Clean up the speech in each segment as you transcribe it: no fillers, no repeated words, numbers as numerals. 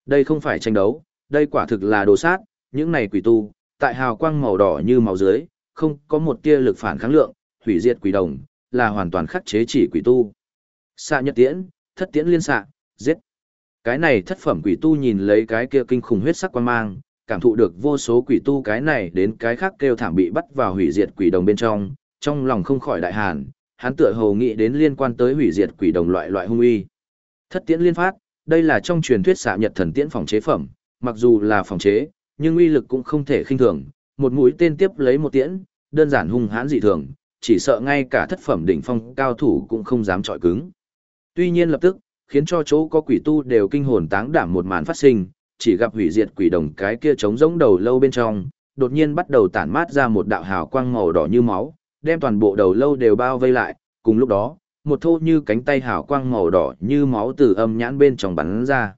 Đây không phải tranh đấu, đây quả thực là đồ sát, những này quỷ tu, tại hào quang màu đỏ như máu dưới, không có một tia lực phản kháng lượng, hủy diệt quỷ đồng, là hoàn toàn khắc chế chỉ quỷ tu. Xạ nhật tiễn, thất tiễn liên xạ, giết. Cái này thất phẩm quỷ tu nhìn lấy cái kia kinh khủng huyết sắc quang mang, cảm thụ được vô số quỷ tu cái này đến cái khác kêu thảm bị bắt vào hủy diệt quỷ đồng bên trong lòng không khỏi đại hàn, hắn tựa hồ nghĩ đến liên quan tới hủy diệt quỷ đồng loại hung uy. Thất tiễn liên phát, đây là trong truyền thuyết xạ nhật thần tiễn phòng chế phẩm, mặc dù là phòng chế, nhưng uy lực cũng không thể khinh thường, một mũi tên tiếp lấy một tiễn, đơn giản hung hãn dị thường, chỉ sợ ngay cả thất phẩm đỉnh phong cao thủ cũng không dám chọi cứng. Tuy nhiên lập tức, khiến cho chỗ có quỷ tu đều kinh hồn táng đảm một màn phát sinh, chỉ gặp hủy diệt quỷ đồng cái kia trống rỗng đầu lâu bên trong, đột nhiên bắt đầu tản mát ra một đạo hào quang màu đỏ như máu, đem toàn bộ đầu lâu đều bao vây lại, cùng lúc đó, một thô như cánh tay hào quang màu đỏ như máu từ âm nhãn bên trong bắn ra.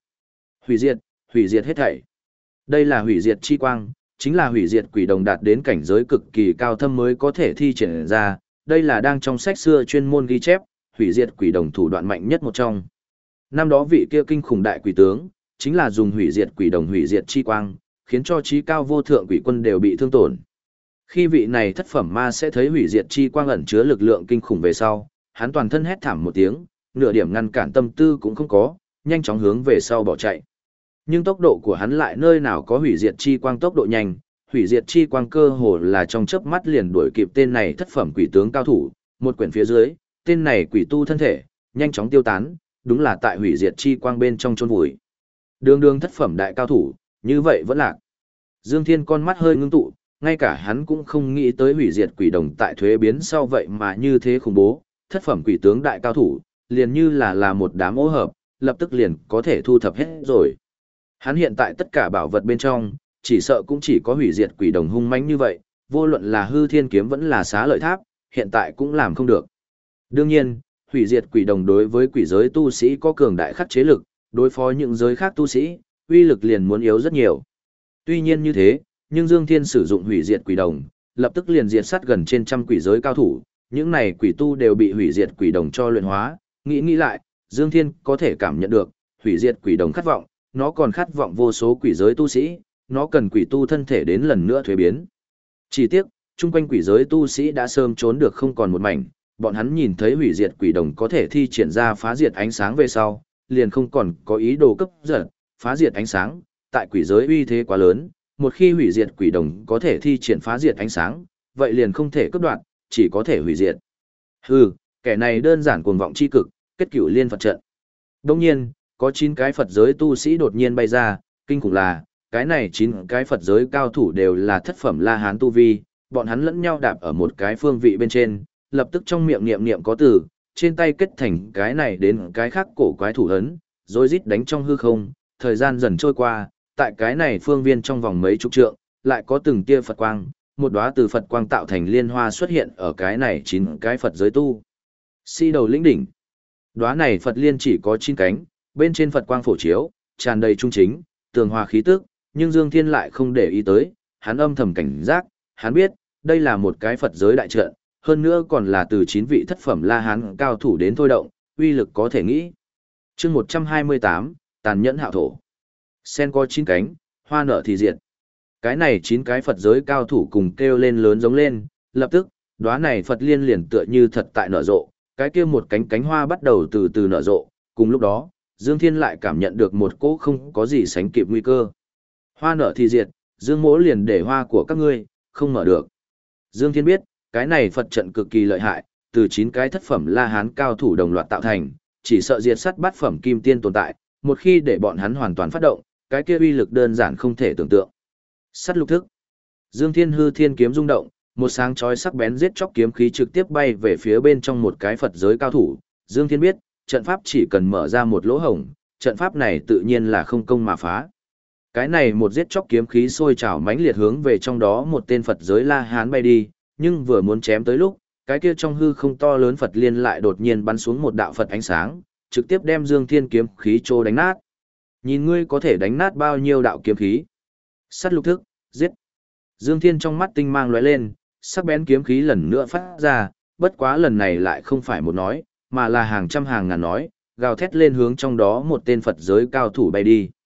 Hủy diệt hết thảy. Đây là hủy diệt chi quang, chính là hủy diệt quỷ đồng đạt đến cảnh giới cực kỳ cao thâm mới có thể thi triển ra, đây là đang trong sách xưa chuyên môn ghi chép, hủy diệt quỷ đồng thủ đoạn mạnh nhất một trong. Năm đó vị kia kinh khủng đại quỷ tướng, chính là dùng hủy diệt quỷ đồng hủy diệt chi quang, khiến cho trí cao vô thượng quỷ quân đều bị thương tổn. Khi vị này thất phẩm ma sẽ thấy hủy diệt chi quang ẩn chứa lực lượng kinh khủng về sau, hắn toàn thân hét thảm một tiếng, nửa điểm ngăn cản tâm tư cũng không có, nhanh chóng hướng về sau bỏ chạy. Nhưng tốc độ của hắn lại nơi nào có hủy diệt chi quang tốc độ nhanh, hủy diệt chi quang cơ hồ là trong chớp mắt liền đuổi kịp tên này thất phẩm quỷ tướng cao thủ, một quyển phía dưới, tên này quỷ tu thân thể, nhanh chóng tiêu tán, đúng là tại hủy diệt chi quang bên trong chôn vùi. Đường thất phẩm đại cao thủ, như vậy vẫn lạc. Dương Thiên con mắt hơi ngưng tụ, ngay cả hắn cũng không nghĩ tới hủy diệt quỷ đồng tại thuế biến sau vậy mà như thế khủng bố, thất phẩm quỷ tướng đại cao thủ, liền như là một đám ô hợp, lập tức liền có thể thu thập hết rồi. Hắn hiện tại tất cả bảo vật bên trong, chỉ sợ cũng chỉ có hủy diệt quỷ đồng hung mãnh như vậy, vô luận là hư thiên kiếm vẫn là xá lợi tháp, hiện tại cũng làm không được. Đương nhiên, hủy diệt quỷ đồng đối với quỷ giới tu sĩ có cường đại khắc chế lực, đối phó những giới khác tu sĩ, uy lực liền muốn yếu rất nhiều. Tuy nhiên như thế, nhưng Dương Thiên sử dụng hủy diệt quỷ đồng, lập tức liền diệt sát gần trên trăm quỷ giới cao thủ, những này quỷ tu đều bị hủy diệt quỷ đồng cho luyện hóa, nghĩ lại, Dương Thiên có thể cảm nhận được, hủy diệt quỷ đồng khát vọng, nó còn khát vọng vô số quỷ giới tu sĩ, nó cần quỷ tu thân thể đến lần nữa thuế biến. Chỉ tiếc, chung quanh quỷ giới tu sĩ đã sớm trốn được không còn một mảnh, bọn hắn nhìn thấy hủy diệt quỷ đồng có thể thi triển ra phá diệt ánh sáng về sau, liền không còn có ý đồ cấp giật, phá diệt ánh sáng, tại quỷ giới uy thế quá lớn, một khi hủy diệt quỷ đồng có thể thi triển phá diệt ánh sáng, vậy liền không thể cướp đoạt, chỉ có thể hủy diệt. Hừ, kẻ này đơn giản cuồng vọng chi cực, kết cửu liên Phật trận. Đương nhiên, có 9 cái Phật giới tu sĩ đột nhiên bay ra, kinh khủng là, cái này 9 cái Phật giới cao thủ đều là thất phẩm La Hán tu vi, bọn hắn lẫn nhau đạp ở một cái phương vị bên trên, lập tức trong miệng niệm có từ, trên tay kết thành cái này đến cái khác cổ quái thủ ấn, rồi rít đánh trong hư không, thời gian dần trôi qua, tại cái này phương viên trong vòng mấy chục trượng, lại có từng tia Phật quang, một đóa từ Phật quang tạo thành liên hoa xuất hiện ở cái này 9 cái Phật giới tu. Si đầu lĩnh đỉnh. Đóa này Phật liên chỉ có 9 cánh, bên trên Phật quang phổ chiếu, tràn đầy trung chính, tường hòa khí tức, nhưng Dương Thiên lại không để ý tới, hắn âm thầm cảnh giác, hắn biết, đây là một cái Phật giới đại trận, hơn nữa còn là từ 9 vị thất phẩm La Hán cao thủ đến thôi động, uy lực có thể nghĩ. Chương 128, tàn nhẫn hạo thổ. Sen có 9 cánh, hoa nở thì diệt. Cái này 9 cái Phật giới cao thủ cùng kêu lên lớn giống lên, lập tức, đóa này Phật liên liền tựa như thật tại nở rộ, cái kia một cánh hoa bắt đầu từ từ nở rộ, cùng lúc đó, Dương Thiên lại cảm nhận được một cỗ không có gì sánh kịp nguy cơ. Hoa nở thì diệt, Dương Mỗ liền để hoa của các ngươi không mở được. Dương Thiên biết, cái này Phật trận cực kỳ lợi hại, từ 9 cái thất phẩm La Hán cao thủ đồng loạt tạo thành, chỉ sợ diệt sát bát phẩm kim tiên tồn tại, một khi để bọn hắn hoàn toàn phát động, cái kia uy lực đơn giản không thể tưởng tượng. Sát lục thức. Dương Thiên hư thiên kiếm rung động, một sáng chói sắc bén giết chóc kiếm khí trực tiếp bay về phía bên trong một cái Phật giới cao thủ. Dương Thiên biết, trận pháp chỉ cần mở ra một lỗ hổng, trận pháp này tự nhiên là không công mà phá. Cái này một giết chóc kiếm khí sôi trào mãnh liệt hướng về trong đó một tên Phật giới La Hán bay đi, nhưng vừa muốn chém tới lúc, cái kia trong hư không to lớn Phật liên lại đột nhiên bắn xuống một đạo Phật ánh sáng, trực tiếp đem Dương Thiên kiếm khí trô đánh nát. Nhìn ngươi có thể đánh nát bao nhiêu đạo kiếm khí. Sát lục thức, giết. Dương Thiên trong mắt tinh mang lóe lên, sắc bén kiếm khí lần nữa phát ra, bất quá lần này lại không phải một nói, mà là hàng trăm hàng ngàn nói, gào thét lên hướng trong đó một tên Phật giới cao thủ bay đi.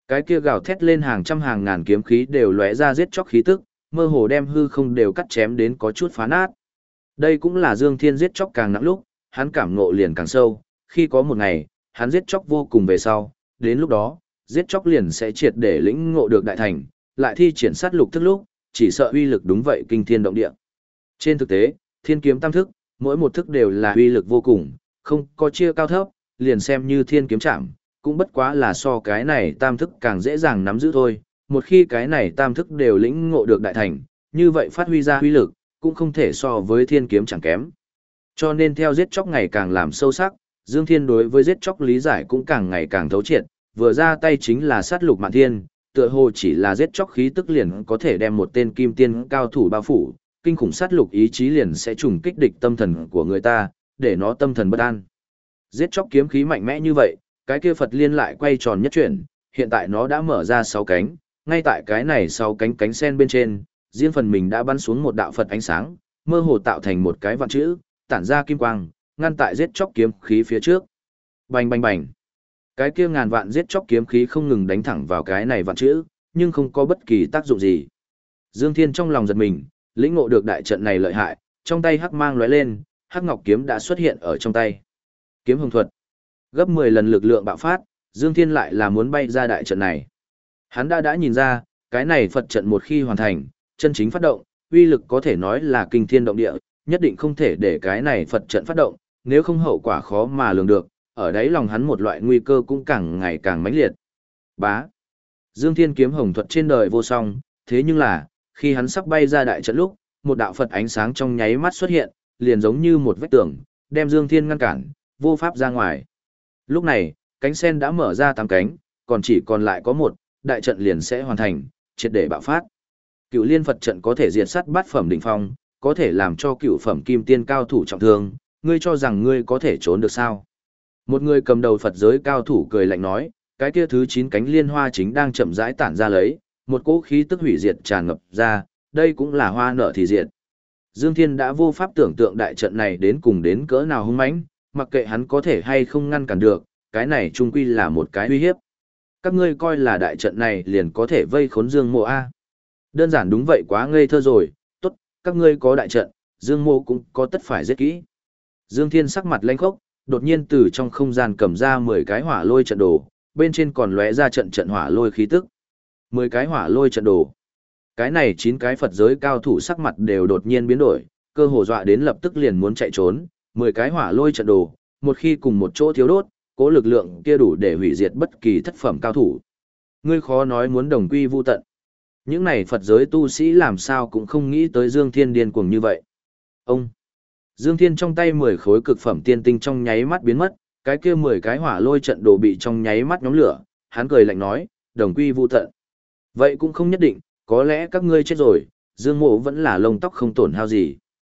Cái kia gào thét lên hàng trăm hàng ngàn kiếm khí đều lóe ra giết chóc khí tức, mơ hồ đem hư không đều cắt chém đến có chút phá nát. Đây cũng là Dương Thiên giết chóc càng nặng lúc, hắn cảm ngộ liền càng sâu, khi có một ngày, hắn giết chóc vô cùng về sau, đến lúc đó, giết chóc liền sẽ triệt để lĩnh ngộ được đại thành, lại thi triển sát lục thức lúc, chỉ sợ uy lực đúng vậy kinh thiên động địa. Trên thực tế, thiên kiếm tam thức, mỗi một thức đều là uy lực vô cùng, không có chia cao thấp, liền xem như thiên kiếm chạm, cũng bất quá là so cái này tam thức càng dễ dàng nắm giữ thôi. Một khi cái này tam thức đều lĩnh ngộ được đại thành, như vậy phát huy ra uy lực, cũng không thể so với thiên kiếm chẳng kém. Cho nên theo giết chóc ngày càng làm sâu sắc, Dương Thiên đối với giết chóc lý giải cũng càng ngày càng thấu triệt, vừa ra tay chính là sát lục mạn thiên, tựa hồ chỉ là giết chóc khí tức liền có thể đem một tên kim tiên cao thủ bao phủ, kinh khủng sát lục ý chí liền sẽ trùng kích địch tâm thần của người ta, để nó tâm thần bất an. Giết chóc kiếm khí mạnh mẽ như vậy, cái kia Phật liên lại quay tròn nhất chuyển, hiện tại nó đã mở ra 6 cánh, ngay tại cái này 6 cánh cánh sen bên trên, riêng phần mình đã bắn xuống một đạo Phật ánh sáng, mơ hồ tạo thành một cái vạn chữ, tản ra kim quang, ngăn tại giết chóc kiếm khí phía trước. Bành bành bành. Cái kia ngàn vạn giết chóc kiếm khí không ngừng đánh thẳng vào cái này vạn chữ, nhưng không có bất kỳ tác dụng gì. Dương Thiên trong lòng giật mình, lĩnh ngộ được đại trận này lợi hại, trong tay hắc mang lóe lên, hắc ngọc kiếm đã xuất hiện ở trong tay. Kiếm hồng thuật. Gấp 10 lần lực lượng bạo phát, Dương Thiên lại là muốn bay ra đại trận này. Hắn đã nhìn ra, cái này Phật trận một khi hoàn thành, chân chính phát động, uy lực có thể nói là kinh thiên động địa, nhất định không thể để cái này Phật trận phát động, nếu không hậu quả khó mà lường được, ở đấy lòng hắn một loại nguy cơ cũng càng ngày càng mãnh liệt. Bá. Dương Thiên kiếm hồng thuật trên đời vô song, thế nhưng là, khi hắn sắp bay ra đại trận lúc, một đạo Phật ánh sáng trong nháy mắt xuất hiện, liền giống như một vách tường, đem Dương Thiên ngăn cản, vô pháp ra ngoài. Lúc này, cánh sen đã mở ra 8 cánh, còn chỉ còn lại có một, đại trận liền sẽ hoàn thành, triệt để bạo phát. Cựu Liên Phật trận có thể diệt sát bát phẩm đỉnh phong, có thể làm cho cựu phẩm kim tiên cao thủ trọng thương, ngươi cho rằng ngươi có thể trốn được sao? Một người cầm đầu Phật giới cao thủ cười lạnh nói, cái kia thứ 9 cánh liên hoa chính đang chậm rãi tản ra lấy, một cỗ khí tức hủy diệt tràn ngập ra, đây cũng là hoa nở thì diệt. Dương Thiên đã vô pháp tưởng tượng đại trận này đến cùng đến cỡ nào hung mãnh, mặc kệ hắn có thể hay không ngăn cản được, cái này chung quy là một cái uy hiếp. Các ngươi coi là đại trận này liền có thể vây khốn Dương Mộ A. Đơn giản đúng vậy quá ngây thơ rồi, tốt, các ngươi có đại trận, Dương Mộ cũng có tất phải giết kỹ. Dương Thiên sắc mặt lanh khốc, đột nhiên từ trong không gian cầm ra 10 cái hỏa lôi trận đồ, bên trên còn lóe ra trận trận hỏa lôi khí tức. 10 cái hỏa lôi trận đồ. Cái này 9 cái Phật giới cao thủ sắc mặt đều đột nhiên biến đổi, cơ hồ dọa đến lập tức liền muốn chạy trốn, 10 cái hỏa lôi trận đồ, một khi cùng một chỗ thiếu đốt, cố lực lượng kia đủ để hủy diệt bất kỳ thất phẩm cao thủ. Ngươi khó nói muốn đồng quy vu tận. Những này Phật giới tu sĩ làm sao cũng không nghĩ tới Dương Thiên điên cuồng như vậy. Ông Dương Thiên trong tay 10 khối cực phẩm tiên tinh trong nháy mắt biến mất, cái kia 10 cái hỏa lôi trận đồ bị trong nháy mắt nhóm lửa, hắn cười lạnh nói, đồng quy vu tận. Vậy cũng không nhất định, có lẽ các ngươi chết rồi, Dương Mộ vẫn là lông tóc không tổn hao gì.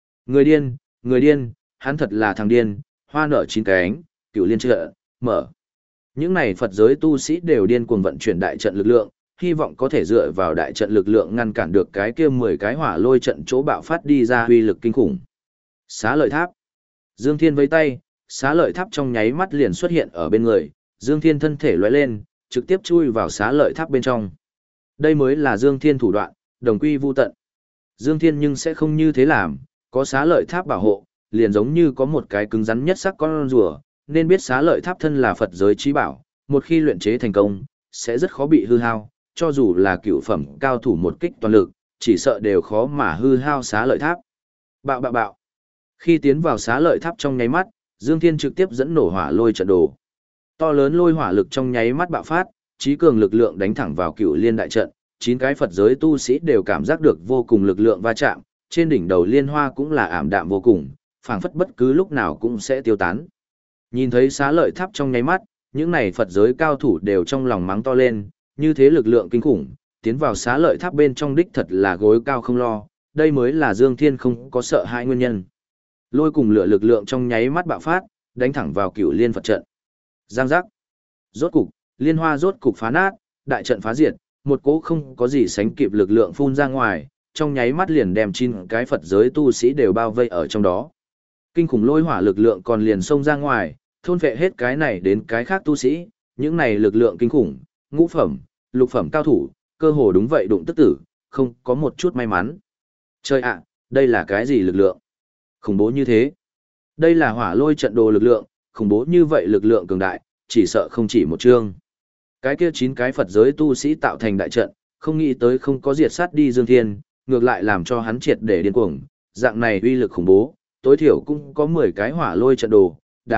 Người điên, hắn thật là thằng điên, hoa nở 9 cánh, cựu liên trợ, mở. Những này Phật giới tu sĩ đều điên cuồng vận chuyển đại trận lực lượng, hy vọng có thể dựa vào đại trận lực lượng ngăn cản được cái kia 10 cái hỏa lôi trận chỗ bạo phát đi ra uy lực kinh khủng. Xá lợi tháp. Dương Thiên vẫy tay, xá lợi tháp trong nháy mắt liền xuất hiện ở bên người, Dương Thiên thân thể lóe lên, trực tiếp chui vào xá lợi tháp bên trong. Đây mới là Dương Thiên thủ đoạn, đồng quy vu tận. Dương Thiên nhưng sẽ không như thế làm, có xá lợi tháp bảo hộ, liền giống như có một cái cứng rắn nhất sắc con rùa, nên biết xá lợi tháp thân là Phật giới chí bảo, một khi luyện chế thành công, sẽ rất khó bị hư hao, cho dù là cựu phẩm cao thủ một kích toàn lực, chỉ sợ đều khó mà hư hao xá lợi tháp. Bạo bạo bạo. Khi tiến vào xá lợi tháp trong nháy mắt, Dương Thiên trực tiếp dẫn nổ hỏa lôi trận đồ. To lớn lôi hỏa lực trong nháy mắt bạo phát, trí cường lực lượng đánh thẳng vào cựu liên đại trận, 9 cái Phật giới tu sĩ đều cảm giác được vô cùng lực lượng va chạm, trên đỉnh đầu liên hoa cũng là ảm đạm vô cùng, phảng phất bất cứ lúc nào cũng sẽ tiêu tán. Nhìn thấy xá lợi tháp trong nháy mắt, những này Phật giới cao thủ đều trong lòng mắng to lên, như thế lực lượng kinh khủng, tiến vào xá lợi tháp bên trong đích thật là gối cao không lo, đây mới là Dương Thiên không có sợ hãi nguyên nhân. Lôi cùng lửa lực lượng trong nháy mắt bạo phát, đánh thẳng vào cựu liên Phật trận. Giang giác. Rốt cục, liên hoa rốt cục phá nát, đại trận phá diệt, một cỗ không có gì sánh kịp lực lượng phun ra ngoài, trong nháy mắt liền đem 9 cái Phật giới tu sĩ đều bao vây ở trong đó. Kinh khủng lôi hỏa lực lượng còn liền xông ra ngoài, thôn phệ hết cái này đến cái khác tu sĩ, những này lực lượng kinh khủng, ngũ phẩm, lục phẩm cao thủ, cơ hồ đúng vậy đụng tức tử, không có một chút may mắn. Trời ạ, đây là cái gì lực lượng? Khủng bố như thế. Đây là hỏa lôi trận đồ lực lượng, khủng bố như vậy lực lượng cường đại, chỉ sợ không chỉ một chương. Cái kia 9 cái Phật giới tu sĩ tạo thành đại trận, không nghĩ tới không có diệt sát đi Dương Thiên, ngược lại làm cho hắn triệt để điên cuồng, dạng này uy lực khủng bố, tối thiểu cũng có 10 cái hỏa lôi trận đồ,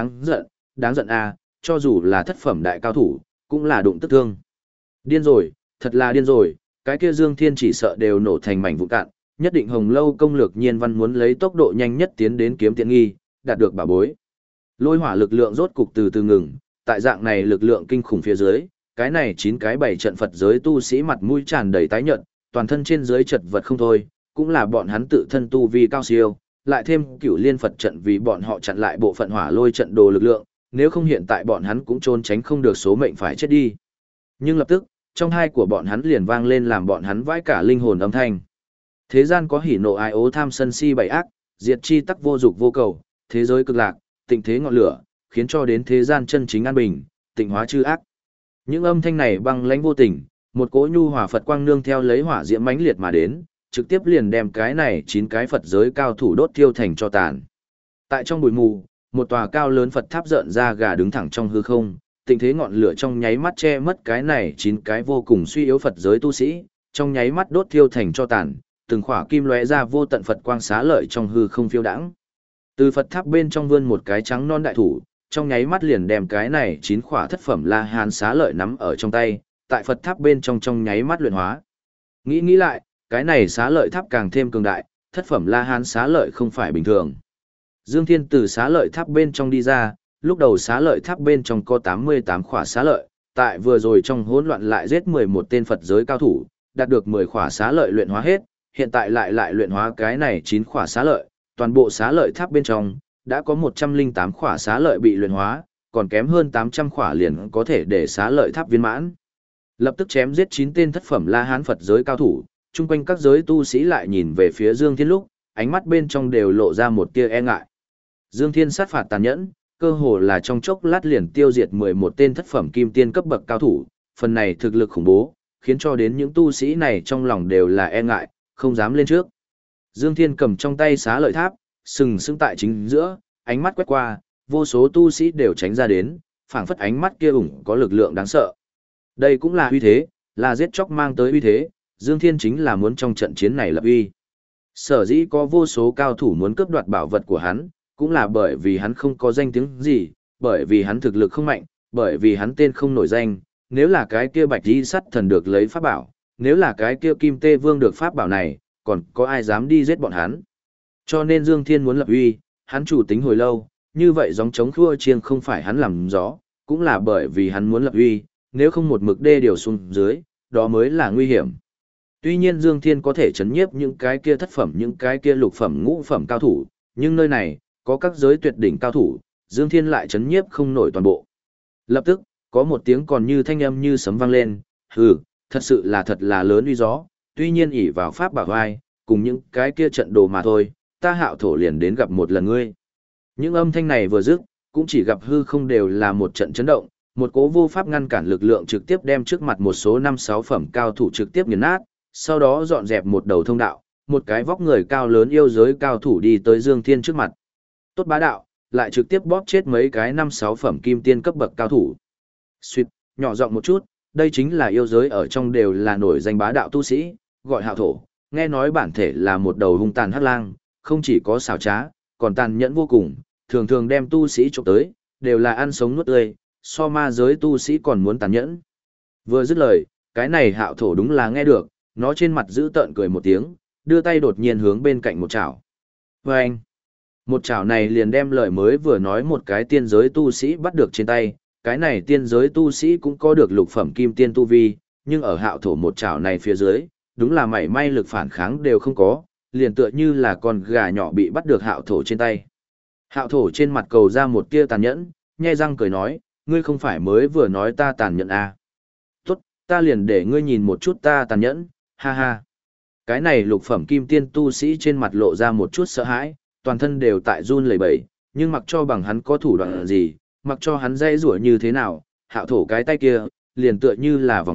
đáng giận a, cho dù là thất phẩm đại cao thủ, cũng là đụng tức thương. Điên rồi, thật là điên rồi, cái kia Dương Thiên chỉ sợ đều nổ thành mảnh vụn cạn, nhất định Hồng Lâu công lược nhiên văn muốn lấy tốc độ nhanh nhất tiến đến kiếm tiện nghi, đạt được bảo bối. Lôi hỏa lực lượng rốt cục từ từ ngừng, tại dạng này lực lượng kinh khủng phía dưới, cái này 9 cái 7 trận Phật giới tu sĩ mặt mũi tràn đầy tái nhợt, toàn thân trên dưới chật vật không thôi, cũng là bọn hắn tự thân tu vi cao siêu, lại thêm Cửu Liên Phật trận vì bọn họ chặn lại bộ phận hỏa lôi trận đồ lực lượng, nếu không hiện tại bọn hắn cũng trốn tránh không được số mệnh phải chết đi. Nhưng lập tức, trong hai của bọn hắn liền vang lên làm bọn hắn vãi cả linh hồn âm thanh. Thế gian có hỉ nộ ai ố tham sân si bảy ác, diệt chi tắc vô dục vô cầu, thế giới cực lạc, tịnh thế ngọn lửa, khiến cho đến thế gian chân chính an bình, tịnh hóa chư ác. Những âm thanh này băng lãnh vô tình, một cỗ nhu hòa Phật quang nương theo lấy hỏa diễm mãnh liệt mà đến, trực tiếp liền đem cái này 9 cái Phật giới cao thủ đốt thiêu thành cho tàn. Tại trong bụi mù, một tòa cao lớn Phật tháp rợn ra gà đứng thẳng trong hư không, tình thế ngọn lửa trong nháy mắt che mất cái này 9 cái vô cùng suy yếu Phật giới tu sĩ, trong nháy mắt đốt thiêu thành cho tàn, từng khỏa kim lóe ra vô tận Phật quang xá lợi trong hư không phiêu đãng. Từ Phật tháp bên trong vươn một cái trắng non đại thủ, trong nháy mắt liền đem cái này 9 khỏa thất phẩm La Hán xá lợi nắm ở trong tay, tại Phật tháp bên trong nháy mắt luyện hóa. Nghĩ lại, cái này xá lợi tháp càng thêm cường đại, thất phẩm La Hán xá lợi không phải bình thường. Dương Thiên từ xá lợi tháp bên trong đi ra, lúc đầu xá lợi tháp bên trong có 88 khỏa xá lợi, tại vừa rồi trong hỗn loạn lại giết 11 tên Phật giới cao thủ, đạt được 10 khỏa xá lợi luyện hóa hết, hiện tại lại luyện hóa cái này 9 khỏa xá lợi, toàn bộ xá lợi tháp bên trong đã có 108 khỏa xá lợi bị luyện hóa, còn kém hơn 800 khỏa liền có thể để xá lợi tháp viên mãn. Lập tức chém giết 9 tên thất phẩm La Hán Phật giới cao thủ, chung quanh các giới tu sĩ lại nhìn về phía Dương Thiên lúc, ánh mắt bên trong đều lộ ra một tia e ngại. Dương Thiên sát phạt tàn nhẫn, cơ hồ là trong chốc lát liền tiêu diệt 11 tên thất phẩm kim tiên cấp bậc cao thủ, phần này thực lực khủng bố, khiến cho đến những tu sĩ này trong lòng đều là e ngại, không dám lên trước. Dương Thiên cầm trong tay xá lợi tháp, sừng sững tại chính giữa, ánh mắt quét qua, vô số tu sĩ đều tránh ra đến, phảng phất ánh mắt kia ủng có lực lượng đáng sợ. Đây cũng là uy thế, là giết chóc mang tới uy thế, Dương Thiên chính là muốn trong trận chiến này lập uy. Sở dĩ có vô số cao thủ muốn cướp đoạt bảo vật của hắn, cũng là bởi vì hắn không có danh tiếng gì, bởi vì hắn thực lực không mạnh, bởi vì hắn tên không nổi danh, nếu là cái kia Bạch Y Sắt Thần được lấy pháp bảo, nếu là cái kia Kim Tê Vương được pháp bảo này, còn có ai dám đi giết bọn hắn. Cho nên Dương Thiên muốn lập uy, hắn chủ tính hồi lâu, như vậy gióng trống khua chiêng không phải hắn làm gió, cũng là bởi vì hắn muốn lập uy, nếu không một mực đê điều xuống dưới, đó mới là nguy hiểm. Tuy nhiên Dương Thiên có thể chấn nhiếp những cái kia thất phẩm những cái kia lục phẩm ngũ phẩm cao thủ, nhưng nơi này, có các giới tuyệt đỉnh cao thủ, Dương Thiên lại chấn nhiếp không nổi toàn bộ. Lập tức, có một tiếng còn như thanh âm như sấm vang lên, hừ, thật là lớn uy gió, tuy nhiên ỷ vào pháp bảo vai, cùng những cái kia trận đồ mà thôi, ta Hạo thổ liền đến gặp một lần ngươi. Những âm thanh này vừa dứt, cũng chỉ gặp hư không đều là một trận chấn động, một cố vô pháp ngăn cản lực lượng trực tiếp đem trước mặt một số 5-6 phẩm cao thủ trực tiếp nghiền nát, sau đó dọn dẹp một đầu thông đạo, một cái vóc người cao lớn yêu giới cao thủ đi tới Dương Thiên trước mặt. Tốt bá đạo, lại trực tiếp bóp chết mấy cái 5-6 phẩm kim tiên cấp bậc cao thủ. Xuyệt, nhỏ giọng một chút, đây chính là yêu giới ở trong đều là nổi danh bá đạo tu sĩ, gọi Hạo thổ, nghe nói bản thể là một đầu hung tàn hắc lang, không chỉ có xảo trá, còn tàn nhẫn vô cùng, thường thường đem tu sĩ trộm tới, đều là ăn sống nuốt tươi, so ma giới tu sĩ còn muốn tàn nhẫn. Vừa dứt lời, cái này Hạo thổ đúng là nghe được, nó trên mặt giữ tợn cười một tiếng, đưa tay đột nhiên hướng bên cạnh một chảo. Vâng! Một chảo này liền đem lời mới vừa nói một cái tiên giới tu sĩ bắt được trên tay, cái này tiên giới tu sĩ cũng có được lục phẩm kim tiên tu vi, nhưng ở Hạo thổ một chảo này phía dưới, đúng là mảy may lực phản kháng đều không có, liền tựa như là con gà nhỏ bị bắt được Hạo thổ trên tay. Hạo thổ trên mặt cầu ra một tia tàn nhẫn, nhe răng cười nói, ngươi không phải mới vừa nói ta tàn nhẫn à. Tốt, ta liền để ngươi nhìn một chút ta tàn nhẫn, ha ha. Cái này lục phẩm kim tiên tu sĩ trên mặt lộ ra một chút sợ hãi, toàn thân đều tại run lẩy bẩy, nhưng mặc cho bằng hắn có thủ đoạn gì, mặc cho hắn dây rủa như thế nào, Hạo thổ cái tay kia, liền tựa như là vòng sát,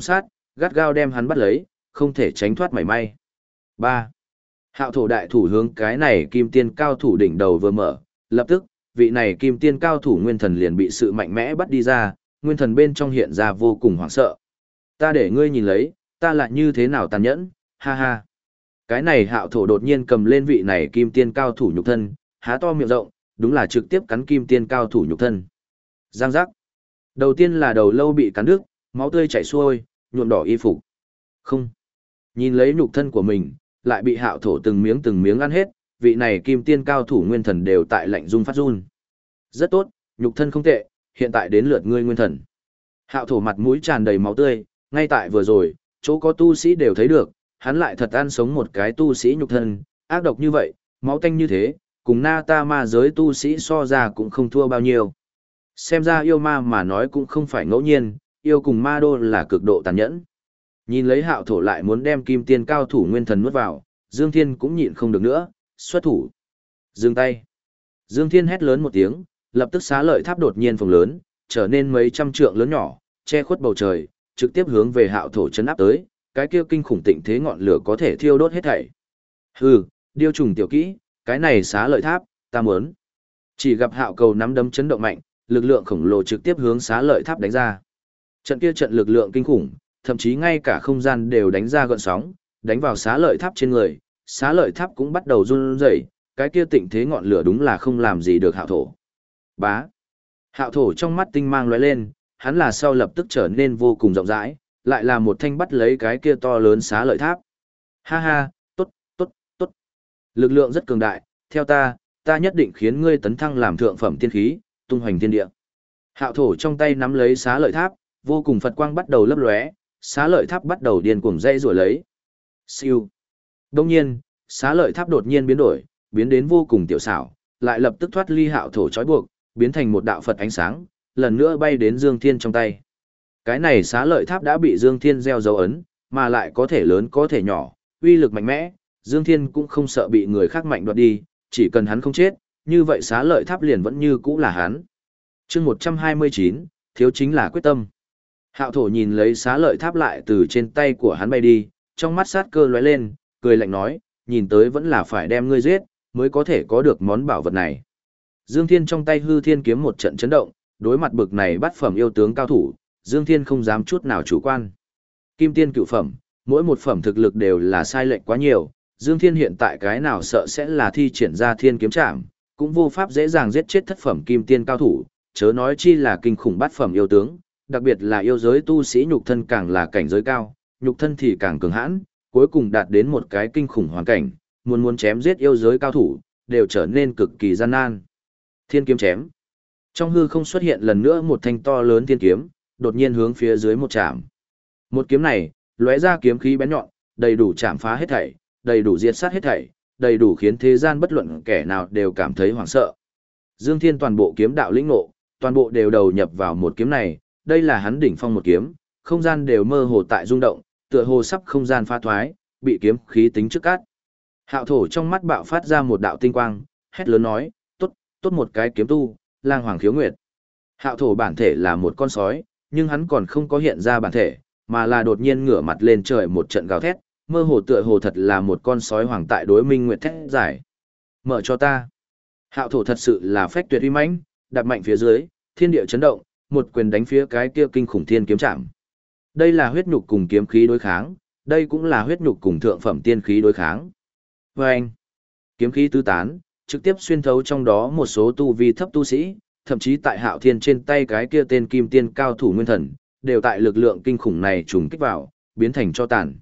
gắt gao đem hắn bắt lấy, không thể tránh thoát mảy may. 3. Hạo thổ đại thủ hướng cái này kim tiên cao thủ đỉnh đầu vừa mở, lập tức, vị này kim tiên cao thủ nguyên thần liền bị sự mạnh mẽ bắt đi ra, nguyên thần bên trong hiện ra vô cùng hoảng sợ. Ta để ngươi nhìn lấy, ta lại như thế nào tàn nhẫn, ha ha. Cái này hạo thổ đột nhiên cầm lên vị này kim tiên cao thủ nhục thân, há to miệng rộng, đúng là trực tiếp cắn kim tiên cao thủ nhục thân. Giang giác. Đầu tiên là đầu lâu bị cắn đứt, máu tươi chảy xuôi, nhuộm đỏ y phục. Không. Nhìn lấy nhục thân của mình, lại bị hạo thổ từng miếng ăn hết, vị này kim tiên cao thủ nguyên thần đều tại lạnh run phát run. Rất tốt, nhục thân không tệ, hiện tại đến lượt ngươi nguyên thần. Hạo thổ mặt mũi tràn đầy máu tươi, ngay tại vừa rồi, chỗ có tu sĩ đều thấy được, hắn lại thật ăn sống một cái tu sĩ nhục thân, ác độc như vậy, máu tanh như thế, cùng na ta ma giới tu sĩ so ra cũng không thua bao nhiêu. Xem ra yêu ma mà nói cũng không phải ngẫu nhiên, yêu cùng ma đô là cực độ tàn nhẫn. Nhìn lấy hạo thổ lại muốn đem kim tiên cao thủ nguyên thần nuốt vào, Dương Thiên cũng nhịn không được nữa, xuất thủ. Dừng tay. Dương Thiên hét lớn một tiếng, lập tức xá lợi tháp đột nhiên phồng lớn, trở nên mấy trăm trượng lớn nhỏ, che khuất bầu trời, trực tiếp hướng về hạo thổ chấn áp tới, cái kia kinh khủng tịnh thế ngọn lửa có thể thiêu đốt hết thảy. Hừ, điêu trùng tiểu kỹ, cái này xá lợi tháp, ta muốn. Chỉ gặp hạo cầu nắm đấm chấn động mạnh, lực lượng khổng lồ trực tiếp hướng xá lợi tháp đánh ra. Trận kia trận lực lượng kinh khủng, thậm chí ngay cả không gian đều đánh ra gợn sóng, đánh vào xá lợi tháp trên người, xá lợi tháp cũng bắt đầu run rẩy, cái kia tịnh thế ngọn lửa đúng là không làm gì được hạo thổ. Bá. Hạo thổ trong mắt tinh mang lóe lên, hắn là sau lập tức trở nên vô cùng rộng rãi, lại là một thanh bắt lấy cái kia to lớn xá lợi tháp. Ha ha, tốt, tốt, tốt. Lực lượng rất cường đại, theo ta nhất định khiến ngươi tấn thăng làm thượng phẩm tiên khí, tung hoành thiên địa. Hạo thổ trong tay nắm lấy xá lợi tháp, vô cùng Phật quang bắt đầu lấp lóe, xá lợi tháp bắt đầu điên cuồng dây rủa lấy. Siêu. Đông nhiên, xá lợi tháp đột nhiên biến đổi, biến đến vô cùng tiểu xảo, lại lập tức thoát ly hạo thổ trói buộc, biến thành một đạo Phật ánh sáng, lần nữa bay đến Dương Thiên trong tay. Cái này xá lợi tháp đã bị Dương Thiên gieo dấu ấn, mà lại có thể lớn có thể nhỏ, uy lực mạnh mẽ, Dương Thiên cũng không sợ bị người khác mạnh đoạt đi, chỉ cần hắn không chết, như vậy xá lợi tháp liền vẫn như cũ là hắn. Chương 129, thiếu chính là quyết tâm. Hạo thổ nhìn lấy xá lợi tháp lại từ trên tay của hắn bay đi, trong mắt sát cơ lóe lên, cười lạnh nói, nhìn tới vẫn là phải đem ngươi giết, mới có thể có được món bảo vật này. Dương Thiên trong tay hư thiên kiếm một trận chấn động, đối mặt bực này bắt phẩm yêu tướng cao thủ, Dương Thiên không dám chút nào chủ quan. Kim tiên cựu phẩm, mỗi một phẩm thực lực đều là sai lệch quá nhiều, Dương Thiên hiện tại cái nào sợ sẽ là thi triển ra thiên kiếm trảm, cũng vô pháp dễ dàng giết chết thất phẩm kim tiên cao thủ, chớ nói chi là kinh khủng bát phẩm yêu tướng, đặc biệt là yêu giới tu sĩ nhục thân càng là cảnh giới cao, nhục thân thì càng cường hãn, cuối cùng đạt đến một cái kinh khủng hoàn cảnh, muốn chém giết yêu giới cao thủ, đều trở nên cực kỳ gian nan. Thiên kiếm chém. Trong hư không xuất hiện lần nữa một thanh to lớn thiên kiếm, đột nhiên hướng phía dưới một chạm. Một kiếm này, lóe ra kiếm khí bén nhọn, đầy đủ chạm phá hết thảy, đầy đủ diệt sát hết thảy, đầy đủ khiến thế gian bất luận kẻ nào đều cảm thấy hoảng sợ. Dương Thiên toàn bộ kiếm đạo lĩnh ngộ, toàn bộ đều đầu nhập vào một kiếm này, đây là hắn đỉnh phong một kiếm, không gian đều mơ hồ tại rung động, tựa hồ sắp không gian phá thoái, bị kiếm khí tính trước cát. Hạo thổ trong mắt bạo phát ra một đạo tinh quang, hét lớn nói, tốt, tốt một cái kiếm tu, lang hoàng khiếu nguyệt. Hạo thổ bản thể là một con sói, nhưng hắn còn không có hiện ra bản thể, mà là đột nhiên ngửa mặt lên trời một trận gào thét, mơ hồ tựa hồ thật là một con sói hoàng tại đối minh nguyệt thét giải. Mở cho ta. Hạo thổ thật sự là phách tuyệt uy mãnh, đạp mạnh phía dưới, thiên địa chấn động, một quyền đánh phía cái kia kinh khủng thiên kiếm chạm. Đây là huyết nhục cùng kiếm khí đối kháng, đây cũng là huyết nhục cùng thượng phẩm tiên khí đối kháng. Và anh, kiếm khí tứ tán, trực tiếp xuyên thấu trong đó một số tu vi thấp tu sĩ, thậm chí tại Hạo Thiên trên tay cái kia tên kim tiên cao thủ nguyên thần, đều tại lực lượng kinh khủng này trùng kích vào, biến thành cho tàn.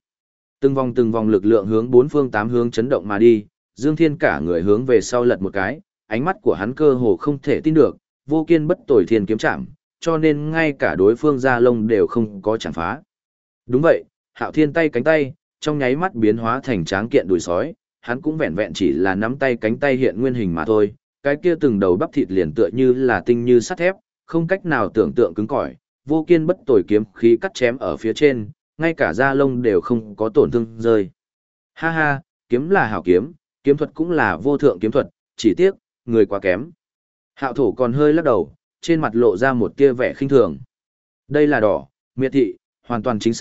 Từng vòng lực lượng hướng bốn phương tám hướng chấn động mà đi, Dương Thiên cả người hướng về sau lật một cái, ánh mắt của hắn cơ hồ không thể tin được, vô kiên bất tồi thiên kiếm chạm, cho nên ngay cả đối phương ra lông đều không có chạm phá. Đúng vậy, Hạo Thiên tay cánh tay, trong nháy mắt biến hóa thành tráng kiện đùi sói, hắn cũng vẹn vẹn chỉ là nắm tay cánh tay hiện nguyên hình mà thôi, cái kia từng đầu bắp thịt liền tựa như là tinh như sắt thép, không cách nào tưởng tượng cứng cỏi, vô kiên bất tồi kiếm khí cắt chém ở phía trên, ngay cả da lông đều không có tổn thương rơi. Ha ha, kiếm là hảo kiếm, kiếm thuật cũng là vô thượng kiếm thuật, chỉ tiếc, người quá kém. Hạo thổ còn hơi lắc đầu, trên mặt lộ ra một tia vẻ khinh thường. Đây là đỏ, miệt thị, hoàn toàn chính xác,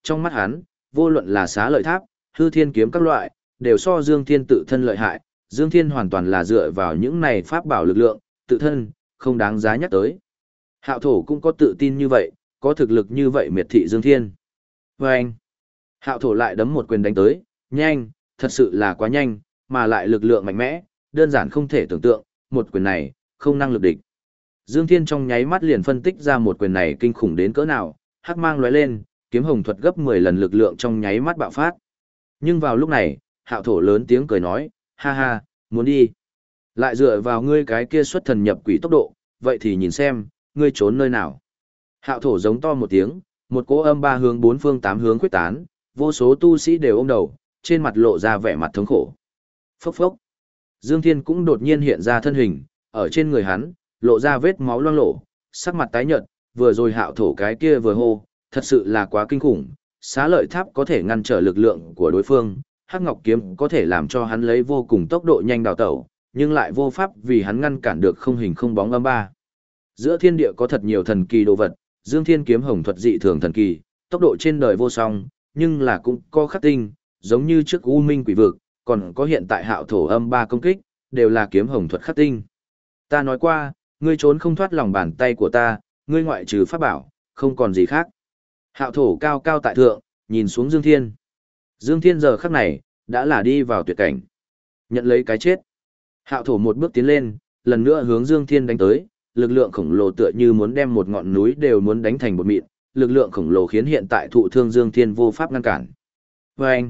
trong mắt hắn, vô luận là Xá Lợi Tháp, Hư Thiên kiếm các loại, đều so Dương Thiên tự thân lợi hại, Dương Thiên hoàn toàn là dựa vào những này pháp bảo lực lượng, tự thân, không đáng giá nhắc tới. Hạo thổ cũng có tự tin như vậy, có thực lực như vậy miệt thị Dương Thiên. Và anh, Hạo thổ lại đấm một quyền đánh tới, nhanh, thật sự là quá nhanh, mà lại lực lượng mạnh mẽ, đơn giản không thể tưởng tượng, một quyền này, không năng lực địch. Dương Thiên trong nháy mắt liền phân tích ra một quyền này kinh khủng đến cỡ nào, hắc mang lóe lên, kiếm hồng thuật gấp 10 lần lực lượng trong nháy mắt bạo phát. Nhưng vào lúc này, Hạo thổ lớn tiếng cười nói, ha ha, muốn đi. Lại dựa vào ngươi cái kia xuất thần nhập quỷ tốc độ, vậy thì nhìn xem, ngươi trốn nơi nào. Hạo thổ giống to một tiếng, một cỗ âm ba hướng bốn phương tám hướng quyết tán, vô số tu sĩ đều ôm đầu, trên mặt lộ ra vẻ mặt thống khổ. Phốc phốc. Dương Thiên cũng đột nhiên hiện ra thân hình, ở trên người hắn, lộ ra vết máu loang lổ, sắc mặt tái nhợt, vừa rồi Hạo thổ cái kia vừa hô, thật sự là quá kinh khủng, Xá Lợi Tháp có thể ngăn trở lực lượng của đối phương, Hắc Ngọc kiếm có thể làm cho hắn lấy vô cùng tốc độ nhanh đào tẩu, nhưng lại vô pháp vì hắn ngăn cản được không hình không bóng âm ba. Giữa thiên địa có thật nhiều thần kỳ đồ vật, Dương Thiên kiếm hồng thuật dị thường thần kỳ, tốc độ trên đời vô song, nhưng là cũng có khắc tinh, giống như trước U Minh Quỷ Vực, còn có hiện tại Hạo thổ âm ba công kích, đều là kiếm hồng thuật khắc tinh. Ta nói qua, ngươi trốn không thoát lòng bàn tay của ta, ngươi ngoại trừ pháp bảo, không còn gì khác. Hạo thổ cao cao tại thượng, nhìn xuống Dương Thiên. Dương Thiên giờ khắc này, đã là đi vào tuyệt cảnh. Nhận lấy cái chết. Hạo thổ một bước tiến lên, lần nữa hướng Dương Thiên đánh tới, lực lượng khổng lồ tựa như muốn đem một ngọn núi đều muốn đánh thành bột mịn, lực lượng khổng lồ khiến hiện tại thụ thương Dương Thiên vô pháp ngăn cản. Và anh,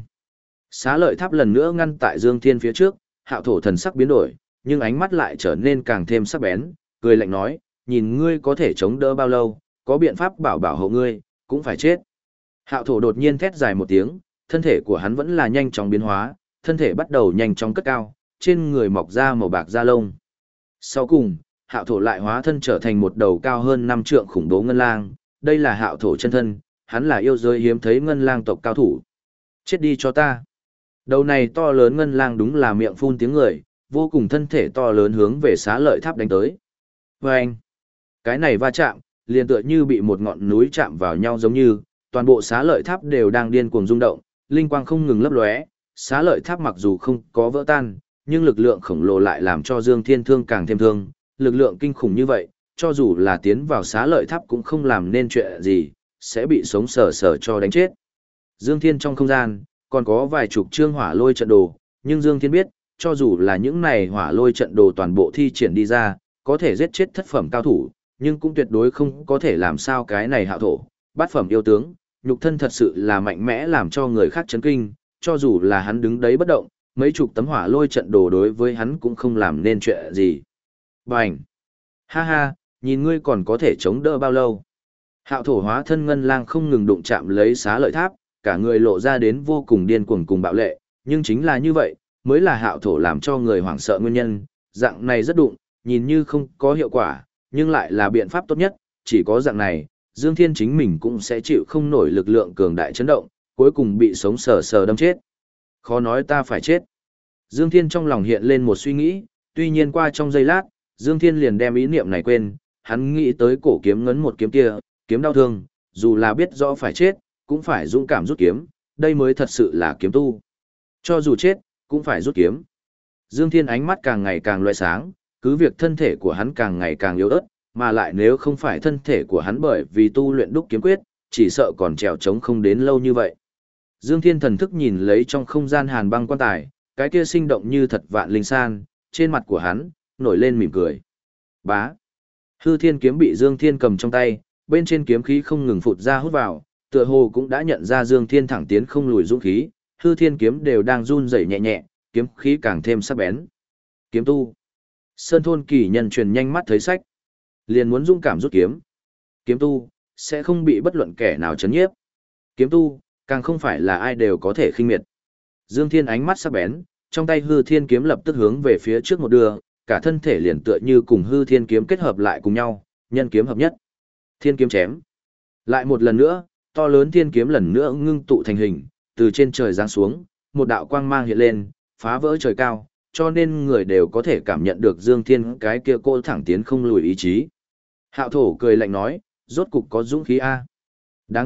Xá Lợi Tháp lần nữa ngăn tại Dương Thiên phía trước, Hạo thổ thần sắc biến đổi, nhưng ánh mắt lại trở nên càng thêm sắc bén, cười lạnh nói, nhìn ngươi có thể chống đỡ bao lâu, có biện pháp bảo hộ ngươi, cũng phải chết. Hạo thổ đột nhiên thét dài một tiếng, thân thể của hắn vẫn là nhanh chóng biến hóa, thân thể bắt đầu nhanh chóng cất cao, trên người mọc ra màu bạc da lông. Sau cùng, Hạo thổ lại hóa thân trở thành một đầu cao hơn 5 trượng khủng bố ngân lang, đây là Hạo thổ chân thân, hắn là yêu giới hiếm thấy ngân lang tộc cao thủ. Chết đi cho ta. Đầu này to lớn ngân lang đúng là miệng phun tiếng người, vô cùng thân thể to lớn hướng về Xá Lợi Tháp đánh tới. Và anh, cái này va chạm, liền tựa như bị một ngọn núi chạm vào nhau giống như, toàn bộ Xá Lợi Tháp đều đang điên cuồng rung động, linh quang không ngừng lấp lóe, Xá Lợi Tháp mặc dù không có vỡ tan, nhưng lực lượng khổng lồ lại làm cho Dương Thiên thương càng thêm thương, lực lượng kinh khủng như vậy, cho dù là tiến vào Xá Lợi Tháp cũng không làm nên chuyện gì, sẽ bị sống sờ sờ cho đánh chết. Dương Thiên trong không gian, còn có vài chục chương hỏa lôi trận đồ, nhưng Dương Thiên biết, cho dù là những này hỏa lôi trận đồ toàn bộ thi triển đi ra, có thể giết chết thất phẩm cao thủ, nhưng cũng tuyệt đối không có thể làm sao cái này Hạo thổ, bát phẩm yêu tướng, nhục thân thật sự là mạnh mẽ làm cho người khác chấn kinh, cho dù là hắn đứng đấy bất động, mấy chục tấm hỏa lôi trận đồ đối với hắn cũng không làm nên chuyện gì. Bành! Ha ha, nhìn ngươi còn có thể chống đỡ bao lâu. Hạo thổ hóa thân ngân lang không ngừng đụng chạm lấy Xá Lợi Tháp, cả người lộ ra đến vô cùng điên cuồng cùng bạo lệ, nhưng chính là như vậy, mới là Hạo thổ làm cho người hoảng sợ nguyên nhân, dạng này rất đụng, nhìn như không có hiệu quả, nhưng lại là biện pháp tốt nhất, chỉ có dạng này, Dương Thiên chính mình cũng sẽ chịu không nổi lực lượng cường đại chấn động, cuối cùng bị sống sờ sờ đâm chết. Khó nói ta phải chết. Dương Thiên trong lòng hiện lên một suy nghĩ, tuy nhiên qua trong giây lát, Dương Thiên liền đem ý niệm này quên, hắn nghĩ tới cổ kiếm ngấn một kiếm kia, kiếm đau thương, dù là biết rõ phải chết, cũng phải dũng cảm rút kiếm, đây mới thật sự là kiếm tu. Cho dù chết, cũng phải rút kiếm. Dương Thiên ánh mắt càng ngày càng loại sáng, cứ việc thân thể của hắn càng ngày càng yếu ớt, mà lại nếu không phải thân thể của hắn bởi vì tu luyện đúc kiếm quyết, chỉ sợ còn trèo trống không đến lâu như vậy. Dương Thiên thần thức nhìn lấy trong không gian hàn băng quan tài, cái kia sinh động như thật vạn linh san, trên mặt của hắn, nổi lên mỉm cười. Bá. Hư Thiên kiếm bị Dương Thiên cầm trong tay, bên trên kiếm khí không ngừng phụt ra hút vào, tựa hồ cũng đã nhận ra Dương Thiên thẳng tiến không lùi dũng khí, Hư Thiên kiếm đều đang run rẩy nhẹ nhẹ, kiếm khí càng thêm sắc bén. Kiếm tu. Sơn thôn kỳ nhân truyền nhanh mắt thấy sách, liền muốn dũng cảm rút kiếm. Kiếm tu sẽ không bị bất luận kẻ nào chấn nhiếp. Kiếm tu càng không phải là ai đều có thể khinh miệt. Dương Thiên ánh mắt sắc bén, trong tay Hư Thiên kiếm lập tức hướng về phía trước một đường, cả thân thể liền tựa như cùng Hư Thiên kiếm kết hợp lại cùng nhau, nhân kiếm hợp nhất. Thiên kiếm chém. Lại một lần nữa, to lớn thiên kiếm lần nữa ngưng tụ thành hình, từ trên trời giáng xuống, một đạo quang mang hiện lên, phá vỡ trời cao, cho nên người đều có thể cảm nhận được Dương Thiên cái kia cô thẳng tiến không lùi ý chí. Hạo thổ cười lạnh nói, rốt cục có dũng khí a. Đáng tiếc,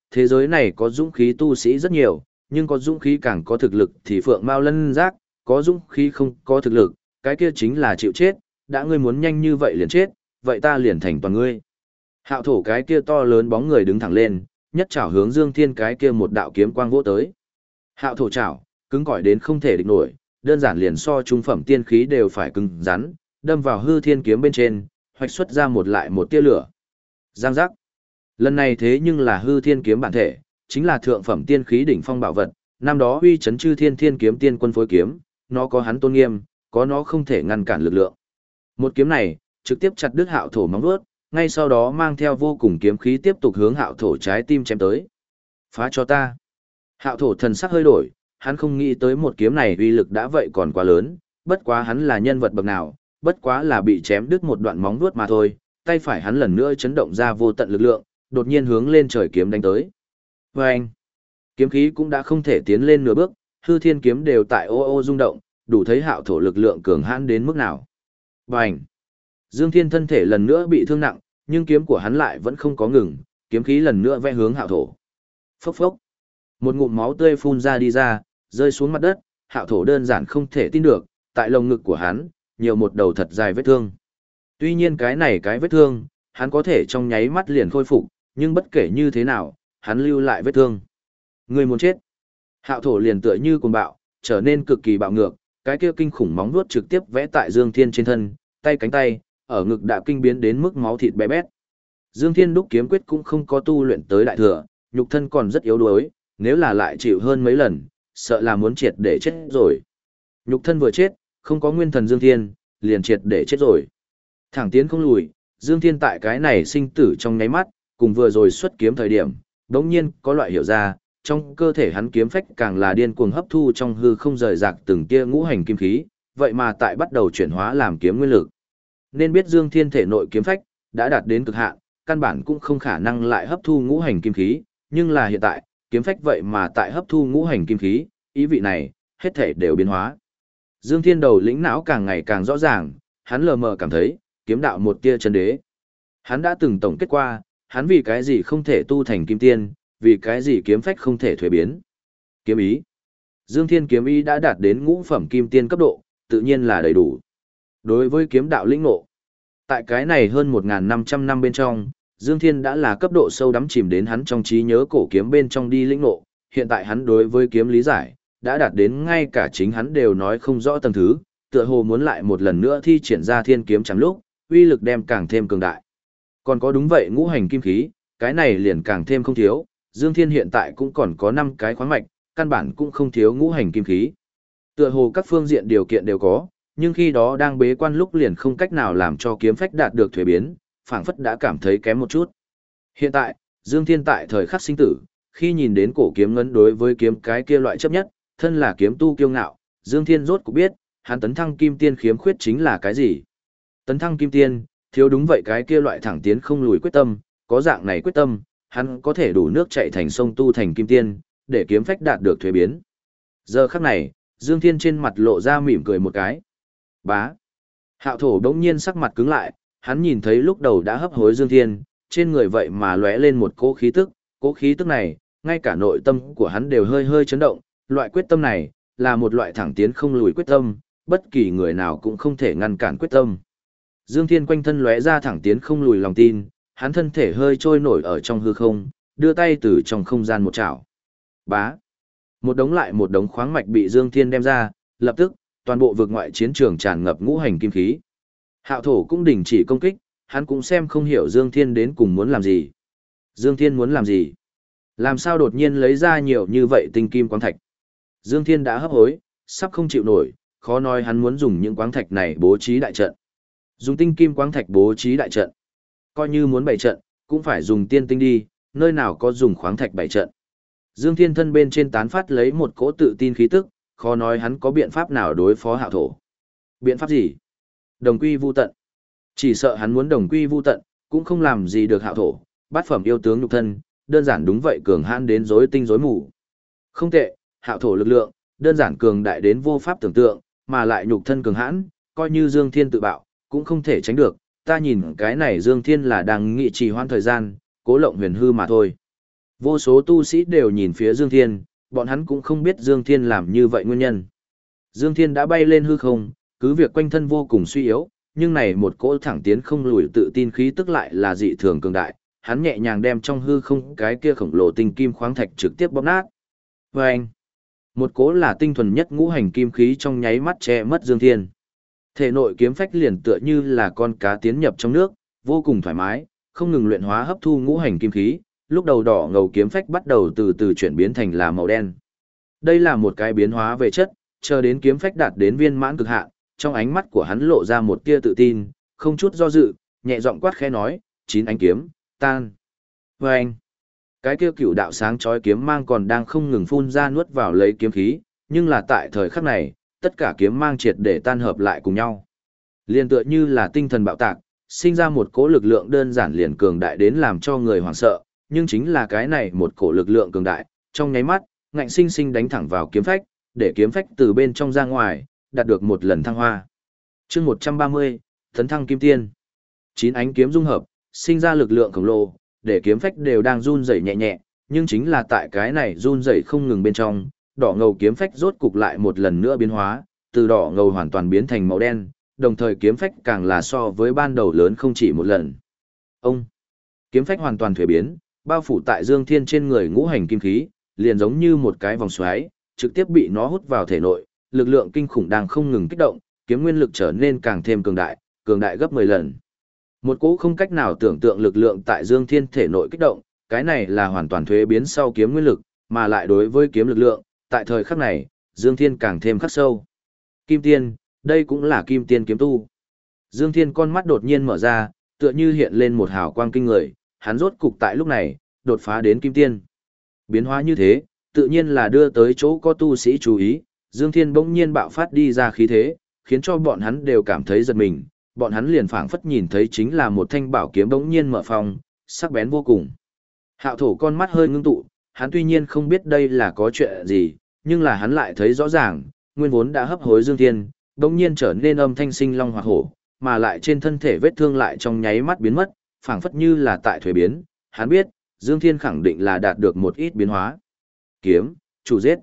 thế giới này có dũng khí tu sĩ rất nhiều, nhưng có dũng khí càng có thực lực thì phượng mao lân giác, có dũng khí không có thực lực, cái kia chính là chịu chết, đã ngươi muốn nhanh như vậy liền chết, vậy ta liền thành toàn ngươi. Hạo thổ cái kia to lớn bóng người đứng thẳng lên, nhất chảo hướng Dương Thiên cái kia một đạo kiếm quang vỗ tới. Hạo thổ chảo, cứng cỏi đến không thể địch nổi, đơn giản liền so trung phẩm tiên khí đều phải cứng rắn, đâm vào hư thiên kiếm bên trên, hoạch xuất ra một lại một tia lửa. Giang giác. Lần này thế nhưng là hư thiên kiếm bản thể, chính là thượng phẩm tiên khí đỉnh phong bảo vật, năm đó uy chấn chư thiên thiên kiếm tiên quân phối kiếm, nó có hắn tôn nghiêm, có nó không thể ngăn cản lực lượng. Một kiếm này, trực tiếp chặt đứt Hạo thổ móng vuốt, ngay sau đó mang theo vô cùng kiếm khí tiếp tục hướng Hạo thổ trái tim chém tới. Phá cho ta. Hạo thổ thần sắc hơi đổi, hắn không nghĩ tới một kiếm này uy lực đã vậy còn quá lớn, bất quá hắn là nhân vật bậc nào, bất quá là bị chém đứt một đoạn móng vuốt mà thôi, tay phải hắn lần nữa chấn động ra vô tận lực lượng, đột nhiên hướng lên trời kiếm đánh tới. Vâng! Kiếm khí cũng đã không thể tiến lên nửa bước, hư thiên kiếm đều tại ô ô rung động, đủ thấy Hạo thổ lực lượng cường hãn đến mức nào. Bành! Dương Thiên thân thể lần nữa bị thương nặng, nhưng kiếm của hắn lại vẫn không có ngừng, kiếm khí lần nữa vẽ hướng Hạo thổ. Phốc phốc! Một ngụm máu tươi phun ra đi ra, rơi xuống mặt đất, Hạo thổ đơn giản không thể tin được, tại lồng ngực của hắn, nhiều một đầu thật dài vết thương. Tuy nhiên cái vết thương, hắn có thể trong nháy mắt liền khôi phục, nhưng bất kể như thế nào, hắn lưu lại vết thương. Người muốn chết. Hạo thổ liền tựa như cuồng bạo, trở nên cực kỳ bạo ngược, cái kia kinh khủng móng vuốt trực tiếp vẽ tại Dương Thiên trên thân, tay cánh tay, ở ngực đã kinh biến đến mức máu thịt bé bét. Dương Thiên đúc kiếm quyết cũng không có tu luyện tới đại thừa, nhục thân còn rất yếu đuối, nếu là lại chịu hơn mấy lần, sợ là muốn triệt để chết rồi. Nhục thân vừa chết, không có nguyên thần Dương Thiên, liền triệt để chết rồi. Thẳng tiến không lùi, Dương Thiên tại cái này sinh tử trong nháy mắt, cùng vừa rồi xuất kiếm thời điểm, đống nhiên có loại hiểu ra, trong cơ thể hắn kiếm phách càng là điên cuồng hấp thu trong hư không rời rạc từng tia ngũ hành kim khí, vậy mà tại bắt đầu chuyển hóa làm kiếm nguyên lực. Nên biết Dương Thiên thể nội kiếm phách đã đạt đến cực hạn, căn bản cũng không khả năng lại hấp thu ngũ hành kim khí, nhưng là hiện tại, kiếm phách vậy mà tại hấp thu ngũ hành kim khí, ý vị này, hết thể đều biến hóa. Dương Thiên đầu lĩnh não càng ngày càng rõ ràng, hắn lờ mờ cảm thấy, kiếm đạo một tia chân đế. Hắn đã từng tổng kết qua, hắn vì cái gì không thể tu thành kim tiên, vì cái gì kiếm phách không thể thuế biến. Kiếm ý. Dương Thiên kiếm ý đã đạt đến ngũ phẩm kim tiên cấp độ, tự nhiên là đầy đủ. Đối với kiếm đạo lĩnh ngộ, tại cái này hơn 1.500 năm bên trong, Dương Thiên đã là cấp độ sâu đắm chìm đến hắn trong trí nhớ cổ kiếm bên trong đi lĩnh ngộ, hiện tại hắn đối với kiếm lý giải, đã đạt đến ngay cả chính hắn đều nói không rõ tầng thứ, tựa hồ muốn lại một lần nữa thi triển ra thiên kiếm chẳng lúc, uy lực đem càng thêm cường đại. Còn có đúng vậy ngũ hành kim khí, cái này liền càng thêm không thiếu, Dương Thiên hiện tại cũng còn có 5 cái khoáng mạch, căn bản cũng không thiếu ngũ hành kim khí. Tựa hồ các phương diện điều kiện đều có, nhưng khi đó đang bế quan lúc liền không cách nào làm cho kiếm phách đạt được thuế biến, phảng phất đã cảm thấy kém một chút. Hiện tại, Dương Thiên tại thời khắc sinh tử, khi nhìn đến cổ kiếm ngấn đối với kiếm cái kia loại chấp nhất, thân là kiếm tu kiêu ngạo, Dương Thiên rốt cũng biết, hắn tấn thăng kim tiên khiếm khuyết chính là cái gì. Tấn thăng kim tiên, thiếu đúng vậy cái kia loại thẳng tiến không lùi quyết tâm, có dạng này quyết tâm, hắn có thể đủ nước chạy thành sông tu thành kim tiên, để kiếm phách đạt được thuế biến. Giờ khắc này, Dương Thiên trên mặt lộ ra mỉm cười một cái. Bá. Hạo thổ đống nhiên sắc mặt cứng lại, hắn nhìn thấy lúc đầu đã hấp hối Dương Thiên, trên người vậy mà lóe lên một cỗ khí tức này, ngay cả nội tâm của hắn đều hơi hơi chấn động, loại quyết tâm này, là một loại thẳng tiến không lùi quyết tâm, bất kỳ người nào cũng không thể ngăn cản quyết tâm. Dương Thiên quanh thân lóe ra thẳng tiến không lùi lòng tin, hắn thân thể hơi trôi nổi ở trong hư không, đưa tay từ trong không gian một chảo. Bá. Một đống lại một đống khoáng mạch bị Dương Thiên đem ra, lập tức, toàn bộ vực ngoại chiến trường tràn ngập ngũ hành kim khí. Hạo thổ cũng đình chỉ công kích, hắn cũng xem không hiểu Dương Thiên đến cùng muốn làm gì. Dương Thiên muốn làm gì? Làm sao đột nhiên lấy ra nhiều như vậy tinh kim quáng thạch? Dương Thiên đã hấp hối, sắp không chịu nổi, khó nói hắn muốn dùng những quáng thạch này bố trí đại trận. Dùng tinh kim quáng thạch bố trí đại trận. Coi như muốn bày trận, cũng phải dùng tiên tinh đi, nơi nào có dùng khoáng thạch bày trận. Dương Thiên thân bên trên tán phát lấy một cỗ tự tin khí tức, khó nói hắn có biện pháp nào đối phó Hạo thổ. Biện pháp gì? Đồng quy vu tận. Chỉ sợ hắn muốn đồng quy vu tận, cũng không làm gì được Hạo thổ, bát phẩm yêu tướng nhục thân, đơn giản đúng vậy cường hãn đến rối tinh rối mù. Không tệ, Hạo thổ lực lượng, đơn giản cường đại đến vô pháp tưởng tượng, mà lại nhục thân cường hãn, coi như Dương Thiên tự bạo, cũng không thể tránh được. Ta nhìn cái này Dương Thiên là đang nghị trì hoãn thời gian, cố lộng huyền hư mà thôi. Vô số tu sĩ đều nhìn phía Dương Thiên, bọn hắn cũng không biết Dương Thiên làm như vậy nguyên nhân. Dương Thiên đã bay lên hư không, cứ việc quanh thân vô cùng suy yếu, nhưng này một cỗ thẳng tiến không lùi tự tin khí tức lại là dị thường cường đại, hắn nhẹ nhàng đem trong hư không cái kia khổng lồ tinh kim khoáng thạch trực tiếp bóp nát. Và anh, một cỗ là tinh thuần nhất ngũ hành kim khí trong nháy mắt che mất Dương Thiên. Thể nội kiếm phách liền tựa như là con cá tiến nhập trong nước, vô cùng thoải mái, không ngừng luyện hóa hấp thu ngũ hành kim khí, lúc đầu đỏ ngầu kiếm phách bắt đầu từ từ chuyển biến thành là màu đen. Đây là một cái biến hóa về chất, chờ đến kiếm phách đạt đến viên mãn cực hạn, trong ánh mắt của hắn lộ ra một tia tự tin, không chút do dự, nhẹ giọng quát khẽ nói, chín ánh kiếm, tan. Và anh, cái kia cửu đạo sáng chói kiếm mang còn đang không ngừng phun ra nuốt vào lấy kiếm khí, nhưng là tại thời khắc này, tất cả kiếm mang triệt để tan hợp lại cùng nhau. Liên tựa như là tinh thần bạo tạc, sinh ra một cỗ lực lượng đơn giản liền cường đại đến làm cho người hoảng sợ, nhưng chính là cái này một cỗ lực lượng cường đại, trong nháy mắt, ngạnh sinh sinh đánh thẳng vào kiếm phách, để kiếm phách từ bên trong ra ngoài, đạt được một lần thăng hoa. Chương 130, Tấn thăng kim tiên. Chín ánh kiếm dung hợp, sinh ra lực lượng khổng lồ, để kiếm phách đều đang run rẩy nhẹ nhẹ, nhưng chính là tại cái này run rẩy không ngừng bên trong, đỏ ngầu kiếm phách rốt cục lại một lần nữa biến hóa, từ đỏ ngầu hoàn toàn biến thành màu đen, đồng thời kiếm phách càng là so với ban đầu lớn không chỉ một lần. Ông, kiếm phách hoàn toàn thuế biến, bao phủ tại Dương Thiên trên người ngũ hành kim khí, liền giống như một cái vòng xoáy, trực tiếp bị nó hút vào thể nội, lực lượng kinh khủng đang không ngừng kích động, kiếm nguyên lực trở nên càng thêm cường đại gấp 10 lần. Một cỗ không cách nào tưởng tượng lực lượng tại Dương Thiên thể nội kích động, cái này là hoàn toàn thuế biến sau kiếm nguyên lực, mà lại đối với kiếm lực lượng, tại thời khắc này, Dương Thiên càng thêm khắc sâu. Kim Tiên, đây cũng là Kim Tiên kiếm tu. Dương Thiên con mắt đột nhiên mở ra, tựa như hiện lên một hào quang kinh người, hắn rốt cục tại lúc này, đột phá đến Kim Tiên. Biến hóa như thế, tự nhiên là đưa tới chỗ có tu sĩ chú ý, Dương Thiên bỗng nhiên bạo phát đi ra khí thế, khiến cho bọn hắn đều cảm thấy giật mình, bọn hắn liền phảng phất nhìn thấy chính là một thanh bảo kiếm bỗng nhiên mở phòng, sắc bén vô cùng. Hạo thổ con mắt hơi ngưng tụ, hắn tuy nhiên không biết đây là có chuyện gì, nhưng là hắn lại thấy rõ ràng, nguyên vốn đã hấp hối Dương Thiên, bỗng nhiên trở nên âm thanh sinh long hoạt hổ, mà lại trên thân thể vết thương lại trong nháy mắt biến mất, phảng phất như là tại thuế biến, hắn biết, Dương Thiên khẳng định là đạt được một ít biến hóa. Kiếm, chủ giết.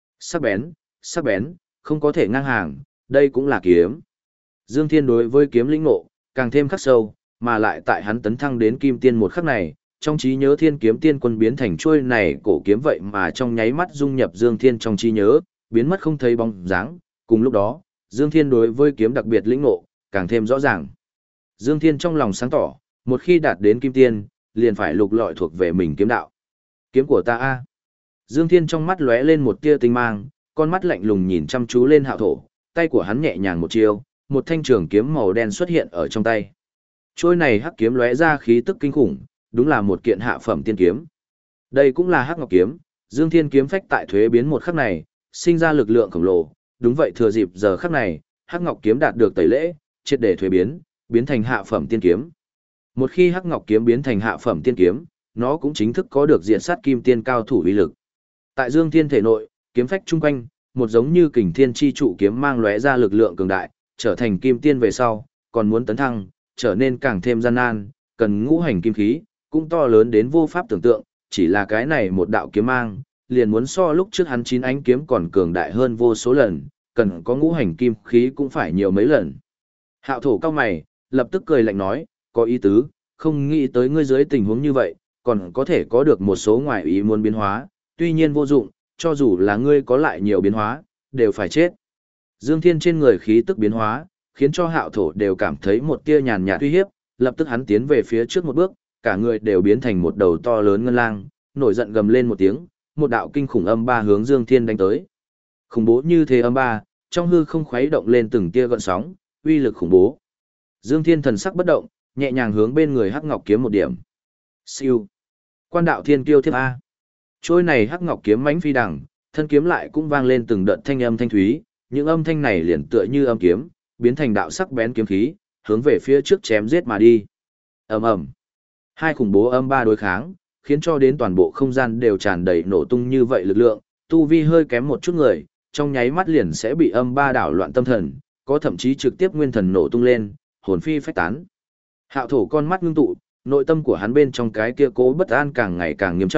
Sắc bén, không có thể ngang hàng, đây cũng là kiếm. Dương Thiên đối với kiếm lĩnh ngộ, càng thêm khắc sâu, mà lại tại hắn tấn thăng đến kim tiên một khắc này, trong trí nhớ Thiên Kiếm Tiên Quân biến thành chuôi này cổ kiếm vậy mà trong nháy mắt dung nhập Dương Thiên trong trí nhớ, biến mất không thấy bóng dáng, cùng lúc đó, Dương Thiên đối với kiếm đặc biệt lĩnh ngộ, càng thêm rõ ràng. Dương Thiên trong lòng sáng tỏ, một khi đạt đến kim tiên, liền phải lục lọi thuộc về mình kiếm đạo. Kiếm của ta a. Dương Thiên trong mắt lóe lên một tia tinh mang, con mắt lạnh lùng nhìn chăm chú lên Hạo thổ, tay của hắn nhẹ nhàng một chiêu, một thanh trường kiếm màu đen xuất hiện ở trong tay. Trôi này hắc kiếm lóe ra khí tức kinh khủng, đúng là một kiện hạ phẩm tiên kiếm. Đây cũng là hắc ngọc kiếm, Dương Thiên kiếm phách tại thuế biến một khắc này, sinh ra lực lượng khổng lồ, đúng vậy thừa dịp giờ khắc này, hắc ngọc kiếm đạt được tẩy lễ, triệt để thuế biến, biến thành hạ phẩm tiên kiếm. Một khi hắc ngọc kiếm biến thành hạ phẩm tiên kiếm, nó cũng chính thức có được diện sát kim tiên cao thủ uy lực. Tại Dương Thiên thể nội, kiếm phách chung quanh, một giống như kình thiên chi trụ kiếm mang lóe ra lực lượng cường đại, trở thành kim tiên về sau, còn muốn tấn thăng, trở nên càng thêm gian nan, cần ngũ hành kim khí, cũng to lớn đến vô pháp tưởng tượng, chỉ là cái này một đạo kiếm mang, liền muốn so lúc trước hắn chín ánh kiếm còn cường đại hơn vô số lần, cần có ngũ hành kim khí cũng phải nhiều mấy lần. Hạo thổ cao mày, lập tức cười lạnh nói, có ý tứ, không nghĩ tới ngươi dưới tình huống như vậy, còn có thể có được một số ngoại ý muốn biến hóa, tuy nhiên vô dụng, cho dù là ngươi có lại nhiều biến hóa, đều phải chết. Dương Thiên trên người khí tức biến hóa, khiến cho Hạo thổ đều cảm thấy một tia nhàn nhạt uy hiếp, lập tức hắn tiến về phía trước một bước, cả người đều biến thành một đầu to lớn ngân lang, nổi giận gầm lên một tiếng, một đạo kinh khủng âm ba hướng Dương Thiên đánh tới. Khủng bố như thế âm ba, trong hư không khuấy động lên từng tia gợn sóng, uy lực khủng bố. Dương Thiên thần sắc bất động, nhẹ nhàng hướng bên người Hắc Ngọc kiếm một điểm. Siêu. Quan đạo thiên kiêu thiếp a. Trôi này Hắc Ngọc kiếm mãnh phi đằng, thân kiếm lại cũng vang lên từng đợt thanh âm thanh thúy, những âm thanh này liền tựa như âm kiếm, biến thành đạo sắc bén kiếm khí, hướng về phía trước chém giết mà đi. Ầm ầm. Hai khủng bố âm ba đối kháng, khiến cho đến toàn bộ không gian đều tràn đầy nổ tung như vậy lực lượng, tu vi hơi kém một chút người, trong nháy mắt liền sẽ bị âm ba đảo loạn tâm thần, có thậm chí trực tiếp nguyên thần nổ tung lên, hồn phi phách tán. Hạo thổ con mắt ngưng tụ, nội tâm của hắn bên trong cái kia cố bất an càng ngày càng nghiêm trọng,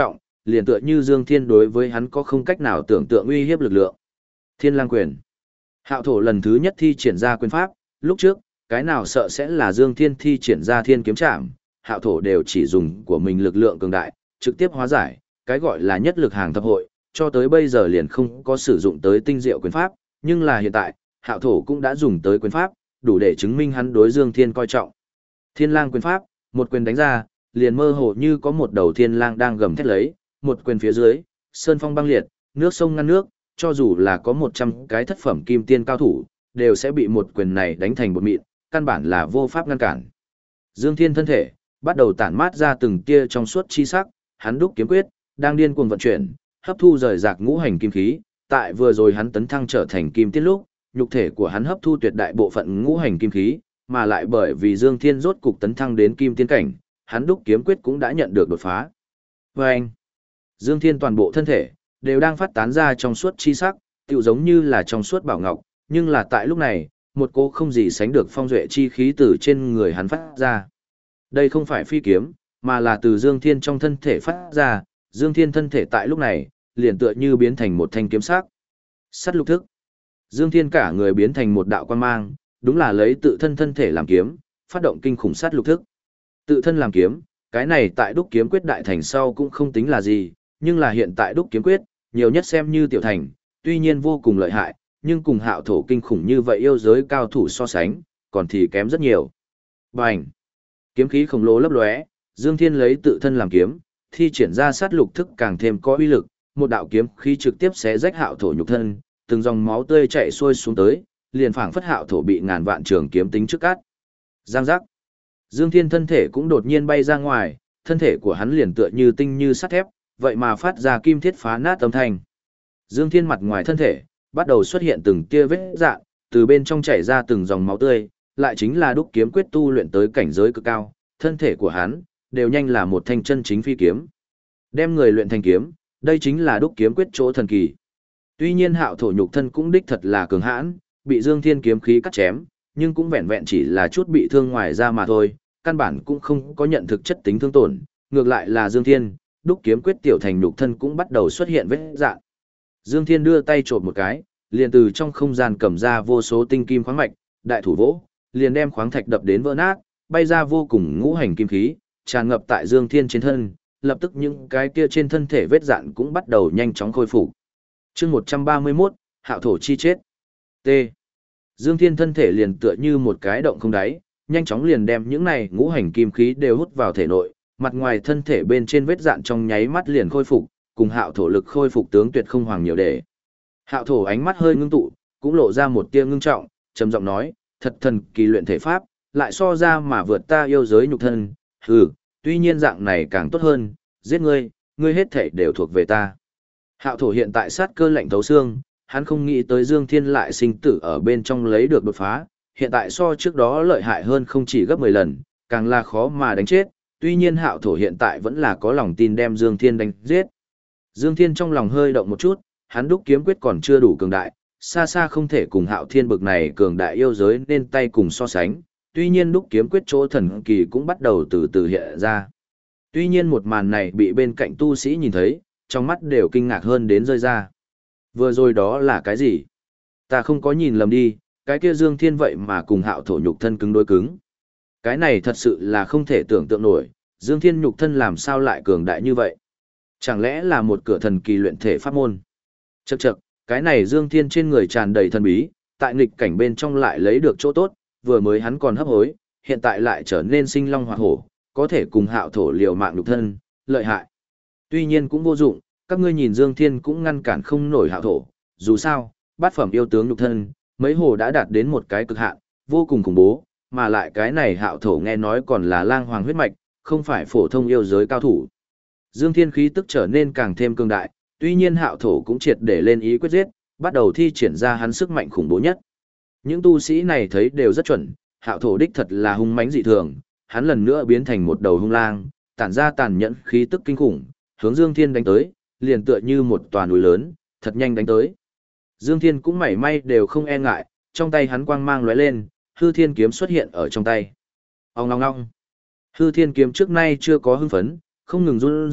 liền tựa như Dương Thiên đối với hắn có không cách nào tưởng tượng uy hiếp lực lượng. Thiên Lang quyền. Hạo thổ lần thứ nhất thi triển ra quyền pháp, lúc trước, cái nào sợ sẽ là Dương Thiên thi triển ra Thiên kiếm trảm, Hạo thổ đều chỉ dùng của mình lực lượng cường đại, trực tiếp hóa giải, cái gọi là nhất lực hàng thập hội, cho tới bây giờ liền không có sử dụng tới tinh diệu quyền pháp, nhưng là hiện tại, Hạo thổ cũng đã dùng tới quyền pháp, đủ để chứng minh hắn đối Dương Thiên coi trọng. Thiên Lang quyền pháp, một quyền đánh ra, liền mơ hồ như có một đầu thiên lang đang gầm thét lấy, một quyền phía dưới, sơn phong băng liệt, nước sông ngăn nước, cho dù là có 100 cái thất phẩm kim tiên cao thủ, đều sẽ bị một quyền này đánh thành bột mịn, căn bản là vô pháp ngăn cản. Dương Thiên thân thể bắt đầu tản mát ra từng tia trong suốt chi sắc, hắn đúc kiếm quyết, đang điên cuồng vận chuyển, hấp thu rời rạc ngũ hành kim khí, tại vừa rồi hắn tấn thăng trở thành kim tiên lúc, nhục thể của hắn hấp thu tuyệt đại bộ phận ngũ hành kim khí, mà lại bởi vì Dương Thiên rốt cục tấn thăng đến kim tiên cảnh, hắn đúc kiếm quyết cũng đã nhận được đột phá. Và anh, Dương Thiên toàn bộ thân thể đều đang phát tán ra trong suốt chi sắc, tựu giống như là trong suốt bảo ngọc, nhưng là tại lúc này, một cô không gì sánh được phong duệ chi khí từ trên người hắn phát ra. Đây không phải phi kiếm, mà là từ Dương Thiên trong thân thể phát ra, Dương Thiên thân thể tại lúc này, liền tựa như biến thành một thanh kiếm sắc. Sắt lục thức. Dương Thiên cả người biến thành một đạo quan mang, đúng là lấy tự thân thân thể làm kiếm, phát động kinh khủng sát lục thức. Tự thân làm kiếm, cái này tại đúc kiếm quyết đại thành sau cũng không tính là gì, nhưng là hiện tại đúc kiếm quyết, nhiều nhất xem như tiểu thành, tuy nhiên vô cùng lợi hại, nhưng cùng Hạo thổ kinh khủng như vậy yêu giới cao thủ so sánh, còn thì kém rất nhiều. Bành! Kiếm khí khổng lồ lấp lóe, Dương Thiên lấy tự thân làm kiếm, thi triển ra sát lục thức càng thêm có uy lực, một đạo kiếm khí trực tiếp xé rách Hạo thổ nhục thân, từng dòng máu tươi chảy xuôi xuống tới, liền phảng phất Hạo thổ bị ngàn vạn trường kiếm tính trước cát. Giang giác. Dương Thiên thân thể cũng đột nhiên bay ra ngoài, thân thể của hắn liền tựa như tinh như sắt thép, vậy mà phát ra kim thiết phá nát âm thanh. Dương Thiên mặt ngoài thân thể bắt đầu xuất hiện từng tia vết rạn, từ bên trong chảy ra từng dòng máu tươi, lại chính là đúc kiếm quyết tu luyện tới cảnh giới cực cao, thân thể của hắn đều nhanh là một thanh chân chính phi kiếm. Đem người luyện thành kiếm, đây chính là đúc kiếm quyết chỗ thần kỳ. Tuy nhiên Hạo thổ nhục thân cũng đích thật là cường hãn, bị Dương Thiên kiếm khí cắt chém, nhưng cũng vẹn vẹn chỉ là chút bị thương ngoài da mà thôi, căn bản cũng không có nhận thực chất tính thương tổn, ngược lại là Dương Thiên, đúc kiếm quyết tiểu thành nhục thân cũng bắt đầu xuất hiện vết rạn. Dương Thiên đưa tay chộp một cái, liền từ trong không gian cầm ra vô số tinh kim khoáng mạch, đại thủ vỗ, liền đem khoáng thạch đập đến vỡ nát, bay ra vô cùng ngũ hành kim khí, tràn ngập tại Dương Thiên trên thân, lập tức những cái kia trên thân thể vết rạn cũng bắt đầu nhanh chóng khôi phục. Chương 131, Hạo thổ chi chết. T. Dương Thiên thân thể liền tựa như một cái động không đáy, nhanh chóng liền đem những này ngũ hành kim khí đều hút vào thể nội, mặt ngoài thân thể bên trên vết dạn trong nháy mắt liền khôi phục, cùng Hạo thổ lực khôi phục tướng tuyệt không hoàng nhiều để. Hạo thổ ánh mắt hơi ngưng tụ, cũng lộ ra một tia ngưng trọng, trầm giọng nói, thật thần kỳ luyện thể pháp, lại so ra mà vượt ta yêu giới nhục thân, tuy nhiên dạng này càng tốt hơn, giết ngươi, ngươi hết thể đều thuộc về ta. Hạo thổ hiện tại sát cơ lạnh thấu xương, hắn không nghĩ tới Dương Thiên lại sinh tử ở bên trong lấy được đột phá, hiện tại so trước đó lợi hại hơn không chỉ gấp 10 lần, càng là khó mà đánh chết, tuy nhiên Hạo thổ hiện tại vẫn là có lòng tin đem Dương Thiên đánh giết. Dương Thiên trong lòng hơi động một chút, hắn đúc kiếm quyết còn chưa đủ cường đại, xa xa không thể cùng Hạo Thiên bực này cường đại yêu giới nên tay cùng so sánh, tuy nhiên đúc kiếm quyết chỗ thần kỳ cũng bắt đầu từ từ hiện ra. Tuy nhiên một màn này bị bên cạnh tu sĩ nhìn thấy, trong mắt đều kinh ngạc hơn đến rơi ra. Vừa rồi đó là cái gì? Ta không có nhìn lầm đi, cái kia Dương Thiên vậy mà cùng Hạo thổ nhục thân cứng đối cứng. Cái này thật sự là không thể tưởng tượng nổi, Dương Thiên nhục thân làm sao lại cường đại như vậy? Chẳng lẽ là một cửa thần kỳ luyện thể pháp môn? Chậc chậc, cái này Dương Thiên trên người tràn đầy thần bí, tại nghịch cảnh bên trong lại lấy được chỗ tốt, vừa mới hắn còn hấp hối, hiện tại lại trở nên sinh long hoạt hổ, có thể cùng Hạo thổ liều mạng nhục thân, lợi hại. Tuy nhiên cũng vô dụng, các ngươi nhìn Dương Thiên cũng ngăn cản không nổi Hạo thổ, dù sao, bát phẩm yêu tướng nhục thân, mấy hồ đã đạt đến một cái cực hạn, vô cùng khủng bố, mà lại cái này Hạo thổ nghe nói còn là lang hoàng huyết mạch, không phải phổ thông yêu giới cao thủ. Dương Thiên khí tức trở nên càng thêm cường đại, tuy nhiên Hạo thổ cũng triệt để lên ý quyết giết, bắt đầu thi triển ra hắn sức mạnh khủng bố nhất. Những tu sĩ này thấy đều rất chuẩn, Hạo thổ đích thật là hung mãnh dị thường, hắn lần nữa biến thành một đầu hung lang, tản ra tàn nhẫn khí tức kinh khủng, hướng Dương Thiên đánh tới, liền tựa như một tòa núi lớn, thật nhanh đánh tới. Dương Thiên cũng mảy may đều không e ngại, trong tay hắn quang mang lóe lên, hư thiên kiếm xuất hiện ở trong tay. Ong ong ong. Hư thiên kiếm trước nay chưa có hưng phấn, không ngừng run rẩy,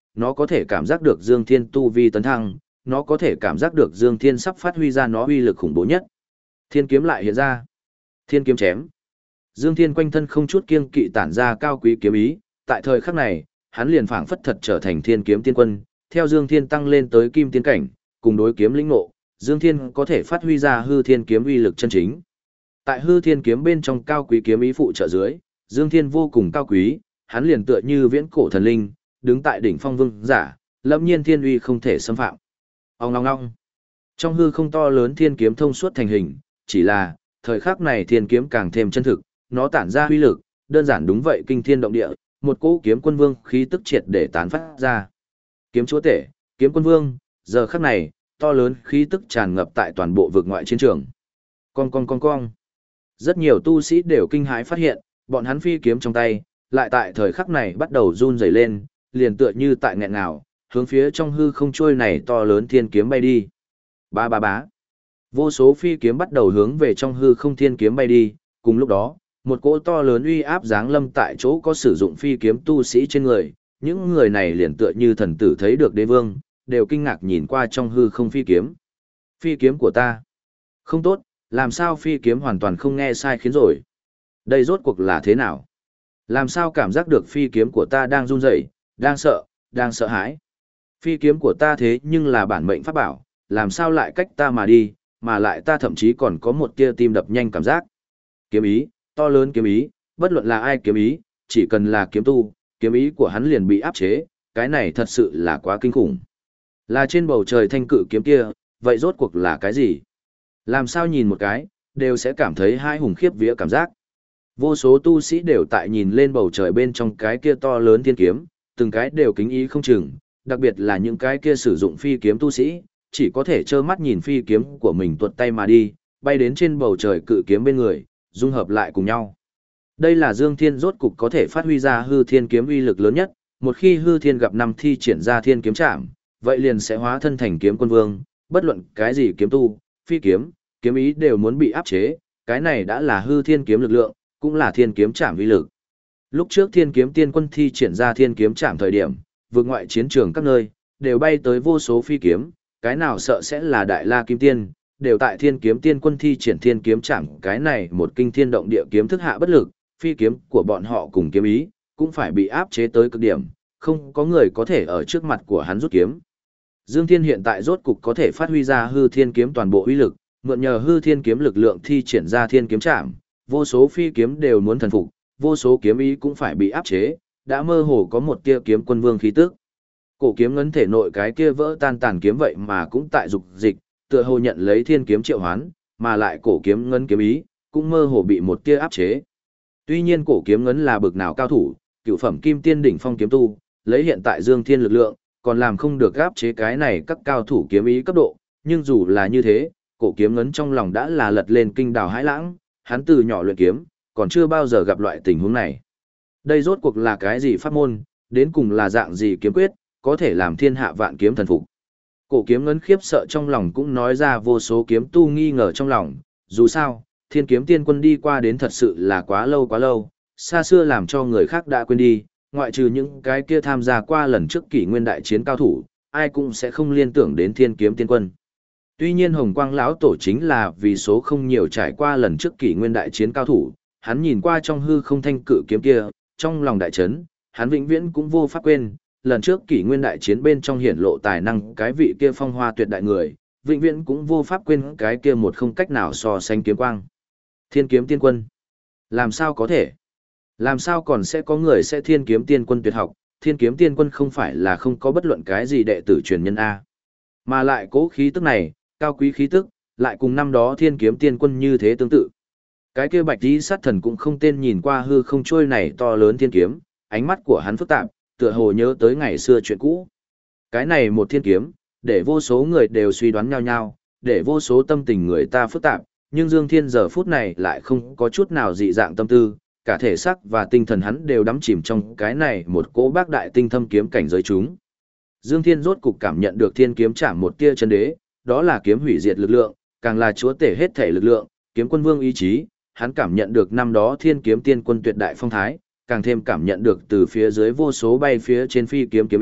nó có thể cảm giác được Dương Thiên tu vi tấn thăng, nó có thể cảm giác được Dương Thiên sắp phát huy ra nó uy lực khủng bố nhất. Thiên kiếm lại hiện ra. Thiên kiếm chém. Dương Thiên quanh thân không chút kiêng kỵ tản ra cao quý kiếm ý, tại thời khắc này, hắn liền phảng phất thật trở thành Thiên kiếm tiên quân, theo Dương Thiên tăng lên tới kim tiên cảnh, cùng đối kiếm lĩnh ngộ, Dương Thiên có thể phát huy ra hư thiên kiếm uy lực chân chính. Tại hư thiên kiếm bên trong cao quý kiếm ý phụ trợ dưới, Dương Thiên vô cùng cao quý, hắn liền tựa như viễn cổ thần linh, đứng tại đỉnh phong vương giả, lâm nhiên thiên uy không thể xâm phạm. Ong ong ong. Trong hư không to lớn thiên kiếm thông suốt thành hình, chỉ là, thời khắc này thiên kiếm càng thêm chân thực, nó tản ra uy lực, đơn giản đúng vậy kinh thiên động địa, một cỗ kiếm quân vương khí tức triệt để tán phát ra. Kiếm chúa tể, kiếm quân vương, giờ khắc này, to lớn khí tức tràn ngập tại toàn bộ vực ngoại chiến trường. Con. Rất nhiều tu sĩ đều kinh hãi phát hiện, bọn hắn phi kiếm trong tay, lại tại thời khắc này bắt đầu run rẩy lên, liền tựa như tại nghẹn ngào, hướng phía trong hư không trôi này to lớn thiên kiếm bay đi. Bá. Vô số phi kiếm bắt đầu hướng về trong hư không thiên kiếm bay đi, cùng lúc đó, một cỗ to lớn uy áp giáng lâm tại chỗ có sử dụng phi kiếm tu sĩ trên người, những người này liền tựa như thần tử thấy được đế vương, đều kinh ngạc nhìn qua trong hư không phi kiếm. Phi kiếm của ta. Không tốt, làm sao phi kiếm hoàn toàn không nghe sai khiến rồi. Đây rốt cuộc là thế nào? Làm sao cảm giác được phi kiếm của ta đang run rẩy, đang sợ hãi. Phi kiếm của ta thế nhưng là bản mệnh pháp bảo, làm sao lại cách ta mà đi, mà lại ta thậm chí còn có một tia tim đập nhanh cảm giác. Kiếm ý, to lớn kiếm ý, bất luận là ai kiếm ý, chỉ cần là kiếm tu, kiếm ý của hắn liền bị áp chế, cái này thật sự là quá kinh khủng. Là trên bầu trời thanh cự kiếm kia, vậy rốt cuộc là cái gì? Làm sao nhìn một cái, đều sẽ cảm thấy hai hùng khiếp vía cảm giác. Vô số tu sĩ đều tại nhìn lên bầu trời bên trong cái kia to lớn thiên kiếm, từng cái đều kính ý không chừng, đặc biệt là những cái kia sử dụng phi kiếm tu sĩ, chỉ có thể trơ mắt nhìn phi kiếm của mình tuột tay mà đi, bay đến trên bầu trời cự kiếm bên người, dung hợp lại cùng nhau. Đây là Dương Thiên rốt cục có thể phát huy ra hư thiên kiếm uy lực lớn nhất, một khi hư thiên gặp năm thi triển ra thiên kiếm trảm, vậy liền sẽ hóa thân thành kiếm quân vương, bất luận cái gì kiếm tu, phi kiếm, kiếm ý đều muốn bị áp chế, cái này đã là hư thiên kiếm lực lượng, cũng là thiên kiếm trảm uy lực. Lúc trước thiên kiếm tiên quân thi triển ra thiên kiếm trảm thời điểm, vượt ngoại chiến trường các nơi, đều bay tới vô số phi kiếm, cái nào sợ sẽ là đại la kim tiên, đều tại thiên kiếm tiên quân thi triển thiên kiếm trảm, cái này một kinh thiên động địa kiếm thức hạ bất lực, phi kiếm của bọn họ cùng kiếm ý, cũng phải bị áp chế tới cực điểm, không có người có thể ở trước mặt của hắn rút kiếm. Dương Thiên hiện tại rốt cục có thể phát huy ra hư thiên kiếm toàn bộ uy lực, mượn nhờ hư thiên kiếm lực lượng thi triển ra thiên kiếm trảm, vô số phi kiếm đều muốn thần phục, vô số kiếm ý cũng phải bị áp chế, đã mơ hồ có một tia kiếm quân vương khí tức. Cổ kiếm ngấn thể nội cái kia vỡ tan tàn kiếm vậy mà cũng tại dục dịch, tựa hồ nhận lấy thiên kiếm triệu hoán, mà lại cổ kiếm ngấn kiếm ý, cũng mơ hồ bị một tia áp chế. Tuy nhiên cổ kiếm ngấn là bực nào cao thủ, cựu phẩm kim tiên đỉnh phong kiếm tu, lấy hiện tại Dương Thiên lực lượng, còn làm không được áp chế cái này các cao thủ kiếm ý cấp độ, nhưng dù là như thế, cổ kiếm ngấn trong lòng đã là lật lên kinh đào hãi lãng, hắn từ nhỏ luyện kiếm, còn chưa bao giờ gặp loại tình huống này. Đây rốt cuộc là cái gì pháp môn, đến cùng là dạng gì kiếm quyết, có thể làm thiên hạ vạn kiếm thần phục. Cổ kiếm ngấn khiếp sợ trong lòng cũng nói ra vô số kiếm tu nghi ngờ trong lòng, dù sao, thiên kiếm tiên quân đi qua đến thật sự là quá lâu, xa xưa làm cho người khác đã quên đi, ngoại trừ những cái kia tham gia qua lần trước kỷ nguyên đại chiến cao thủ, ai cũng sẽ không liên tưởng đến thiên kiếm tiên quân. Tuy nhiên Hồng Quang lão tổ chính là vì số không nhiều trải qua lần trước kỷ nguyên đại chiến cao thủ, hắn nhìn qua trong hư không thanh cự kiếm kia, trong lòng đại chấn, hắn vĩnh viễn cũng vô pháp quên, lần trước kỷ nguyên đại chiến bên trong hiển lộ tài năng cái vị kia phong hoa tuyệt đại người, vĩnh viễn cũng vô pháp quên cái kia một không cách nào so sánh kiếm quang. Thiên kiếm tiên quân. Làm sao có thể? Làm sao còn sẽ có người sẽ thiên kiếm tiên quân tuyệt học, thiên kiếm tiên quân không phải là không có bất luận cái gì đệ tử truyền nhân A. Mà lại cố khí tức này, cao quý khí tức, lại cùng năm đó thiên kiếm tiên quân như thế tương tự. Cái kia bạch tí sát thần cũng không tên nhìn qua hư không trôi này to lớn thiên kiếm, ánh mắt của hắn phức tạp, tựa hồ nhớ tới ngày xưa chuyện cũ. Cái này một thiên kiếm, để vô số người đều suy đoán nhau nhau, để vô số tâm tình người ta phức tạp, nhưng Dương Thiên giờ phút này lại không có chút nào dị dạng tâm tư, cả thể xác và tinh thần hắn đều đắm chìm trong cái này một cỗ bác đại tinh thâm kiếm cảnh giới chúng. Dương Thiên rốt cục cảm nhận được thiên kiếm chạm một tia chân đế, đó là kiếm hủy diệt lực lượng, càng là chúa tể hết thể lực lượng, kiếm quân vương ý chí, hắn cảm nhận được năm đó thiên kiếm tiên quân tuyệt đại phong thái, càng thêm cảm nhận được từ phía dưới vô số bay phía trên phi kiếm kiếm ý,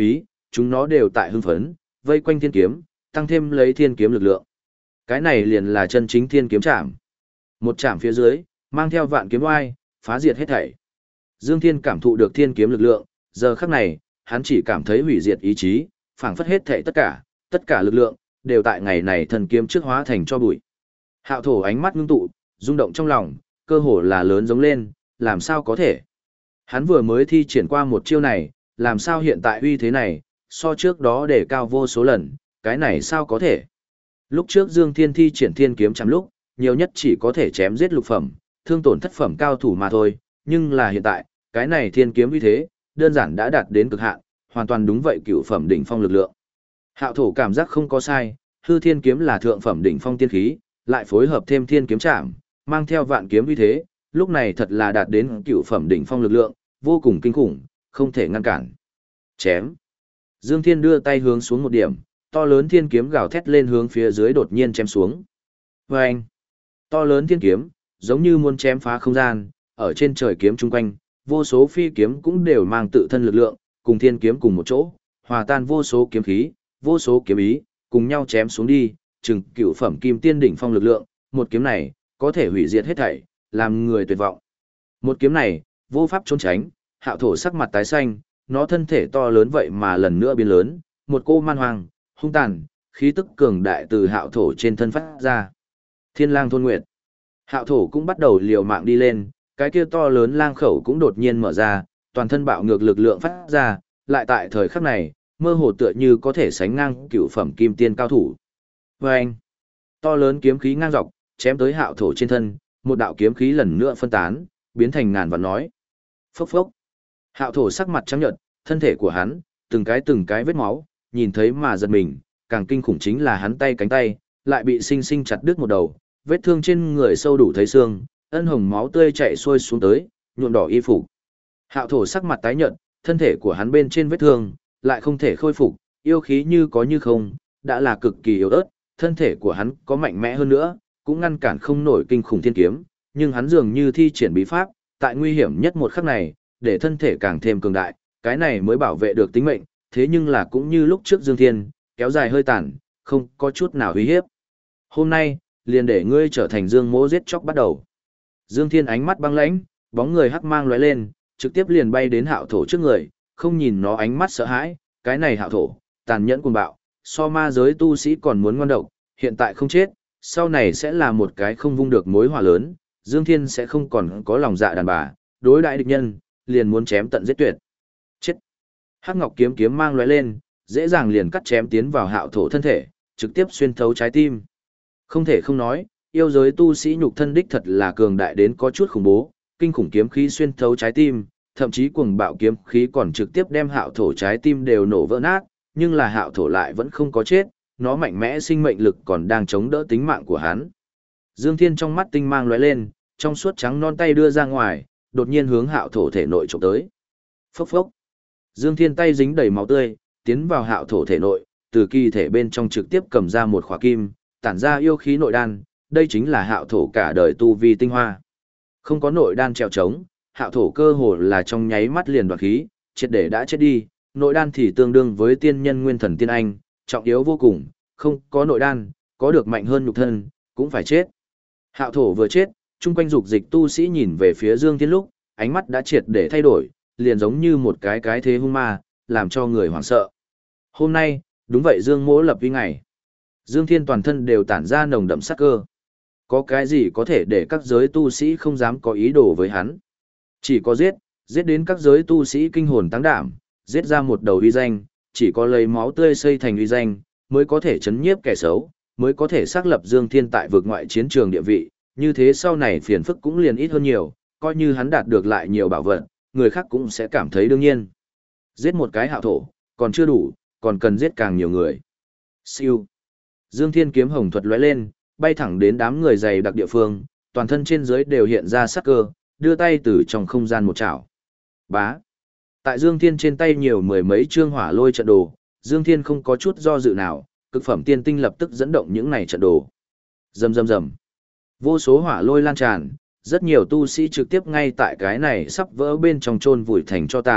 chúng nó đều tại hưng phấn, vây quanh thiên kiếm, tăng thêm lấy thiên kiếm lực lượng. Cái này liền là chân chính thiên kiếm chạm. Một chạm phía dưới, mang theo vạn kiếm oai, phá diệt hết thảy. Dương Thiên cảm thụ được thiên kiếm lực lượng, giờ khắc này, hắn chỉ cảm thấy hủy diệt ý chí, phảng phất hết thảy tất cả lực lượng, đều tại ngày này thần kiếm trước hóa thành cho bụi. Hạo thổ ánh mắt ngưng tụ, rung động trong lòng, cơ hồ là lớn giống lên, làm sao có thể. Hắn vừa mới thi triển qua một chiêu này, làm sao hiện tại uy thế này, so trước đó để cao vô số lần, cái này sao có thể. Lúc trước Dương Thiên thi triển thiên kiếm chạm lúc, nhiều nhất chỉ có thể chém giết lục phẩm, thương tổn thất phẩm cao thủ mà thôi, nhưng là hiện tại, cái này thiên kiếm uy thế, đơn giản đã đạt đến cực hạn, hoàn toàn đúng vậy cửu phẩm đỉnh phong lực lượng. Hạo thổ cảm giác không có sai, hư thiên kiếm là thượng phẩm đỉnh phong tiên khí, lại phối hợp thêm thiên kiếm chạm, mang theo vạn kiếm uy thế, lúc này thật là đạt đến cửu phẩm đỉnh phong lực lượng, vô cùng kinh khủng, không thể ngăn cản. Chém. Dương Thiên đưa tay hướng xuống một điểm, to lớn thiên kiếm gào thét lên hướng phía dưới đột nhiên chém xuống. Vâng! To lớn thiên kiếm, giống như muốn chém phá không gian, ở trên trời kiếm chung quanh, vô số phi kiếm cũng đều mang tự thân lực lượng, cùng thiên kiếm cùng một chỗ, hòa tan vô số kiếm khí, vô số kiếm ý, cùng nhau chém xuống đi, chừng cửu phẩm kim tiên đỉnh phong lực lượng, một kiếm này, có thể hủy diệt hết thảy, làm người tuyệt vọng. Một kiếm này, vô pháp trốn tránh, Hạo thổ sắc mặt tái xanh, nó thân thể to lớn vậy mà lần nữa biến lớn, một cô man hoang, hung tàn, khí tức cường đại từ Hạo thổ trên thân phát ra. Thiên lang thôn nguyệt. Hạo thổ cũng bắt đầu liều mạng đi lên, cái kia to lớn lang khẩu cũng đột nhiên mở ra, toàn thân bạo ngược lực lượng phát ra, lại tại thời khắc này, mơ hồ tựa như có thể sánh ngang cửu phẩm kim tiên cao thủ. Vâng! To lớn kiếm khí ngang dọc, chém tới Hạo thổ trên thân, một đạo kiếm khí lần nữa phân tán, biến thành ngàn vạn nói. Phốc phốc! Hạo thổ sắc mặt trắng nhợt, thân thể của hắn, từng cái vết máu, nhìn thấy mà giật mình, càng kinh khủng chính là hắn tay cánh tay, lại bị sinh sinh chặt đứt một đầu, vết thương trên người sâu đủ thấy xương, ân hồng máu tươi chảy xuôi xuống tới, nhuộm đỏ y phục. Hạo thổ sắc mặt tái nhợt, thân thể của hắn bên trên vết thương, lại không thể khôi phục, yêu khí như có như không, đã là cực kỳ yếu ớt, thân thể của hắn có mạnh mẽ hơn nữa, cũng ngăn cản không nổi kinh khủng thiên kiếm, nhưng hắn dường như thi triển bí pháp, tại nguy hiểm nhất một khắc này, để thân thể càng thêm cường đại, cái này mới bảo vệ được tính mệnh, thế nhưng là cũng như lúc trước Dương Thiên, kéo dài hơi tàn, không có chút nào uy hiếp. Hôm nay, liền để ngươi trở thành Dương Mỗ giết chóc bắt đầu. Dương Thiên ánh mắt băng lãnh, bóng người hắc mang lóe lên, trực tiếp liền bay đến Hạo thổ trước người, không nhìn nó ánh mắt sợ hãi, cái này Hạo thổ, tàn nhẫn cuồng bạo, so ma giới tu sĩ còn muốn ngoan độc, hiện tại không chết, sau này sẽ là một cái không vung được mối hỏa lớn, Dương Thiên sẽ không còn có lòng dạ đàn bà, đối đại địch nhân, liền muốn chém tận giết tuyệt. Chết. Hắc ngọc kiếm kiếm mang lóe lên, dễ dàng liền cắt chém tiến vào Hạo thổ thân thể, trực tiếp xuyên thấu trái tim. Không thể không nói, yêu giới tu sĩ nhục thân đích thật là cường đại đến có chút khủng bố, kinh khủng kiếm khí xuyên thấu trái tim, thậm chí cuồng bạo kiếm khí còn trực tiếp đem Hạo thổ trái tim đều nổ vỡ nát, nhưng là Hạo thổ lại vẫn không có chết, nó mạnh mẽ sinh mệnh lực còn đang chống đỡ tính mạng của hắn. Dương Thiên trong mắt tinh mang lóe lên, trong suốt trắng non tay đưa ra ngoài, đột nhiên hướng Hạo thổ thể nội chụp tới. Phốc phốc. Dương Thiên tay dính đầy máu tươi, tiến vào Hạo thổ thể nội, từ kỳ thể bên trong trực tiếp cầm ra một khỏa kim, tản ra yêu khí nội đan, đây chính là Hạo thổ cả đời tu vi tinh hoa. Không có nội đan trèo trống, Hạo thổ cơ hồ là trong nháy mắt liền đoạt khí, triệt để đã chết đi, nội đan thì tương đương với tiên nhân nguyên thần tiên anh, trọng yếu vô cùng, không có nội đan, có được mạnh hơn nhục thân, cũng phải chết. Hạo thổ vừa chết, chung quanh dục dịch tu sĩ nhìn về phía Dương Thiên lúc, ánh mắt đã triệt để thay đổi, liền giống như một cái thế hung ma, làm cho người hoảng sợ. Hôm nay, đúng vậy Dương Mỗ lập uy ngày. Dương Thiên toàn thân đều tản ra nồng đậm sát cơ. Có cái gì có thể để các giới tu sĩ không dám có ý đồ với hắn? Chỉ có giết, giết đến các giới tu sĩ kinh hồn tăng đảm, giết ra một đầu uy danh, chỉ có lấy máu tươi xây thành uy danh, mới có thể chấn nhiếp kẻ xấu, mới có thể xác lập Dương Thiên tại vực ngoại chiến trường địa vị, như thế sau này phiền phức cũng liền ít hơn nhiều, coi như hắn đạt được lại nhiều bảo vật, người khác cũng sẽ cảm thấy đương nhiên. Giết một cái Hạo thổ, còn chưa đủ, còn cần giết càng nhiều người. Siêu. Dương Thiên kiếm hồng thuật lóe lên, bay thẳng đến đám người dày đặc địa phương, toàn thân trên dưới đều hiện ra sắc cơ, đưa tay từ trong không gian một chảo. Bá. Tại Dương Thiên trên tay nhiều mười mấy chương hỏa lôi trận đồ, Dương Thiên không có chút do dự nào, cực phẩm tiên tinh lập tức dẫn động những này trận đồ. Rầm rầm rầm. Vô số hỏa lôi lan tràn, rất nhiều tu sĩ trực tiếp ngay tại cái này sắp vỡ bên trong chôn vùi thành cho tàn,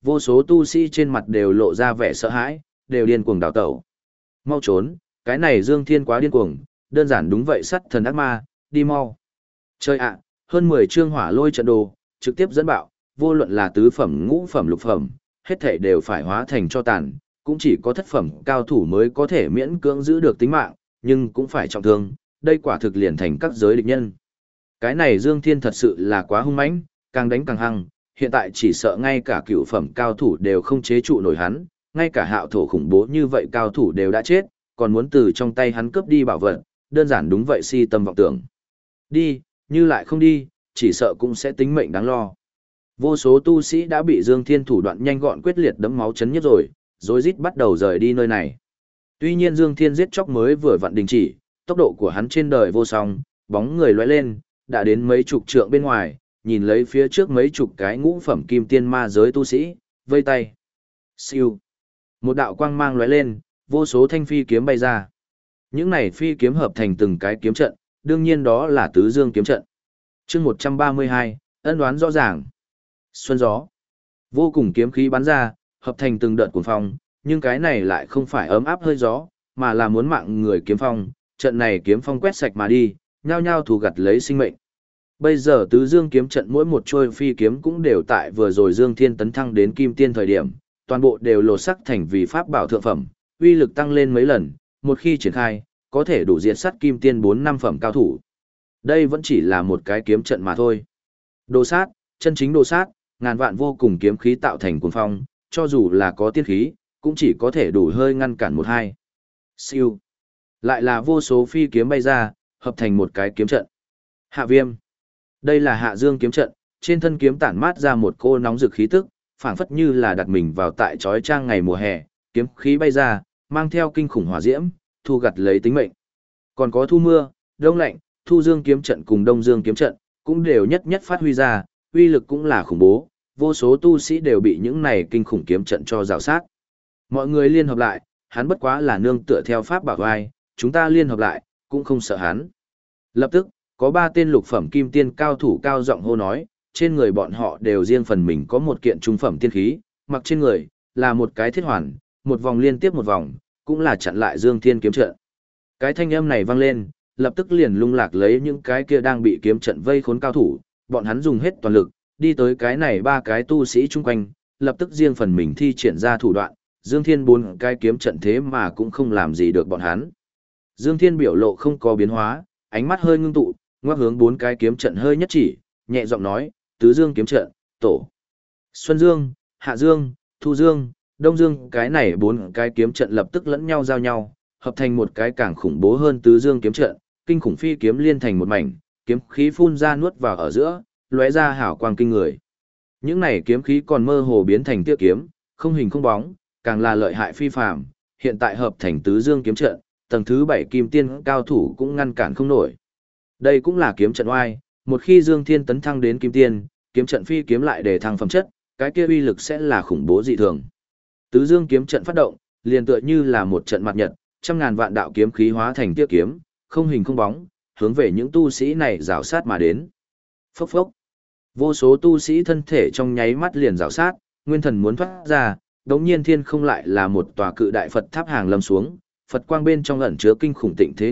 vô số tu sĩ trên mặt đều lộ ra vẻ sợ hãi, đều điên cuồng đào tẩu. Mau trốn, cái này Dương Thiên quá điên cuồng, đơn giản đúng vậy sắt thần ác ma, đi mau. Chơi ạ, hơn 10 chương hỏa lôi trận đồ, trực tiếp dẫn bạo, vô luận là tứ phẩm, ngũ phẩm, lục phẩm, hết thảy đều phải hóa thành cho tàn, cũng chỉ có thất phẩm cao thủ mới có thể miễn cưỡng giữ được tính mạng, nhưng cũng phải trọng thương, đây quả thực liền thành các giới địch nhân. Cái này Dương Thiên thật sự là quá hung mãnh, càng đánh càng hăng, hiện tại chỉ sợ ngay cả cựu phẩm cao thủ đều không chế trụ nổi hắn, ngay cả hạo thổ khủng bố như vậy cao thủ đều đã chết, còn muốn từ trong tay hắn cướp đi bảo vật, đơn giản đúng vậy si tâm vọng tưởng. Đi, như lại không đi, chỉ sợ cũng sẽ tính mệnh đáng lo. Vô số tu sĩ đã bị Dương Thiên thủ đoạn nhanh gọn quyết liệt đấm máu chấn nhất rồi, rối rít bắt đầu rời đi nơi này. Tuy nhiên Dương Thiên giết chóc mới vừa vặn đình chỉ, tốc độ của hắn trên đời vô song, bóng người lóe lên, đã đến mấy chục trượng bên ngoài, nhìn lấy phía trước mấy chục cái ngũ phẩm kim tiên ma giới tu sĩ, vây tay. Siêu. Một đạo quang mang lóe lên, vô số thanh phi kiếm bay ra. Những này phi kiếm hợp thành từng cái kiếm trận, đương nhiên đó là tứ dương kiếm trận. Chương 132, ân đoán rõ ràng. Xuân gió. Vô cùng kiếm khí bắn ra, hợp thành từng đợt cuồng phong, nhưng cái này lại không phải ấm áp hơi gió, mà là muốn mạng người kiếm phong, trận này kiếm phong quét sạch mà đi, nhao nhao thù gặt lấy sinh mệnh. Bây giờ tứ dương kiếm trận mỗi một trôi phi kiếm cũng đều tại vừa rồi Dương Thiên tấn thăng đến kim tiên thời điểm, toàn bộ đều lột sắc thành vì pháp bảo thượng phẩm, uy lực tăng lên mấy lần, một khi triển khai, có thể đủ diệt sát kim tiên 4-5 phẩm cao thủ. Đây vẫn chỉ là một cái kiếm trận mà thôi. Đồ sát, chân chính đồ sát, ngàn vạn vô cùng kiếm khí tạo thành cuồng phong, cho dù là có tiên khí, cũng chỉ có thể đủ hơi ngăn cản một hai. Siêu. Lại là vô số phi kiếm bay ra, hợp thành một cái kiếm trận. Hạ viêm. Đây là hạ dương kiếm trận, trên thân kiếm tản mát ra một cô nóng rực khí tức, phảng phất như là đặt mình vào tại chói chang ngày mùa hè, kiếm khí bay ra, mang theo kinh khủng hỏa diễm, thu gặt lấy tính mệnh. Còn có thu mưa, đông lạnh, thu dương kiếm trận cùng đông dương kiếm trận, cũng đều nhất nhất phát huy ra, uy lực cũng là khủng bố, vô số tu sĩ đều bị những này kinh khủng kiếm trận cho rào sát. Mọi người liên hợp lại, hắn bất quá là nương tựa theo pháp bảo vai, chúng ta liên hợp lại, cũng không sợ hắn. Lập tức, có 3 tên lục phẩm kim tiên cao thủ cao giọng hô nói, trên người bọn họ đều riêng phần mình có một kiện trung phẩm tiên khí, mặc trên người, là một cái thiết hoàn, một vòng liên tiếp một vòng, cũng là chặn lại Dương Thiên kiếm trận. Cái thanh âm này vang lên, lập tức liền lung lạc lấy những cái kia đang bị kiếm trận vây khốn cao thủ, bọn hắn dùng hết toàn lực, đi tới cái này 3 cái tu sĩ chung quanh, lập tức riêng phần mình thi triển ra thủ đoạn, Dương Thiên 4 cái kiếm trận thế mà cũng không làm gì được bọn hắn. Dương Thiên biểu lộ không có biến hóa, ánh mắt hơi ngưng tụ, ngoắc hướng 4 cái kiếm trận hơi nhất chỉ, nhẹ giọng nói, tứ dương kiếm trận, tổ. Xuân Dương, Hạ Dương, Thu Dương, Đông Dương, cái này 4 cái kiếm trận lập tức lẫn nhau giao nhau, hợp thành một cái càng khủng bố hơn tứ dương kiếm trận, kinh khủng phi kiếm liên thành một mảnh, kiếm khí phun ra nuốt vào ở giữa, lóe ra hào quang kinh người. Những này kiếm khí còn mơ hồ biến thành tia kiếm, không hình không bóng, càng là lợi hại phi phàm, hiện tại hợp thành tứ dương kiếm trận, tầng thứ 7 kim tiên cao thủ cũng ngăn cản không nổi. Đây cũng là kiếm trận oai, một khi Dương Thiên tấn thăng đến kim tiên, kiếm trận phi kiếm lại để thăng phẩm chất, cái kia uy lực sẽ là khủng bố dị thường. Tứ dương kiếm trận phát động, liền tựa như là một trận mặt nhật, trăm ngàn vạn đạo kiếm khí hóa thành tia kiếm, không hình không bóng, hướng về những tu sĩ này rào sát mà đến. Phốc phốc. Vô số tu sĩ thân thể trong nháy mắt liền rào sát, nguyên thần muốn thoát ra, đống nhiên thiên không lại là một tòa cự đại Phật tháp hàng lâm xuống, Phật quang bên trong ẩn chứa kinh khủng tịnh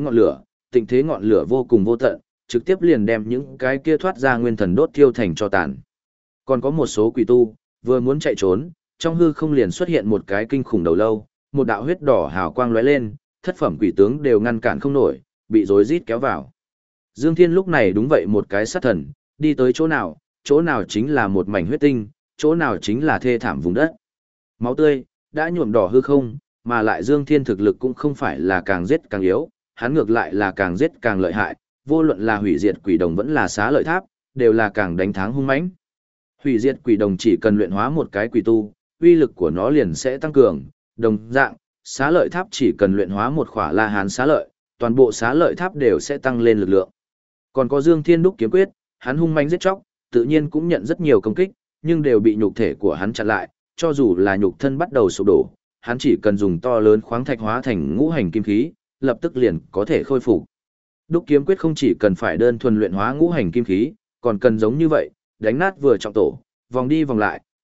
thế ngọn lửa vô cùng vô tận, trực tiếp liền đem những cái kia thoát ra nguyên thần đốt thiêu thành tro tàn. Còn có một số quỷ tu, vừa muốn chạy trốn, trong hư không liền xuất hiện một cái kinh khủng đầu lâu, một đạo huyết đỏ hào quang lóe lên, thất phẩm quỷ tướng đều ngăn cản không nổi, bị rối rít kéo vào. Dương Thiên lúc này đúng vậy một cái sát thần, đi tới chỗ nào chính là một mảnh huyết tinh, chỗ nào chính là thê thảm vùng đất. Máu tươi đã nhuộm đỏ hư không, mà lại Dương Thiên thực lực cũng không phải là càng giết càng yếu, hắn ngược lại là càng giết càng lợi hại, vô luận là hủy diệt quỷ đồng vẫn là xá lợi tháp, đều là càng đánh thắng hung mãnh. Hủy diệt quỷ đồng chỉ cần luyện hóa một cái quỷ tu, uy lực của nó liền sẽ tăng cường, đồng dạng, xá lợi tháp chỉ cần luyện hóa một khỏa La Hán xá lợi, toàn bộ xá lợi tháp đều sẽ tăng lên lực lượng. Còn có Dương Thiên đúc kiếm quyết, hắn hung mãnh giết chóc, tự nhiên cũng nhận rất nhiều công kích, nhưng đều bị nhục thể của hắn chặn lại, cho dù là nhục thân bắt đầu sụp đổ, hắn chỉ cần dùng to lớn khoáng thạch hóa thành ngũ hành kim khí, lập tức liền có thể khôi phục. Đúc kiếm quyết không chỉ cần phải đơn thuần luyện hóa ngũ hành kim khí, còn cần giống như vậy, đánh nát vừa trọng tổ, vòng đi vòng lại,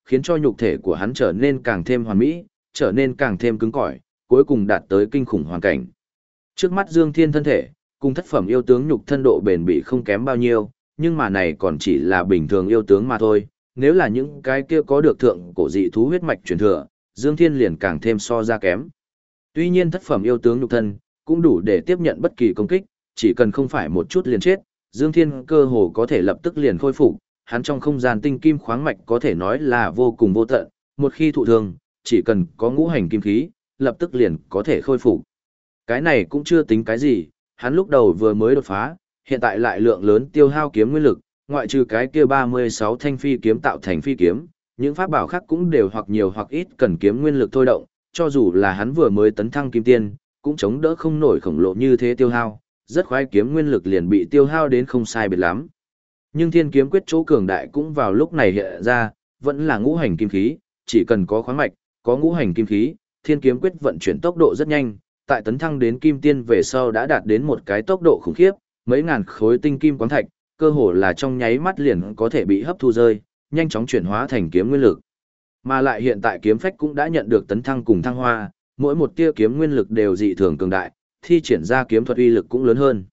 khiến cho nhục thể của hắn trở nên càng thêm hoàn mỹ, trở nên càng thêm cứng cỏi, cuối cùng đạt tới kinh khủng hoàn cảnh. Trước mắt Dương Thiên thân thể, cùng thất phẩm yêu tướng nhục thân độ bền bỉ không kém bao nhiêu, nhưng mà này còn chỉ là bình thường yêu tướng mà thôi, nếu là những cái kia có được thượng cổ dị thú huyết mạch truyền thừa, Dương Thiên liền càng thêm so ra kém. Tuy nhiên thất phẩm yêu tướng nhục thân cũng đủ để tiếp nhận bất kỳ công kích, chỉ cần không phải một chút liền chết, Dương Thiên cơ hồ có thể lập tức liền khôi phục, hắn trong không gian tinh kim khoáng mạch có thể nói là vô cùng vô tận, một khi thụ thương, chỉ cần có ngũ hành kim khí, lập tức liền có thể khôi phục. Cái này cũng chưa tính cái gì, hắn lúc đầu vừa mới đột phá, hiện tại lại lượng lớn tiêu hao kiếm nguyên lực, ngoại trừ cái kia 36 thanh phi kiếm tạo thành phi kiếm, những pháp bảo khác cũng đều hoặc nhiều hoặc ít cần kiếm nguyên lực thôi động, cho dù là hắn vừa mới tấn thăng kim tiên, cũng chống đỡ không nổi khổng lồ như thế tiêu hao, rất khoái kiếm nguyên lực liền bị tiêu hao đến không sai biệt lắm. Nhưng thiên kiếm quyết chỗ cường đại cũng vào lúc này hiện ra, vẫn là ngũ hành kim khí, chỉ cần có khoáng mạch, có ngũ hành kim khí, thiên kiếm quyết vận chuyển tốc độ rất nhanh, tại tấn thăng đến kim tiên về sau đã đạt đến một cái tốc độ khủng khiếp, mấy ngàn khối tinh kim quáng thạch, cơ hồ là trong nháy mắt liền có thể bị hấp thu rơi, nhanh chóng chuyển hóa thành kiếm nguyên lực. Mà lại hiện tại kiếm phách cũng đã nhận được tấn thăng cùng thăng hoa, mỗi một tia kiếm nguyên lực đều dị thường cường đại, thi triển ra kiếm thuật uy lực cũng lớn hơn.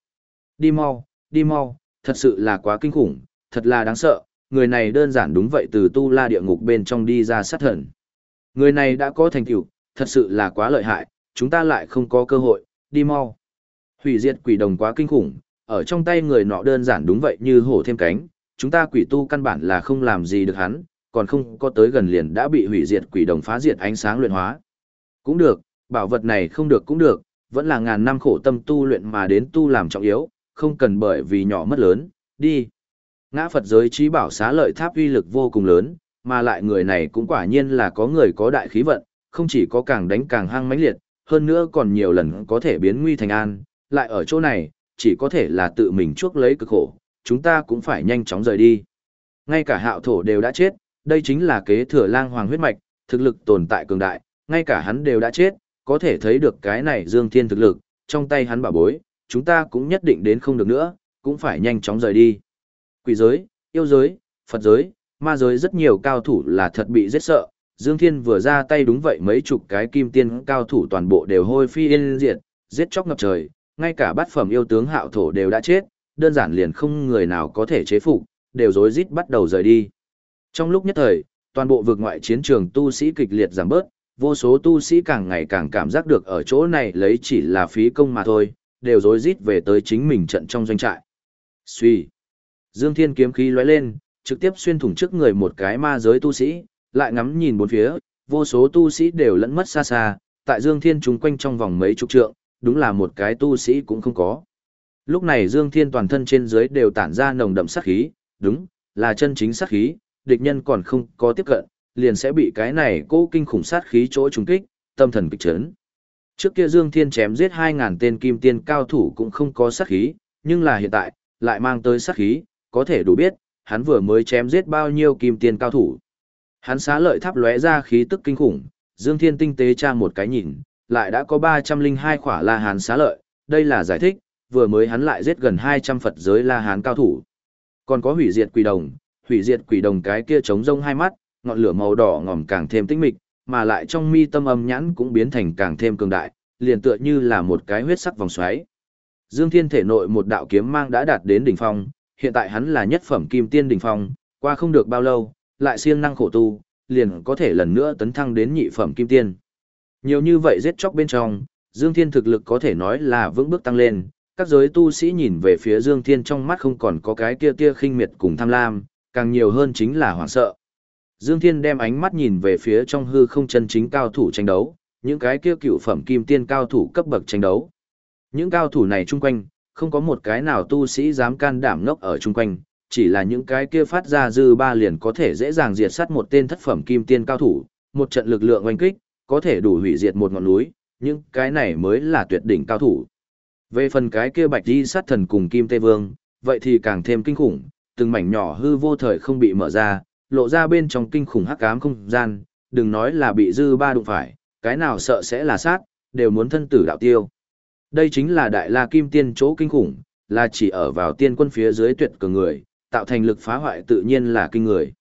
Đi mau, thật sự là quá kinh khủng, thật là đáng sợ, người này đơn giản đúng vậy từ tu la địa ngục bên trong đi ra sát thần. Người này đã có thành tựu, thật sự là quá lợi hại, chúng ta lại không có cơ hội, đi mau. Hủy diệt quỷ đồng quá kinh khủng, ở trong tay người nọ đơn giản đúng vậy như hổ thêm cánh, chúng ta quỷ tu căn bản là không làm gì được hắn, còn không có tới gần liền đã bị hủy diệt quỷ đồng phá diệt ánh sáng luyện hóa. Cũng được, bảo vật này không được cũng được, vẫn là ngàn năm khổ tâm tu luyện mà đến tu làm trọng yếu, không cần bởi vì nhỏ mất lớn, đi. Ngã Phật giới trí bảo xá lợi tháp uy lực vô cùng lớn, mà lại người này cũng quả nhiên là có người có đại khí vận, không chỉ có càng đánh càng hăng mãnh liệt, hơn nữa còn nhiều lần có thể biến nguy thành an, lại ở chỗ này, chỉ có thể là tự mình chuốc lấy cực khổ, chúng ta cũng phải nhanh chóng rời đi. Ngay cả hạo thổ đều đã chết, đây chính là kế thừa lang hoàng huyết mạch, thực lực tồn tại cường đại, ngay cả hắn đều đã chết, có thể thấy được cái này Dương Thiên thực lực, trong tay hắn bảo bối, chúng ta cũng nhất định đến không được nữa, cũng phải nhanh chóng rời đi. Quỷ giới, yêu giới, Phật giới, ma giới rất nhiều cao thủ là thật bị giết sợ, Dương Thiên vừa ra tay đúng vậy mấy chục cái kim tiên cao thủ toàn bộ đều hôi phi yên diệt, giết chóc ngập trời, ngay cả bát phẩm yêu tướng hạo thổ đều đã chết, đơn giản liền không người nào có thể chế phục, đều rối rít bắt đầu rời đi. Trong lúc nhất thời, toàn bộ vực ngoại chiến trường tu sĩ kịch liệt giảm bớt, vô số tu sĩ càng ngày càng cảm giác được ở chỗ này lấy chỉ là phí công mà thôi, đều rối rít về tới chính mình trận trong doanh trại. Xuy. Dương Thiên kiếm khí lóe lên, trực tiếp xuyên thủng trước người một cái ma giới tu sĩ, lại ngắm nhìn bốn phía, vô số tu sĩ đều lẫn mất xa xa, tại Dương Thiên chúng quanh trong vòng mấy chục trượng, đúng là một cái tu sĩ cũng không có. Lúc này Dương Thiên toàn thân trên dưới đều tản ra nồng đậm sát khí, đúng, là chân chính sát khí, địch nhân còn không có tiếp cận, liền sẽ bị cái này cố kinh khủng sát khí chỗ trùng kích, tâm thần kịch chấn. Trước kia Dương Thiên chém giết 2000 tên kim tiên cao thủ cũng không có sát khí, nhưng là hiện tại, lại mang tới sát khí, có thể đủ biết, hắn vừa mới chém giết bao nhiêu kim tiên cao thủ. Hắn xá lợi tháp lóe ra khí tức kinh khủng, Dương Thiên tinh tế tra một cái nhìn, lại đã có 302 khỏa La Hán xá lợi, đây là giải thích, vừa mới hắn lại giết gần 200 Phật giới La Hán cao thủ. Còn có hủy diệt quỷ đồng cái kia trống rông hai mắt, ngọn lửa màu đỏ ngòm càng thêm tinh mịch, mà lại trong mi tâm âm nhãn cũng biến thành càng thêm cường đại, liền tựa như là một cái huyết sắc vòng xoáy. Dương Thiên thể nội một đạo kiếm mang đã đạt đến đỉnh phong, hiện tại hắn là nhất phẩm kim tiên đỉnh phong, qua không được bao lâu, lại siêng năng khổ tu, liền có thể lần nữa tấn thăng đến nhị phẩm kim tiên. Nhiều như vậy giết chóc bên trong, Dương Thiên thực lực có thể nói là vững bước tăng lên, các giới tu sĩ nhìn về phía Dương Thiên trong mắt không còn có cái kia khinh miệt cùng tham lam, càng nhiều hơn chính là hoảng sợ. Dương Thiên đem ánh mắt nhìn về phía trong hư không chân chính cao thủ tranh đấu, những cái kia cựu phẩm kim tiên cao thủ cấp bậc tranh đấu. Những cao thủ này chung quanh, không có một cái nào tu sĩ dám can đảm ngốc ở chung quanh, chỉ là những cái kia phát ra dư ba liền có thể dễ dàng diệt sát một tên thất phẩm kim tiên cao thủ, một trận lực lượng oanh kích, có thể đủ hủy diệt một ngọn núi, những cái này mới là tuyệt đỉnh cao thủ. Về phần cái kia bạch đi sát thần cùng kim tê vương, vậy thì càng thêm kinh khủng, từng mảnh nhỏ hư vô thời không bị mở ra, lộ ra bên trong kinh khủng hắc ám không gian, đừng nói là bị dư ba đụng phải, cái nào sợ sẽ là sát, đều muốn thân tử đạo tiêu. Đây chính là đại la kim tiên chỗ kinh khủng, là chỉ ở vào tiên quân phía dưới tuyệt cường người, tạo thành lực phá hoại tự nhiên là kinh người.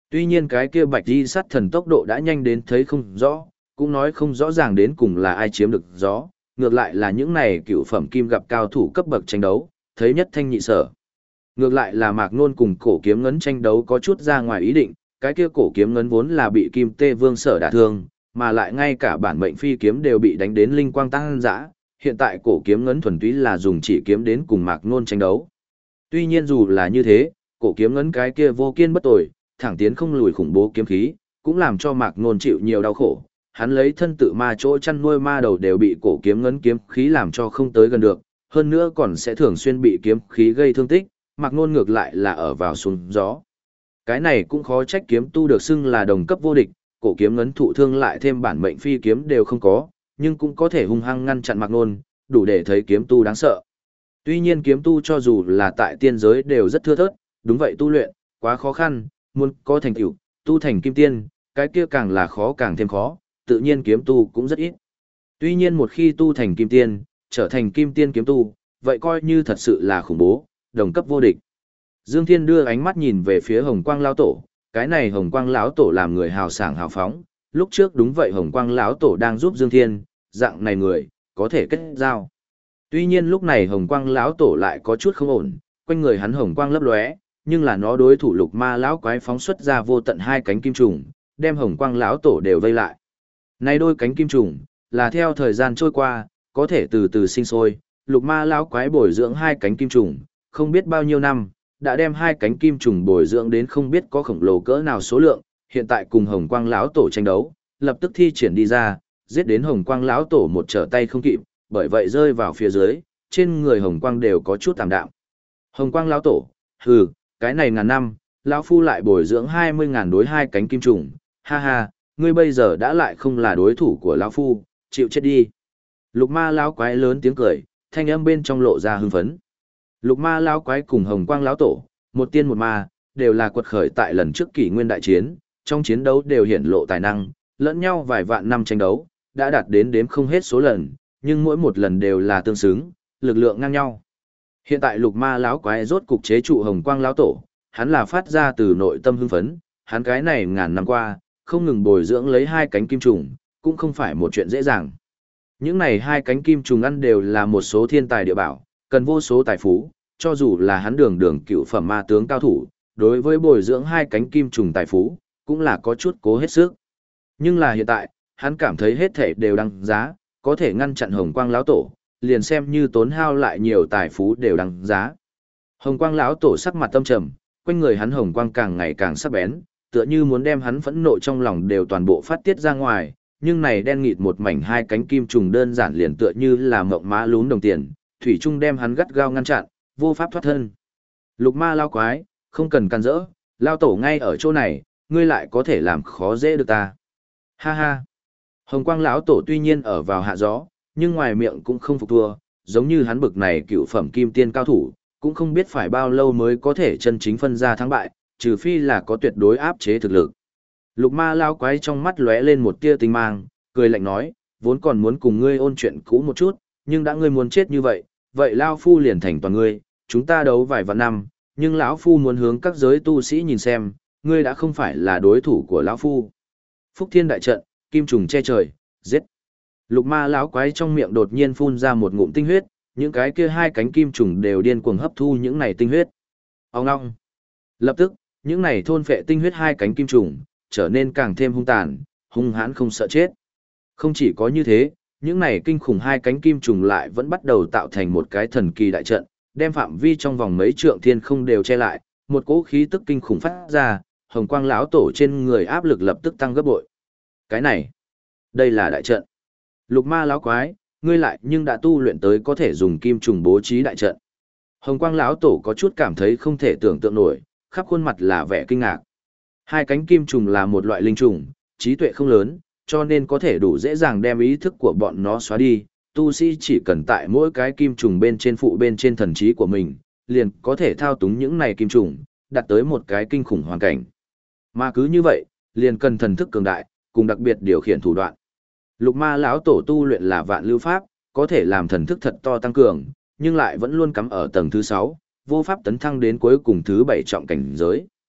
Tuy nhiên cái kia bạch di sát thần tốc độ đã nhanh đến thấy không rõ, cũng nói không rõ ràng đến cùng là ai chiếm được gió, ngược lại là những này cựu phẩm kim gặp cao thủ cấp bậc tranh đấu, thấy nhất thanh nhị sở. Ngược lại là Mạc Nôn cùng cổ kiếm ngấn tranh đấu có chút ra ngoài ý định, cái kia cổ kiếm ngấn vốn là bị Kim Tê Vương sở đả thương, mà lại ngay cả bản mệnh phi kiếm đều bị đánh đến linh quang tăng dã. Hiện tại cổ kiếm ngấn thuần túy là dùng chỉ kiếm đến cùng Mạc Nôn tranh đấu. Tuy nhiên dù là như thế, cổ kiếm ngấn cái kia vô kiên bất tồi, thẳng tiến không lùi khủng bố kiếm khí, cũng làm cho Mạc Nôn chịu nhiều đau khổ. Hắn lấy thân tự ma chỗ chăn nuôi ma đầu đều bị cổ kiếm ngấn kiếm khí làm cho không tới gần được, hơn nữa còn sẽ thường xuyên bị kiếm khí gây thương tích, Mạc Nôn ngược lại là ở vào xuống gió. Cái này cũng khó trách kiếm tu được xưng là đồng cấp vô địch, cổ kiếm ngấn thụ thương lại thêm bản mệnh phi kiếm đều không có, nhưng cũng có thể hung hăng ngăn chặn Mạc Nôn, đủ để thấy kiếm tu đáng sợ. Tuy nhiên kiếm tu cho dù là tại tiên giới đều rất thưa thớt, đúng vậy tu luyện, quá khó khăn, muốn có thành tựu, tu thành kim tiên, cái kia càng là khó càng thêm khó, tự nhiên kiếm tu cũng rất ít. Tuy nhiên một khi tu thành kim tiên, trở thành kim tiên kiếm tu, vậy coi như thật sự là khủng bố, đồng cấp vô địch. Dương Thiên đưa ánh mắt nhìn về phía Hồng Quang lão tổ, cái này Hồng Quang lão tổ làm người hào sảng hào phóng, lúc trước đúng vậy Hồng Quang lão tổ đang giúp Dương Thiên, dạng này người có thể kết giao. Tuy nhiên lúc này Hồng Quang lão tổ lại có chút không ổn, quanh người hắn hồng quang lấp lóe, nhưng là nó đối thủ Lục Ma lão quái phóng xuất ra vô tận hai cánh kim trùng, đem Hồng Quang lão tổ đều vây lại. Này đôi cánh kim trùng là theo thời gian trôi qua, có thể từ từ sinh sôi, Lục Ma lão quái bồi dưỡng hai cánh kim trùng, không biết bao nhiêu năm, đã đem hai cánh kim trùng bồi dưỡng đến không biết có khổng lồ cỡ nào số lượng, hiện tại cùng Hồng Quang lão tổ tranh đấu, lập tức thi triển đi ra, giết đến Hồng Quang lão tổ một trở tay không kịp, bởi vậy rơi vào phía dưới, trên người Hồng Quang đều có chút tạm đạm. Hồng Quang lão tổ, hừ, cái này ngàn năm, lão phu lại bồi dưỡng 20.000 đối hai cánh kim trùng, ha ha, ngươi bây giờ đã lại không là đối thủ của lão phu, chịu chết đi. Lục Ma lão quái lớn tiếng cười, thanh âm bên trong lộ ra hưng phấn. Lục Ma lão quái cùng Hồng Quang lão tổ, một tiên một ma, đều là quật khởi tại lần trước kỷ nguyên đại chiến, trong chiến đấu đều hiển lộ tài năng, lẫn nhau vài vạn năm tranh đấu, đã đạt đến đếm không hết số lần, nhưng mỗi một lần đều là tương xứng, lực lượng ngang nhau. Hiện tại Lục Ma lão quái rốt cục chế trụ Hồng Quang lão tổ, hắn là phát ra từ nội tâm hưng phấn, hắn cái này ngàn năm qua, không ngừng bồi dưỡng lấy hai cánh kim trùng, cũng không phải một chuyện dễ dàng. Những này hai cánh kim trùng ăn đều là một số thiên tài địa bảo, cần vô số tài phú, cho dù là hắn đường đường cựu phẩm ma tướng cao thủ, đối với bồi dưỡng hai cánh kim trùng tài phú, cũng là có chút cố hết sức. Nhưng là hiện tại, hắn cảm thấy hết thể đều đăng giá, có thể ngăn chặn Hồng Quang lão tổ, liền xem như tốn hao lại nhiều tài phú đều đăng giá. Hồng Quang lão tổ sắc mặt tâm trầm, quanh người hắn hồng quang càng ngày càng sắc bén, tựa như muốn đem hắn phẫn nộ trong lòng đều toàn bộ phát tiết ra ngoài, nhưng này đen nghịt một mảnh hai cánh kim trùng đơn giản liền tựa như là mộng má lún đồng tiền, thủy trung đem hắn gắt gao ngăn chặn, vô pháp thoát thân. Lục Ma lao quái, không cần can rỡ, lao tổ ngay ở chỗ này, ngươi lại có thể làm khó dễ được ta. Ha ha. Hồng Quang lão tổ tuy nhiên ở vào hạ gió, nhưng ngoài miệng cũng không phục thua, giống như hắn bực này cựu phẩm kim tiên cao thủ, cũng không biết phải bao lâu mới có thể chân chính phân ra thắng bại, trừ phi là có tuyệt đối áp chế thực lực. Lục Ma lao quái trong mắt lóe lên một tia tinh mang, cười lạnh nói, vốn còn muốn cùng ngươi ôn chuyện cũ một chút, nhưng đã ngươi muốn chết như vậy, vậy lao phu liền thành toàn ngươi, chúng ta đấu vài vạn năm, nhưng lão phu muốn hướng các giới tu sĩ nhìn xem, ngươi đã không phải là đối thủ của lão phu. Phúc Thiên đại trận, kim trùng che trời, giết. Lục Ma lão quái trong miệng đột nhiên phun ra một ngụm tinh huyết, những cái kia hai cánh kim trùng đều điên cuồng hấp thu những này tinh huyết. Ông ngong. Lập tức, những này thôn phệ tinh huyết hai cánh kim trùng, trở nên càng thêm hung tàn, hung hãn không sợ chết. Không chỉ có như thế, những này kinh khủng hai cánh kim trùng lại vẫn bắt đầu tạo thành một cái thần kỳ đại trận, đem phạm vi trong vòng mấy trượng thiên không đều che lại, một cỗ khí tức kinh khủng phát ra, Hồng Quang lão tổ trên người áp lực lập tức tăng gấp bội. Cái này, đây là đại trận. Lục Ma lão quái, ngươi lại nhưng đã tu luyện tới có thể dùng kim trùng bố trí đại trận. Hồng Quang lão tổ có chút cảm thấy không thể tưởng tượng nổi, khắp khuôn mặt là vẻ kinh ngạc. Hai cánh kim trùng là một loại linh trùng, trí tuệ không lớn, cho nên có thể đủ dễ dàng đem ý thức của bọn nó xóa đi. Tu sĩ chỉ cần tại mỗi cái kim trùng bên trên phụ bên trên thần trí của mình, liền có thể thao túng những này kim trùng, đạt tới một cái kinh khủng hoàn cảnh. Mà cứ như vậy, liền cần thần thức cường đại, cùng đặc biệt điều khiển thủ đoạn. Lục Ma lão tổ tu luyện là vạn lưu pháp, có thể làm thần thức thật to tăng cường, nhưng lại vẫn luôn cắm ở tầng thứ 6, vô pháp tấn thăng đến cuối cùng thứ 7 trọng cảnh giới.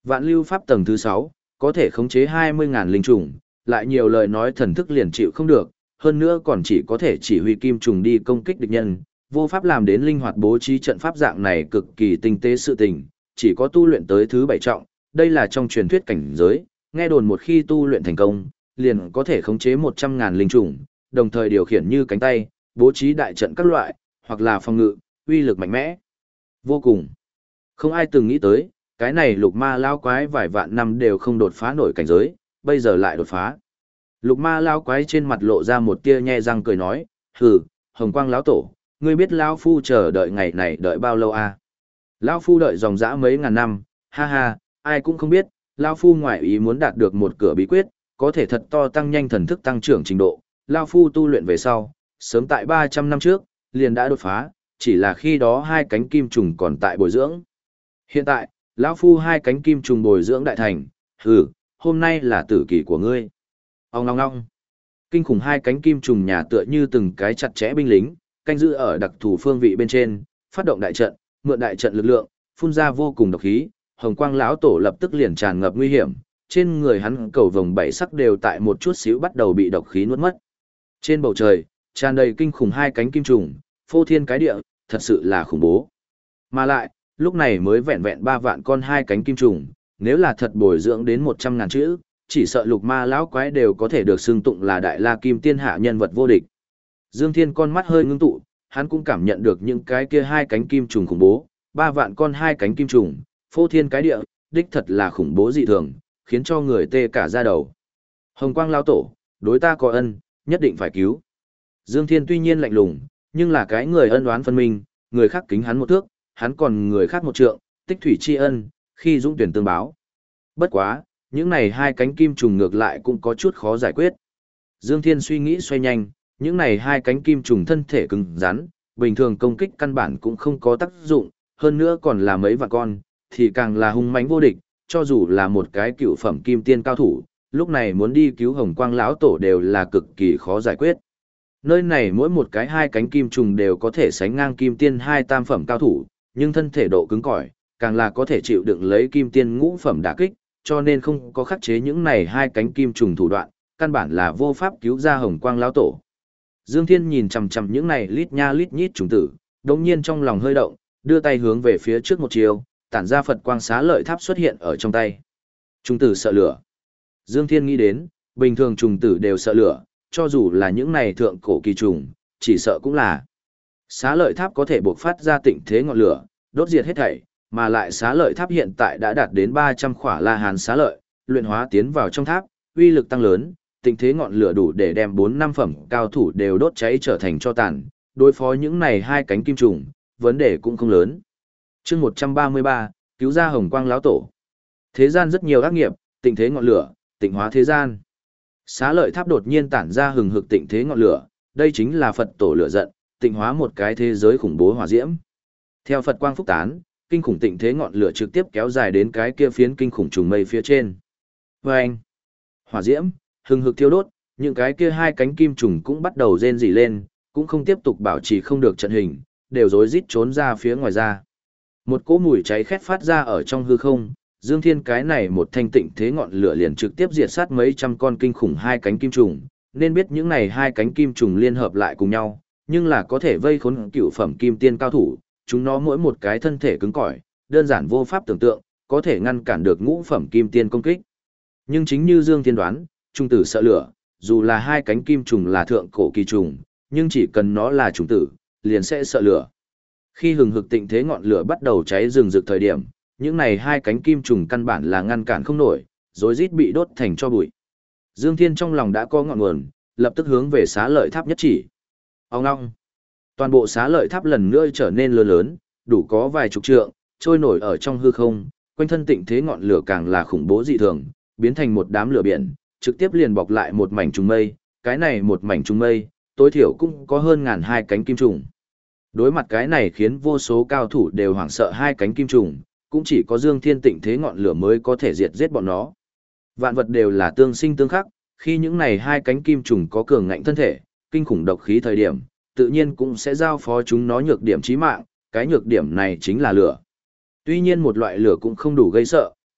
Vạn lưu pháp tầng thứ 6, có thể khống chế 20.000 linh trùng, lại nhiều lời nói thần thức liền chịu không được, hơn nữa còn chỉ có thể chỉ huy kim trùng đi công kích địch nhân, vô pháp làm đến linh hoạt bố trí trận pháp dạng này cực kỳ tinh tế sự tình, chỉ có tu luyện tới thứ 7 trọng, đây là trong truyền thuyết cảnh giới, nghe đồn một khi tu luyện thành công, liền có thể khống chế 100.000 linh trùng, đồng thời điều khiển như cánh tay, bố trí đại trận các loại, hoặc là phòng ngự, uy lực mạnh mẽ. Vô cùng. Không ai từng nghĩ tới, cái này lục ma lao quái vài vạn năm đều không đột phá nổi cảnh giới, bây giờ lại đột phá. Lục ma lao quái trên mặt lộ ra một tia nhe răng cười nói, hừ, hồng quang lão tổ, ngươi biết lão phu chờ đợi ngày này đợi bao lâu à? Lão phu đợi dòng dã mấy ngàn năm, ha ha, ai cũng không biết, lão phu ngoại ý muốn đạt được một cửa bí quyết, có thể thật to tăng nhanh thần thức tăng trưởng trình độ. Lão phu tu luyện về sau, sớm tại 300 năm trước, liền đã đột phá, chỉ là khi đó hai cánh kim trùng còn tại bồi dưỡng. Hiện tại, lão phu hai cánh kim trùng bồi dưỡng đại thành, hừ, hôm nay là tử kỳ của ngươi. Ong ong ong. Kinh khủng hai cánh kim trùng nhà tựa như từng cái chặt chẽ binh lính, canh giữ ở đặc thù phương vị bên trên, phát động đại trận, mượn đại trận lực lượng, phun ra vô cùng độc khí, hồng quang lão tổ lập tức liền tràn ngập nguy hiểm, trên người hắn cầu vồng bảy sắc đều tại một chút xíu bắt đầu bị độc khí nuốt mất. Trên bầu trời, tràn đầy kinh khủng hai cánh kim trùng, phô thiên cái địa, thật sự là khủng bố. Mà lại, lúc này mới vẹn vẹn 3 vạn con hai cánh kim trùng, nếu là thật bồi dưỡng đến 100.000 chữ, chỉ sợ lục ma lão quái đều có thể được xưng tụng là đại la kim tiên hạ nhân vật vô địch. Dương Thiên con mắt hơi ngưng tụ, hắn cũng cảm nhận được những cái kia hai cánh kim trùng khủng bố, 3 vạn con hai cánh kim trùng, phô thiên cái địa, đích thật là khủng bố dị thường, khiến cho người tê cả da đầu. Hồng quang lão tổ, đối ta có ân, nhất định phải cứu. Dương Thiên tuy nhiên lạnh lùng, nhưng là cái người ân oán phân minh, người khác kính hắn một thước, hắn còn người khác một trượng, tích thủy tri ân, khi dũng tuyển tương báo. Bất quá, những này hai cánh kim trùng ngược lại cũng có chút khó giải quyết. Dương Thiên suy nghĩ xoay nhanh, những này hai cánh kim trùng thân thể cứng rắn, bình thường công kích căn bản cũng không có tác dụng, hơn nữa còn là mấy vạn con, thì càng là hung mãnh vô địch, cho dù là một cái cựu phẩm kim tiên cao thủ, lúc này muốn đi cứu Hồng Quang lão tổ đều là cực kỳ khó giải quyết. Nơi này mỗi một cái hai cánh kim trùng đều có thể sánh ngang kim tiên hai tam phẩm cao thủ, nhưng thân thể độ cứng cỏi, càng là có thể chịu đựng lấy kim tiên ngũ phẩm đả kích, cho nên không có khắc chế những này hai cánh kim trùng thủ đoạn, căn bản là vô pháp cứu ra Hồng Quang lão tổ. Dương Thiên nhìn chằm chằm những này lít nha lít nhít trùng tử, đột nhiên trong lòng hơi động, đưa tay hướng về phía trước một chiều, tản ra Phật quang xá lợi tháp xuất hiện ở trong tay. Trùng tử sợ lửa. Dương Thiên nghĩ đến, bình thường trùng tử đều sợ lửa, cho dù là những này thượng cổ kỳ trùng, chỉ sợ cũng là. Xá lợi tháp có thể bộc phát ra tịnh thế ngọn lửa, đốt diệt hết thảy, mà lại xá lợi tháp hiện tại đã đạt đến 300 khỏa La Hán xá lợi, luyện hóa tiến vào trong tháp, uy lực tăng lớn, tịnh thế ngọn lửa đủ để đem 4-5 phẩm cao thủ đều đốt cháy trở thành tro tàn, đối phó những này hai cánh kim trùng, vấn đề cũng không lớn. Chương 133, cứu ra Hồng Quang lão tổ. Thế gian rất nhiều ác nghiệp, tịnh thế ngọn lửa, tịnh hóa thế gian. Xá lợi tháp đột nhiên tản ra hừng hực tịnh thế ngọn lửa, đây chính là Phật tổ lửa giận, tịnh hóa một cái thế giới khủng bố hỏa diễm. Theo Phật quang phúc tán, kinh khủng tịnh thế ngọn lửa trực tiếp kéo dài đến cái kia phiến kinh khủng trùng mây phía trên. Vâng! Hỏa diễm, hừng hực thiêu đốt, những cái kia hai cánh kim trùng cũng bắt đầu rên rỉ lên, cũng không tiếp tục bảo trì không được trận hình, đều rối rít trốn ra phía ngoài ra. Một cỗ mùi cháy khét phát ra ở trong hư không, Dương Thiên cái này một thanh tịnh thế ngọn lửa liền trực tiếp diệt sát mấy trăm con kinh khủng hai cánh kim trùng, nên biết những này hai cánh kim trùng liên hợp lại cùng nhau, nhưng là có thể vây khốn cựu phẩm kim tiên cao thủ, chúng nó mỗi một cái thân thể cứng cỏi, đơn giản vô pháp tưởng tượng, có thể ngăn cản được ngũ phẩm kim tiên công kích. Nhưng chính như Dương Thiên đoán, trùng tử sợ lửa, dù là hai cánh kim trùng là thượng cổ kỳ trùng, nhưng chỉ cần nó là trùng tử, liền sẽ sợ lửa. Khi hừng hực tịnh thế ngọn lửa bắt đầu cháy rừng rực thời điểm, những này hai cánh kim trùng căn bản là ngăn cản không nổi, rối rít bị đốt thành tro bụi. Dương Thiên trong lòng đã có ngọn nguồn, lập tức hướng về xá lợi tháp nhất chỉ. Ông ngong. Toàn bộ xá lợi tháp lần nữa trở nên lớn lớn, đủ có vài chục trượng, trôi nổi ở trong hư không, quanh thân tịnh thế ngọn lửa càng là khủng bố dị thường, biến thành một đám lửa biển, trực tiếp liền bọc lại một mảnh trùng mây, cái này một mảnh trùng mây, tối thiểu cũng có hơn ngàn hai cánh kim trùng. Đối mặt cái này khiến vô số cao thủ đều hoảng sợ hai cánh kim trùng, cũng chỉ có Dương Thiên tịnh thế ngọn lửa mới có thể diệt giết bọn nó. Vạn vật đều là tương sinh tương khắc, khi những này hai cánh kim trùng có cường ngạnh thân thể, kinh khủng độc khí thời điểm, tự nhiên cũng sẽ giao phó chúng nó nhược điểm chí mạng, cái nhược điểm này chính là lửa. Tuy nhiên một loại lửa cũng không đủ gây sợ,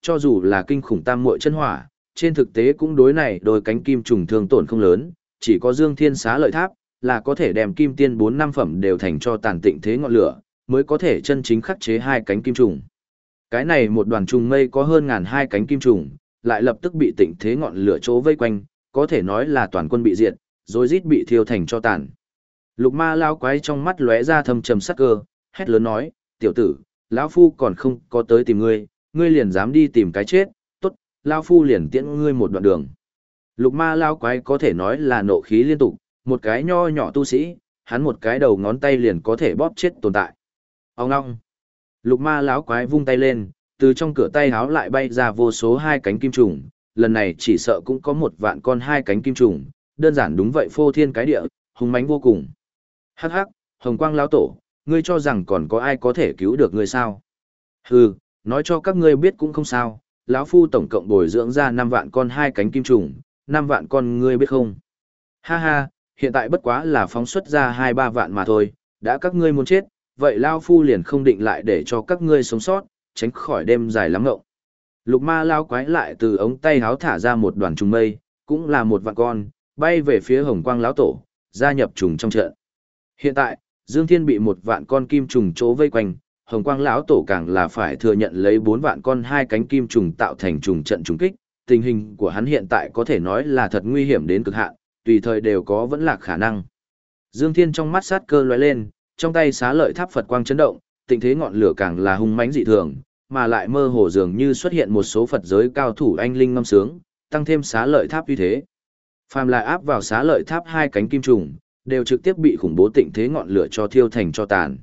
cho dù là kinh khủng tam muội chân hỏa, trên thực tế cũng đối này đôi cánh kim trùng thương tổn không lớn, chỉ có Dương Thiên Xá Lợi Tháp là có thể đem kim tiên 4 năm phẩm đều thành cho tàn tịnh thế ngọn lửa, mới có thể chân chính khắc chế hai cánh kim trùng. Cái này một đoàn trùng mây có hơn ngàn hai cánh kim trùng, lại lập tức bị tịnh thế ngọn lửa chỗ vây quanh, có thể nói là toàn quân bị diệt, rồi rít bị thiêu thành cho tàn. Lục Ma lao quái trong mắt lóe ra thâm trầm sắc cơ, hét lớn nói, tiểu tử, lão phu còn không có tới tìm ngươi, ngươi liền dám đi tìm cái chết, tốt, lão phu liền tiễn ngươi một đoạn đường. Lục Ma lao quái có thể nói là nộ khí liên tục, một cái nho nhỏ tu sĩ, hắn một cái đầu ngón tay liền có thể bóp chết tồn tại. Ông ngong. Lục Ma lão quái vung tay lên, từ trong cửa tay háo lại bay ra vô số hai cánh kim trùng, lần này chỉ sợ cũng có 1 vạn con hai cánh kim trùng, đơn giản đúng vậy phô thiên cái địa, hùng mãnh vô cùng. Hắc hắc, Hồng Quang lão tổ, ngươi cho rằng còn có ai có thể cứu được ngươi sao? Hừ, nói cho các ngươi biết cũng không sao, lão phu tổng cộng bồi dưỡng ra 5 vạn con hai cánh kim trùng, 5 vạn con ngươi biết không? Ha ha, hiện tại bất quá là phóng xuất ra 2-3 vạn mà thôi, đã các ngươi muốn chết, vậy lão phu liền không định lại để cho các ngươi sống sót, tránh khỏi đêm dài lắm ngộng. Lục Ma lao quái lại từ ống tay háo thả ra một đoàn trùng mây, cũng là 1 vạn con, bay về phía Hồng Quang lão tổ, gia nhập trùng trong trận. Hiện tại, Dương Thiên bị 1 vạn con kim trùng chỗ vây quanh, Hồng Quang lão tổ càng là phải thừa nhận lấy 4 vạn con hai cánh kim trùng tạo thành trùng trận trùng kích, tình hình của hắn hiện tại có thể nói là thật nguy hiểm đến cực hạn, tùy thời đều có vẫn lạc khả năng. Dương Thiên trong mắt sát cơ lóe lên, trong tay xá lợi tháp Phật quang chấn động, tình thế ngọn lửa càng là hung mãnh dị thường, mà lại mơ hồ dường như xuất hiện một số Phật giới cao thủ anh linh ngâm sướng, tăng thêm xá lợi tháp uy thế. Phàm là áp vào xá lợi tháp hai cánh kim trùng, đều trực tiếp bị khủng bố tịnh thế ngọn lửa cho thiêu thành cho tàn.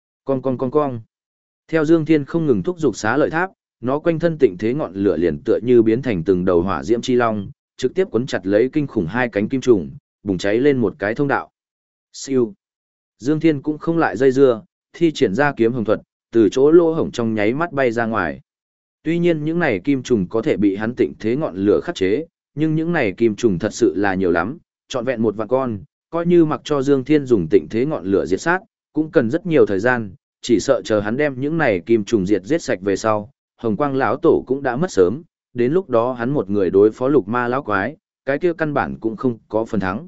Con. Theo Dương Thiên không ngừng thúc giục xá lợi tháp, nó quanh thân tịnh thế ngọn lửa liền tựa như biến thành từng đầu hỏa diễm chi long, trực tiếp quấn chặt lấy kinh khủng hai cánh kim trùng, bùng cháy lên một cái thông đạo. Siêu. Dương Thiên cũng không lại dây dưa, thi triển ra kiếm hồng thuật, từ chỗ lỗ hổng trong nháy mắt bay ra ngoài. Tuy nhiên những này kim trùng có thể bị hắn tịnh thế ngọn lửa khắc chế, nhưng những này kim trùng thật sự là nhiều lắm, trọn vẹn 1 vạn con, coi như mặc cho Dương Thiên dùng tịnh thế ngọn lửa diệt sát, cũng cần rất nhiều thời gian, chỉ sợ chờ hắn đem những này kim trùng diệt giết sạch về sau, Hồng Quang lão tổ cũng đã mất sớm, đến lúc đó hắn một người đối phó Lục Ma lão quái, cái kia căn bản cũng không có phần thắng.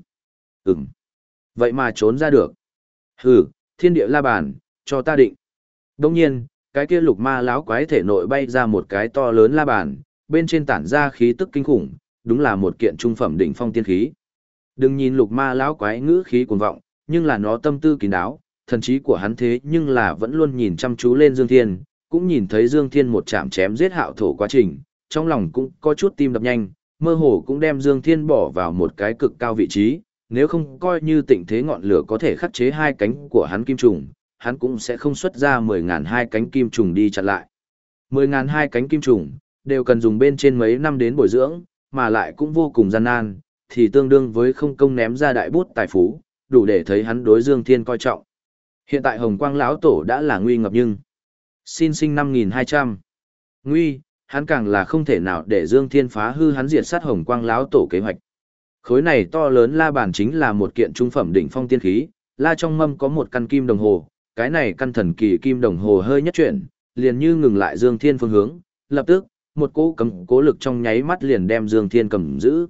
Vậy mà trốn ra được. Hừ, thiên địa la bàn, cho ta định. Đồng nhiên, cái kia Lục Ma lão quái thể nội bay ra một cái to lớn la bàn, bên trên tản ra khí tức kinh khủng, đúng là một kiện trung phẩm đỉnh phong tiên khí. Đừng nhìn Lục Ma lão quái ngữ khí cuồng vọng, nhưng là nó tâm tư kín đáo, thần trí của hắn thế nhưng là vẫn luôn nhìn chăm chú lên Dương Thiên, cũng nhìn thấy Dương Thiên một chạm chém giết Hạo Thổ quá trình, trong lòng cũng có chút tim đập nhanh, mơ hồ cũng đem Dương Thiên bỏ vào một cái cực cao vị trí, nếu không coi như tịnh thế ngọn lửa có thể khắc chế hai cánh của hắn kim trùng, hắn cũng sẽ không xuất ra 10.000 hai cánh kim trùng đi chặn lại. 10.000 hai cánh kim trùng, đều cần dùng bên trên mấy năm đến bồi dưỡng, mà lại cũng vô cùng gian nan, thì tương đương với không công ném ra đại bút tài phú, đủ để thấy hắn đối Dương Thiên coi trọng. Hiện tại Hồng Quang lão tổ đã là nguy ngập nhưng xin sinh 5.200. Nguy, hắn càng là không thể nào để Dương Thiên phá hư hắn diệt sát Hồng Quang lão tổ kế hoạch. Khối này to lớn la bàn chính là một kiện trung phẩm đỉnh phong tiên khí, la trong mâm có một căn kim đồng hồ, cái này căn thần kỳ kim đồng hồ hơi nhất chuyển, liền như ngừng lại Dương Thiên phương hướng, lập tức, một cỗ cầm cố lực trong nháy mắt liền đem Dương Thiên cầm giữ.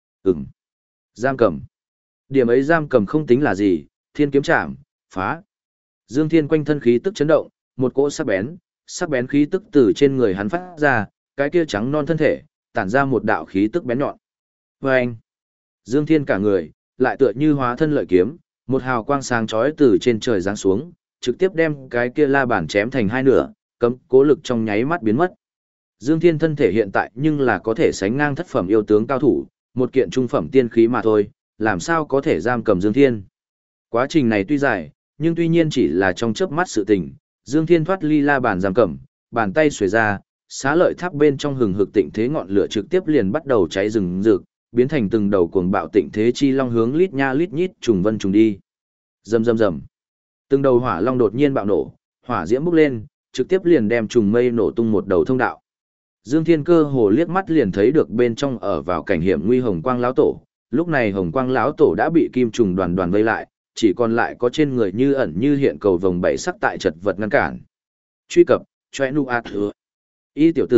Giam cầm. Điểm ấy giam cầm không tính là gì, thiên kiếm chạm, phá. Dương Thiên quanh thân khí tức chấn động, một cỗ sắc bén khí tức từ trên người hắn phát ra, cái kia trắng non thân thể, tản ra một đạo khí tức bén nhọn. Vâng! Dương Thiên cả người, lại tựa như hóa thân lợi kiếm, một hào quang sáng chói từ trên trời giáng xuống, trực tiếp đem cái kia la bàn chém thành hai nửa, cấm cố lực trong nháy mắt biến mất. Dương Thiên thân thể hiện tại nhưng là có thể sánh ngang thất phẩm yêu tướng cao thủ, một kiện trung phẩm tiên khí mà thôi, làm sao có thể giam cầm Dương Thiên. Quá trình này tuy dài, nhưng tuy nhiên chỉ là trong chớp mắt sự tình, Dương Thiên thoát ly la bàn giam cầm, bàn tay xuề ra, xá lợi tháp bên trong hừng hực tịnh thế ngọn lửa trực tiếp liền bắt đầu cháy rừng rực, biến thành từng đầu cuồng bạo tịnh thế chi long hướng lít nha lít nhít trùng vân trùng đi. Rầm rầm rầm. Từng đầu hỏa long đột nhiên bạo nổ, hỏa diễm bốc lên, trực tiếp liền đem trùng mây nổ tung một đầu thông đạo. Dương Thiên cơ hồ liếc mắt liền thấy được bên trong ở vào cảnh hiểm nguy Hồng Quang lão tổ, lúc này Hồng Quang lão tổ đã bị kim trùng đoàn đoàn vây lại, chỉ còn lại có trên người như ẩn như hiện cầu vồng bảy sắc tại chật vật ngăn cản. Truy cập, choe nu a thừa. Y tiểu tử,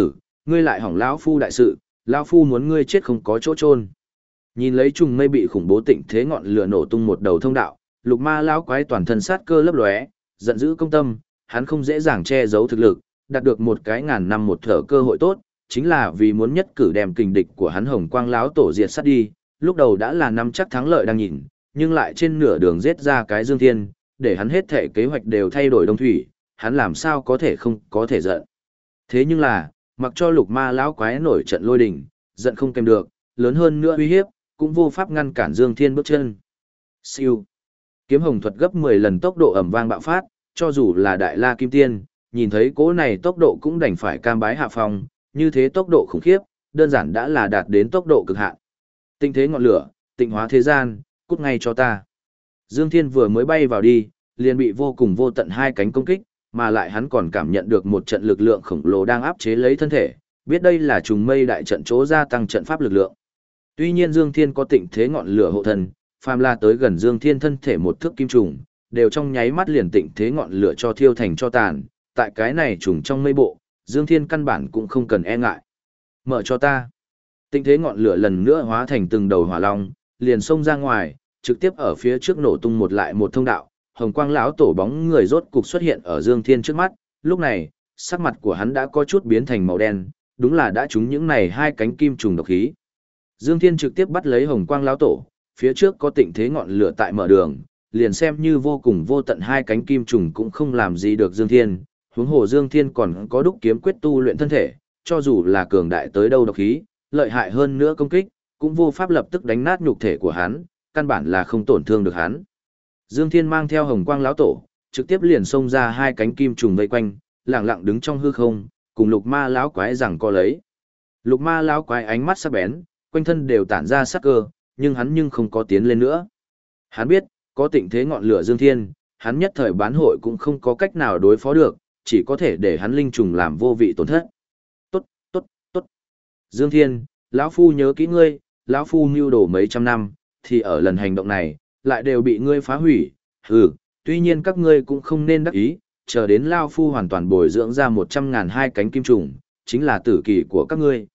ngươi lại hỏng lão phu đại sự, lão phu muốn ngươi chết không có chỗ chôn. Nhìn lấy trùng mây bị khủng bố tịnh thế ngọn lửa nổ tung một đầu thông đạo, Lục Ma lão quái toàn thân sát cơ lấp lóe, giận dữ công tâm, hắn không dễ dàng che giấu thực lực, đạt được một cái ngàn năm một thở cơ hội tốt, chính là vì muốn nhất cử đem kình địch của hắn Hồng Quang lão tổ diệt sát đi, lúc đầu đã là nắm chắc thắng lợi đang nhìn, nhưng lại trên nửa đường giết ra cái Dương Thiên, để hắn hết thể kế hoạch đều thay đổi đông thủy, hắn làm sao có thể không có thể giận. Thế nhưng là, mặc cho Lục Ma lão quái nổi trận lôi đình, giận không kèm được, lớn hơn nữa uy hiếp, cũng vô pháp ngăn cản Dương Thiên bước chân. Siêu. Kiếm hồng thuật gấp 10 lần tốc độ ầm vang bạo phát, cho dù là Đại La Kim Tiên, nhìn thấy cỗ này tốc độ cũng đành phải cam bái hạ phong, như thế tốc độ khủng khiếp, đơn giản đã là đạt đến tốc độ cực hạn. Tinh thế ngọn lửa, tịnh hóa thế gian, cút ngay cho ta. Dương Thiên vừa mới bay vào đi, liền bị vô cùng vô tận hai cánh công kích, mà lại hắn còn cảm nhận được một trận lực lượng khổng lồ đang áp chế lấy thân thể, biết đây là trùng mây đại trận chỗ gia tăng trận pháp lực lượng. Tuy nhiên Dương Thiên có tịnh thế ngọn lửa hộ thân, phàm là tới gần Dương Thiên thân thể một thước kim trùng, đều trong nháy mắt liền tịnh thế ngọn lửa cho thiêu thành cho tàn, tại cái này trùng trong mây bộ, Dương Thiên căn bản cũng không cần e ngại. Mở cho ta. Tịnh thế ngọn lửa lần nữa hóa thành từng đầu hỏa long, liền xông ra ngoài, trực tiếp ở phía trước nổ tung một lại một thông đạo, Hồng Quang lão tổ bóng người rốt cục xuất hiện ở Dương Thiên trước mắt, lúc này, sắc mặt của hắn đã có chút biến thành màu đen, đúng là đã trúng những này hai cánh kim trùng độc khí. Dương Thiên trực tiếp bắt lấy Hồng Quang lão tổ, phía trước có tịnh thế ngọn lửa tại mở đường, liền xem như vô cùng vô tận hai cánh kim trùng cũng không làm gì được Dương Thiên, huống hồ Dương Thiên còn có đúc kiếm quyết tu luyện thân thể, cho dù là cường đại tới đâu độc khí, lợi hại hơn nữa công kích, cũng vô pháp lập tức đánh nát nhục thể của hắn, căn bản là không tổn thương được hắn. Dương Thiên mang theo Hồng Quang lão tổ, trực tiếp liền xông ra hai cánh kim trùng vây quanh, lặng lặng đứng trong hư không, cùng Lục Ma lão quái giằng co lấy. Lục Ma lão quái ánh mắt sắc bén, quanh thân đều tản ra sắc cơ, nhưng hắn không có tiến lên nữa. Hắn biết, có tịnh thế ngọn lửa Dương Thiên, hắn nhất thời bán hội cũng không có cách nào đối phó được, chỉ có thể để hắn linh trùng làm vô vị tổn thất. Tốt, tốt, tốt. Dương Thiên, lão phu nhớ kỹ ngươi, lão phu mưu đồ mấy trăm năm, thì ở lần hành động này, lại đều bị ngươi phá hủy. Tuy nhiên các ngươi cũng không nên đắc ý, chờ đến lão phu hoàn toàn bồi dưỡng ra 100.000 hai cánh kim trùng, chính là tử kỳ của các ngươi.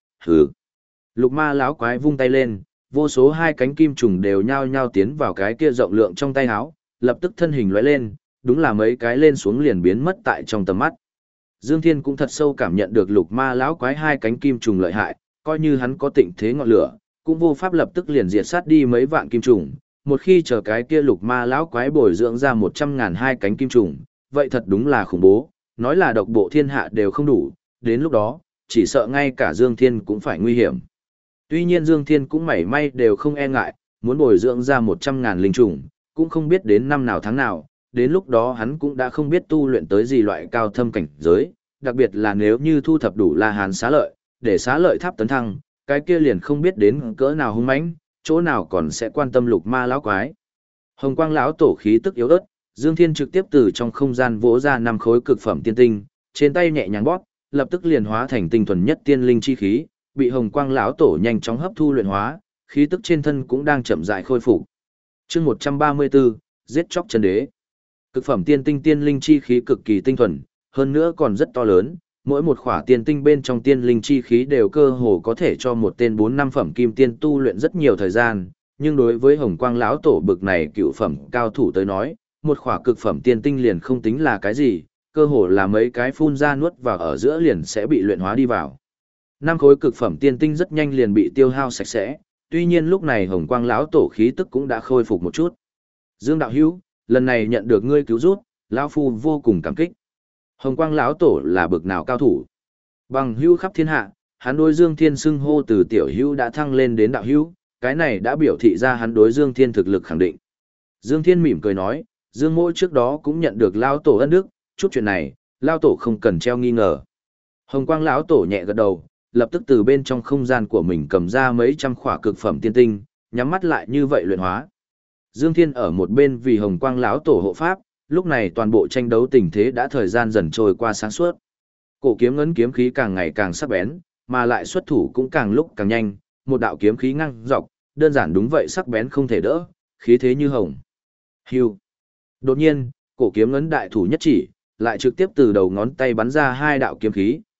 Lục Ma lão quái vung tay lên, vô số hai cánh kim trùng đều nhao nhao tiến vào cái kia rộng lượng trong tay áo, lập tức thân hình lóe lên, đúng là mấy cái lên xuống liền biến mất tại trong tầm mắt. Dương Thiên cũng thật sâu cảm nhận được Lục Ma lão quái hai cánh kim trùng lợi hại, coi như hắn có tịnh thế ngọn lửa, cũng vô pháp lập tức liền diệt sát đi mấy vạn kim trùng. Một khi chờ cái kia Lục Ma lão quái bồi dưỡng ra 100.000 hai cánh kim trùng, vậy thật đúng là khủng bố, nói là độc bộ thiên hạ đều không đủ, đến lúc đó, chỉ sợ ngay cả Dương Thiên cũng phải nguy hiểm. Tuy nhiên Dương Thiên cũng mảy may đều không e ngại, muốn bồi dưỡng ra 100.000 linh trùng, cũng không biết đến năm nào tháng nào, đến lúc đó hắn cũng đã không biết tu luyện tới gì loại cao thâm cảnh giới, đặc biệt là nếu như thu thập đủ La Hán xá lợi, để xá lợi tháp tấn thăng, cái kia liền không biết đến cỡ nào hung mãnh, chỗ nào còn sẽ quan tâm Lục Ma lão quái. Hồng Quang lão tổ khí tức yếu ớt, Dương Thiên trực tiếp từ trong không gian vỗ ra 5 khối cực phẩm tiên tinh, trên tay nhẹ nhàng bóp, lập tức liền hóa thành tinh thuần nhất tiên linh chi khí, bị Hồng Quang lão tổ nhanh chóng hấp thu luyện hóa, khí tức trên thân cũng đang chậm rãi khôi phục. Chương 134, giết chóc chân đế. Cực phẩm tiên tinh tiên linh chi khí cực kỳ tinh thuần, hơn nữa còn rất to lớn, mỗi một khỏa tiên tinh bên trong tiên linh chi khí đều cơ hồ có thể cho một tên 4-5 phẩm kim tiên tu luyện rất nhiều thời gian, nhưng đối với Hồng Quang lão tổ bực này cựu phẩm cao thủ tới nói, một khỏa cực phẩm tiên tinh liền không tính là cái gì, cơ hồ là mấy cái phun ra nuốt vào ở giữa liền sẽ bị luyện hóa đi vào. 5 khối cực phẩm tiên tinh rất nhanh liền bị tiêu hao sạch sẽ, tuy nhiên lúc này Hồng Quang lão tổ khí tức cũng đã khôi phục một chút. Dương đạo hữu, lần này nhận được ngươi cứu giúp, lão phu vô cùng cảm kích. Hồng Quang lão tổ là bực nào cao thủ? Bằng hữu khắp thiên hạ, hắn đối Dương Thiên xưng hô từ tiểu hữu đã thăng lên đến đạo hữu, cái này đã biểu thị ra hắn đối Dương Thiên thực lực khẳng định. Dương Thiên mỉm cười nói, Dương Mỗ trước đó cũng nhận được lão tổ ân đức, chút chuyện này, lão tổ không cần treo nghi ngờ. Hồng Quang lão tổ nhẹ gật đầu, lập tức từ bên trong không gian của mình cầm ra mấy trăm khỏa cực phẩm tiên tinh, nhắm mắt lại như vậy luyện hóa. Dương Thiên ở một bên vì Hồng Quang lão tổ hộ pháp, lúc này toàn bộ tranh đấu tình thế đã thời gian dần trôi qua sáng suốt. Cổ kiếm ngấn kiếm khí càng ngày càng sắc bén, mà lại xuất thủ cũng càng lúc càng nhanh, một đạo kiếm khí ngang dọc, đơn giản đúng vậy sắc bén không thể đỡ, khí thế như hồng. Hưu. Đột nhiên, cổ kiếm ngấn đại thủ nhất chỉ, lại trực tiếp từ đầu ngón tay bắn ra hai đạo kiếm khí,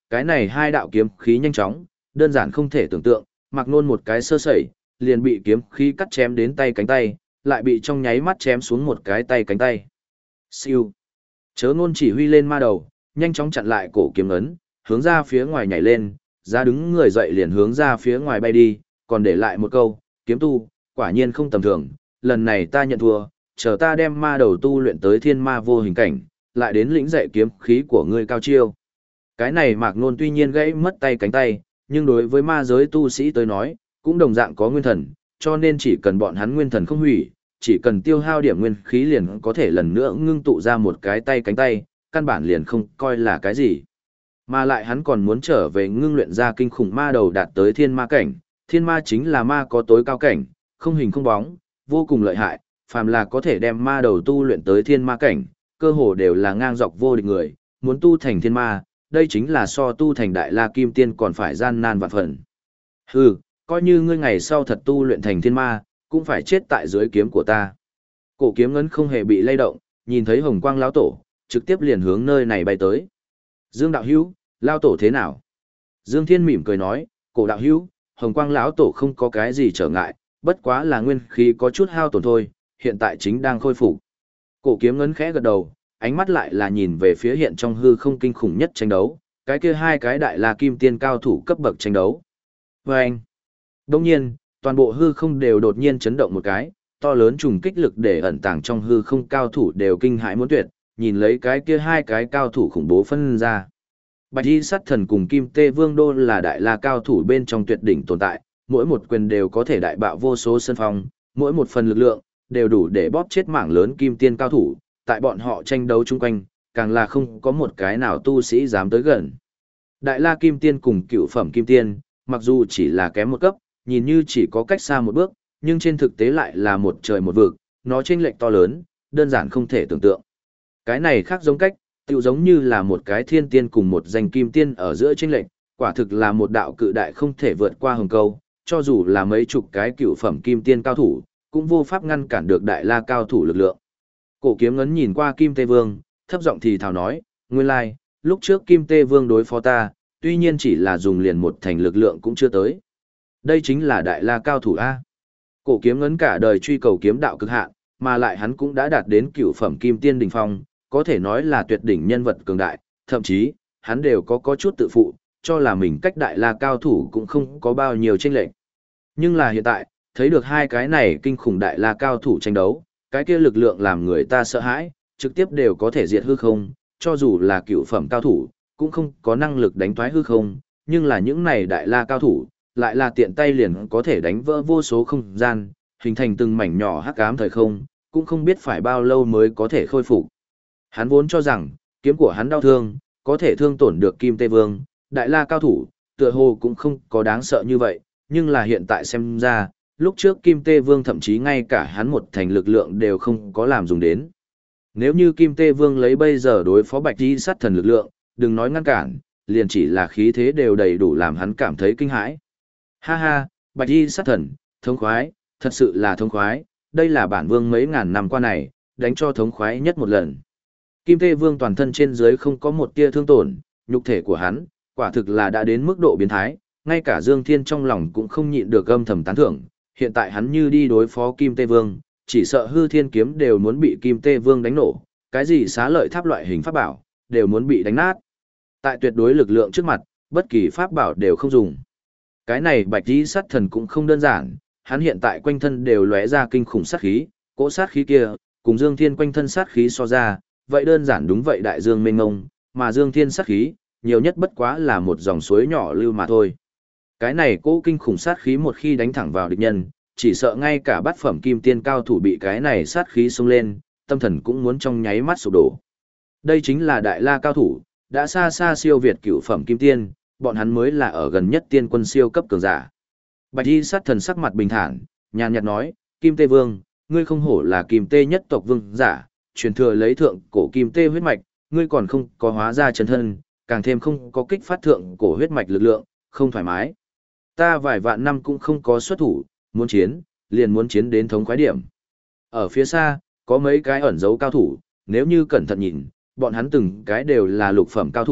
Cái này hai đạo kiếm khí nhanh chóng, đơn giản không thể tưởng tượng, Mạc Nôn một cái sơ sẩy, liền bị kiếm khí cắt chém đến tay cánh tay, lại bị trong nháy mắt chém xuống một cái tay cánh tay. Siêu. Chớ Nôn chỉ huy lên ma đầu, nhanh chóng chặn lại cổ kiếm ấn, hướng ra phía ngoài nhảy lên, ra đứng người dậy liền hướng ra phía ngoài bay đi, còn để lại một câu, kiếm tu, quả nhiên không tầm thường, lần này ta nhận thua, chờ ta đem ma đầu tu luyện tới thiên ma vô hình cảnh, lại đến lĩnh dạy kiếm khí của ngươi cao chiêu. Cái này Mạc Nôn tuy nhiên gãy mất tay cánh tay, nhưng đối với ma giới tu sĩ tới nói, cũng đồng dạng có nguyên thần, cho nên chỉ cần bọn hắn nguyên thần không hủy, chỉ cần tiêu hao điểm nguyên khí liền có thể lần nữa ngưng tụ ra một cái tay cánh tay, căn bản liền không coi là cái gì. Mà lại hắn còn muốn trở về ngưng luyện ra kinh khủng ma đầu đạt tới thiên ma cảnh, thiên ma chính là ma có tối cao cảnh, không hình không bóng, vô cùng lợi hại, phàm là có thể đem ma đầu tu luyện tới thiên ma cảnh, cơ hồ đều là ngang dọc vô địch người, muốn tu thành thiên ma, đây chính là so tu thành đại la kim tiên còn phải gian nan vạn phần. Hừ, coi như ngươi ngày sau thật tu luyện thành thiên ma, cũng phải chết tại dưới kiếm của ta. Cổ kiếm ngấn không hề bị lay động, nhìn thấy hồng quang lão tổ, trực tiếp liền hướng nơi này bay tới. Dương đạo hữu, lão tổ thế nào? Dương Thiên mỉm cười nói, cổ đạo hữu, hồng quang lão tổ không có cái gì trở ngại, bất quá là nguyên khí có chút hao tổn thôi, hiện tại chính đang khôi phục. Cổ kiếm ngấn khẽ gật đầu, ánh mắt lại là nhìn về phía hiện trong hư không kinh khủng nhất tranh đấu, cái kia hai cái đại la kim tiên cao thủ cấp bậc tranh đấu. Và anh, đông nhiên, toàn bộ hư không đều đột nhiên chấn động một cái, to lớn trùng kích lực để ẩn tàng trong hư không cao thủ đều kinh hãi muốn tuyệt, nhìn lấy cái kia hai cái cao thủ khủng bố phân ra. Bạch Y Sát Thần cùng Kim Tê Vương Đô là đại la cao thủ bên trong tuyệt đỉnh tồn tại, mỗi một quyền đều có thể đại bạo vô số sân phong, mỗi một phần lực lượng đều đủ để bóp chết mảng lớn kim tiên cao thủ, tại bọn họ tranh đấu chung quanh, càng là không có một cái nào tu sĩ dám tới gần. Đại la kim tiên cùng cựu phẩm kim tiên, mặc dù chỉ là kém một cấp, nhìn như chỉ có cách xa một bước, nhưng trên thực tế lại là một trời một vực, nó chênh lệch to lớn, đơn giản không thể tưởng tượng. Cái này khác giống cách, tựu giống như là một cái thiên tiên cùng một danh kim tiên ở giữa chênh lệch, quả thực là một đạo cự đại không thể vượt qua hồng câu, cho dù là mấy chục cái cựu phẩm kim tiên cao thủ, cũng vô pháp ngăn cản được đại la cao thủ lực lượng. Cổ kiếm ngấn nhìn qua Kim Tê Vương, thấp giọng thì thào nói, nguyên lai, lúc trước Kim Tê Vương đối phó ta, tuy nhiên chỉ là dùng liền một thành lực lượng cũng chưa tới. Đây chính là đại la cao thủ A. Cổ kiếm ngấn cả đời truy cầu kiếm đạo cực hạn, mà lại hắn cũng đã đạt đến cửu phẩm kim tiên đỉnh phong, có thể nói là tuyệt đỉnh nhân vật cường đại, thậm chí, hắn đều có chút tự phụ, cho là mình cách đại la cao thủ cũng không có bao nhiêu chênh lệch. Nhưng là hiện tại, thấy được hai cái này kinh khủng đại la cao thủ tranh đấu, cái kia lực lượng làm người ta sợ hãi, trực tiếp đều có thể diệt hư không, cho dù là cựu phẩm cao thủ, cũng không có năng lực đánh thoái hư không, nhưng là những này đại la cao thủ, lại là tiện tay liền có thể đánh vỡ vô số không gian, hình thành từng mảnh nhỏ hắc ám thời không, cũng không biết phải bao lâu mới có thể khôi phục. Hắn vốn cho rằng, kiếm của hắn đau thương, có thể thương tổn được Kim Tê Vương, đại la cao thủ, tựa hồ cũng không có đáng sợ như vậy, nhưng là hiện tại xem ra, lúc trước Kim Tê Vương thậm chí ngay cả hắn một thành lực lượng đều không có làm dùng đến. Nếu như Kim Tê Vương lấy bây giờ đối phó Bạch Y Sát Thần lực lượng, đừng nói ngăn cản, liền chỉ là khí thế đều đầy đủ làm hắn cảm thấy kinh hãi. Ha ha, Bạch Y Sát Thần, thống khoái, thật sự là thống khoái, đây là bản vương mấy ngàn năm qua này, đánh cho thống khoái nhất một lần. Kim Tê Vương toàn thân trên dưới không có một tia thương tổn, nhục thể của hắn, quả thực là đã đến mức độ biến thái, ngay cả Dương Thiên trong lòng cũng không nhịn được âm thầm tán thưởng, hiện tại hắn như đi đối phó Kim Tê Vương, chỉ sợ hư thiên kiếm đều muốn bị Kim Tê Vương đánh nổ, cái gì xá lợi tháp loại hình pháp bảo, đều muốn bị đánh nát. Tại tuyệt đối lực lượng trước mặt, bất kỳ pháp bảo đều không dùng. Cái này Bạch Y Sát Thần cũng không đơn giản, hắn hiện tại quanh thân đều lóe ra kinh khủng sát khí, cỗ sát khí kia, cùng Dương Thiên quanh thân sát khí so ra, vậy đơn giản đúng vậy đại dương mênh mông, mà Dương Thiên sát khí, nhiều nhất bất quá là một dòng suối nhỏ lưu mà thôi. Cái này cỗ kinh khủng sát khí một khi đánh thẳng vào địch nhân, chỉ sợ ngay cả bát phẩm kim tiên cao thủ bị cái này sát khí xông lên, tâm thần cũng muốn trong nháy mắt sụp đổ. Đây chính là đại la cao thủ, đã xa xa siêu việt cửu phẩm kim tiên, bọn hắn mới là ở gần nhất tiên quân siêu cấp cường giả. Bạch Y Sát Thần sắc mặt bình thản, nhàn nhạt nói, Kim Tê Vương, ngươi không hổ là Kim Tê nhất tộc vương giả, truyền thừa lấy thượng cổ Kim Tê huyết mạch, ngươi còn không có hóa ra chân thân, càng thêm không có kích phát thượng cổ huyết mạch lực lượng, không thoải mái. Ta vài vạn năm cũng không có xuất thủ, muốn chiến, liền muốn chiến đến thống khoái điểm. Ở phía xa, có mấy cái ẩn dấu cao thủ, nếu như cẩn thận nhìn, bọn hắn từng cái đều là lục phẩm cao thủ,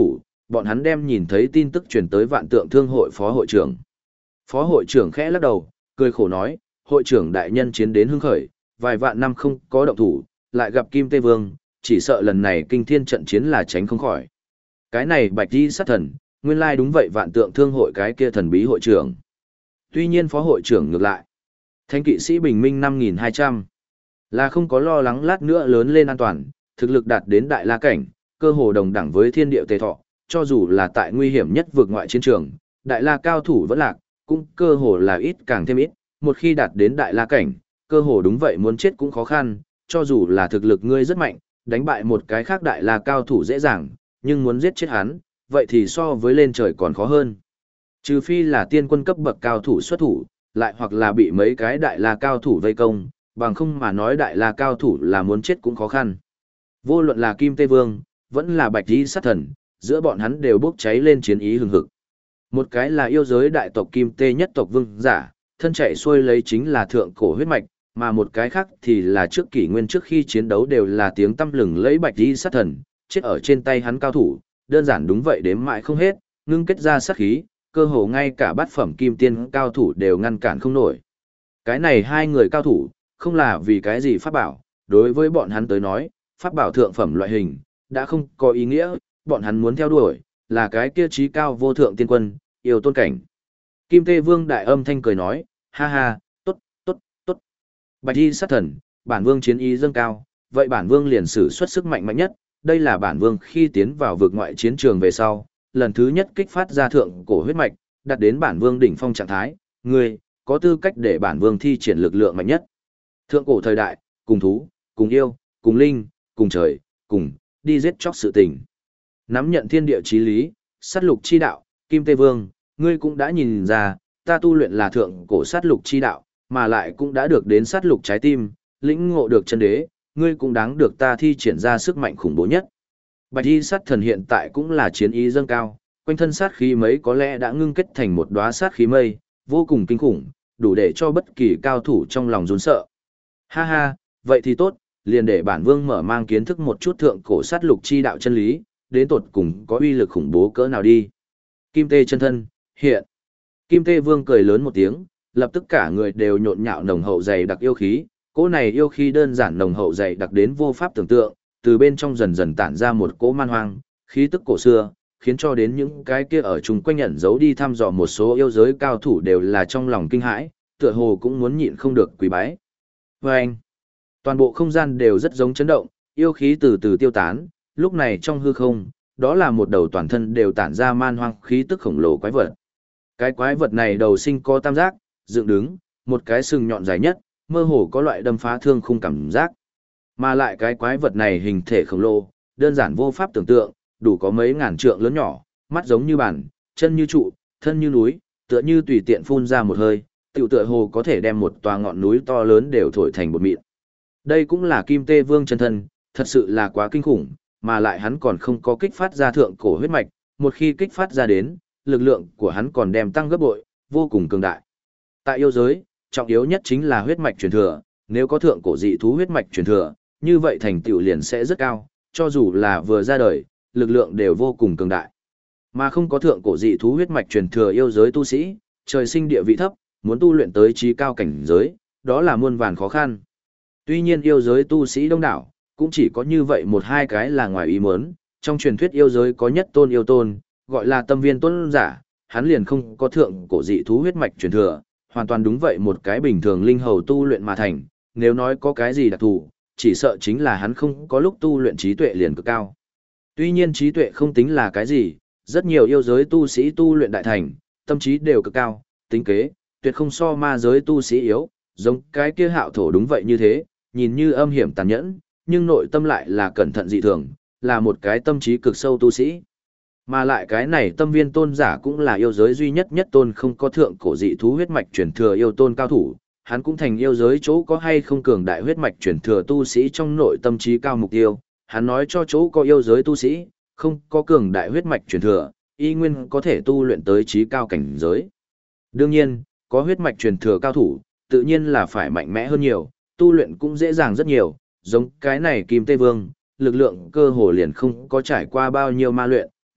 bọn hắn đem nhìn thấy tin tức truyền tới Vạn Tượng Thương hội phó hội trưởng. Phó hội trưởng khẽ lắc đầu, cười khổ nói, hội trưởng đại nhân chiến đến hưng khởi, vài vạn năm không có động thủ, lại gặp Kim Tê Vương, chỉ sợ lần này kinh thiên trận chiến là tránh không khỏi. Cái này Bạch Di sát thần, nguyên lai đúng vậy Vạn Tượng Thương hội cái kia thần bí hội trưởng. Tuy nhiên phó hội trưởng ngược lại, Thánh kỵ sĩ bình minh 5200, là không có lo lắng lát nữa lớn lên an toàn, thực lực đạt đến đại la cảnh, cơ hồ đồng đẳng với thiên địa tề thọ, cho dù là tại nguy hiểm nhất vượt ngoại chiến trường, đại la cao thủ vẫn lạc, cũng cơ hồ là ít càng thêm ít, một khi đạt đến đại la cảnh, cơ hồ đúng vậy muốn chết cũng khó khăn, cho dù là thực lực ngươi rất mạnh, đánh bại một cái khác đại la cao thủ dễ dàng, nhưng muốn giết chết hắn, vậy thì so với lên trời còn khó hơn. Trừ phi là tiên quân cấp bậc cao thủ xuất thủ, lại hoặc là bị mấy cái đại la cao thủ vây công, bằng không mà nói đại la cao thủ là muốn chết cũng khó khăn. Vô luận là Kim Tê Vương, vẫn là Bạch Di sát thần, giữa bọn hắn đều bốc cháy lên chiến ý hừng hực. Một cái là yêu giới đại tộc Kim Tê nhất tộc vương giả, thân chạy xuôi lấy chính là thượng cổ huyết mạch, mà một cái khác thì là trước kỷ nguyên trước khi chiến đấu đều là tiếng tăm lừng lẫy Bạch Di sát thần, chết ở trên tay hắn cao thủ, đơn giản đúng vậy đếm mãi không hết, ngưng kết ra sát khí, cơ hồ ngay cả bát phẩm kim tiên cao thủ đều ngăn cản không nổi. Cái này hai người cao thủ, không là vì cái gì pháp bảo, đối với bọn hắn tới nói, pháp bảo thượng phẩm loại hình, đã không có ý nghĩa, bọn hắn muốn theo đuổi, là cái kia trí cao vô thượng tiên quân, yêu tôn cảnh. Kim Tê Vương đại âm thanh cười nói, ha ha, tốt, tốt, tốt. Bạch Y sát thần, bản vương chiến ý dâng cao, vậy bản vương liền sử xuất sức mạnh mạnh nhất, đây là bản vương khi tiến vào vực ngoại chiến trường về sau, lần thứ nhất kích phát ra thượng cổ huyết mạch, đạt đến bản vương đỉnh phong trạng thái, ngươi có tư cách để bản vương thi triển lực lượng mạnh nhất. Thượng cổ thời đại, cùng thú, cùng yêu, cùng linh, cùng trời, cùng đi giết chóc sự tình. Nắm nhận thiên địa chí lý, sát lục chi đạo, Kim Tê Vương, ngươi cũng đã nhìn ra, ta tu luyện là thượng cổ sát lục chi đạo, mà lại cũng đã được đến sát lục trái tim, lĩnh ngộ được chân đế, ngươi cũng đáng được ta thi triển ra sức mạnh khủng bố nhất. Bạch Y sát thần hiện tại cũng là chiến ý dâng cao, quanh thân sát khí mấy có lẽ đã ngưng kết thành một đóa sát khí mây, vô cùng kinh khủng, đủ để cho bất kỳ cao thủ trong lòng run sợ. Ha ha, vậy thì tốt, liền để bản vương mở mang kiến thức một chút thượng cổ sát lục chi đạo chân lý, đến tột cùng có uy lực khủng bố cỡ nào đi. Kim Tê chân thân, hiện. Kim Tê Vương cười lớn một tiếng, lập tức cả người đều nhộn nhạo nồng hậu dày đặc yêu khí, cỗ này yêu khí đơn giản nồng hậu dày đặc đến vô pháp tưởng tượng, từ bên trong dần dần tản ra một cỗ man hoang, khí tức cổ xưa, khiến cho đến những cái kia ở chung quanh ẩn giấu đi thăm dò một số yêu giới cao thủ đều là trong lòng kinh hãi, tựa hồ cũng muốn nhịn không được quỳ bái. Và anh, toàn bộ không gian đều rất giống chấn động, yêu khí từ từ tiêu tán, lúc này trong hư không, đó là một đầu toàn thân đều tản ra man hoang khí tức khổng lồ quái vật. Cái quái vật này đầu sinh có tam giác, dựng đứng, một cái sừng nhọn dài nhất, mơ hồ có loại đâm phá thương khung cảm giác. Mà lại cái quái vật này hình thể khổng lồ, đơn giản vô pháp tưởng tượng, đủ có mấy ngàn trượng lớn nhỏ, mắt giống như bàn, chân như trụ, thân như núi, tựa như tùy tiện phun ra một hơi, tiểu tựa hồ có thể đem một tòa ngọn núi to lớn đều thổi thành bột mịn. Đây cũng là Kim Tê Vương chân thân, thật sự là quá kinh khủng, mà lại hắn còn không có kích phát ra thượng cổ huyết mạch, một khi kích phát ra đến, lực lượng của hắn còn đem tăng gấp bội, vô cùng cường đại. Tại yêu giới, trọng yếu nhất chính là huyết mạch truyền thừa, nếu có thượng cổ dị thú huyết mạch truyền thừa, như vậy thành tựu liền sẽ rất cao, cho dù là vừa ra đời, lực lượng đều vô cùng cường đại. Mà không có thượng cổ dị thú huyết mạch truyền thừa yêu giới tu sĩ, trời sinh địa vị thấp, muốn tu luyện tới trí cao cảnh giới, đó là muôn vàn khó khăn. Tuy nhiên yêu giới tu sĩ đông đảo, cũng chỉ có như vậy một hai cái là ngoài ý muốn, trong truyền thuyết yêu giới có nhất tôn yêu tôn, gọi là tâm viên tôn giả, hắn liền không có thượng cổ dị thú huyết mạch truyền thừa, hoàn toàn đúng vậy một cái bình thường linh hầu tu luyện mà thành, nếu nói có cái gì đặc thù, chỉ sợ chính là hắn không có lúc tu luyện trí tuệ liền cực cao. Tuy nhiên trí tuệ không tính là cái gì, rất nhiều yêu giới tu sĩ tu luyện đại thành, tâm trí đều cực cao, tính kế, tuyệt không so ma giới tu sĩ yếu, giống cái kia hạo thổ đúng vậy như thế, nhìn như âm hiểm tàn nhẫn, nhưng nội tâm lại là cẩn thận dị thường, là một cái tâm trí cực sâu tu sĩ. Mà lại cái này tâm viên tôn giả cũng là yêu giới duy nhất nhất tôn không có thượng cổ dị thú huyết mạch truyền thừa yêu tôn cao thủ, hắn cũng thành yêu giới chỗ có hay không cường đại huyết mạch truyền thừa tu sĩ trong nội tâm trí cao mục tiêu, hắn nói cho chỗ có yêu giới tu sĩ, không có cường đại huyết mạch truyền thừa, y nguyên có thể tu luyện tới trí cao cảnh giới. Đương nhiên, có huyết mạch truyền thừa cao thủ, tự nhiên là phải mạnh mẽ hơn nhiều, tu luyện cũng dễ dàng rất nhiều, giống cái này Kim Tê Vương, lực lượng cơ hồ liền không có trải qua bao nhiêu ma luyện,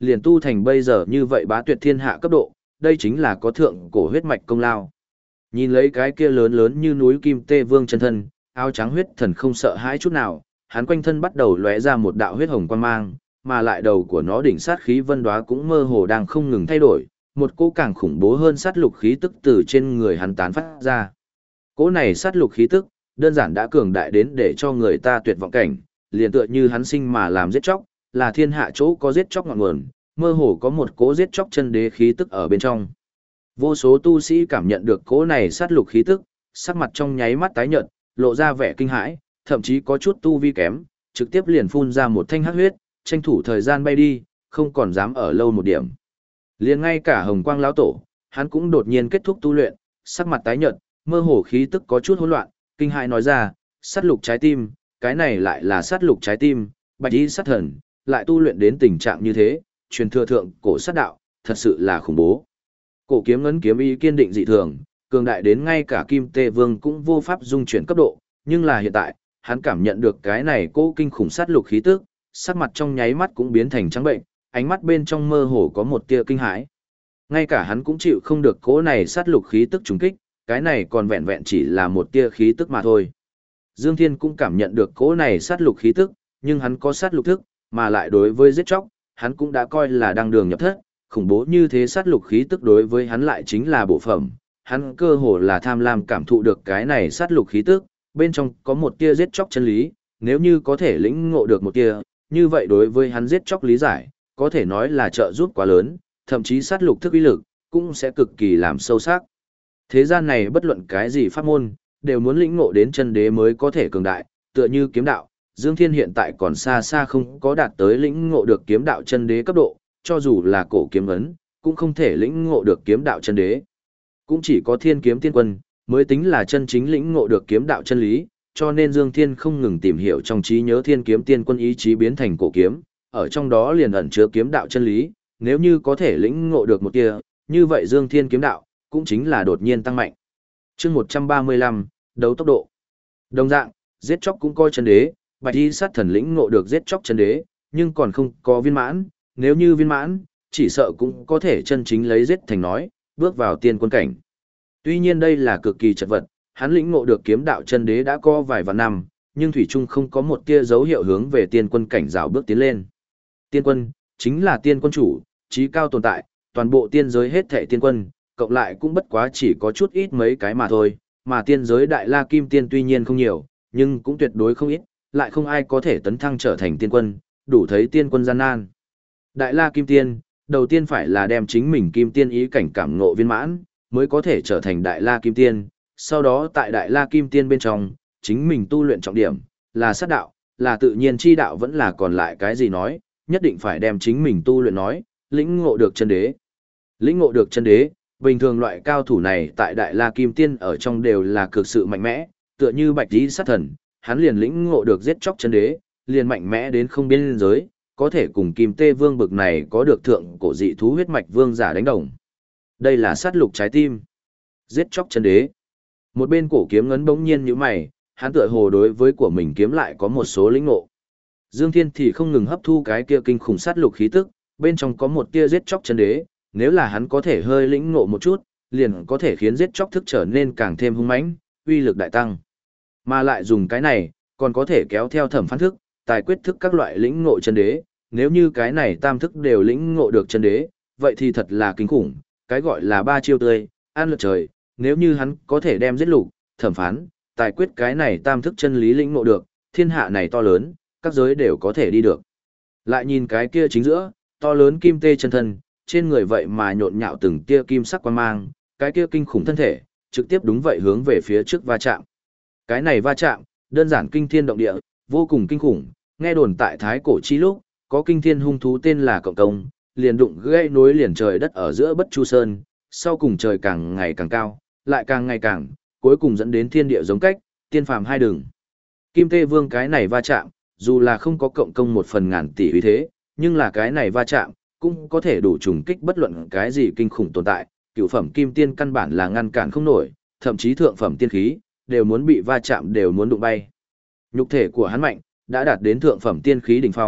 liền tu thành bây giờ như vậy bá tuyệt thiên hạ cấp độ, đây chính là có thượng cổ huyết mạch công lao. Nhìn lấy cái kia lớn lớn như núi Kim Tê Vương chân thân, áo trắng huyết thần không sợ hãi chút nào, hắn quanh thân bắt đầu lóe ra một đạo huyết hồng quang mang, mà lại đầu của nó đỉnh sát khí vân đóa cũng mơ hồ đang không ngừng thay đổi, một cỗ càng khủng bố hơn sát lục khí tức từ trên người hắn tán phát ra. Cỗ này sát lục khí tức, đơn giản đã cường đại đến để cho người ta tuyệt vọng cảnh, liền tựa như hắn sinh mà làm giết chóc, là thiên hạ chỗ có giết chóc ngọn nguồn, mơ hồ có một cỗ giết chóc chân đế khí tức ở bên trong. Vô số tu sĩ cảm nhận được cỗ này sát lục khí tức, sắc mặt trong nháy mắt tái nhợt, lộ ra vẻ kinh hãi, thậm chí có chút tu vi kém, trực tiếp liền phun ra một thanh hắc huyết, tranh thủ thời gian bay đi, không còn dám ở lâu một điểm. Liền ngay cả Hồng Quang lão tổ, hắn cũng đột nhiên kết thúc tu luyện, sắc mặt tái nhợt, mơ hồ khí tức có chút hỗn loạn, kinh hãi nói ra, sát lục trái tim, cái này lại là sát lục trái tim, bạch y sát thần, lại tu luyện đến tình trạng như thế, truyền thừa thượng cổ sát đạo, thật sự là khủng bố. Cổ kiếm ngấn kiếm ý kiên định dị thường, cường đại đến ngay cả Kim Tê Vương cũng vô pháp dung chuyển cấp độ, nhưng là hiện tại, hắn cảm nhận được cái này cố kinh khủng sát lục khí tức, sắc mặt trong nháy mắt cũng biến thành trắng bệnh, ánh mắt bên trong mơ hồ có một tia kinh hãi. Ngay cả hắn cũng chịu không được cỗ này sát lục khí tức trùng kích, cái này còn vẹn vẹn chỉ là một tia khí tức mà thôi. Dương Thiên cũng cảm nhận được cỗ này sát lục khí tức, nhưng hắn có sát lục thức, mà lại đối với giết chóc, hắn cũng đã coi là đang đường nhập thất, khủng bố như thế sát lục khí tức đối với hắn lại chính là bộ phẩm, hắn cơ hồ là tham lam cảm thụ được cái này sát lục khí tức, bên trong có một tia giết chóc chân lý, nếu như có thể lĩnh ngộ được một tia, như vậy đối với hắn giết chóc lý giải, có thể nói là trợ giúp quá lớn, thậm chí sát lục thức uy lực, cũng sẽ cực kỳ làm sâu sắc. Thế gian này bất luận cái gì pháp môn, đều muốn lĩnh ngộ đến chân đế mới có thể cường đại, tựa như kiếm đạo, Dương Thiên hiện tại còn xa xa không có đạt tới lĩnh ngộ được kiếm đạo chân đế cấp độ, cho dù là cổ kiếm ấn, cũng không thể lĩnh ngộ được kiếm đạo chân đế. Cũng chỉ có Thiên Kiếm Tiên Quân mới tính là chân chính lĩnh ngộ được kiếm đạo chân lý, cho nên Dương Thiên không ngừng tìm hiểu trong trí nhớ Thiên Kiếm Tiên Quân ý chí biến thành cổ kiếm, ở trong đó liền ẩn chứa kiếm đạo chân lý, nếu như có thể lĩnh ngộ được một tia, như vậy Dương Thiên kiếm đạo cũng chính là đột nhiên tăng mạnh. Chương 135, đấu tốc độ. Đồng dạng, giết chóc cũng coi chân đế, Bạch Y sát thần lĩnh ngộ được giết chóc chân đế, nhưng còn không có viên mãn, nếu như viên mãn, chỉ sợ cũng có thể chân chính lấy giết thành nói, bước vào tiên quân cảnh. Tuy nhiên đây là cực kỳ chật vật, hắn lĩnh ngộ được kiếm đạo chân đế đã có vài vạn năm, nhưng thủy chung không có một tia dấu hiệu hướng về tiên quân cảnh rào bước tiến lên. Tiên quân chính là tiên quân chủ, trí cao tồn tại, toàn bộ tiên giới hết thảy tiên quân, cộng lại cũng bất quá chỉ có chút ít mấy cái mà thôi, mà tiên giới Đại La Kim Tiên tuy nhiên không nhiều, nhưng cũng tuyệt đối không ít, lại không ai có thể tấn thăng trở thành tiên quân, đủ thấy tiên quân gian nan. Đại La Kim Tiên, đầu tiên phải là đem chính mình Kim Tiên ý cảnh cảm ngộ viên mãn, mới có thể trở thành Đại La Kim Tiên, sau đó tại Đại La Kim Tiên bên trong, chính mình tu luyện trọng điểm, là sát đạo, là tự nhiên chi đạo vẫn là còn lại cái gì nói, nhất định phải đem chính mình tu luyện nói, lĩnh ngộ được chân đế. Lĩnh ngộ được chân đế, bình thường loại cao thủ này tại Đại La Kim Tiên ở trong đều là cực sự mạnh mẽ, tựa như Bạch Y sát thần, hắn liền lĩnh ngộ được giết chóc chân đế, liền mạnh mẽ đến không biên giới, có thể cùng Kim Tê Vương bực này có được thượng cổ dị thú huyết mạch vương giả đánh đồng. Đây là sát lục trái tim, giết chóc chân đế. Một bên cổ kiếm ngấn bỗng nhiên như mày, hắn tựa hồ đối với của mình kiếm lại có một số lĩnh ngộ. Dương Thiên thì không ngừng hấp thu cái kia kinh khủng sát lục khí tức, bên trong có một tia giết chóc chân đế, nếu là hắn có thể hơi lĩnh ngộ một chút, liền có thể khiến giết chóc thức trở nên càng thêm hung mãnh, uy lực đại tăng. Mà lại dùng cái này, còn có thể kéo theo thẩm phán thức, tài quyết thức các loại lĩnh ngộ chân đế, nếu như cái này tam thức đều lĩnh ngộ được chân đế, vậy thì thật là kinh khủng, cái gọi là ba chiêu tươi, ăn lượt trời, nếu như hắn có thể đem giết lục, thẩm phán, tài quyết cái này tam thức chân lý lĩnh ngộ được, thiên hạ này to lớn, các giới đều có thể đi được. Lại nhìn cái kia chính giữa, to lớn kim tê chân thân, trên người vậy mà nhộn nhạo từng tia kim sắc quan mang, cái kia kinh khủng thân thể, trực tiếp đúng vậy hướng về phía trước va chạm. Cái này va chạm, đơn giản kinh thiên động địa, vô cùng kinh khủng, nghe đồn tại thái cổ chi lúc, có kinh thiên hung thú tên là Cộng Công, liền đụng gãy nối liền trời đất ở giữa Bất Chu Sơn, sau cùng trời càng ngày càng cao, lại càng ngày càng, cuối cùng dẫn đến thiên địa giống cách, tiên phàm hai đường. Kim Tê Vương cái này va chạm, dù là không có Cộng Công một phần ngàn tỷ uy thế, nhưng là cái này va chạm, cũng có thể đủ trùng kích bất luận cái gì kinh khủng tồn tại, cửu phẩm kim tiên căn bản là ngăn cản không nổi, thậm chí thượng phẩm tiên khí, đều muốn bị va chạm đều muốn đụng bay. Nhục thể của hắn mạnh, đã đạt đến thượng phẩm tiên khí đỉnh phong,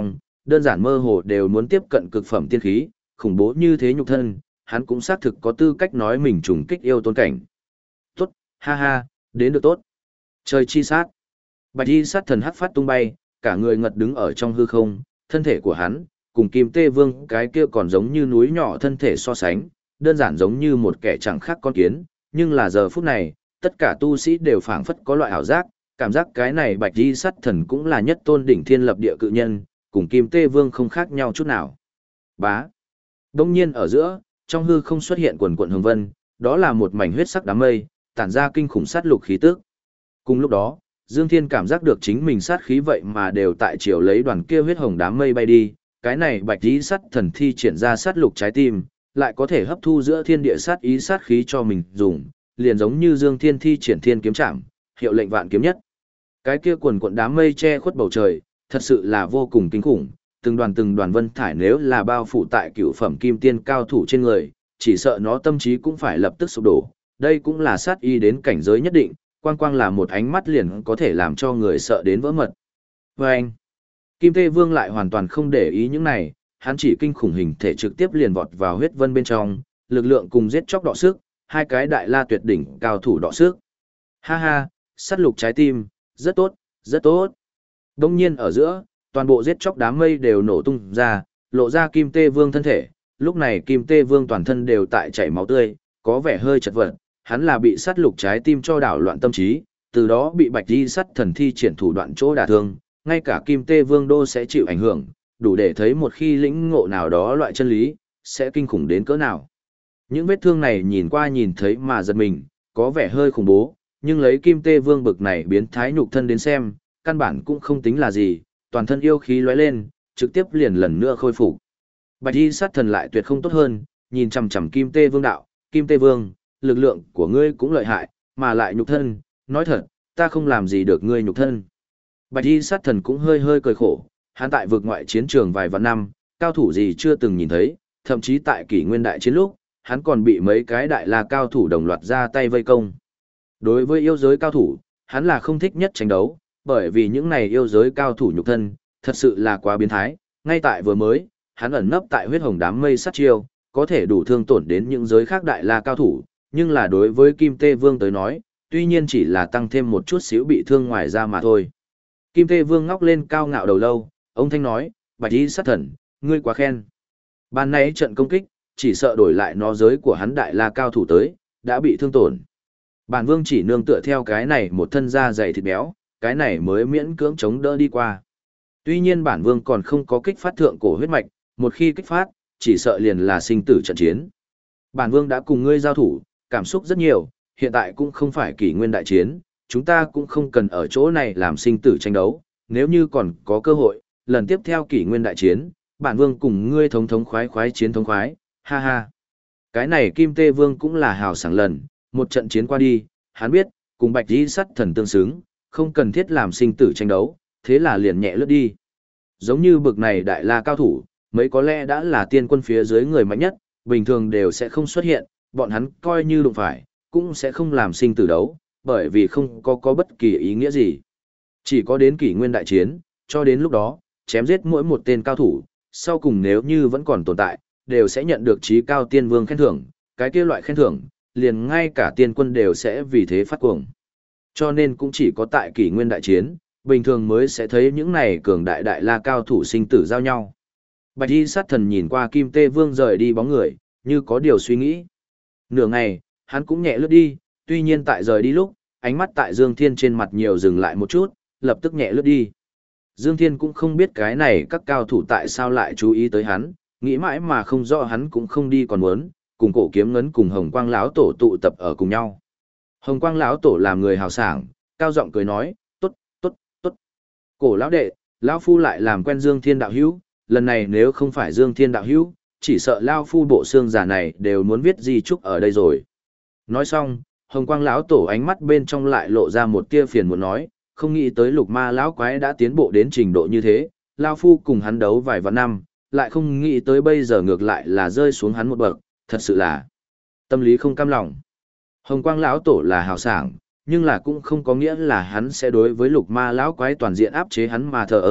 đơn giản mơ hồ đều muốn tiếp cận cực phẩm tiên khí, khủng bố như thế nhục thân, hắn cũng xác thực có tư cách nói mình trùng kích yêu tôn cảnh. Tốt, ha ha, đến được tốt. Trời chi sát. Bạch y sát thần hắc phát tung bay, cả người ngật đứng ở trong hư không, thân thể của hắn, cùng Kim Tê Vương cái kia còn giống như núi nhỏ thân thể so sánh, đơn giản giống như một kẻ chẳng khác con kiến, nhưng là giờ phút này, tất cả tu sĩ đều phảng phất có loại ảo giác, cảm giác cái này Bạch y sát thần cũng là nhất tôn đỉnh thiên lập địa cự nhân, cùng Kim Tê Vương không khác nhau chút nào. Bá. Đông nhiên ở giữa, trong hư không xuất hiện quần quần hồng vân, đó là một mảnh huyết sắc đám mây, tản ra kinh khủng sát lục khí tức. Cùng lúc đó, Dương Thiên cảm giác được chính mình sát khí vậy mà đều tại chiều lấy đoàn kia huyết hồng đám mây bay đi, cái này Bạch y sát thần thi triển ra sát lục trái tim, lại có thể hấp thu giữa thiên địa sát ý sát khí cho mình dùng, liền giống như Dương Thiên thi triển thiên kiếm trảm, hiệu lệnh vạn kiếm nhất. Cái kia quần quần đám mây che khuất bầu trời, thật sự là vô cùng kinh khủng, từng đoàn vân thải nếu là bao phủ tại cựu phẩm kim tiên cao thủ trên người, chỉ sợ nó tâm trí cũng phải lập tức sụp đổ, đây cũng là sát ý đến cảnh giới nhất định, quang quang là một ánh mắt liền có thể làm cho người sợ đến vỡ mật. Và anh, Kim Tê Vương lại hoàn toàn không để ý những này, hắn chỉ kinh khủng hình thể trực tiếp liền vọt vào huyết vân bên trong, lực lượng cùng giết chóc đọ sức, hai cái đại la tuyệt đỉnh cao thủ đọ sức. Ha ha, sát lục trái tim, rất tốt, rất tốt. Đông nhiên ở giữa, toàn bộ giết chóc đám mây đều nổ tung ra, lộ ra Kim Tê Vương thân thể, lúc này Kim Tê Vương toàn thân đều tại chảy máu tươi, có vẻ hơi chật vật, hắn là bị sát lục trái tim cho đảo loạn tâm trí, từ đó bị Bạch y sát thần thi triển thủ đoạn chỗ đả thương, ngay cả Kim Tê Vương đô sẽ chịu ảnh hưởng, đủ để thấy một khi lĩnh ngộ nào đó loại chân lý, sẽ kinh khủng đến cỡ nào. Những vết thương này nhìn qua nhìn thấy mà giật mình, có vẻ hơi khủng bố, nhưng lấy Kim Tê Vương bực này biến thái nhục thân đến xem, căn bản cũng không tính là gì, toàn thân yêu khí lóe lên, trực tiếp liền lần nữa khôi phục. Bạch y sát thần lại tuyệt không tốt hơn, nhìn chằm chằm Kim Tê Vương đạo, Kim Tê Vương, lực lượng của ngươi cũng lợi hại, mà lại nhục thân, nói thật, ta không làm gì được ngươi nhục thân. Bạch y sát thần cũng hơi hơi cười khổ, hắn tại vực ngoại chiến trường vài vạn năm, cao thủ gì chưa từng nhìn thấy, thậm chí tại kỷ nguyên đại chiến lúc, hắn còn bị mấy cái đại la cao thủ đồng loạt ra tay vây công. Đối với yêu giới cao thủ, hắn là không thích nhất tranh đấu, bởi vì những này yêu giới cao thủ nhục thân, thật sự là quá biến thái, ngay tại vừa mới, hắn ẩn nấp tại huyết hồng đám mây sát chiêu, có thể đủ thương tổn đến những giới khác đại la cao thủ, nhưng là đối với Kim Tê Vương tới nói, tuy nhiên chỉ là tăng thêm một chút xíu bị thương ngoài ra mà thôi. Kim Tê Vương ngóc lên cao ngạo đầu lâu, ông thanh nói, Bạch y sát thần, ngươi quá khen. Ban nãy trận công kích, chỉ sợ đổi lại nó giới của hắn đại la cao thủ tới, đã bị thương tổn. Bản vương chỉ nương tựa theo cái này một thân da dày thịt béo, cái này mới miễn cưỡng chống đỡ đi qua. Tuy nhiên bản vương còn không có kích phát thượng cổ huyết mạch, một khi kích phát, chỉ sợ liền là sinh tử trận chiến. Bản vương đã cùng ngươi giao thủ, cảm xúc rất nhiều, hiện tại cũng không phải kỷ nguyên đại chiến, chúng ta cũng không cần ở chỗ này làm sinh tử tranh đấu, nếu như còn có cơ hội, lần tiếp theo kỷ nguyên đại chiến, bản vương cùng ngươi thống thống khoái khoái chiến thống khoái, ha ha. Cái này Kim Tê Vương cũng là hào sảng lần, một trận chiến qua đi, hắn biết, cùng Bạch y sát thần tương xứng, không cần thiết làm sinh tử tranh đấu, thế là liền nhẹ lướt đi. Giống như bực này đại la cao thủ, mấy có lẽ đã là tiên quân phía dưới người mạnh nhất, bình thường đều sẽ không xuất hiện, bọn hắn coi như đụng phải, cũng sẽ không làm sinh tử đấu, bởi vì không có bất kỳ ý nghĩa gì. Chỉ có đến kỷ nguyên đại chiến, cho đến lúc đó, chém giết mỗi một tên cao thủ, sau cùng nếu như vẫn còn tồn tại, đều sẽ nhận được chí cao tiên vương khen thưởng, cái kia loại khen thưởng, liền ngay cả tiên quân đều sẽ vì thế phát cuồng. Cho nên cũng chỉ có tại kỷ nguyên đại chiến, bình thường mới sẽ thấy những này cường đại đại la cao thủ sinh tử giao nhau. Bạch y sát thần nhìn qua Kim Tê Vương rời đi bóng người, như có điều suy nghĩ. Nửa ngày, hắn cũng nhẹ lướt đi, tuy nhiên tại rời đi lúc, ánh mắt tại Dương Thiên trên mặt nhiều dừng lại một chút, lập tức nhẹ lướt đi. Dương Thiên cũng không biết cái này các cao thủ tại sao lại chú ý tới hắn, nghĩ mãi mà không rõ hắn cũng không đi còn muốn, cùng cổ kiếm ngấn cùng Hồng Quang lão tổ tụ tập ở cùng nhau. Hồng Quang lão tổ làm người hào sảng, cao giọng cười nói, tốt, tốt, tốt. Cổ lão đệ, lão phu lại làm quen Dương Thiên đạo hữu, lần này nếu không phải Dương Thiên đạo hữu, chỉ sợ lão phu bộ xương giả này đều muốn viết di chúc ở đây rồi. Nói xong, Hồng Quang lão tổ ánh mắt bên trong lại lộ ra một tia phiền muốn nói, không nghĩ tới Lục Ma lão quái đã tiến bộ đến trình độ như thế, lão phu cùng hắn đấu vài vạn năm, lại không nghĩ tới bây giờ ngược lại là rơi xuống hắn một bậc, thật sự là tâm lý không cam lòng. Hồng Quang lão tổ là hào sảng, nhưng là cũng không có nghĩa là hắn sẽ đối với Lục Ma lão quái toàn diện áp chế hắn mà thờ ơ,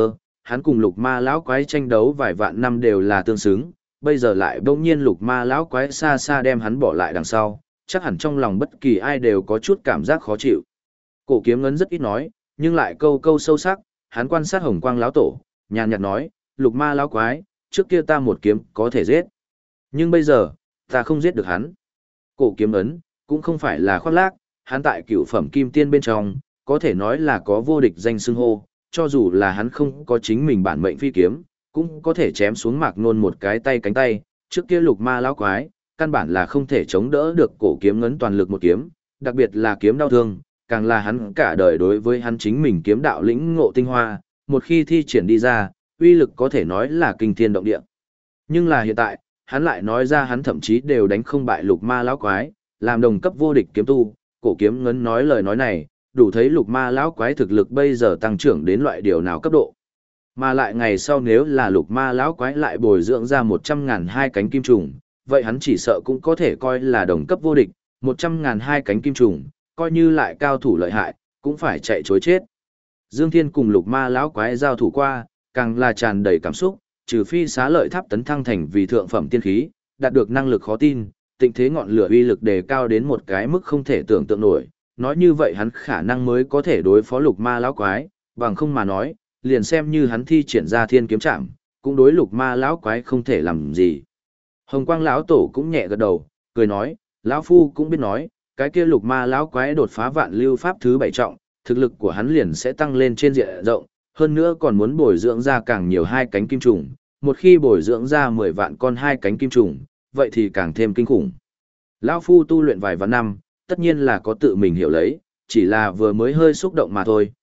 hắn cùng lục ma lão quái tranh đấu vài vạn năm đều là tương xứng, bây giờ lại bỗng nhiên lục ma lão quái xa xa đem hắn bỏ lại đằng sau, chắc hẳn trong lòng bất kỳ ai đều có chút cảm giác khó chịu. Cổ Kiếm Ngấn rất ít nói, nhưng lại câu câu sâu sắc, hắn quan sát Hồng Quang lão tổ, nhàn nhạt nói, lục ma lão quái, trước kia ta một kiếm có thể giết. Nhưng bây giờ, ta không giết được hắn. Cổ Kiếm Ấn, cũng không phải là khoác lác, hắn tại cửu phẩm kim tiên bên trong, có thể nói là có vô địch danh xưng hô, cho dù là hắn không có chính mình bản mệnh phi kiếm, cũng có thể chém xuống Mạc Nôn một cái tay cánh tay, trước kia lục ma lão quái, căn bản là không thể chống đỡ được Cổ Kiếm Ngấn toàn lực một kiếm, đặc biệt là kiếm đau thương, càng là hắn cả đời đối với hắn chính mình kiếm đạo lĩnh ngộ tinh hoa, một khi thi triển đi ra, uy lực có thể nói là kinh thiên động địa. Nhưng là hiện tại, hắn lại nói ra hắn thậm chí đều đánh không bại lục ma lão quái, làm đồng cấp vô địch kiếm tu. Cổ Kiếm Ngấn nói lời nói này, đủ thấy lục ma lão quái thực lực bây giờ tăng trưởng đến loại điều nào cấp độ. Mà lại ngày sau nếu là lục ma lão quái lại bồi dưỡng ra 100.000 hai cánh kim trùng, vậy hắn chỉ sợ cũng có thể coi là đồng cấp vô địch, 100.000 hai cánh kim trùng, coi như lại cao thủ lợi hại, cũng phải chạy chối chết. Dương Thiên cùng lục ma lão quái giao thủ qua, càng là tràn đầy cảm xúc, trừ phi xá lợi tháp tấn thăng thành vì thượng phẩm tiên khí, đạt được năng lực khó tin, tịnh thế ngọn lửa uy lực đề cao đến một cái mức không thể tưởng tượng nổi. Nói như vậy hắn khả năng mới có thể đối phó lục ma lão quái, bằng không mà nói, liền xem như hắn thi triển ra thiên kiếm trảm, cũng đối lục ma lão quái không thể làm gì. Hồng Quang lão tổ cũng nhẹ gật đầu, cười nói, lão phu cũng biết nói, cái kia lục ma lão quái đột phá vạn lưu pháp thứ 7 trọng, thực lực của hắn liền sẽ tăng lên trên diện rộng, hơn nữa còn muốn bồi dưỡng ra càng nhiều hai cánh kim trùng, một khi bồi dưỡng ra 10 vạn con hai cánh kim trùng, vậy thì càng thêm kinh khủng. Lão phu tu luyện vài vạn năm, tất nhiên là có tự mình hiểu lấy, chỉ là vừa mới hơi xúc động mà thôi.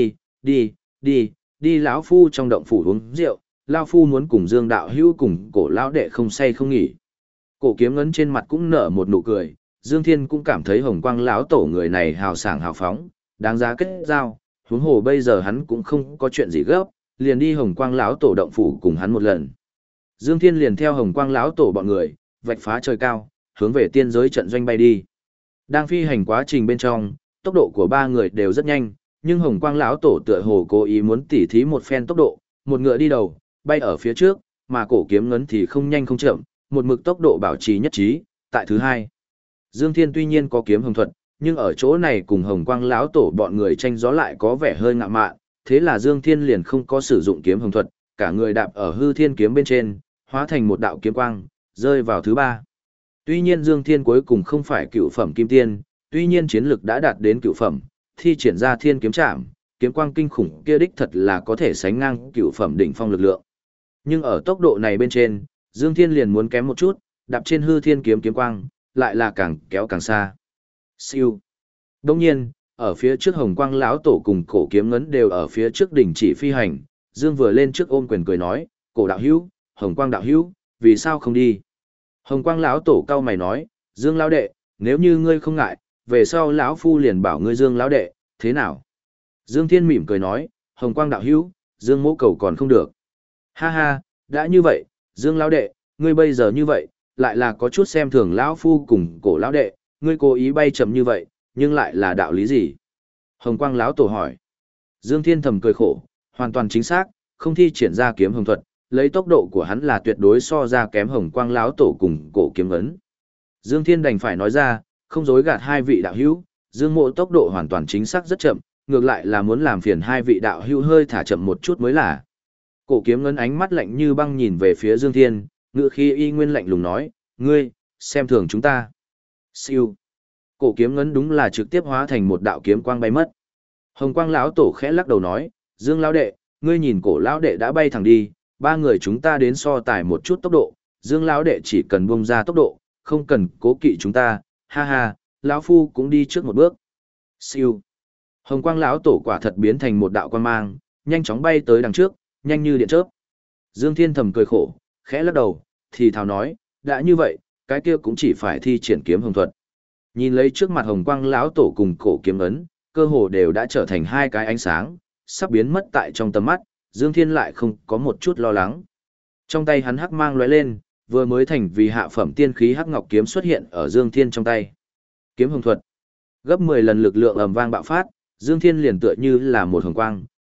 Đi lão phu trong động phủ uống rượu, lão phu muốn cùng Dương đạo hữu cùng Cổ lão đệ không say không nghỉ. Cổ Kiếm Ngấn trên mặt cũng nở một nụ cười, Dương Thiên cũng cảm thấy Hồng Quang lão tổ người này hào sảng hào phóng, đáng giá kết giao, huống hồ bây giờ hắn cũng không có chuyện gì gấp, liền đi Hồng Quang lão tổ động phủ cùng hắn một lần. Dương Thiên liền theo Hồng Quang lão tổ bọn người, vạch phá trời cao, hướng về tiên giới trận doanh bay đi. Đang phi hành quá trình bên trong, tốc độ của ba người đều rất nhanh, nhưng Hồng Quang lão tổ tựa hồ cố ý muốn tỉ thí một phen tốc độ, một ngựa đi đầu, bay ở phía trước, mà Cổ Kiếm Ngấn thì không nhanh không chậm, một mực tốc độ bảo trì nhất trí. Tại thứ hai, Dương Thiên tuy nhiên có kiếm hồng thuật, nhưng ở chỗ này cùng Hồng Quang lão tổ bọn người tranh gió lại có vẻ hơi ngạo mạn, thế là Dương Thiên liền không có sử dụng kiếm hồng thuật, cả người đạp ở hư thiên kiếm bên trên, hóa thành một đạo kiếm quang, rơi vào thứ ba. Tuy nhiên Dương Thiên cuối cùng không phải cựu phẩm kim tiên, tuy nhiên chiến lực đã đạt đến cựu phẩm, thi triển ra thiên kiếm trảm, kiếm quang kinh khủng kia đích thật là có thể sánh ngang cựu phẩm đỉnh phong lực lượng. Nhưng ở tốc độ này bên trên, Dương Thiên liền muốn kém một chút, đạp trên hư thiên kiếm kiếm quang, lại là càng kéo càng xa. Siêu. Đồng nhiên, ở phía trước Hồng Quang lão tổ cùng Cổ Kiếm Ngấn đều ở phía trước đỉnh chỉ phi hành, Dương vừa lên trước ôm quyền cười nói, Cổ đạo hữu, Hồng Quang đạo hữu, vì sao không đi? Hồng Quang lão tổ cau mày nói, Dương lão đệ, nếu như ngươi không ngại, về sau lão phu liền bảo ngươi Dương lão đệ, thế nào? Dương Thiên mỉm cười nói, Hồng Quang đạo hữu, Dương mỗ cầu còn không được. Ha ha, đã như vậy, Dương lão đệ, ngươi bây giờ như vậy, lại là có chút xem thường lão phu cùng Cổ lão đệ, ngươi cố ý bay chậm như vậy, nhưng lại là đạo lý gì? Hồng Quang lão tổ hỏi. Dương Thiên thầm cười khổ, hoàn toàn chính xác, không thi triển ra kiếm hồng thuật, lấy tốc độ của hắn là tuyệt đối so ra kém Hồng Quang lão tổ cùng Cổ Kiếm Ngấn. Dương Thiên đành phải nói ra, không dối gạt hai vị đạo hữu, Dương mộ tốc độ hoàn toàn chính xác rất chậm, ngược lại là muốn làm phiền hai vị đạo hữu hơi thả chậm một chút mới là. Cổ Kiếm Ngấn ánh mắt lạnh như băng nhìn về phía Dương Thiên, ngữ khí y nguyên lạnh lùng nói, ngươi, xem thường chúng ta. Siêu. Cổ Kiếm Ngấn đúng là trực tiếp hóa thành một đạo kiếm quang bay mất. Hồng Quang lão tổ khẽ lắc đầu nói, Dương lão đệ, ngươi nhìn Cổ lão đệ đã bay thẳng đi, ba người chúng ta đến so tài một chút tốc độ, Dương lão đệ chỉ cần bung ra tốc độ, không cần cố kỵ chúng ta, ha ha, lão phu cũng đi trước một bước. Siêu. Hồng Quang lão tổ quả thật biến thành một đạo quang mang, nhanh chóng bay tới đằng trước, nhanh như điện chớp. Dương Thiên thầm cười khổ, khẽ lắc đầu, thì thào nói, đã như vậy, cái kia cũng chỉ phải thi triển kiếm hồng thuật. Nhìn lấy trước mặt Hồng Quang lão tổ cùng Cổ Kiếm Ấn, cơ hồ đều đã trở thành hai cái ánh sáng, sắp biến mất tại trong tầm mắt, Dương Thiên lại không có một chút lo lắng. Trong tay hắn hắc mang lóe lên, vừa mới thành vì hạ phẩm tiên khí hắc ngọc kiếm xuất hiện ở Dương Thiên trong tay. Kiếm hồng thuật. Gấp 10 lần lực lượng ầm vang bạo phát, Dương Thiên liền tựa như là một hồng quang,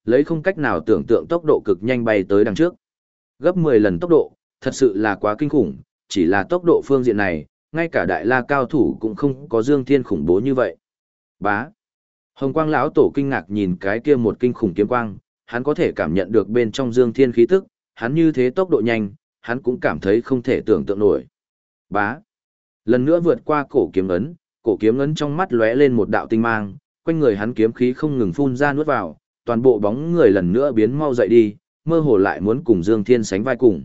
lấy không cách nào tưởng tượng tốc độ cực nhanh bay tới đằng trước. Gấp 10 lần tốc độ, thật sự là quá kinh khủng, chỉ là tốc độ phương diện này, ngay cả đại la cao thủ cũng không có Dương Thiên khủng bố như vậy. Bá. Hồng Quang lão tổ kinh ngạc nhìn cái kia một kinh khủng kiếm quang, hắn có thể cảm nhận được bên trong Dương Thiên khí tức, hắn như thế tốc độ nhanh, hắn cũng cảm thấy không thể tưởng tượng nổi. Bá. Lần nữa vượt qua cổ kiếm ấn trong mắt lóe lên một đạo tinh mang, quanh người hắn kiếm khí không ngừng phun ra nuốt vào, toàn bộ bóng người lần nữa biến mau dậy đi, mơ hồ lại muốn cùng Dương Thiên sánh vai cùng.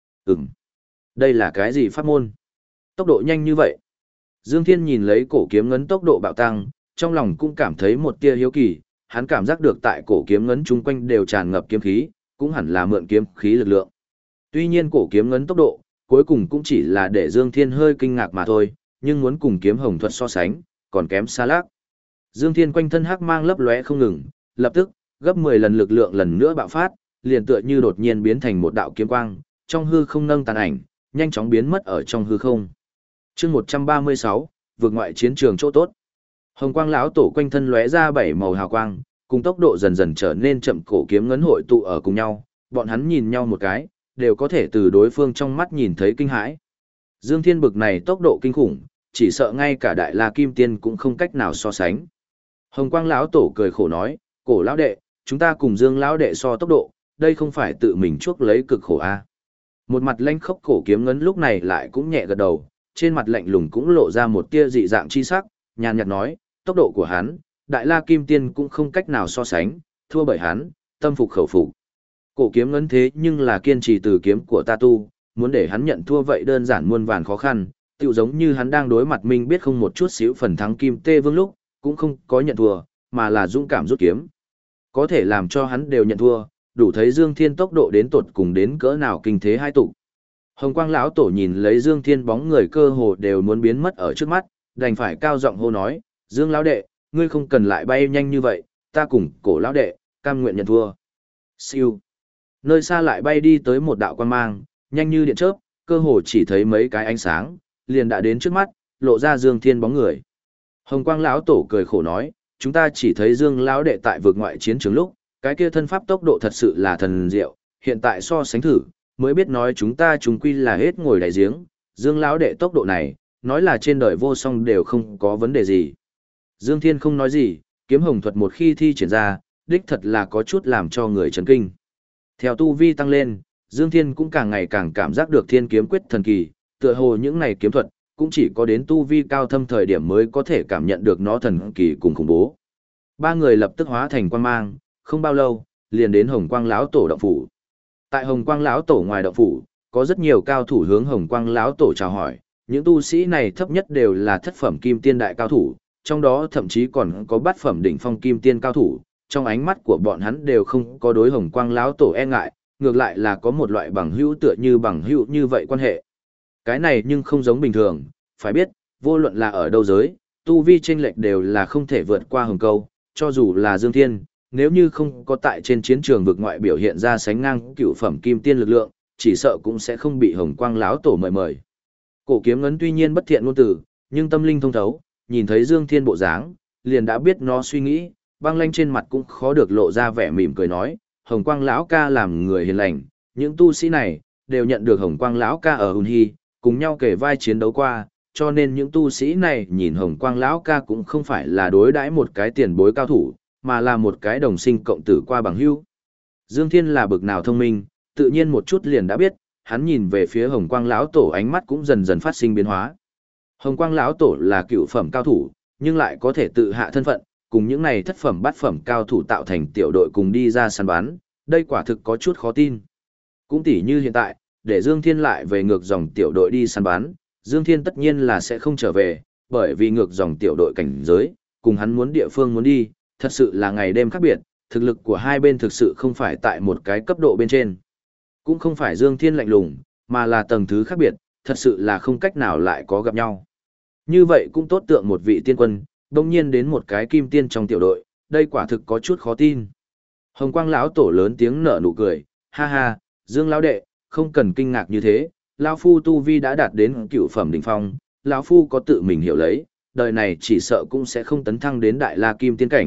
Đây là cái gì pháp môn? Tốc độ nhanh như vậy. Dương Thiên nhìn lấy cổ kiếm ngấn tốc độ bạo tăng, trong lòng cũng cảm thấy một tia hiếu kỳ, hắn cảm giác được tại cổ kiếm ngấn chung quanh đều tràn ngập kiếm khí, cũng hẳn là mượn kiếm khí lực lượng. Tuy nhiên cổ kiếm ngấn tốc độ, cuối cùng cũng chỉ là để Dương Thiên hơi kinh ngạc mà thôi, nhưng muốn cùng kiếm hồng thuật so sánh, còn kém xa lác. Dương Thiên quanh thân hắc mang lấp lóe không ngừng, lập tức, gấp 10 lần lực lượng lần nữa bạo phát, liền tựa như đột nhiên biến thành một đạo kiếm quang, trong hư không nâng tàn ảnh, nhanh chóng biến mất ở trong hư không. Chương 136, vượt ngoại chiến trường chỗ tốt. Hồng Quang lão tổ quanh thân lóe ra 7 màu hào quang, cùng tốc độ dần dần trở nên chậm, cổ kiếm ngấn hội tụ ở cùng nhau, bọn hắn nhìn nhau một cái, đều có thể từ đối phương trong mắt nhìn thấy kinh hãi. Dương Thiên bực này tốc độ kinh khủng, chỉ sợ ngay cả Đại La Kim Tiên cũng không cách nào so sánh. Hồng Quang lão tổ cười khổ nói, cổ lão đệ, chúng ta cùng Dương lão đệ so tốc độ, đây không phải tự mình chuốc lấy cực khổ a. Một mặt lanh khốc cổ kiếm ngấn lúc này lại cũng nhẹ gật đầu, trên mặt lạnh lùng cũng lộ ra một tia dị dạng chi sắc, nhàn nhạt nói, tốc độ của hắn, Đại La Kim Tiên cũng không cách nào so sánh, thua bởi hắn, tâm phục khẩu phục. Cổ kiếm ngấn thế nhưng là kiên trì từ kiếm của ta tu, muốn để hắn nhận thua vậy đơn giản muôn vàn khó khăn, tựu giống như hắn đang đối mặt Minh biết không một chút xíu phần thắng Kim Tê Vương lúc, cũng không có nhận thua, mà là dũng cảm rút kiếm. Có thể làm cho hắn đều nhận thua, đủ thấy Dương Thiên tốc độ đến tột cùng đến cỡ nào kinh thế hai tụ. Hồng Quang lão tổ nhìn lấy Dương Thiên bóng người cơ hồ đều muốn biến mất ở trước mắt, đành phải cao giọng hô nói, Dương lão đệ, ngươi không cần lại bay nhanh như vậy, ta cùng cổ lão đệ, cam nguyện nhận thua. Siêu. Nơi xa lại bay đi tới một đạo quang mang, nhanh như điện chớp, cơ hồ chỉ thấy mấy cái ánh sáng, liền đã đến trước mắt, lộ ra Dương Thiên bóng người. Hồng Quang lão tổ cười khổ nói, chúng ta chỉ thấy Dương lão đệ tại vực ngoại chiến trường lúc, cái kia thân pháp tốc độ thật sự là thần diệu, hiện tại so sánh thử, mới biết nói chúng ta chúng quy là hết ngồi đại giếng, Dương lão đệ tốc độ này, nói là trên đời vô song đều không có vấn đề gì. Dương Thiên không nói gì, kiếm hồng thuật một khi thi triển ra, đích thật là có chút làm cho người chấn kinh. Theo tu vi tăng lên, Dương Thiên cũng càng ngày càng cảm giác được thiên kiếm quyết thần kỳ, tựa hồ những này kiếm thuật, cũng chỉ có đến tu vi cao thâm thời điểm mới có thể cảm nhận được nó thần kỳ cùng khủng bố. Ba người lập tức hóa thành quang mang, không bao lâu, liền đến Hồng Quang lão tổ động phủ. Tại Hồng Quang lão tổ ngoài động phủ, có rất nhiều cao thủ hướng Hồng Quang lão tổ chào hỏi, những tu sĩ này thấp nhất đều là thất phẩm kim tiên đại cao thủ, trong đó thậm chí còn có bát phẩm đỉnh phong kim tiên cao thủ, trong ánh mắt của bọn hắn đều không có đối Hồng Quang lão tổ e ngại, ngược lại là có một loại bằng hữu tựa như bằng hữu như vậy quan hệ. Cái này nhưng không giống bình thường, phải biết, vô luận là ở đâu giới, tu vi chênh lệch đều là không thể vượt qua hồng câu, cho dù là Dương Thiên, nếu như không có tại trên chiến trường vực ngoại biểu hiện ra sánh ngang cựu phẩm kim tiên lực lượng, chỉ sợ cũng sẽ không bị Hồng Quang lão tổ mời. Cổ kiếm ngấn tuy nhiên bất thiện ngôn từ, nhưng tâm linh thông thấu, nhìn thấy Dương Thiên bộ dáng, liền đã biết nó suy nghĩ, băng lanh trên mặt cũng khó được lộ ra vẻ mỉm cười nói, Hồng Quang lão ca làm người hiền lành, những tu sĩ này đều nhận được Hồng Quang lão ca ở Hùn Hy, cùng nhau kể vai chiến đấu qua, cho nên những tu sĩ này nhìn Hồng Quang lão ca cũng không phải là đối đãi một cái tiền bối cao thủ, mà là một cái đồng sinh cộng tử qua bằng hữu. Dương Thiên là bực nào thông minh, tự nhiên một chút liền đã biết, hắn nhìn về phía Hồng Quang lão tổ ánh mắt cũng dần dần phát sinh biến hóa. Hồng Quang lão tổ là cựu phẩm cao thủ, nhưng lại có thể tự hạ thân phận, cùng những này thất phẩm bát phẩm cao thủ tạo thành tiểu đội cùng đi ra săn bắn, đây quả thực có chút khó tin. Cũng tỉ như hiện tại, để Dương Thiên lại về ngược dòng tiểu đội đi săn bắn, Dương Thiên tất nhiên là sẽ không trở về, bởi vì ngược dòng tiểu đội cảnh giới, cùng hắn muốn địa phương muốn đi, thật sự là ngày đêm khác biệt, thực lực của hai bên thực sự không phải tại một cái cấp độ bên trên. Cũng không phải Dương Thiên lạnh lùng, mà là tầng thứ khác biệt, thật sự là không cách nào lại có gặp nhau. Như vậy cũng tốt tượng một vị tiên quân, đồng nhiên đến một cái kim tiên trong tiểu đội, đây quả thực có chút khó tin. Hồng Quang lão tổ lớn tiếng nở nụ cười, ha ha, Dương lão đệ, không cần kinh ngạc như thế, lão phu tu vi đã đạt đến cựu phẩm đỉnh phong, lão phu có tự mình hiểu lấy, đời này chỉ sợ cũng sẽ không tấn thăng đến đại la kim tiên cảnh,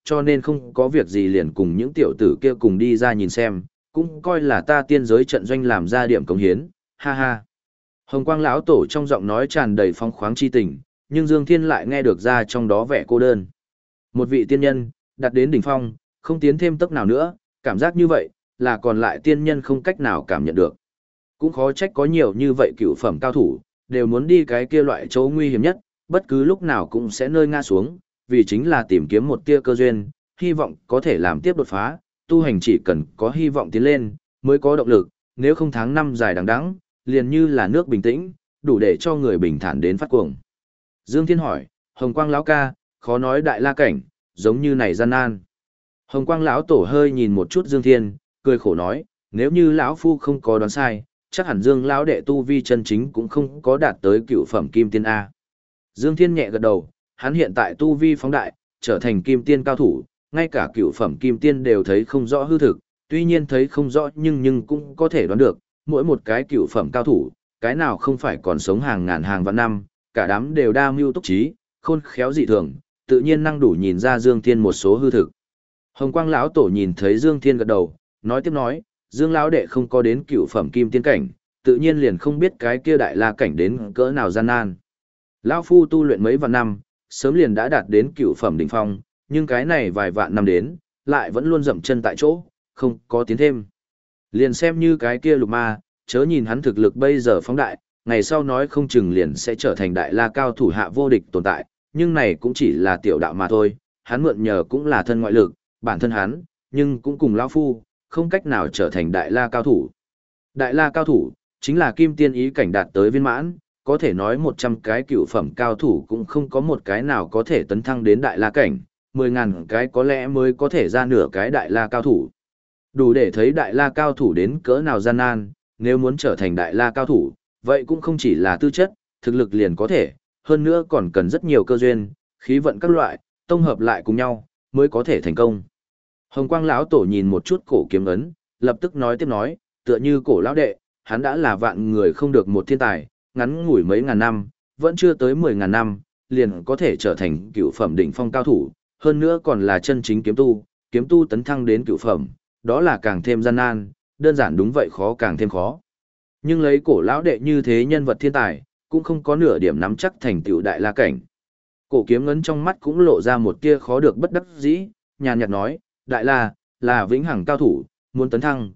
cho nên không có việc gì liền cùng những tiểu tử kia cùng đi ra nhìn xem, cũng coi là ta tiên giới trận doanh làm ra điểm cống hiến, ha ha. Hồng Quang lão tổ trong giọng nói tràn đầy phong khoáng chi tình, nhưng Dương Thiên lại nghe được ra trong đó vẻ cô đơn. Một vị tiên nhân, đạt đến đỉnh phong, không tiến thêm tốc nào nữa, cảm giác như vậy, là còn lại tiên nhân không cách nào cảm nhận được. Cũng khó trách có nhiều như vậy cựu phẩm cao thủ, đều muốn đi cái kia loại chỗ nguy hiểm nhất, bất cứ lúc nào cũng sẽ nơi ngã xuống, vì chính là tìm kiếm một tia cơ duyên, hy vọng có thể làm tiếp đột phá, tu hành chỉ cần có hy vọng tiến lên, mới có động lực, nếu không tháng năm dài đằng đẵng, liền như là nước bình tĩnh, đủ để cho người bình thản đến phát cuồng. Dương Thiên hỏi, Hồng Quang lão ca, khó nói đại la cảnh, giống như này gian nan. Hồng Quang lão tổ hơi nhìn một chút Dương Thiên, cười khổ nói, nếu như lão phu không có đoán sai, chắc hẳn Dương lão đệ tu vi chân chính cũng không có đạt tới cựu phẩm kim tiên a. Dương Thiên nhẹ gật đầu, hắn hiện tại tu vi phóng đại, trở thành kim tiên cao thủ, ngay cả cựu phẩm kim tiên đều thấy không rõ hư thực, tuy nhiên thấy không rõ nhưng cũng có thể đoán được, mỗi một cái cựu phẩm cao thủ, cái nào không phải còn sống hàng ngàn hàng vạn năm, cả đám đều đa mưu túc trí, khôn khéo dị thường, tự nhiên năng đủ nhìn ra Dương Thiên một số hư thực. Hồng Quang lão tổ nhìn thấy Dương Thiên gật đầu, nói tiếp nói, Dương lão đệ không có đến cựu phẩm kim tiên cảnh, tự nhiên liền không biết cái kia đại la cảnh đến cỡ nào gian nan. Lão phu tu luyện mấy vạn năm, sớm liền đã đạt đến cựu phẩm đỉnh phong, nhưng cái này vài vạn năm đến, lại vẫn luôn dậm chân tại chỗ, không có tiến thêm. Liền xem như cái kia lục ma, chớ nhìn hắn thực lực bây giờ phóng đại, ngày sau nói không chừng liền sẽ trở thành đại la cao thủ hạ vô địch tồn tại, nhưng này cũng chỉ là tiểu đạo mà thôi, hắn mượn nhờ cũng là thân ngoại lực, bản thân hắn, nhưng cũng cùng lão phu, không cách nào trở thành đại la cao thủ. Đại la cao thủ, chính là kim tiên ý cảnh đạt tới viên mãn, có thể nói 100 cái cựu phẩm cao thủ cũng không có một cái nào có thể tấn thăng đến đại la cảnh, 10.000 cái có lẽ mới có thể ra nửa cái đại la cao thủ. Đủ để thấy đại la cao thủ đến cỡ nào gian nan, nếu muốn trở thành đại la cao thủ, vậy cũng không chỉ là tư chất, thực lực liền có thể, hơn nữa còn cần rất nhiều cơ duyên, khí vận các loại, tổng hợp lại cùng nhau, mới có thể thành công. Hồng Quang lão tổ nhìn một chút cổ kiếm ấn, lập tức nói tiếp nói, tựa như cổ lão đệ, hắn đã là vạn người không được một thiên tài, ngắn ngủi mấy ngàn năm, vẫn chưa tới 10.000 năm, liền có thể trở thành cựu phẩm đỉnh phong cao thủ, hơn nữa còn là chân chính kiếm tu tấn thăng đến cựu phẩm, đó là càng thêm gian nan, đơn giản đúng vậy khó càng thêm khó. Nhưng lấy cổ lão đệ như thế nhân vật thiên tài, cũng không có nửa điểm nắm chắc thành tựu đại la cảnh. Cổ kiếm ngấn trong mắt cũng lộ ra một tia khó được bất đắc dĩ, nhàn nhạt nói, đại la, là vĩnh hằng cao thủ, muốn tấn thăng,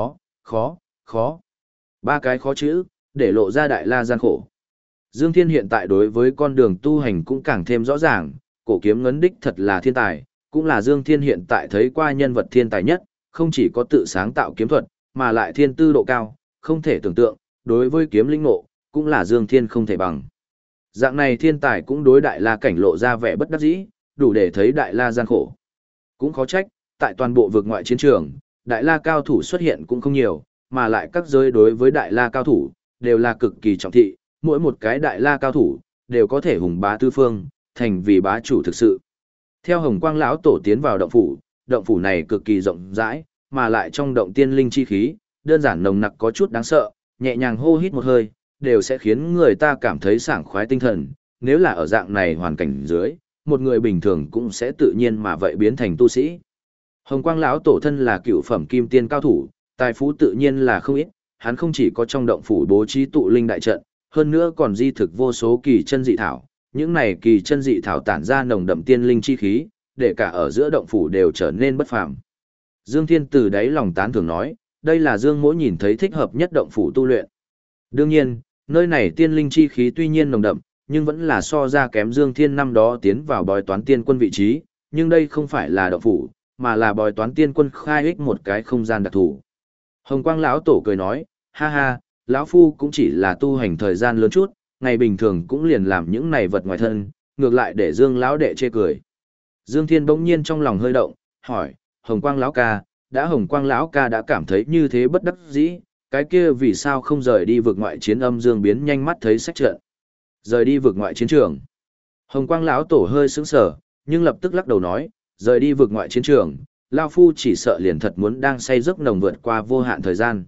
khó. Ba cái khó chữ, để lộ ra đại la gian khổ. Dương Thiên hiện tại đối với con đường tu hành cũng càng thêm rõ ràng, cổ kiếm ngấn đích thật là thiên tài, cũng là Dương Thiên hiện tại thấy qua nhân vật thiên tài nhất, không chỉ có tự sáng tạo kiếm thuật, mà lại thiên tư độ cao, không thể tưởng tượng, đối với kiếm linh ngộ, cũng là Dương Thiên không thể bằng. Dạng này thiên tài cũng đối đại la cảnh lộ ra vẻ bất đắc dĩ, đủ để thấy đại la gian khổ. Cũng khó trách, tại toàn bộ vực ngoại chiến trường, đại la cao thủ xuất hiện cũng không nhiều, mà lại các giới đối với đại la cao thủ, đều là cực kỳ trọng thị, mỗi một cái đại la cao thủ, đều có thể hùng bá tư phương, thành vì bá chủ thực sự. Theo Hồng Quang lão tổ tiến vào động phủ này cực kỳ rộng rãi, mà lại trong động tiên linh chi khí, đơn giản nồng nặc có chút đáng sợ, nhẹ nhàng hô hít một hơi, đều sẽ khiến người ta cảm thấy sảng khoái tinh thần, nếu là ở dạng này hoàn cảnh dưới, một người bình thường cũng sẽ tự nhiên mà vậy biến thành tu sĩ. Hồng Quang lão tổ thân là cựu phẩm kim tiên cao thủ, tài phú tự nhiên là không ít, hắn không chỉ có trong động phủ bố trí tụ linh đại trận, hơn nữa còn di thực vô số kỳ chân dị thảo, những này kỳ chân dị thảo tản ra nồng đậm tiên linh chi khí, để cả ở giữa động phủ đều trở nên bất phàm. Dương Thiên từ đáy lòng tán thưởng nói, đây là Dương Mỗ nhìn thấy thích hợp nhất động phủ tu luyện. Đương nhiên, nơi này tiên linh chi khí tuy nhiên nồng đậm, nhưng vẫn là so ra kém Dương Thiên năm đó tiến vào bói toán tiên quân vị trí, nhưng đây không phải là động phủ, mà là bói toán tiên quân khai ích một cái không gian đặc thù. Hồng Quang lão tổ cười nói, ha ha, lão phu cũng chỉ là tu hành thời gian lớn chút, ngày bình thường cũng liền làm những này vật ngoài thân, ngược lại để Dương lão đệ chê cười. Dương Thiên bỗng nhiên trong lòng hơi động, hỏi, Hồng Quang lão ca, Hồng Quang lão ca đã cảm thấy như thế bất đắc dĩ, cái kia vì sao không rời đi vực ngoại chiến âm dương biến nhanh mắt thấy sách trận. Rời đi vực ngoại chiến trường. Hồng Quang lão tổ hơi sững sờ, nhưng lập tức lắc đầu nói, rời đi vực ngoại chiến trường, lão phu chỉ sợ liền thật muốn đang say giấc nồng vượt qua vô hạn thời gian.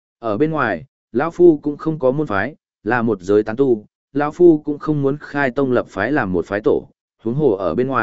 Ở bên ngoài, lão phu cũng không có môn phái, là một giới tán tu, lão phu cũng không muốn khai tông lập phái làm một phái tổ, huống hồ ở bên ngoài,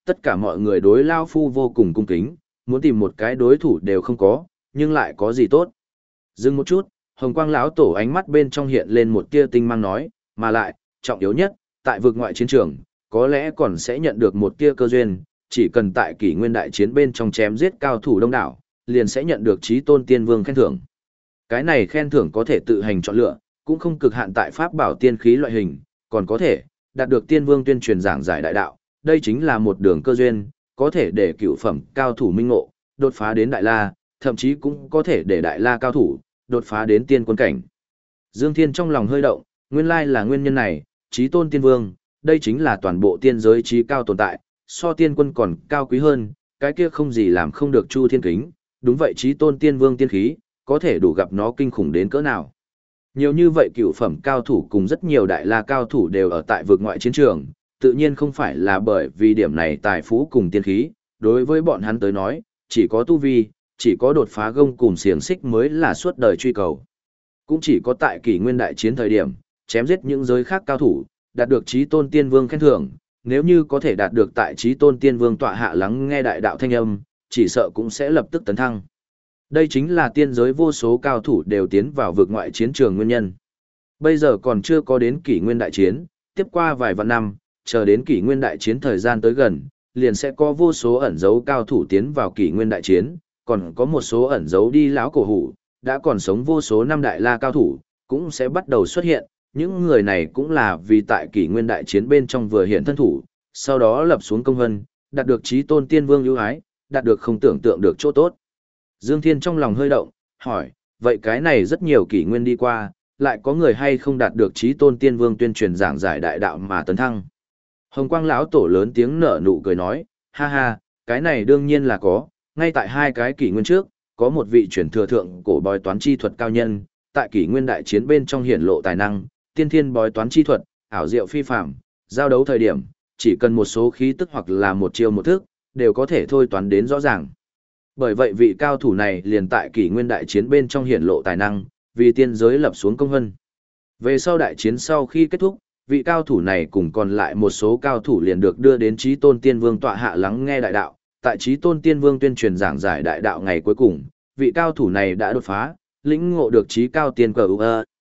tất cả mọi người đối Lao Phu vô cùng cung kính, muốn tìm một cái đối thủ đều không có, nhưng lại có gì tốt. Dừng một chút, Hồng Quang lão tổ ánh mắt bên trong hiện lên một tia tinh mang nói, mà lại, trọng yếu nhất, tại vực ngoại chiến trường, có lẽ còn sẽ nhận được một tia cơ duyên, chỉ cần tại kỷ nguyên đại chiến bên trong chém giết cao thủ đông đảo, liền sẽ nhận được chí tôn tiên vương khen thưởng. Cái này khen thưởng có thể tự hành chọn lựa, cũng không cực hạn tại pháp bảo tiên khí loại hình, còn có thể đạt được tiên vương tuyên truyền giảng giải đại đạo, đây chính là một đường cơ duyên, có thể để cựu phẩm cao thủ minh ngộ, đột phá đến đại la, thậm chí cũng có thể để đại la cao thủ đột phá đến tiên quân cảnh. Dương Thiên trong lòng hơi động, nguyên lai là nguyên nhân này, chí tôn tiên vương, đây chính là toàn bộ tiên giới chí cao tồn tại, so tiên quân còn cao quý hơn, cái kia không gì làm không được Chu Thiên Kính, đúng vậy chí tôn tiên vương tiên khí, có thể đủ gặp nó kinh khủng đến cỡ nào. Nhiều như vậy cựu phẩm cao thủ cùng rất nhiều đại la cao thủ đều ở tại vực ngoại chiến trường, tự nhiên không phải là bởi vì điểm này tài phú cùng tiên khí, đối với bọn hắn tới nói, chỉ có tu vi, chỉ có đột phá gông cùng xiềng xích mới là suốt đời truy cầu. Cũng chỉ có tại kỷ nguyên đại chiến thời điểm, chém giết những giới khác cao thủ, đạt được chí tôn tiên vương khen thưởng, nếu như có thể đạt được tại chí tôn tiên vương tọa hạ lắng nghe đại đạo thanh âm, chỉ sợ cũng sẽ lập tức tấn thăng. Đây chính là tiên giới vô số cao thủ đều tiến vào vực ngoại chiến trường nguyên nhân. Bây giờ còn chưa có đến kỷ nguyên đại chiến, tiếp qua vài vạn năm, chờ đến kỷ nguyên đại chiến thời gian tới gần, liền sẽ có vô số ẩn dấu cao thủ tiến vào kỷ nguyên đại chiến, còn có một số ẩn dấu đi lão cổ hủ, đã còn sống vô số năm đại la cao thủ, cũng sẽ bắt đầu xuất hiện, những người này cũng là vì tại kỷ nguyên đại chiến bên trong vừa hiện thân thủ, sau đó lập xuống công vân, đạt được chí tôn tiên vương ưu ái, đạt được không tưởng tượng được chỗ tốt. Dương Thiên trong lòng hơi động, hỏi, vậy cái này rất nhiều kỷ nguyên đi qua, lại có người hay không đạt được chí tôn tiên vương tuyên truyền giảng giải đại đạo mà tấn thăng? Hồng Quang lão tổ lớn tiếng nở nụ cười nói, ha ha, cái này đương nhiên là có, ngay tại hai cái kỷ nguyên trước, có một vị truyền thừa thượng cổ bói toán chi thuật cao nhân, tại kỷ nguyên đại chiến bên trong hiển lộ tài năng, tiên thiên bói toán chi thuật, ảo diệu phi phàm, giao đấu thời điểm, chỉ cần một số khí tức hoặc là một chiêu một thức, đều có thể thôi toán đến rõ ràng. Bởi vậy vị cao thủ này liền tại kỷ nguyên đại chiến bên trong hiển lộ tài năng, vì tiên giới lập xuống công vân. Về sau đại chiến sau khi kết thúc, vị cao thủ này cùng còn lại một số cao thủ liền được đưa đến chí tôn tiên vương tọa hạ lắng nghe đại đạo. Tại chí tôn tiên vương tuyên truyền giảng giải đại đạo ngày cuối cùng, vị cao thủ này đã đột phá, lĩnh ngộ được chí cao tiên cờ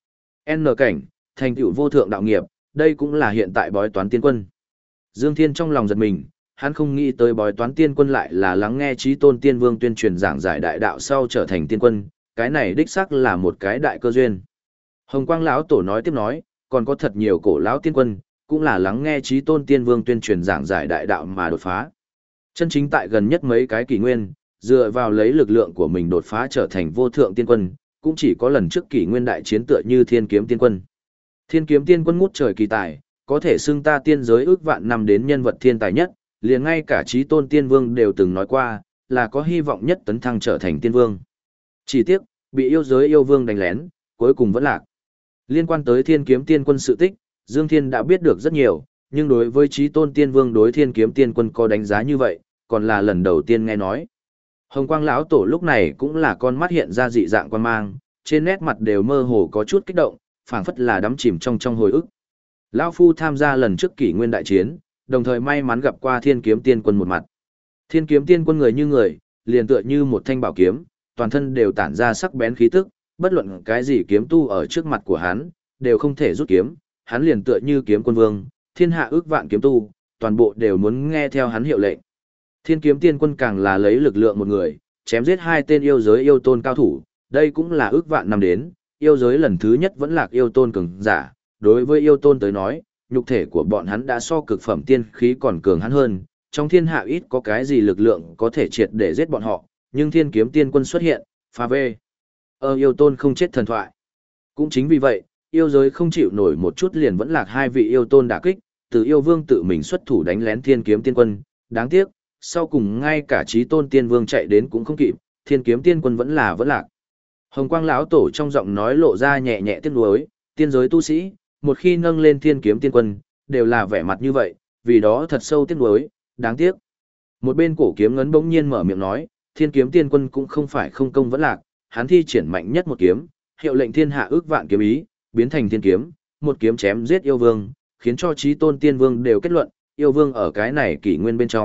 N cảnh, thành tựu vô thượng đạo nghiệp, đây cũng là hiện tại bói toán tiên quân. Dương Thiên trong lòng giật mình, hắn không nghĩ tới bói toán tiên quân lại là lắng nghe chí tôn tiên vương tuyên truyền giảng giải đại đạo sau trở thành tiên quân, cái này đích xác là một cái đại cơ duyên. Hồng Quang lão tổ nói tiếp nói, còn có thật nhiều cổ lão tiên quân, cũng là lắng nghe chí tôn tiên vương tuyên truyền giảng giải đại đạo mà đột phá. Chân chính tại gần nhất mấy cái kỷ nguyên, dựa vào lấy lực lượng của mình đột phá trở thành vô thượng tiên quân, cũng chỉ có lần trước kỷ nguyên đại chiến tựa như Thiên Kiếm Tiên Quân. Thiên Kiếm Tiên Quân ngút trời kỳ tài, có thể xưng ta tiên giới ước vạn năm đến nhân vật thiên tài nhất, liền ngay cả chí tôn tiên vương đều từng nói qua, là có hy vọng nhất tấn thăng trở thành tiên vương. Chỉ tiếc, bị yêu giới yêu vương đánh lén, cuối cùng vẫn lạc. Liên quan tới Thiên Kiếm Tiên Quân sự tích, Dương Thiên đã biết được rất nhiều, nhưng đối với chí tôn tiên vương đối Thiên Kiếm Tiên Quân có đánh giá như vậy, còn là lần đầu tiên nghe nói. Hồng Quang lão tổ lúc này cũng là con mắt hiện ra dị dạng quan mang, trên nét mặt đều mơ hồ có chút kích động, phảng phất là đắm chìm trong hồi ức. Lão phu tham gia lần trước kỷ nguyên đại chiến, đồng thời may mắn gặp qua Thiên Kiếm Tiên Quân một mặt. Thiên Kiếm Tiên Quân người như người, liền tựa như một thanh bảo kiếm, toàn thân đều tản ra sắc bén khí tức, bất luận cái gì kiếm tu ở trước mặt của hắn, đều không thể rút kiếm, hắn liền tựa như kiếm quân vương, thiên hạ ước vạn kiếm tu, toàn bộ đều muốn nghe theo hắn hiệu lệnh. Thiên Kiếm Tiên Quân càng là lấy lực lượng một người, chém giết hai tên yêu giới yêu tôn cao thủ, đây cũng là ước vạn năm đến, yêu giới lần thứ nhất vẫn lạc yêu tôn cường giả, đối với yêu tôn tới nói, nhục thể của bọn hắn đã so cực phẩm tiên khí còn cường hắn hơn, trong thiên hạ ít có cái gì lực lượng có thể triệt để giết bọn họ, nhưng Thiên Kiếm Tiên Quân xuất hiện, phá vê. Yêu tôn không chết thần thoại. Cũng chính vì vậy, yêu giới không chịu nổi một chút liền vẫn lạc hai vị yêu tôn đả kích, từ yêu vương tự mình xuất thủ đánh lén Thiên Kiếm Tiên Quân, đáng tiếc, sau cùng ngay cả chí tôn tiên vương chạy đến cũng không kịp, Thiên Kiếm Tiên Quân vẫn lạc. Hồng Quang lão tổ trong giọng nói lộ ra nhẹ nhẹ tiếc nuối, tiên giới tu sĩ, một khi nâng lên Thiên Kiếm Tiên Quân, đều là vẻ mặt như vậy, vì đó thật sâu tiếc nuối, đáng tiếc. Một bên cổ kiếm ngấn bỗng nhiên mở miệng nói, Thiên Kiếm Tiên Quân cũng không phải không công vẫn lạc, hắn thi triển mạnh nhất một kiếm, hiệu lệnh thiên hạ ước vạn kiếm ý, biến thành thiên kiếm, một kiếm chém giết yêu vương, khiến cho chí tôn tiên vương đều kết luận, yêu vương ở cái này kỷ nguyên bên trong,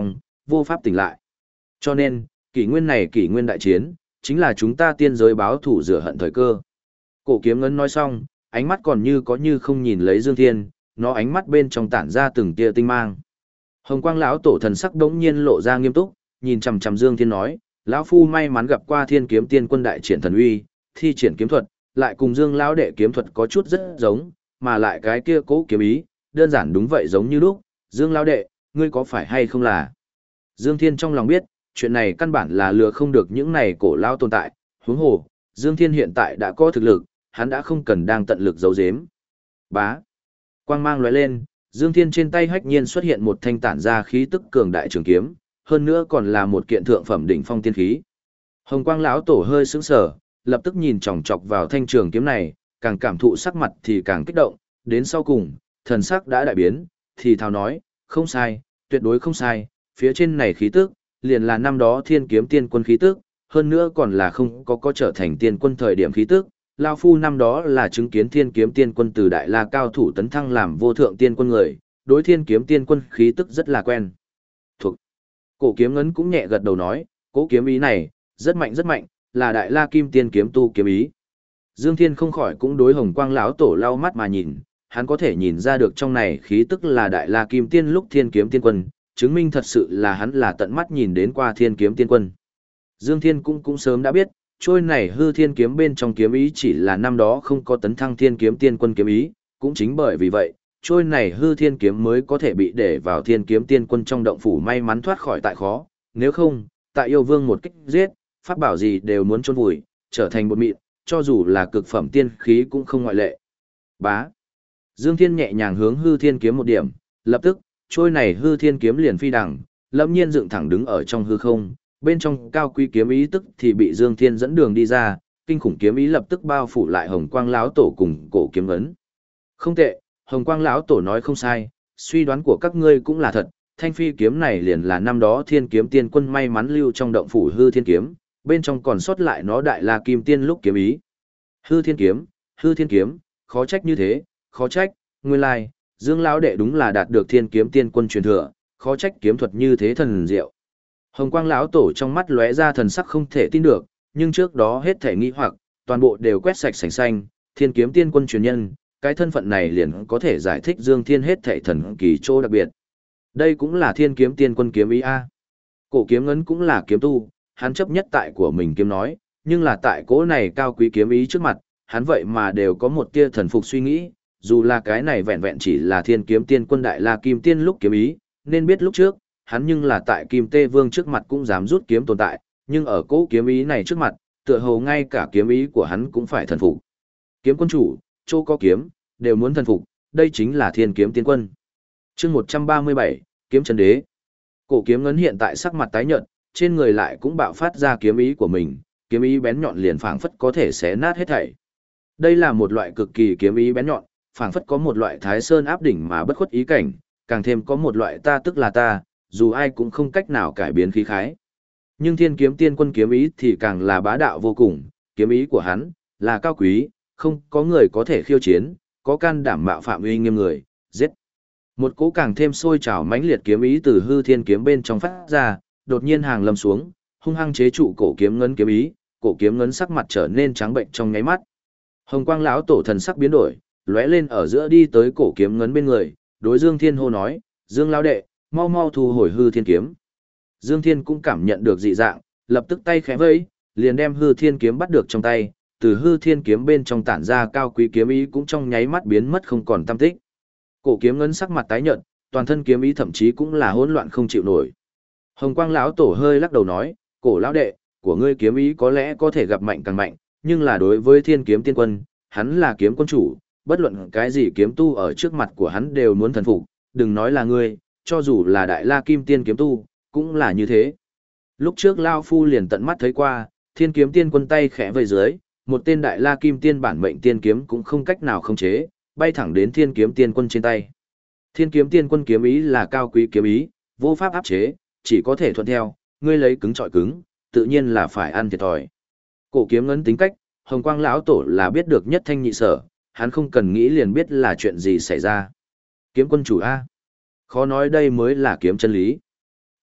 vô pháp tỉnh lại. Cho nên, kỷ nguyên này kỷ nguyên đại chiến, chính là chúng ta tiên giới báo thủ rửa hận thời cơ. Cổ kiếm ngấn nói xong, ánh mắt còn như có như không nhìn lấy Dương Thiên, nó ánh mắt bên trong tản ra từng tia tinh mang. Hồng Quang lão tổ thần sắc đống nhiên lộ ra nghiêm túc, nhìn chằm chằm Dương Thiên nói, lão phu may mắn gặp qua Thiên Kiếm Tiên Quân đại triển thần uy, thi triển kiếm thuật, lại cùng Dương lão đệ kiếm thuật có chút rất giống, mà lại cái kia cố kiếm ý, đơn giản đúng vậy giống như lúc, Dương lão đệ, ngươi có phải hay không là? Dương Thiên trong lòng biết, chuyện này căn bản là lừa không được những này cổ lao tồn tại, huống hồ, Dương Thiên hiện tại đã có thực lực, hắn đã không cần đang tận lực giấu giếm. Bá. Quang mang lóe lên, Dương Thiên trên tay hách nhiên xuất hiện một thanh tản ra khí tức cường đại trường kiếm, hơn nữa còn là một kiện thượng phẩm đỉnh phong tiên khí. Hồng Quang lão tổ hơi sững sờ, lập tức nhìn chòng chọc vào thanh trường kiếm này, càng cảm thụ sắc mặt thì càng kích động, đến sau cùng, thần sắc đã đại biến, thì thào nói, không sai, tuyệt đối không sai, phía trên này khí tức, liền là năm đó Thiên Kiếm Tiên Quân khí tức, hơn nữa còn là không có trở thành tiên quân thời điểm khí tức. Lao Phu năm đó là chứng kiến Thiên Kiếm Tiên Quân từ Đại La cao thủ tấn thăng làm vô thượng tiên quân người, đối Thiên Kiếm Tiên Quân khí tức rất là quen thuộc. Cổ kiếm ngấn cũng nhẹ gật đầu nói, cố kiếm ý này, rất mạnh, là Đại La Kim Tiên kiếm tu kiếm ý. Dương Thiên không khỏi cũng đối Hồng Quang lão tổ lau mắt mà nhìn, hắn có thể nhìn ra được trong này khí tức là Đại La Kim Tiên lúc Thiên Kiếm Tiên Quân, chứng minh thật sự là hắn là tận mắt nhìn đến qua Thiên Kiếm Tiên Quân. Dương Thiên cũng sớm đã biết, trôi này hư thiên kiếm bên trong kiếm ý chỉ là năm đó không có tấn thăng Thiên Kiếm Tiên Quân kiếm ý, cũng chính bởi vì vậy, trôi này hư thiên kiếm mới có thể bị để vào Thiên Kiếm Tiên Quân trong động phủ may mắn thoát khỏi tại khó, nếu không, tại yêu vương một kích giết, pháp bảo gì đều muốn chôn vùi, trở thành bột mịn, cho dù là cực phẩm tiên khí cũng không ngoại lệ. Bá. Dương Thiên nhẹ nhàng hướng hư thiên kiếm một điểm, lập tức, trôi này hư thiên kiếm liền phi đằng, lâm nhiên dựng thẳng đứng ở trong hư không, bên trong cao quý kiếm ý tức thì bị Dương Thiên dẫn đường đi ra, kinh khủng kiếm ý lập tức bao phủ lại Hồng Quang lão tổ cùng cổ kiếm ấn. Không tệ, Hồng Quang lão tổ nói không sai, suy đoán của các ngươi cũng là thật, thanh phi kiếm này liền là năm đó Thiên Kiếm Tiên Quân may mắn lưu trong động phủ hư thiên kiếm, bên trong còn sót lại nó Đại La Kim Tiên lúc kiếm ý. Hư thiên kiếm, khó trách như thế, khó trách, nguyên lai, Dương lão đệ đúng là đạt được Thiên Kiếm Tiên Quân truyền thừa, khó trách kiếm thuật như thế thần diệu. Hồng Quang lão tổ trong mắt lóe ra thần sắc không thể tin được, nhưng trước đó hết thể nghi hoặc, toàn bộ đều quét sạch sành xanh, Thiên Kiếm Tiên Quân truyền nhân, cái thân phận này liền có thể giải thích Dương Thiên hết thể thần kỳ chỗ đặc biệt. Đây cũng là Thiên Kiếm Tiên Quân kiếm ý a. Cổ kiếm ngấn cũng là kiếm tu, hắn chấp nhất tại của mình kiếm nói, nhưng là tại cỗ này cao quý kiếm ý trước mặt, hắn vậy mà đều có một tia thần phục suy nghĩ, dù là cái này vẹn vẹn chỉ là Thiên Kiếm Tiên Quân Đại La Kim Tiên lúc kiếm ý, nên biết lúc trước, hắn nhưng là tại Kim Tê Vương trước mặt cũng dám rút kiếm tồn tại, nhưng ở cỗ kiếm ý này trước mặt, tựa hồ ngay cả kiếm ý của hắn cũng phải thần phục. Kiếm quân chủ, chỗ có kiếm, đều muốn thần phục, đây chính là Thiên Kiếm Tiên Quân. Chương 137, Kiếm Chân Đế. Cổ kiếm ngấn hiện tại sắc mặt tái nhợt, trên người lại cũng bạo phát ra kiếm ý của mình, kiếm ý bén nhọn liền phảng phất có thể xé nát hết thảy. Đây là một loại cực kỳ kiếm ý bén nhọn, phảng phất có một loại Thái Sơn áp đỉnh mà bất khuất ý cảnh, càng thêm có một loại ta tức là ta, dù ai cũng không cách nào cải biến khí khái. Nhưng Thiên Kiếm Tiên Quân kiếm ý thì càng là bá đạo vô cùng, kiếm ý của hắn là cao quý, không có người có thể khiêu chiến, có can đảm mạo phạm uy nghiêm người, giết. Một cỗ càng thêm sôi trào mãnh liệt kiếm ý từ hư thiên kiếm bên trong phát ra, đột nhiên hàng lâm xuống, hung hăng chế trụ cổ kiếm ngấn kiếm ý, cổ kiếm ngấn sắc mặt trở nên trắng bệnh trong nháy mắt. Hồng Quang lão tổ thần sắc biến đổi, lóe lên ở giữa đi tới cổ kiếm ngấn bên người, đối Dương Thiên hô nói, Dương lão đệ, mau mau thu hồi hư thiên kiếm. Dương Thiên cũng cảm nhận được dị dạng, lập tức tay khẽ vẫy, liền đem hư thiên kiếm bắt được trong tay, từ hư thiên kiếm bên trong tản ra cao quý kiếm ý cũng trong nháy mắt biến mất không còn tăm tích. Cổ kiếm ngấn sắc mặt tái nhợt, toàn thân kiếm ý thậm chí cũng là hỗn loạn không chịu nổi. Hồng Quang lão tổ hơi lắc đầu nói, cổ lão đệ, của ngươi kiếm ý có lẽ có thể gặp mạnh càng mạnh, nhưng là đối với Thiên Kiếm Tiên Quân, hắn là kiếm quân chủ, bất luận cái gì kiếm tu ở trước mặt của hắn đều muốn thần phục, đừng nói là ngươi, cho dù là Đại La Kim Tiên kiếm tu, cũng là như thế. Lúc trước Lao Phu liền tận mắt thấy qua, Thiên Kiếm Tiên Quân tay khẽ vây dưới, một tên Đại La Kim Tiên bản mệnh tiên kiếm cũng không cách nào khống chế, bay thẳng đến Thiên Kiếm Tiên Quân trên tay. Thiên Kiếm Tiên Quân kiếm ý là cao quý kiếm ý, vô pháp áp chế, chỉ có thể thuận theo, ngươi lấy cứng trọi cứng, tự nhiên là phải ăn thiệt thòi. Cổ kiếm ngấn tính cách, Hồng Quang lão tổ là biết được nhất thanh nhị sở, hắn không cần nghĩ liền biết là chuyện gì xảy ra. Kiếm quân chủ A. Khó nói đây mới là kiếm chân lý.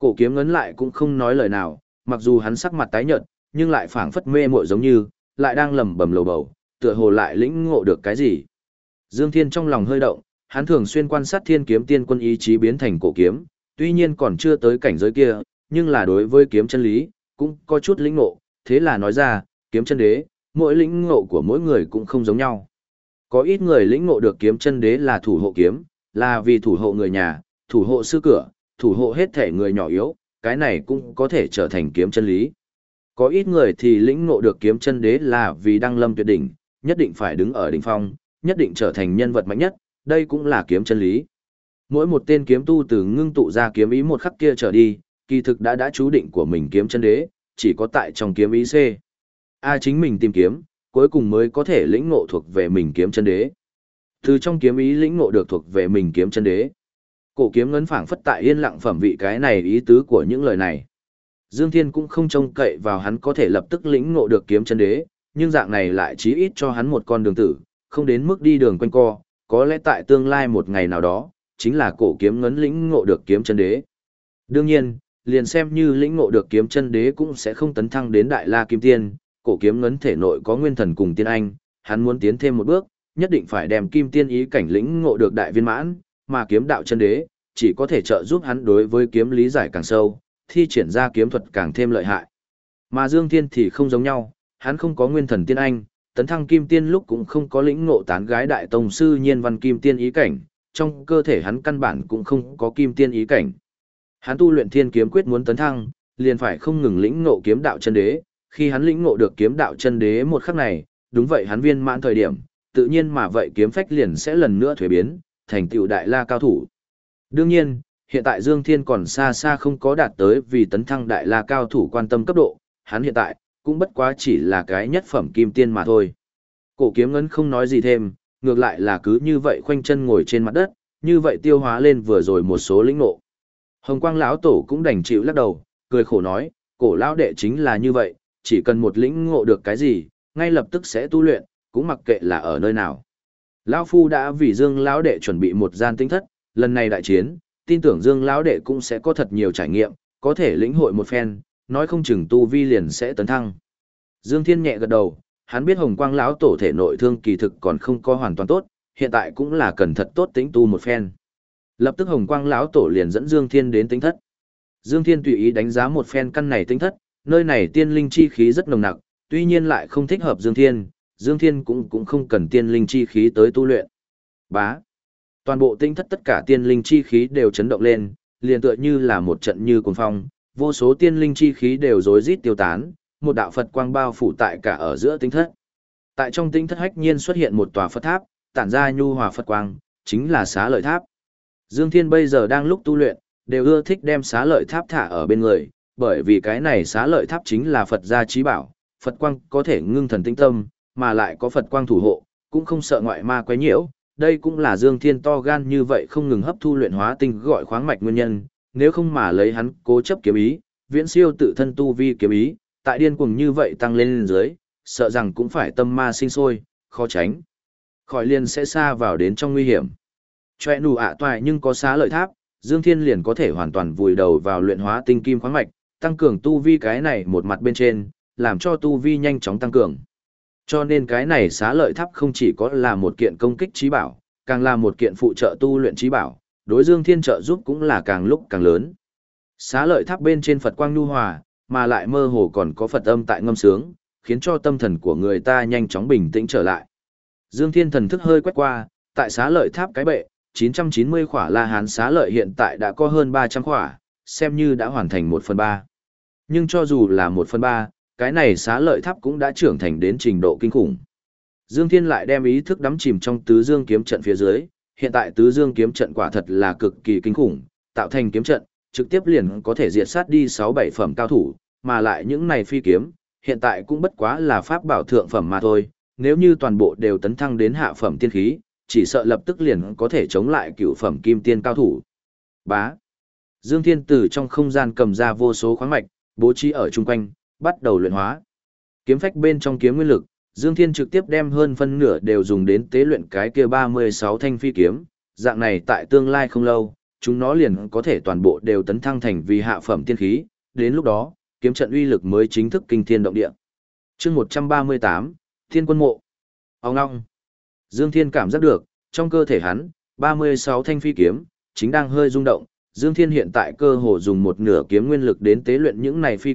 Cổ kiếm ngấn lại cũng không nói lời nào, mặc dù hắn sắc mặt tái nhợt, nhưng lại phảng phất mê muội giống như, lại đang lẩm bẩm lầu bầu, tựa hồ lại lĩnh ngộ được cái gì. Dương Thiên trong lòng hơi động, hắn thường xuyên quan sát Thiên Kiếm Tiên Quân ý chí biến thành cổ kiếm, tuy nhiên còn chưa tới cảnh giới kia, nhưng là đối với kiếm chân lý, cũng có chút lĩnh ngộ, thế là nói ra, kiếm chân đế, mỗi lĩnh ngộ của mỗi người cũng không giống nhau. Có ít người lĩnh ngộ được kiếm chân đế là thủ hộ kiếm, là vì thủ hộ người nhà, thủ hộ sư cửa, thủ hộ hết thể người nhỏ yếu, cái này cũng có thể trở thành kiếm chân lý. Có ít người thì lĩnh ngộ được kiếm chân đế là vì đăng lâm tuyệt đỉnh, nhất định phải đứng ở đỉnh phong, nhất định trở thành nhân vật mạnh nhất, đây cũng là kiếm chân lý. Mỗi một tên kiếm tu từ ngưng tụ ra kiếm ý một khắc kia trở đi, kỳ thực đã chú định của mình kiếm chân đế, chỉ có tại trong kiếm ý C. Chính mình tìm kiếm, cuối cùng mới có thể lĩnh ngộ thuộc về mình kiếm chân đế. Từ trong kiếm ý lĩnh ngộ được thuộc về mình kiếm chân đế. Cổ kiếm ngấn phảng phất tại yên lặng phẩm vị cái này ý tứ của những lời này. Dương Thiên cũng không trông cậy vào hắn có thể lập tức lĩnh ngộ được kiếm chân đế, nhưng dạng này lại chí ít cho hắn một con đường tử, không đến mức đi đường quanh co, có lẽ tại tương lai một ngày nào đó, chính là cổ kiếm ngấn lĩnh ngộ được kiếm chân đế. Đương nhiên, liền xem như lĩnh ngộ được kiếm chân đế cũng sẽ không tấn thăng đến đại la kim tiên, cổ kiếm ngấn thể nội có nguyên thần cùng tiên anh, hắn muốn tiến thêm một bước, nhất định phải đem kim tiên ý cảnh lĩnh ngộ được đại viên mãn, mà kiếm đạo chân đế chỉ có thể trợ giúp hắn đối với kiếm lý giải càng sâu, thi triển ra kiếm thuật càng thêm lợi hại. Mà Dương Thiên thì không giống nhau, hắn không có nguyên thần tiên anh, tấn thăng kim tiên lúc cũng không có lĩnh ngộ tán gái đại tông sư nhiên văn kim tiên ý cảnh, trong cơ thể hắn căn bản cũng không có kim tiên ý cảnh. Hắn tu luyện thiên kiếm quyết muốn tấn thăng, liền phải không ngừng lĩnh ngộ kiếm đạo chân đế, khi hắn lĩnh ngộ được kiếm đạo chân đế một khắc này, đúng vậy hắn viên mãn thời điểm, tự nhiên mà vậy kiếm phách liền sẽ lần nữa thuế biến, thành tựu đại la cao thủ. Đương nhiên, hiện tại Dương Thiên còn xa xa không có đạt tới vì tấn thăng đại la cao thủ quan tâm cấp độ, hắn hiện tại cũng bất quá chỉ là cái nhất phẩm kim tiên mà thôi. Cổ kiếm ngấn không nói gì thêm, ngược lại là cứ như vậy khoanh chân ngồi trên mặt đất, như vậy tiêu hóa lên vừa rồi một số lĩnh ngộ. Hồng Quang lão tổ cũng đành chịu lắc đầu, cười khổ nói, cổ lão đệ chính là như vậy, chỉ cần một lĩnh ngộ được cái gì, ngay lập tức sẽ tu luyện, cũng mặc kệ là ở nơi nào. Lão phu đã vì Dương lão đệ chuẩn bị một gian tinh thất, lần này đại chiến, tin tưởng Dương lão đệ cũng sẽ có thật nhiều trải nghiệm, có thể lĩnh hội một phen, nói không chừng tu vi liền sẽ tấn thăng. Dương Thiên nhẹ gật đầu, hắn biết Hồng Quang lão tổ thể nội thương kỳ thực còn không có hoàn toàn tốt, hiện tại cũng là cần thật tốt tĩnh tu một phen. Lập tức Hồng Quang lão tổ liền dẫn Dương Thiên đến tinh thất. Dương Thiên tùy ý đánh giá một phen căn này tinh thất, nơi này tiên linh chi khí rất nồng nặc, tuy nhiên lại không thích hợp Dương Thiên, Dương Thiên cũng không cần tiên linh chi khí tới tu luyện. Bá. Toàn bộ tinh thất tất cả tiên linh chi khí đều chấn động lên, liền tựa như là một trận như cuồng phong, vô số tiên linh chi khí đều rối rít tiêu tán, một đạo Phật quang bao phủ tại cả ở giữa tinh thất. Tại trong tinh thất hách nhiên xuất hiện một tòa Phật tháp, tản ra nhu hòa Phật quang, chính là Xá Lợi Tháp. Dương Thiên bây giờ đang lúc tu luyện, đều ưa thích đem Xá Lợi Tháp thả ở bên người, bởi vì cái này Xá Lợi Tháp chính là Phật gia chí bảo, Phật quang có thể ngưng thần tĩnh tâm, mà lại có Phật quang thủ hộ, cũng không sợ ngoại ma quấy nhiễu. Đây cũng là Dương Thiên to gan như vậy không ngừng hấp thu luyện hóa tinh gọi khoáng mạch nguyên nhân, nếu không mà lấy hắn cố chấp kiếm ý, viễn siêu tự thân tu vi kiếm ý, tại điên cuồng như vậy tăng lên dưới, sợ rằng cũng phải tâm ma sinh sôi, khó tránh. Khỏi liền sẽ xa vào đến trong nguy hiểm. Choe nụ ạ toại nhưng có Xá Lợi Tháp, Dương Thiên liền có thể hoàn toàn vùi đầu vào luyện hóa tinh kim khoáng mạch, tăng cường tu vi cái này một mặt bên trên, làm cho tu vi nhanh chóng tăng cường. Cho nên cái này Xá Lợi Tháp không chỉ có là một kiện công kích chí bảo, càng là một kiện phụ trợ tu luyện chí bảo, đối Dương Thiên trợ giúp cũng là càng lúc càng lớn. Xá Lợi Tháp bên trên Phật quang nhu hòa, mà lại mơ hồ còn có Phật âm tại ngâm sướng, khiến cho tâm thần của người ta nhanh chóng bình tĩnh trở lại. Dương Thiên thần thức hơi quét qua, tại Xá Lợi Tháp cái bệ, 990 khỏa La Hán Xá Lợi hiện tại đã có hơn 300 khỏa, xem như đã hoàn thành 1/3. Nhưng cho dù là 1/3, cái này Xá Lợi Tháp cũng đã trưởng thành đến trình độ kinh khủng. Dương Thiên lại đem ý thức đắm chìm trong Tứ Dương kiếm trận phía dưới, hiện tại Tứ Dương kiếm trận quả thật là cực kỳ kinh khủng, tạo thành kiếm trận, trực tiếp liền có thể diệt sát đi 6-7 phẩm cao thủ, mà lại những này phi kiếm, hiện tại cũng bất quá là pháp bảo thượng phẩm mà thôi, nếu như toàn bộ đều tấn thăng đến hạ phẩm tiên khí, chỉ sợ lập tức liền có thể chống lại cửu phẩm kim tiên cao thủ. Bá. Dương Thiên từ trong không gian cầm ra vô số khoáng mạch, bố trí ở chung quanh, bắt đầu luyện hóa. Kiếm phách bên trong kiếm nguyên lực, Dương Thiên trực tiếp đem hơn phân nửa đều dùng đến tế luyện cái kia 36 thanh phi kiếm, dạng này tại tương lai không lâu, chúng nó liền có thể toàn bộ đều tấn thăng thành vì hạ phẩm tiên khí, đến lúc đó, kiếm trận uy lực mới chính thức kinh thiên động địa. Chương 138, Thiên Quân Mộ. Ông ngoong. Dương Thiên cảm giác được, trong cơ thể hắn, 36 thanh phi kiếm chính đang hơi rung động. Dương Thiên hiện tại cơ hồ dùng một nửa kiếm nguyên lực đến tế luyện những này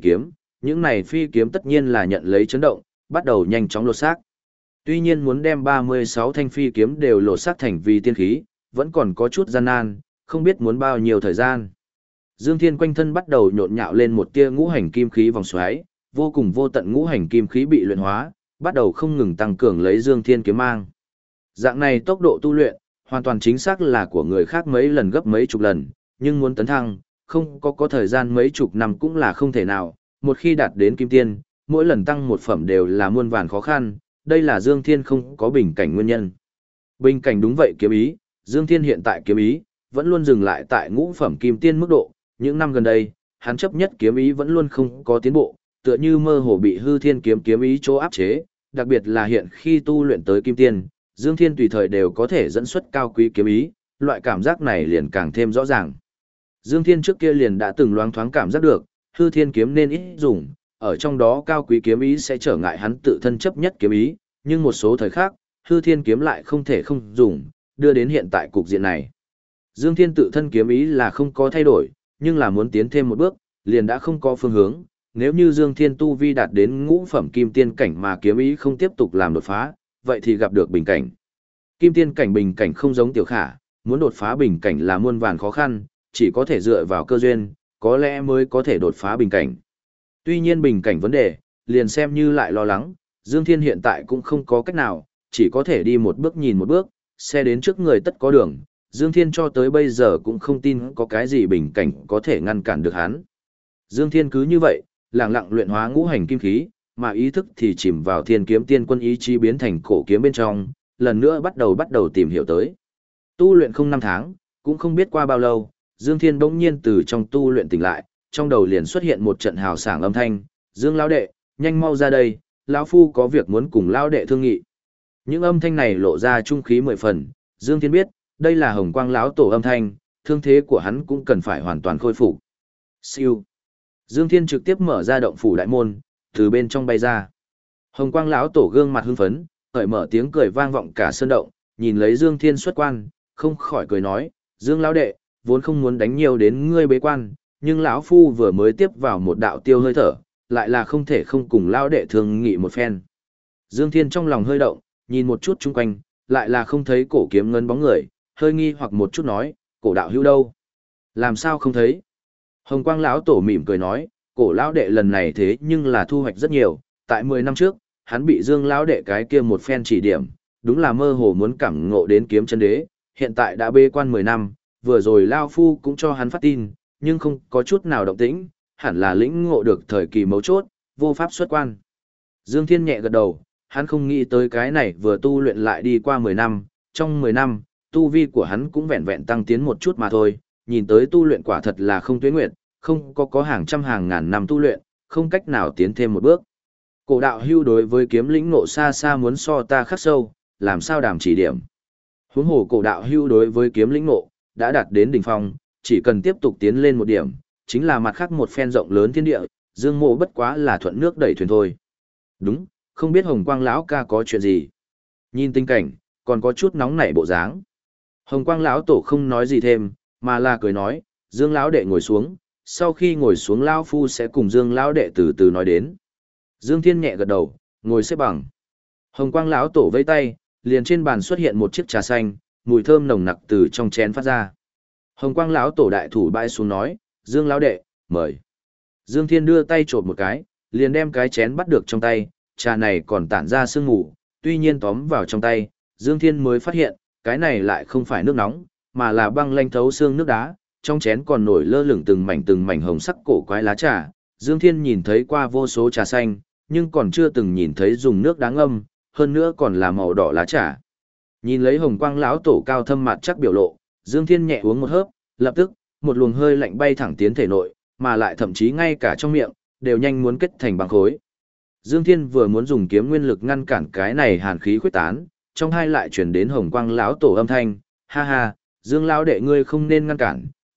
phi kiếm tất nhiên là nhận lấy chấn động, bắt đầu nhanh chóng lột xác. Tuy nhiên muốn đem 36 thanh phi kiếm đều lột xác thành vì tiên khí, vẫn còn có chút gian nan, không biết muốn bao nhiêu thời gian. Dương Thiên quanh thân bắt đầu nhộn nhạo lên một tia ngũ hành kim khí vòng xoáy, vô cùng vô tận ngũ hành kim khí bị luyện hóa, bắt đầu không ngừng tăng cường lấy Dương Thiên kiếm mang. Dạng này tốc độ tu luyện, hoàn toàn chính xác là của người khác mấy lần gấp mấy chục lần, nhưng muốn tấn thăng, không có thời gian mấy chục năm cũng là không thể nào, một khi đạt đến kim tiên, mỗi lần tăng một phẩm đều là muôn vàn khó khăn, đây là Dương Thiên không có bình cảnh nguyên nhân. Bình cảnh đúng vậy kiếm ý, Dương Thiên hiện tại kiếm ý, vẫn luôn dừng lại tại ngũ phẩm kim tiên mức độ, những năm gần đây, hắn chấp nhất kiếm ý vẫn luôn không có tiến bộ, tựa như mơ hồ bị hư thiên kiếm ý chỗ áp chế, đặc biệt là hiện khi tu luyện tới kim tiên, Dương Thiên tùy thời đều có thể dẫn xuất cao quý kiếm ý, loại cảm giác này liền càng thêm rõ ràng. Dương Thiên trước kia liền đã từng loáng thoáng cảm giác được, hư thiên kiếm nên ít dùng, ở trong đó cao quý kiếm ý sẽ trở ngại hắn tự thân chấp nhất kiếm ý, nhưng một số thời khác, hư thiên kiếm lại không thể không dùng, đưa đến hiện tại cục diện này. Dương Thiên tự thân kiếm ý là không có thay đổi, nhưng là muốn tiến thêm một bước, liền đã không có phương hướng, nếu như Dương Thiên tu vi đạt đến ngũ phẩm kim tiên cảnh mà kiếm ý không tiếp tục làm đột phá, vậy thì gặp được bình cảnh. Kim tiên cảnh bình cảnh không giống Tiểu Khả, muốn đột phá bình cảnh là muôn vàn khó khăn, chỉ có thể dựa vào cơ duyên, có lẽ mới có thể đột phá bình cảnh. Tuy nhiên bình cảnh vấn đề, liền xem như lại lo lắng, Dương Thiên hiện tại cũng không có cách nào, chỉ có thể đi một bước nhìn một bước, xe đến trước người tất có đường. Dương Thiên cho tới bây giờ cũng không tin có cái gì bình cảnh có thể ngăn cản được hắn. Dương Thiên cứ như vậy, lặng lặng luyện hóa ngũ hành kim khí, mà ý thức thì chìm vào Thiên Kiếm Tiên Quân ý chí biến thành cổ kiếm bên trong, lần nữa bắt đầu tìm hiểu tới. Tu luyện không 5 tháng, cũng không biết qua bao lâu, Dương Thiên bỗng nhiên từ trong tu luyện tỉnh lại, trong đầu liền xuất hiện một trận hào sảng âm thanh, "Dương lão đệ, nhanh mau ra đây, lão phu có việc muốn cùng lão đệ thương nghị." Những âm thanh này lộ ra trung khí 10 phần, Dương Thiên biết, đây là Hồng Quang lão tổ âm thanh, thương thế của hắn cũng cần phải hoàn toàn khôi phục. Siêu. Dương Thiên trực tiếp mở ra động phủ đại môn, từ bên trong bay ra. Hồng Quang lão tổ gương mặt hưng phấn, cởi mở tiếng cười vang vọng cả sơn động, nhìn lấy Dương Thiên xuất quan, không khỏi cười nói, "Dương lão đệ, vốn không muốn đánh nhiều đến ngươi bế quan, nhưng lão phu vừa mới tiếp vào một đạo tiêu hơi thở, lại là không thể không cùng lão đệ thương nghị một phen." Dương Thiên trong lòng hơi động, nhìn một chút chung quanh, lại là không thấy cổ kiếm ngân bóng người, hơi nghi hoặc một chút nói, "Cổ đạo hữu đâu? Làm sao không thấy?" Hồng Quang lão tổ mỉm cười nói, "Cổ lão đệ lần này thế nhưng là thu hoạch rất nhiều, tại 10 năm trước, hắn bị Dương lão đệ cái kia một phen chỉ điểm, đúng là mơ hồ muốn cảm ngộ đến kiếm chân đế, hiện tại đã bế quan 10 năm, vừa rồi lão phu cũng cho hắn phát tin, nhưng không có chút nào động tĩnh, hẳn là lĩnh ngộ được thời kỳ mấu chốt, vô pháp xuất quan." Dương Thiên nhẹ gật đầu, hắn không nghĩ tới cái này vừa tu luyện lại đi qua 10 năm, trong 10 năm, tu vi của hắn cũng vẹn vẹn tăng tiến một chút mà thôi, nhìn tới tu luyện quả thật là không tuế nguyệt, không có hàng trăm hàng ngàn năm tu luyện, không cách nào tiến thêm một bước. Cổ đạo hưu đối với kiếm lĩnh ngộ xa xa muốn so ta khắc sâu, làm sao đảm chỉ điểm. Huống hồ cổ đạo hưu đối với kiếm lĩnh ngộ, đã đạt đến đỉnh phong, chỉ cần tiếp tục tiến lên một điểm, chính là mặt khác một phen rộng lớn thiên địa, Dương Mộ bất quá là thuận nước đẩy thuyền thôi. Đúng, không biết Hồng Quang lão ca có chuyện gì. Nhìn tình cảnh, còn có chút nóng nảy bộ dáng. Hồng Quang lão tổ không nói gì thêm, mà là cười nói, "Dương lão đệ ngồi xuống, sau khi ngồi xuống lão phu sẽ cùng Dương lão đệ từ từ nói đến." Dương Thiên nhẹ gật đầu, ngồi xếp bằng. Hồng Quang lão tổ vẫy tay, liền trên bàn xuất hiện một chiếc trà xanh, mùi thơm nồng nặc từ trong chén phát ra. Hồng Quang lão tổ đại thủ bãi xuống nói, "Dương lão đệ, mời." Dương Thiên đưa tay chộp một cái, liền đem cái chén bắt được trong tay, trà này còn tản ra sương mù, tuy nhiên tóm vào trong tay, Dương Thiên mới phát hiện, cái này lại không phải nước nóng, mà là băng lanh thấu xương nước đá, trong chén còn nổi lơ lửng từng mảnh hồng sắc cổ quái lá trà. Dương Thiên nhìn thấy qua vô số trà xanh, nhưng còn chưa từng nhìn thấy dùng nước đá ngâm, hơn nữa còn là màu đỏ lá trà. Nhìn lấy Hồng Quang lão tổ cao thâm mặt chắc biểu lộ, Dương Thiên nhẹ uống một hớp, lập tức, một luồng hơi lạnh bay thẳng tiến thể nội, mà lại thậm chí ngay cả trong miệng, đều nhanh muốn kết thành băng khối. Dương Thiên vừa muốn dùng kiếm nguyên lực ngăn cản cái này hàn khí khuếch tán, trong hai lại truyền đến Hồng Quang lão tổ âm thanh, "Ha ha, Dương lão đệ ngươi không nên ngăn cản,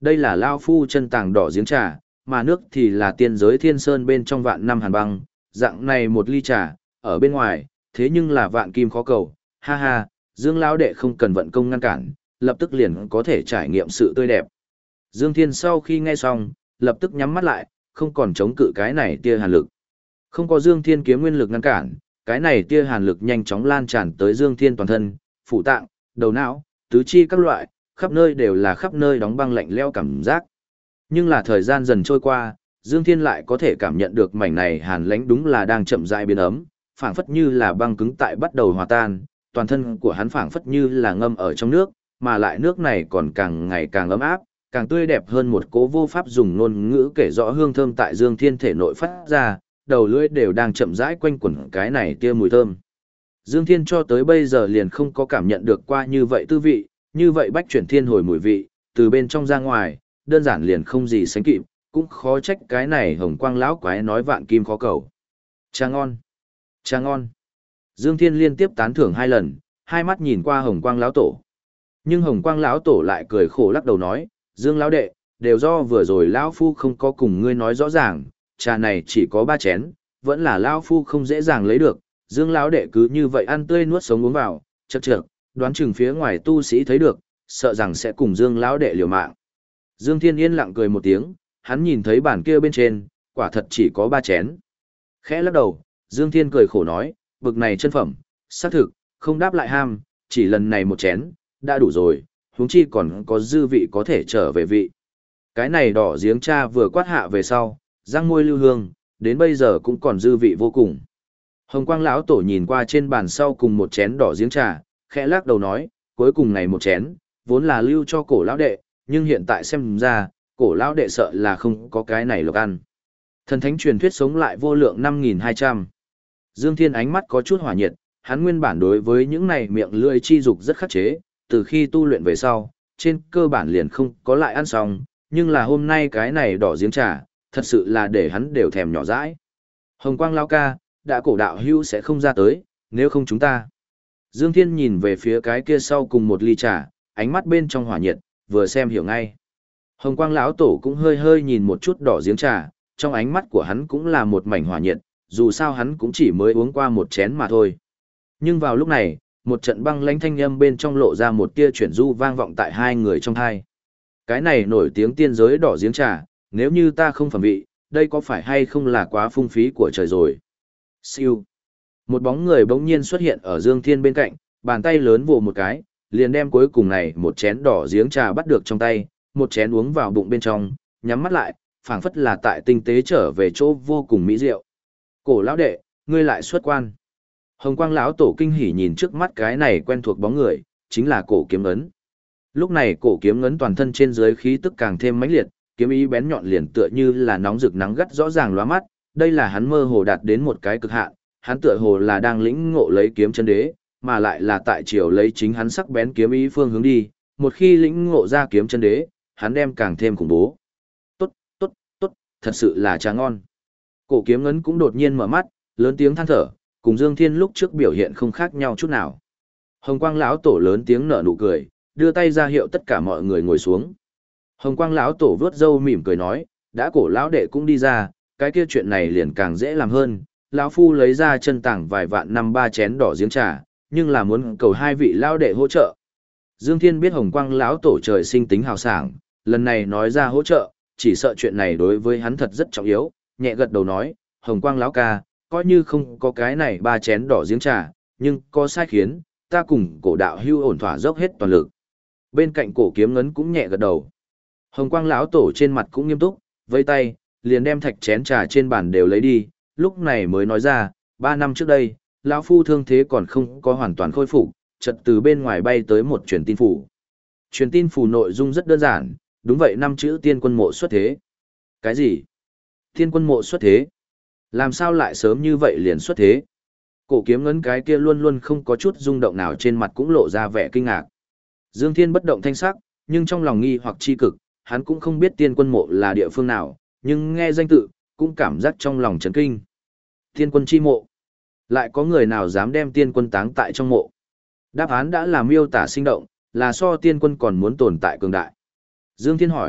Đây là Lao Phu chân tàng đỏ giếng trà, mà nước thì là tiên giới thiên sơn bên trong vạn năm hàn băng, dạng này một ly trà, ở bên ngoài, thế nhưng là vạn kim khó cầu, ha ha, Dương lão đệ không cần vận công ngăn cản, lập tức liền có thể trải nghiệm sự tươi đẹp. Dương Thiên sau khi nghe xong, lập tức nhắm mắt lại, không còn chống cự cái này tia hàn lực. Không có Dương Thiên kiếm nguyên lực ngăn cản, cái này tia hàn lực nhanh chóng lan tràn tới Dương Thiên toàn thân, phủ tạng, đầu não, tứ chi các loại, khắp nơi đều là khắp nơi đóng băng lạnh lẽo cảm giác. Nhưng là thời gian dần trôi qua, Dương Thiên lại có thể cảm nhận được mảnh này hàn lãnh đúng là đang chậm rãi biến ấm, phảng phất như là băng cứng tại bắt đầu hòa tan, toàn thân của hắn phảng phất như là ngâm ở trong nước, mà lại nước này còn càng ngày càng ấm áp, càng tươi đẹp hơn một cố vô pháp dùng ngôn ngữ kể rõ hương thơm tại Dương Thiên thể nội phát ra, đầu lưỡi đều đang chậm rãi quanh quẩn cái này tia mùi thơm. Dương Thiên cho tới bây giờ liền không có cảm nhận được qua như vậy tư vị, như vậy bách chuyển thiên hồi mùi vị, từ bên trong ra ngoài, đơn giản liền không gì sánh kịp, cũng khó trách cái này hồng quang lão quái nói vạn kim khó cầu. Trà ngon, trà ngon. Dương Thiên liên tiếp tán thưởng 2 lần, hai mắt nhìn qua hồng quang lão tổ. Nhưng hồng quang lão tổ lại cười khổ lắc đầu nói, Dương lão đệ, đều do vừa rồi lão phu không có cùng ngươi nói rõ ràng, trà này chỉ có 3 chén, vẫn là lão phu không dễ dàng lấy được. Dương lão đệ cứ như vậy ăn tươi nuốt sống uống vào, chậc chậc, đoán chừng phía ngoài tu sĩ thấy được, sợ rằng sẽ cùng Dương lão đệ liều mạng. Dương Thiên yên lặng cười một tiếng, hắn nhìn thấy bàn kia bên trên, quả thật chỉ có 3 chén. Khẽ lắc đầu, Dương Thiên cười khổ nói, bực này chân phẩm, xác thực, không đáp lại ham, chỉ lần này 1 chén, đã đủ rồi, huống chi còn có dư vị có thể trở về vị. Cái này đỏ giếng cha vừa quát hạ về sau, răng môi lưu hương, đến bây giờ cũng còn dư vị vô cùng. Hồng Quang lão tổ nhìn qua trên bàn sau cùng 1 chén đỏ giếng trà, khẽ lắc đầu nói, cuối cùng này 1 chén, vốn là lưu cho cổ lão đệ, nhưng hiện tại xem ra, cổ lão đệ sợ là không có cái này lộc ăn. Thần thánh truyền thuyết sống lại vô lượng 5200. Dương Thiên ánh mắt có chút hỏa nhiệt, hắn nguyên bản đối với những này miệng lưỡi chi dục rất khắc chế, từ khi tu luyện về sau, trên cơ bản liền không có lại ăn xong, nhưng là hôm nay cái này đỏ giếng trà, thật sự là để hắn đều thèm nhỏ dãi. Hồng Quang lão ca, đã cổ đạo hưu sẽ không ra tới, nếu không chúng ta. Dương Thiên nhìn về phía cái kia sau cùng 1 ly trà, ánh mắt bên trong hỏa nhiệt, vừa xem hiểu ngay. Hồng Quang lão tổ cũng hơi hơi nhìn một chút đỏ giếng trà, trong ánh mắt của hắn cũng là một mảnh hỏa nhiệt, dù sao hắn cũng chỉ mới uống qua 1 chén mà thôi. Nhưng vào lúc này, một trận băng lãnh thanh âm bên trong lộ ra một tia chuyển du vang vọng tại 2 người trong tai. Cái này nổi tiếng tiên giới đỏ giếng trà, nếu như ta không phẩm vị, đây có phải hay không là quá phung phí của trời rồi. Siêu. Một bóng người bỗng nhiên xuất hiện ở Dương Thiên bên cạnh, bàn tay lớn vồ một cái, liền đem cuối cùng này 1 chén đỏ giếng trà bắt được trong tay, 1 chén uống vào bụng bên trong, nhắm mắt lại, phảng phất là tại tinh tế trở về chỗ vô cùng mỹ diệu. Cổ lão đệ, ngươi lại xuất quan. Hồng Quang lão tổ kinh hỉ nhìn trước mắt cái này quen thuộc bóng người, chính là Cổ Kiếm Ấn. Lúc này Cổ Kiếm Ấn toàn thân trên dưới khí tức càng thêm mãnh liệt, kiếm ý bén nhọn liền tựa như là nóng rực nắng gắt rõ ràng lóa mắt, đây là hắn mơ hồ đạt đến một cái cực hạn, hắn tựa hồ là đang lĩnh ngộ lấy kiếm chân đế, mà lại là tại chiều lấy chính hắn sắc bén kiếm ý phương hướng đi, một khi lĩnh ngộ ra kiếm chân đế, hắn đem càng thêm khủng bố. Tốt, tốt, tốt, thật sự là trà ngon. Cổ Kiếm Ấn cũng đột nhiên mở mắt, lớn tiếng than thở, cùng Dương Thiên lúc trước biểu hiện không khác nhau chút nào. Hồng Quang lão tổ lớn tiếng nở nụ cười, đưa tay ra hiệu tất cả mọi người ngồi xuống. Hồng Quang lão tổ vớt râu mỉm cười nói, đã Cổ lão đệ cũng đi ra, cái kia chuyện này liền càng dễ làm hơn. Lão phu lấy ra chân tảng vài vạn năm 3 chén đỏ giếng trà, nhưng là muốn cầu 2 vị lão đệ hỗ trợ. Dương Thiên biết Hồng Quang lão tổ trời sinh tính hào sảng, lần này nói ra hỗ trợ, chỉ sợ chuyện này đối với hắn thật rất trọng yếu, nhẹ gật đầu nói, Hồng Quang lão ca, coi như không có cái này 3 chén đỏ giếng trà, nhưng có sai khiến, ta cùng Cổ đạo hưu ổn thỏa dốc hết toàn lực. Bên cạnh Cổ Kiếm Ngấn cũng nhẹ gật đầu. Hồng Quang lão tổ trên mặt cũng nghiêm túc, vây tay, liền đem thạch chén trà trên bàn đều lấy đi, lúc này mới nói ra, 3 năm trước đây, lão phu thương thế còn không có hoàn toàn khôi phục, chợt từ bên ngoài bay tới một truyền tin phủ. Truyền tin phủ nội dung rất đơn giản, đúng vậy 5 chữ tiên quân mộ xuất thế. Cái gì? Tiên quân mộ xuất thế? Làm sao lại sớm như vậy liền xuất thế? Cổ Kiếm Ngấn cái kia luôn luôn không có chút rung động nào trên mặt cũng lộ ra vẻ kinh ngạc. Dương Thiên bất động thanh sắc, nhưng trong lòng nghi hoặc chi cực, hắn cũng không biết tiên quân mộ là địa phương nào, nhưng nghe danh tự, cũng cảm giác trong lòng chấn kinh. Tiên quân chi mộ. Lại có người nào dám đem tiên quân táng tại trong mộ? Đáp án đã là miêu tả sinh động, là so tiên quân còn muốn tồn tại cường đại. Dương Thiên hỏi,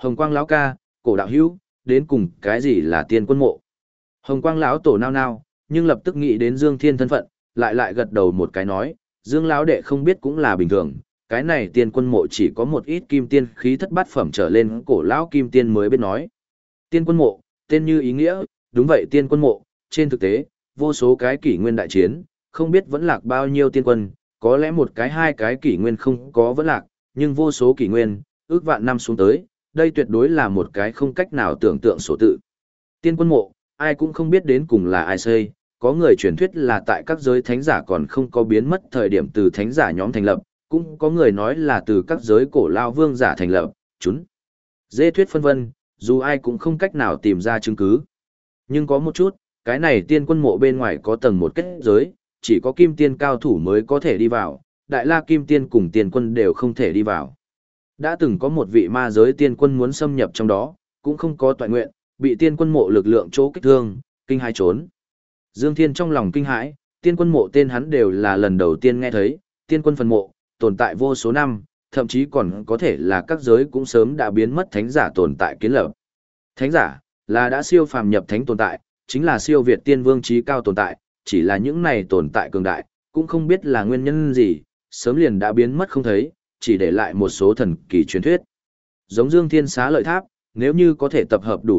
Hồng Quang lão ca, cổ đạo hữu, đến cùng cái gì là tiên quân mộ? Hồng Quang lão tổ nao nao, nhưng lập tức nghĩ đến Dương Thiên thân phận, lại gật đầu một cái nói, Dương lão đệ không biết cũng là bình thường, cái này tiên quân mộ chỉ có một ít kim tiên khí thất bát phẩm trở lên, cổ lão kim tiên mới biết nói. Tiên quân mộ, tên như ý nghĩa, đúng vậy tiên quân mộ, trên thực tế, vô số cái kỷ nguyên đại chiến, không biết vẫn lạc bao nhiêu tiên quân, có lẽ một cái hai cái kỷ nguyên không có vẫn lạc, nhưng vô số kỷ nguyên, ước vạn năm xuống tới, đây tuyệt đối là một cái không cách nào tưởng tượng sổ tự. Tiên quân mộ, ai cũng không biết đến cùng là ai xây, có người truyền thuyết là tại các giới thánh giả còn không có biến mất thời điểm từ thánh giả nhóm thành lập, cũng có người nói là từ các giới cổ lao vương giả thành lập, chúng. Dê thuyết phân vân, dù ai cũng không cách nào tìm ra chứng cứ. Nhưng có một chút, cái này tiên quân mộ bên ngoài có tầng một kết giới, chỉ có kim tiên cao thủ mới có thể đi vào, đại la kim tiên cùng tiên quân đều không thể đi vào. Đã từng có một vị ma giới tiên quân muốn xâm nhập trong đó, cũng không có toại nguyện, bị tiên quân mộ lực lượng chỗ kích thương, kinh hãi trốn. Dương Thiên trong lòng kinh hãi, tiên quân mộ tên hắn đều là lần đầu tiên nghe thấy, tiên quân phần mộ, tồn tại vô số năm, thậm chí còn có thể là các giới cũng sớm đã biến mất thánh giả tồn tại kiến lập. Thánh giả, là đã siêu phàm nhập thánh tồn tại, chính là siêu việt tiên vương trí cao tồn tại, chỉ là những này tồn tại cường đại, cũng không biết là nguyên nhân gì, sớm liền đã biến mất không thấy, chỉ để lại một số thần kỳ truyền thuyết. Giống Dương Thiên Xá Lợi Tháp, nếu như có thể tập hợp đủ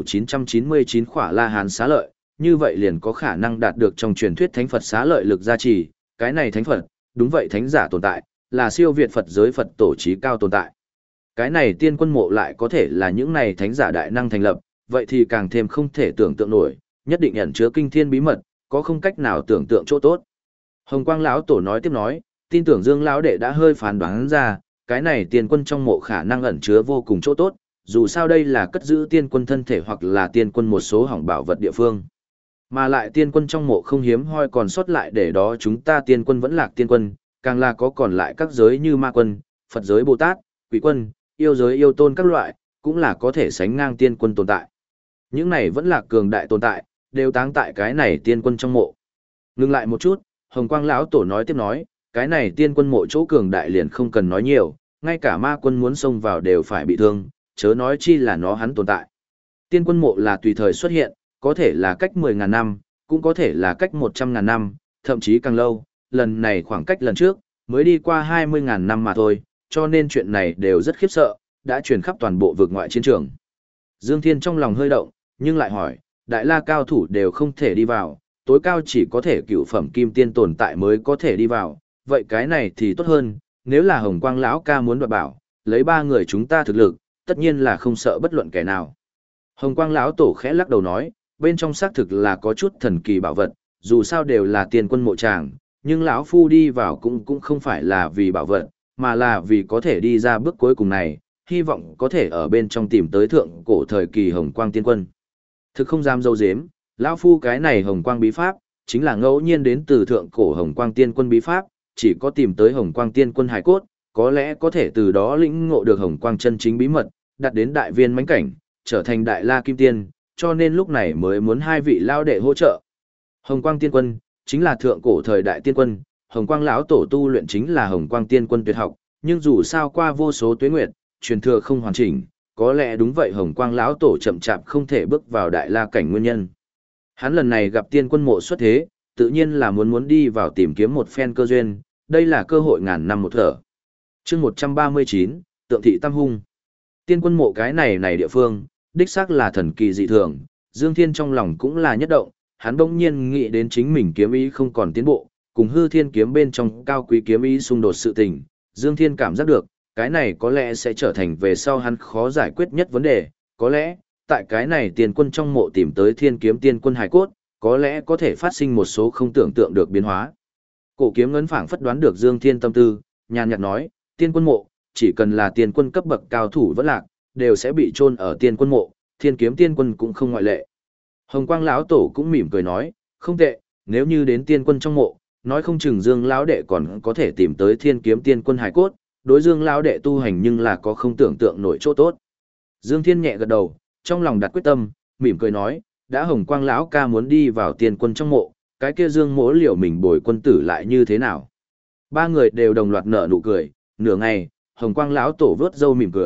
999 khỏa La Hán xá lợi, như vậy liền có khả năng đạt được trong truyền thuyết Thánh Phật xá lợi lực gia trì, cái này Thánh Phật, đúng vậy thánh giả tồn tại, là siêu việt Phật giới Phật tổ trí cao tồn tại. Cái này tiên quân mộ lại có thể là những này thánh giả đại năng thành lập, vậy thì càng thêm không thể tưởng tượng nổi, nhất định ẩn chứa kinh thiên bí mật, có không cách nào tưởng tượng chỗ tốt. Hồng Quang lão tổ nói tiếp nói, tin tưởng Dương lão đệ đã hơi phán đoán ra, cái này tiên quân trong mộ khả năng ẩn chứa vô cùng chỗ tốt, dù sao đây là cất giữ tiên quân thân thể hoặc là tiên quân một số hỏng bảo vật địa phương. Mà lại tiên quân trong mộ không hiếm hoi còn sót lại để đó chúng ta tiên quân vẫn lạc tiên quân, càng là có còn lại các giới như ma quân, Phật giới Bồ Tát, Quỷ quân, yêu giới yêu tôn các loại, cũng là có thể sánh ngang tiên quân tồn tại. Những này vẫn là cường đại tồn tại, đều táng tại cái này tiên quân trong mộ. Ngừng lại một chút, Hồng Quang lão tổ nói tiếp nói, cái này tiên quân mộ chỗ cường đại liền không cần nói nhiều, ngay cả ma quân muốn xông vào đều phải bị thương, chớ nói chi là nó hắn tồn tại. Tiên quân mộ là tùy thời xuất hiện, có thể là cách 10.000 năm, cũng có thể là cách 100.000 năm, thậm chí càng lâu, lần này khoảng cách lần trước, mới đi qua 20.000 năm mà thôi, cho nên chuyện này đều rất khiếp sợ, đã truyền khắp toàn bộ vực ngoại chiến trường. Dương Thiên trong lòng hơi động, nhưng lại hỏi, đại la cao thủ đều không thể đi vào, tối cao chỉ có thể cựu phẩm kim tiên tồn tại mới có thể đi vào, vậy cái này thì tốt hơn, nếu là Hồng Quang lão ca muốn đoạt bảo, lấy 3 người chúng ta thực lực, tất nhiên là không sợ bất luận kẻ nào. Hồng Quang lão tổ khẽ lắc đầu nói, bên trong xác thực là có chút thần kỳ bảo vật, dù sao đều là tiên quân mộ tràng, nhưng lão phu đi vào cũng không phải là vì bảo vật, mà là vì có thể đi ra bước cuối cùng này, hy vọng có thể ở bên trong tìm tới thượng cổ thời kỳ Hồng Quang tiên quân. Thực không dám dâu dếm, lão phu cái này Hồng Quang bí pháp, chính là ngẫu nhiên đến từ thượng cổ Hồng Quang tiên quân bí pháp, chỉ có tìm tới Hồng Quang tiên quân hải cốt, có lẽ có thể từ đó lĩnh ngộ được Hồng Quang chân chính bí mật, đạt đến đại viên mãnh cảnh, trở thành đại la kim tiên, cho nên lúc này mới muốn 2 vị lao đệ hỗ trợ. Hồng Quang tiên quân chính là thượng cổ thời đại tiên quân, Hồng Quang lão tổ tu luyện chính là Hồng Quang tiên quân tuyệt học, nhưng dù sao qua vô số tuế nguyệt, truyền thừa không hoàn chỉnh, có lẽ đúng vậy Hồng Quang lão tổ chậm chạp không thể bước vào đại la cảnh nguyên nhân. Hắn lần này gặp tiên quân mộ xuất thế, tự nhiên là muốn đi vào tìm kiếm một phen cơ duyên, đây là cơ hội ngàn năm một thở. Chương 139, Tượng thị Tam Hung. Tiên quân mộ cái này địa phương, đích xác là thần kỳ dị thường, Dương Thiên trong lòng cũng là nhất động, hắn bỗng nhiên nghĩ đến chính mình kiếm ý không còn tiến bộ, cùng hư thiên kiếm bên trong cao quý kiếm ý xung đột sự tình, Dương Thiên cảm giác được, cái này có lẽ sẽ trở thành về sau hắn khó giải quyết nhất vấn đề, có lẽ, tại cái này tiên quân trong mộ tìm tới thiên kiếm tiên quân hải cốt, có lẽ có thể phát sinh một số không tưởng tượng được biến hóa. Cổ kiếm ngấn phảng phất đoán được Dương Thiên tâm tư, nhàn nhạt nói, tiên quân mộ, chỉ cần là tiên quân cấp bậc cao thủ vẫn lạc, đều sẽ bị chôn ở tiên quân mộ, thiên kiếm tiên quân cũng không ngoại lệ. Hồng Quang lão tổ cũng mỉm cười nói, không tệ, nếu như đến tiên quân trong mộ, nói không chừng Dương lão đệ còn có thể tìm tới thiên kiếm tiên quân hải cốt, đối Dương lão đệ tu hành nhưng là có không tưởng tượng nổi chỗ tốt. Dương Thiên nhẹ gật đầu, trong lòng đặt quyết tâm, mỉm cười nói, đã Hồng Quang lão ca muốn đi vào tiên quân trong mộ, cái kia Dương Mỗ liệu mình bồi quân tử lại như thế nào? 3 người đều đồng loạt nở nụ cười, nửa ngày, Hồng Quang lão tổ vớt râu mỉm cười,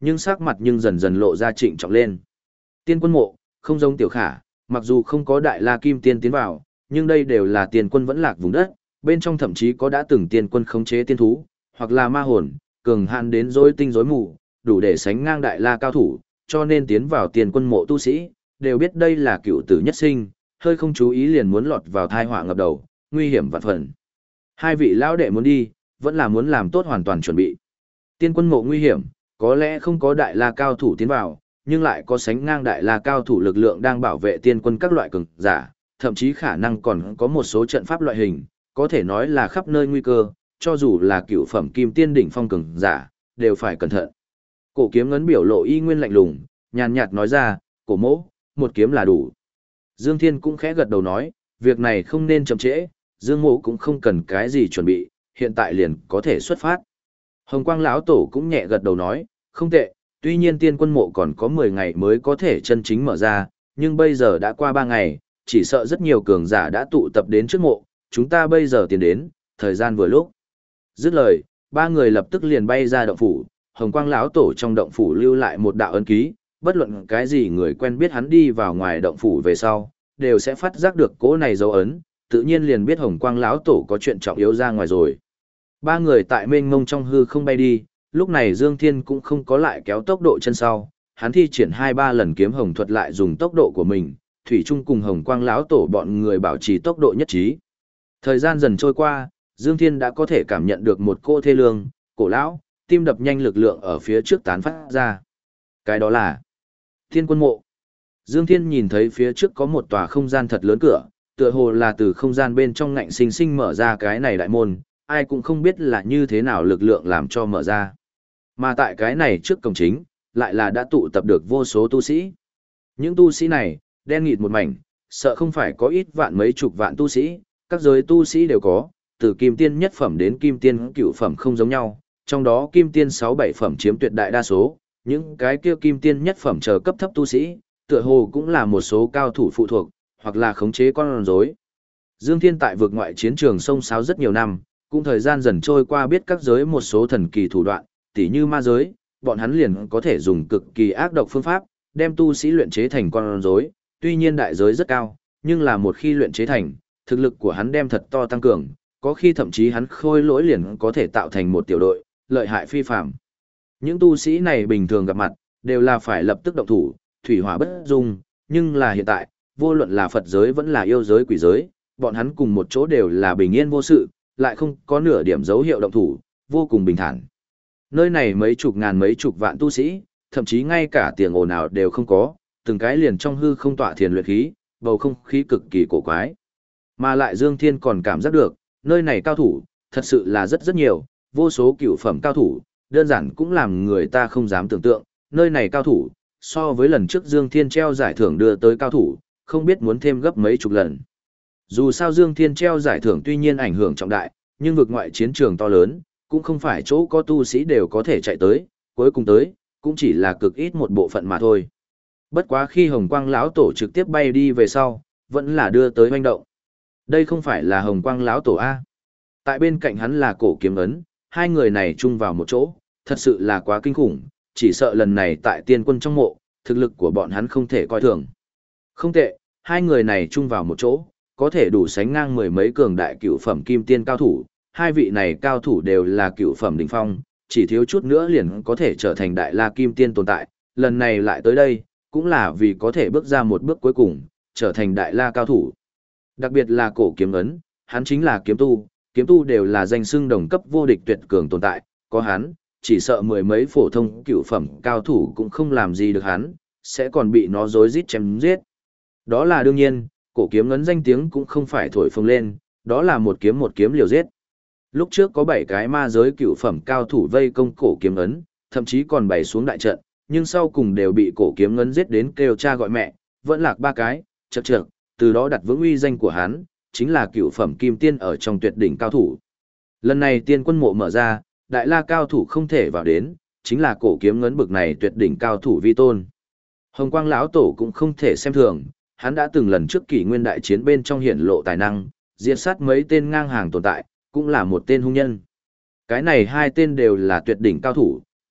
nhưng sắc mặt nhưng dần dần lộ ra trịnh trọng lên. Tiên quân mộ, không giống Tiểu Khả, mặc dù không có Đại La Kim Tiên tiến vào, nhưng đây đều là tiên quân vẫn lạc vùng đất, bên trong thậm chí có đã từng tiên quân khống chế tiên thú, hoặc là ma hồn, cường hạn đến rối tinh rối mù, đủ để sánh ngang Đại La cao thủ, cho nên tiến vào tiên quân mộ tu sĩ, đều biết đây là cựu tử nhất sinh, hơi không chú ý liền muốn lọt vào thai họa ngập đầu, nguy hiểm vạn phần. Hai vị lão đệ muốn đi, vẫn là muốn làm tốt hoàn toàn chuẩn bị. Tiên quân mộ nguy hiểm, có lẽ không có Đại La cao thủ tiến vào, nhưng lại có sánh ngang Đại La cao thủ lực lượng đang bảo vệ tiên quân các loại cường giả, thậm chí khả năng còn có một số trận pháp loại hình, có thể nói là khắp nơi nguy cơ, cho dù là cựu phẩm kim tiên đỉnh phong cường giả, đều phải cẩn thận. Cổ Kiếm Ngấn biểu lộ y nguyên lạnh lùng, nhàn nhạt nói ra, cổ mỗ, một kiếm là đủ. Dương Thiên cũng khẽ gật đầu nói, việc này không nên chậm trễ, Dương mộ cũng không cần cái gì chuẩn bị, hiện tại liền có thể xuất phát. Hồng Quang lão tổ cũng nhẹ gật đầu nói, không tệ, tuy nhiên tiên quân mộ còn có 10 ngày mới có thể chân chính mở ra, nhưng bây giờ đã qua 3 ngày, chỉ sợ rất nhiều cường giả đã tụ tập đến trước mộ, chúng ta bây giờ tiến đến, thời gian vừa lúc. Dứt lời, ba người lập tức liền bay ra động phủ, Hồng Quang lão tổ trong động phủ lưu lại một đạo ấn ký, bất luận cái gì người quen biết hắn đi vào ngoài động phủ về sau, đều sẽ phát giác được cỗ này dấu ấn, tự nhiên liền biết Hồng Quang lão tổ có chuyện trọng yếu ra ngoài rồi. Ba người tại mênh mông trong hư không bay đi, lúc này Dương Thiên cũng không có lại kéo tốc độ chân sau, hắn thi triển 2-3 lần kiếm hồng thuật lại dùng tốc độ của mình, thủy chung cùng Hồng Quang lão tổ bọn người bảo trì tốc độ nhất trí. Thời gian dần trôi qua, Dương Thiên đã có thể cảm nhận được một cô thê lương, cổ lão, tim đập nhanh lực lượng ở phía trước tán phát ra. Cái đó là Thiên Quân Mộ. Dương Thiên nhìn thấy phía trước có một tòa không gian thật lớn cửa, tựa hồ là từ không gian bên trong ngạnh sinh sinh mở ra cái này đại môn, ai cũng không biết là như thế nào lực lượng làm cho mở ra. Mà tại cái này trước cổng chính, lại là đã tụ tập được vô số tu sĩ. Những tu sĩ này, đen nghịt một mảnh, sợ không phải có ít vạn mấy chục vạn tu sĩ, các giới tu sĩ đều có, từ kim tiên nhất phẩm đến kim tiên cửu phẩm không giống nhau, trong đó kim tiên 6-7 phẩm chiếm tuyệt đại đa số, những cái kia kim tiên nhất phẩm chờ cấp thấp tu sĩ, tựa hồ cũng là một số cao thủ phụ thuộc, hoặc là khống chế con rối. Dương Thiên tại vực ngoại chiến trường sông sáo rất nhiều năm, cũng thời gian dần trôi qua biết các giới một số thần kỳ thủ đoạn, tỉ như ma giới, bọn hắn liền có thể dùng cực kỳ ác độc phương pháp, đem tu sĩ luyện chế thành con rối, tuy nhiên đại giới rất cao, nhưng là một khi luyện chế thành, thực lực của hắn đem thật to tăng cường, có khi thậm chí hắn khôi lỗi liền có thể tạo thành một tiểu đội, lợi hại phi phàm. Những tu sĩ này bình thường gặp mặt, đều là phải lập tức động thủ, thủy hỏa bất dung, nhưng là hiện tại, vô luận là Phật giới vẫn là yêu giới quỷ giới, bọn hắn cùng một chỗ đều là bình yên vô sự, lại không có nửa điểm dấu hiệu động thủ, vô cùng bình thản. Nơi này mấy chục ngàn mấy chục vạn tu sĩ, thậm chí ngay cả tiếng ồn nào đều không có, từng cái liền trong hư không tọa thiền luyện khí, bầu không khí cực kỳ cổ quái. Mà lại Dương Thiên còn cảm giác được, nơi này cao thủ, thật sự là rất rất nhiều, vô số cửu phẩm cao thủ, đơn giản cũng làm người ta không dám tưởng tượng, nơi này cao thủ, so với lần trước Dương Thiên treo giải thưởng đưa tới cao thủ, không biết muốn thêm gấp mấy chục lần. Dù sao Dương Thiên treo giải thưởng tuy nhiên ảnh hưởng trọng đại, nhưng vực ngoại chiến trường to lớn, cũng không phải chỗ có tu sĩ đều có thể chạy tới, cuối cùng tới, cũng chỉ là cực ít một bộ phận mà thôi. Bất quá khi Hồng Quang lão tổ trực tiếp bay đi về sau, vẫn là đưa tới hoành động. Đây không phải là Hồng Quang lão tổ A. Tại bên cạnh hắn là Cổ Kiếm Ấn, hai người này chung vào một chỗ, thật sự là quá kinh khủng, chỉ sợ lần này tại tiên quân trong mộ, thực lực của bọn hắn không thể coi thường. Không tệ, hai người này chung vào một chỗ, có thể đủ sánh ngang mười mấy cường đại cửu phẩm kim tiên cao thủ, hai vị này cao thủ đều là cửu phẩm đỉnh phong, chỉ thiếu chút nữa liền có thể trở thành đại la kim tiên tồn tại, lần này lại tới đây, cũng là vì có thể bước ra một bước cuối cùng, trở thành đại la cao thủ. Đặc biệt là Cổ Kiếm Ấn, hắn chính là kiếm tu đều là danh xưng đồng cấp vô địch tuyệt cường tồn tại, có hắn, chỉ sợ mười mấy phổ thông cửu phẩm cao thủ cũng không làm gì được hắn, sẽ còn bị nó rối rít chém giết. Đó là đương nhiên, Cổ Kiếm Ấn danh tiếng cũng không phải thổi phồng lên, đó là một kiếm liều giết. Lúc trước có 7 cái ma giới cửu phẩm cao thủ vây công Cổ Kiếm Ấn, thậm chí còn bày xuống đại trận, nhưng sau cùng đều bị Cổ Kiếm Ấn giết đến kêu cha gọi mẹ, vẫn lạc 3 cái, chậc, từ đó đặt vững uy danh của hắn, chính là cửu phẩm kim tiên ở trong tuyệt đỉnh cao thủ. Lần này tiên quân mộ mở ra, đại la cao thủ không thể vào đến, chính là Cổ Kiếm Ấn bực này tuyệt đỉnh cao thủ vi tôn. Hồng Quang lão tổ cũng không thể xem thường, hắn đã từng lần trước kỷ nguyên đại chiến bên trong hiển lộ tài năng, diệt sát mấy tên ngang hàng tồn tại, cũng là một tên hung nhân. Cái này hai tên đều là tuyệt đỉnh cao thủ,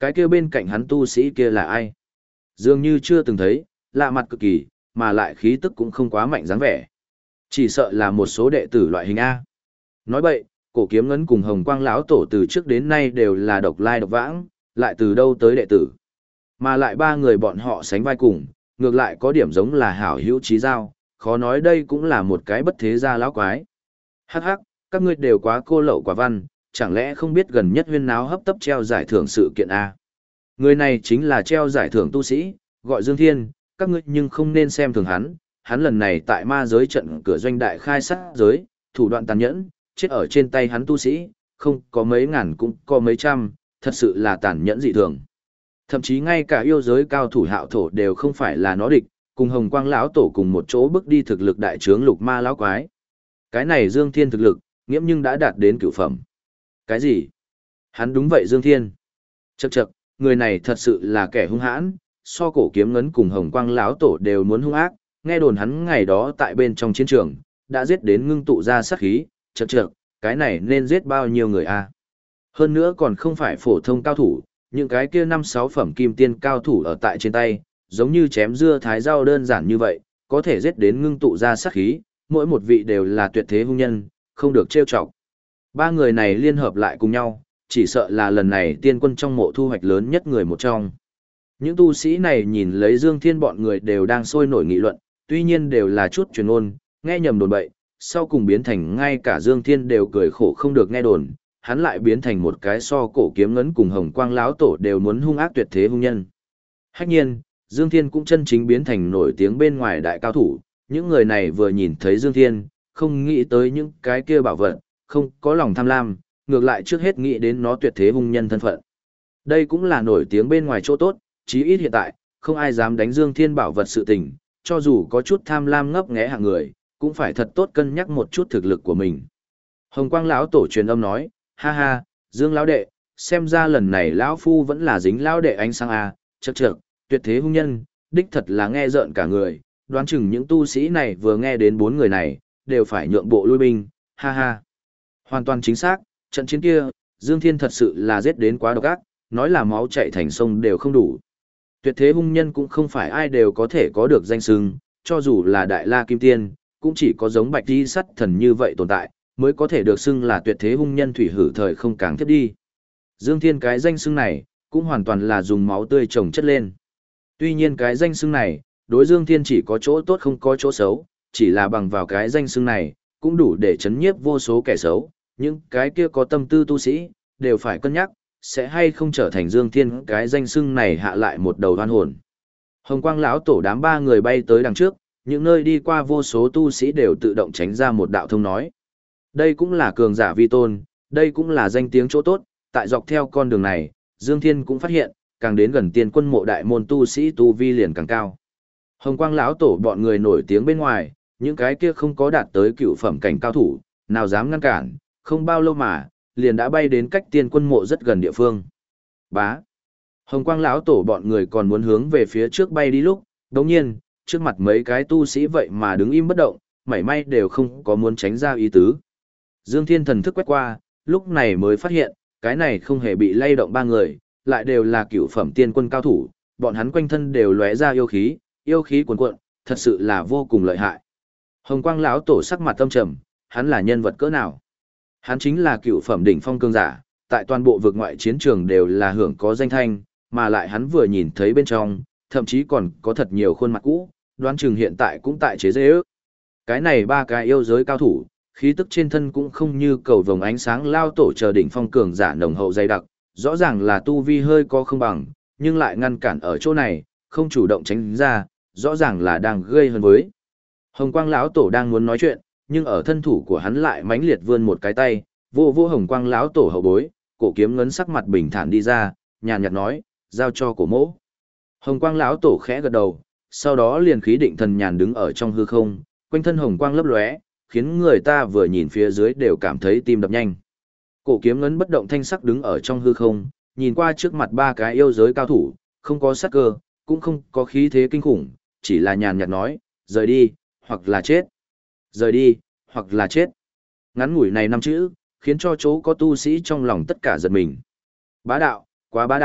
Cái kia bên cạnh hắn tu sĩ kia là ai? Dường như chưa từng thấy, lạ mặt cực kỳ, mà lại khí tức cũng không quá mạnh dáng vẻ. Chỉ sợ là một số đệ tử loại hình A. Nói vậy, Cổ Kiếm Ngấn cùng Hồng Quang lão tổ từ trước đến nay đều là độc lai độc vãng, lại từ đâu tới đệ tử. Mà lại ba người bọn họ sánh vai cùng, ngược lại có điểm giống là hảo hữu chí giao, khó nói đây cũng là một cái bất thế gia lão quái. Hắc hắc, các ngươi đều quá cô lậu quả văn, chẳng lẽ không biết gần nhất huyên náo hấp tấp treo giải thưởng sự kiện A. Người này chính là treo giải thưởng tu sĩ, gọi Dương Thiên, các ngươi nhưng không nên xem thường hắn lần này tại ma giới trận cửa doanh đại khai sát giới, thủ đoạn tàn nhẫn, chết ở trên tay hắn tu sĩ, không có mấy ngàn cũng có mấy trăm, thật sự là tàn nhẫn dị thường. Thậm chí ngay cả yêu giới cao thủ hạo thổ đều không phải là nó địch, cùng Hồng Quang lão tổ cùng một chỗ bước đi thực lực đại trướng lục ma lão quái. Cái này Dương Thiên thực lực, nghiễm nhưng đã đạt đến cửu phẩm. Cái gì? Hắn đúng vậy Dương Thiên. Chậc chậc, người này thật sự là kẻ hung hãn, so Cổ Kiếm Ngấn cùng Hồng Quang lão tổ đều muốn hung ác, nghe đồn hắn ngày đó tại bên trong chiến trường, đã giết đến ngưng tụ ra sát khí, chậc chậc, cái này nên giết bao nhiêu người a? Hơn nữa còn không phải phổ thông cao thủ, những cái kia 5-6 phẩm kim tiên cao thủ ở tại trên tay, giống như chém dưa thái rau đơn giản như vậy, có thể giết đến ngưng tụ ra sát khí, mỗi một vị đều là tuyệt thế hung nhân, không được trêu chọc. Ba người này liên hợp lại cùng nhau, chỉ sợ là lần này tiên quân trong mộ thu hoạch lớn nhất người một trong. Những tu sĩ này nhìn lấy Dương Thiên bọn người đều đang sôi nổi nghị luận, tuy nhiên đều là chút truyền ôn, nghe nhầm đồn bậy, sau cùng biến thành ngay cả Dương Thiên đều cười khổ không được nghe đồn, hắn lại biến thành một cái so Cổ Kiếm Ngấn cùng Hồng Quang lão tổ đều muốn hung ác tuyệt thế hung nhân. Hách nhiên, Dương Thiên cũng chân chính biến thành nổi tiếng bên ngoài đại cao thủ, những người này vừa nhìn thấy Dương Thiên, không nghĩ tới những cái kia bảo vật, không có lòng tham lam, ngược lại trước hết nghĩ đến nó tuyệt thế hung nhân thân phận. Đây cũng là nổi tiếng bên ngoài chỗ tốt, chí ít hiện tại, không ai dám đánh Dương Thiên bảo vật sự tình, cho dù có chút tham lam ngấp nghé hạng người, cũng phải thật tốt cân nhắc một chút thực lực của mình. Hồng Quang lão tổ truyền âm nói, ha ha, Dương lão đệ, xem ra lần này lão phu vẫn là dính lão đệ ánh sáng a, chậc chậc, tuyệt thế hung nhân, đích thật là nghe rợn cả người, đoán chừng những tu sĩ này vừa nghe đến bốn người này, đều phải nhượng bộ lui binh, ha ha. Hoàn toàn chính xác, trận chiến kia, Dương Thiên thật sự là giết đến quá độc ác, nói là máu chảy thành sông đều không đủ. Tuyệt thế hung nhân cũng không phải ai đều có thể có được danh xưng, cho dù là Đại La Kim Tiên, cũng chỉ có giống Bạch Di Sắt Thần như vậy tồn tại, mới có thể được xưng là tuyệt thế hung nhân thủy hử thời không càng thiết đi. Dương Thiên cái danh xưng này, cũng hoàn toàn là dùng máu tươi trồng chất lên. Tuy nhiên cái danh xưng này, đối Dương Thiên chỉ có chỗ tốt không có chỗ xấu, chỉ là bằng vào cái danh xưng này, cũng đủ để chấn nhiếp vô số kẻ xấu, những cái kia có tâm tư tu sĩ, đều phải cân nhắc, sẽ hay không trở thành Dương Thiên cái danh xưng này hạ lại một đầu oan hồn. Hồng Quang lão tổ đám ba người bay tới đằng trước, những nơi đi qua vô số tu sĩ đều tự động tránh ra một đạo thông nói. Đây cũng là cường giả vi tôn, đây cũng là danh tiếng chỗ tốt, tại dọc theo con đường này, Dương Thiên cũng phát hiện, càng đến gần tiên quân mộ đại môn tu sĩ tu vi liền càng cao. Hồng Quang lão tổ bọn người nổi tiếng bên ngoài, những cái kia không có đạt tới cựu phẩm cảnh cao thủ, nào dám ngăn cản, không bao lâu mà, liền đã bay đến cách tiên quân mộ rất gần địa phương. Bá. Hồng Quang lão tổ bọn người còn muốn hướng về phía trước bay đi lúc, đồng nhiên, trước mặt mấy cái tu sĩ vậy mà đứng im bất động, mảy may đều không có muốn tránh ra ý tứ. Dương Thiên thần thức quét qua, lúc này mới phát hiện, cái này không hề bị lay động ba người, lại đều là cựu phẩm tiên quân cao thủ, bọn hắn quanh thân đều lóe ra yêu khí cuồn cuộn, thật sự là vô cùng lợi hại. Hồng Quang lão tổ sắc mặt âm trầm, hắn là nhân vật cỡ nào? Hắn chính là cựu phẩm đỉnh phong cường giả, tại toàn bộ vực ngoại chiến trường đều là hưởng có danh thanh, mà lại hắn vừa nhìn thấy bên trong, thậm chí còn có thật nhiều khuôn mặt cũ, đoán chừng hiện tại cũng tại chế dễ ước. Cái này ba cái yêu giới cao thủ, khí tức trên thân cũng không như cầu vồng ánh sáng lao tổ chờ đỉnh phong cường giả nồng hậu dày đặc, rõ ràng là tu vi hơi có không bằng, nhưng lại ngăn cản ở chỗ này, không chủ động tránh ra, rõ ràng là đang gây hấn với. Hồng Quang lão tổ đang muốn nói chuyện, nhưng ở thân thủ của hắn lại mãnh liệt vươn một cái tay, vô vô Hồng Quang lão tổ hậu bối, Cổ Kiếm Ngấn sắc mặt bình thản đi ra, nhàn nhạt nói, giao cho Cổ mỗ. Hồng Quang lão tổ khẽ gật đầu, sau đó liền khí định thần nhàn đứng ở trong hư không, quanh thân hồng quang lấp lóe, khiến người ta vừa nhìn phía dưới đều cảm thấy tim đập nhanh. Cổ Kiếm Ngấn bất động thanh sắc đứng ở trong hư không, nhìn qua trước mặt ba cái yêu giới cao thủ, không có sát cơ, cũng không có khí thế kinh khủng, chỉ là nhàn nhạt nói, rời đi, hoặc là chết. Rời đi, hoặc là chết. Ngắn ngủi này năm chữ, khiến cho chỗ có tu sĩ trong lòng tất cả giật mình. Bá đạo, quá bá đạo,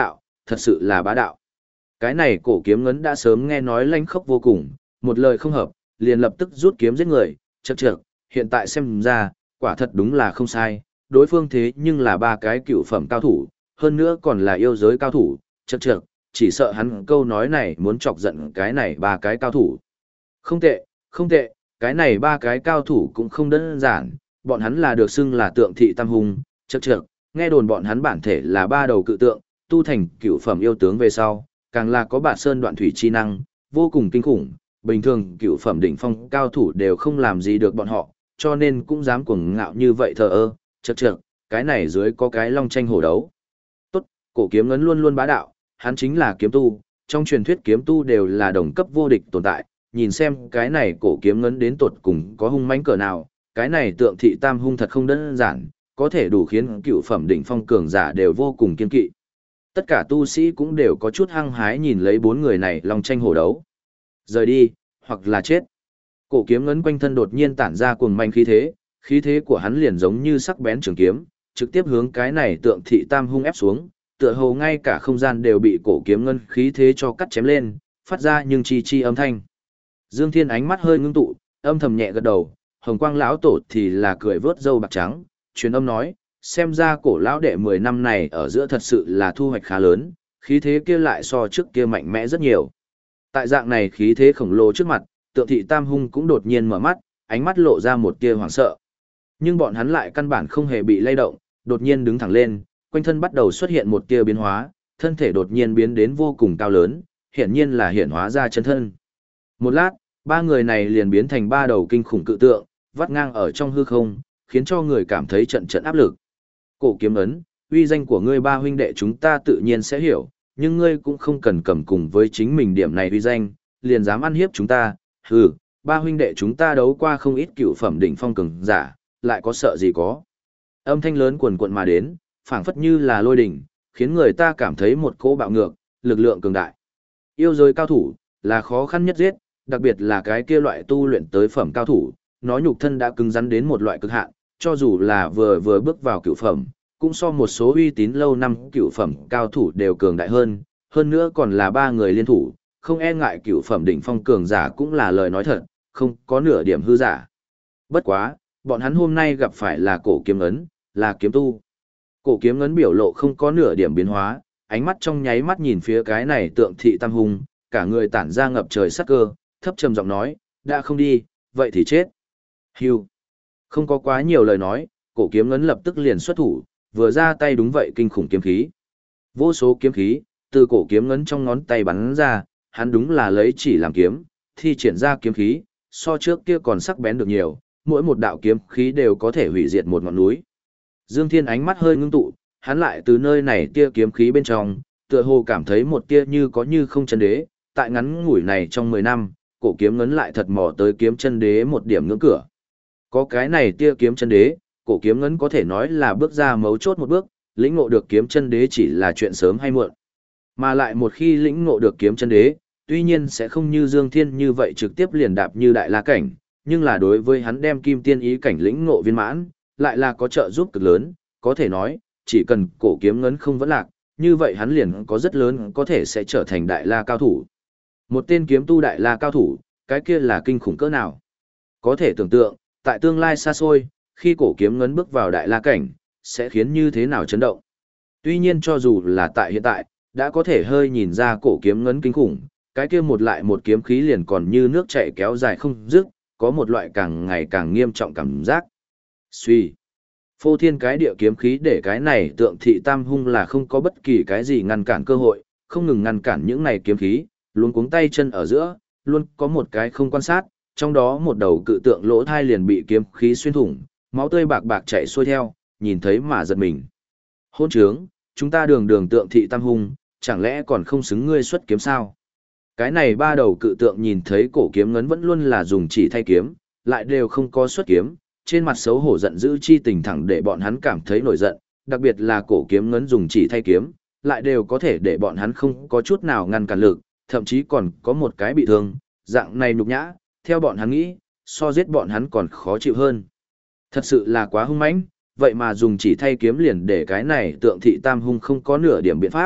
thật sự là bá đạo. Cái này cổ kiếm ngấn đã sớm nghe nói lanh khốc vô cùng, một lời không hợp, liền lập tức rút kiếm giết người, chậc chậc, hiện tại xem ra, quả thật đúng là không sai, đối phương thế nhưng là ba cái cựu phẩm cao thủ, hơn nữa còn là yêu giới cao thủ, chậc chậc, chỉ sợ hắn câu nói này muốn chọc giận cái này ba cái cao thủ. Không tệ, không tệ, cái này ba cái cao thủ cũng không đơn giản, bọn hắn là được xưng là tượng thị tam hung, chậc chậc, nghe đồn bọn hắn bản thể là ba đầu cự tượng, tu thành cựu phẩm yêu tướng về sau, càng là có bạt sơn đoạn thủy chi năng, vô cùng kinh khủng, bình thường cựu phẩm đỉnh phong cao thủ đều không làm gì được bọn họ, cho nên cũng dám cuồng ngạo như vậy thờ ơ, chậc chậc, cái này dưới có cái long tranh hổ đấu. Tốt, cổ kiếm ngấn luôn luôn bá đạo, hắn chính là kiếm tu, trong truyền thuyết kiếm tu đều là đồng cấp vô địch tồn tại, nhìn xem cái này cổ kiếm ngấn đến tột cùng có hung mãnh cỡ nào, cái này tượng thị tam hung thật không đơn giản, có thể đủ khiến cựu phẩm đỉnh phong cường giả đều vô cùng kiên kỵ. Tất cả tu sĩ cũng đều có chút hăng hái nhìn lấy bốn người này long tranh hổ đấu. Rời đi, hoặc là chết. Cổ kiếm ngấn quanh thân đột nhiên tản ra cuồng manh khí thế của hắn liền giống như sắc bén trường kiếm, trực tiếp hướng cái này tượng thị tam hung ép xuống, tựa hồ ngay cả không gian đều bị cổ kiếm ngân khí thế cho cắt chém lên, phát ra nhưng chi chi âm thanh. Dương Thiên ánh mắt hơi ngưng tụ, âm thầm nhẹ gật đầu, Hồng Quang lão tổ thì là cười vớt râu bạc trắng, truyền âm nói, xem ra cổ lão đệ 10 năm này ở giữa thật sự là thu hoạch khá lớn, khí thế kia lại so trước kia mạnh mẽ rất nhiều. Tại dạng này khí thế khổng lồ trước mặt, tượng thị tam hung cũng đột nhiên mở mắt, ánh mắt lộ ra một tia hoảng sợ. Nhưng bọn hắn lại căn bản không hề bị lay động, đột nhiên đứng thẳng lên, quanh thân bắt đầu xuất hiện một tia biến hóa, thân thể đột nhiên biến đến vô cùng cao lớn, hiển nhiên là hiển hóa ra chân thân. Một lát, ba người này liền biến thành ba đầu kinh khủng cự tượng, vắt ngang ở trong hư không, khiến cho người cảm thấy trận trận áp lực. Cổ kiếm ấn, uy danh của ngươi ba huynh đệ chúng ta tự nhiên sẽ hiểu, nhưng ngươi cũng không cần cầm cùng với chính mình điểm này uy danh, liền dám ăn hiếp chúng ta, hừ, ba huynh đệ chúng ta đấu qua không ít cựu phẩm đỉnh phong cường giả, lại có sợ gì có. Âm thanh lớn quần quận mà đến, phảng phất như là lôi đỉnh, khiến người ta cảm thấy một cỗ bạo ngược, lực lượng cường đại. Yêu giới cao thủ, là khó khăn nhất giết, đặc biệt là cái kia loại tu luyện tới phẩm cao thủ, nó nhục thân đã cứng rắn đến một loại cực hạn, cho dù là vừa bước vào cựu phẩm, cũng so một số uy tín lâu năm cựu phẩm cao thủ đều cường đại hơn nữa còn là ba người liên thủ, không e ngại cựu phẩm đỉnh phong cường giả cũng là lời nói thật, không có nửa điểm hư giả. Bất quá, bọn hắn hôm nay gặp phải là cổ kiếm ấn, là kiếm tu. Cổ kiếm ấn biểu lộ không có nửa điểm biến hóa, ánh mắt trong nháy mắt nhìn phía cái này tượng thị tam hung, cả người tản ra ngập trời sắc cơ, thấp trầm giọng nói, đã không đi, vậy thì chết. Hưu. Không có quá nhiều lời nói, cổ kiếm ấn lập tức liền xuất thủ, vừa ra tay đúng vậy kinh khủng kiếm khí. Vô số kiếm khí, từ cổ kiếm ấn trong ngón tay bắn ra, hắn đúng là lấy chỉ làm kiếm, thi triển ra kiếm khí, so trước kia còn sắc bén được nhiều, mỗi một đạo kiếm khí đều có thể hủy diệt một ngọn núi. Dương Thiên ánh mắt hơi ngưng tụ, hắn lại từ nơi này tia kiếm khí bên trong, tựa hồ cảm thấy một tia như có như không chân đế, tại ngắn ngủi này trong 10 năm, cổ kiếm ngấn lại thật mò tới kiếm chân đế một điểm ngưỡng cửa. Có cái này tia kiếm chân đế, cổ kiếm ngấn có thể nói là bước ra mấu chốt một bước, lĩnh ngộ được kiếm chân đế chỉ là chuyện sớm hay muộn. Mà lại một khi lĩnh ngộ được kiếm chân đế, tuy nhiên sẽ không như Dương Thiên như vậy trực tiếp liền đạp như đại la cảnh, nhưng là đối với hắn đem kim tiên ý cảnh lĩnh ngộ viên mãn, lại là có trợ giúp cực lớn, có thể nói, chỉ cần cổ kiếm ngấn không vẫn lạc, như vậy hắn liền có rất lớn có thể sẽ trở thành đại la cao thủ. Một tên kiếm tu đại la cao thủ, cái kia là kinh khủng cỡ nào? Có thể tưởng tượng, tại tương lai xa xôi, khi cổ kiếm ngấn bước vào đại la cảnh, sẽ khiến như thế nào chấn động. Tuy nhiên cho dù là tại hiện tại, đã có thể hơi nhìn ra cổ kiếm ngấn kinh khủng, cái kia một lại một kiếm khí liền còn như nước chảy kéo dài không dứt, có một loại càng ngày càng nghiêm trọng cảm giác. Suy. Phô thiên cái địa kiếm khí để cái này tượng thị tam hung là không có bất kỳ cái gì ngăn cản cơ hội, không ngừng ngăn cản những này kiếm khí, luôn cuống tay chân ở giữa, luôn có một cái không quan sát, trong đó một đầu cự tượng lỗ thai liền bị kiếm khí xuyên thủng, máu tươi bạc bạc chảy xuôi theo, nhìn thấy mà giật mình. Hôn trướng, chúng ta đường đường tượng thị tam hung, chẳng lẽ còn không xứng ngươi xuất kiếm sao? Cái này ba đầu cự tượng nhìn thấy cổ kiếm ngấn vẫn luôn là dùng chỉ thay kiếm, lại đều không có xuất kiếm, trên mặt xấu hổ giận dữ chi tình thẳng để bọn hắn cảm thấy nổi giận, đặc biệt là cổ kiếm ngấn dùng chỉ thay kiếm, lại đều có thể để bọn hắn không có chút nào ngăn cản lực, thậm chí còn có một cái bị thương, dạng này nhục nhã, theo bọn hắn nghĩ, so giết bọn hắn còn khó chịu hơn. Thật sự là quá hung mãnh, vậy mà dùng chỉ thay kiếm liền để cái này tượng thị tam hung không có nửa điểm biện pháp,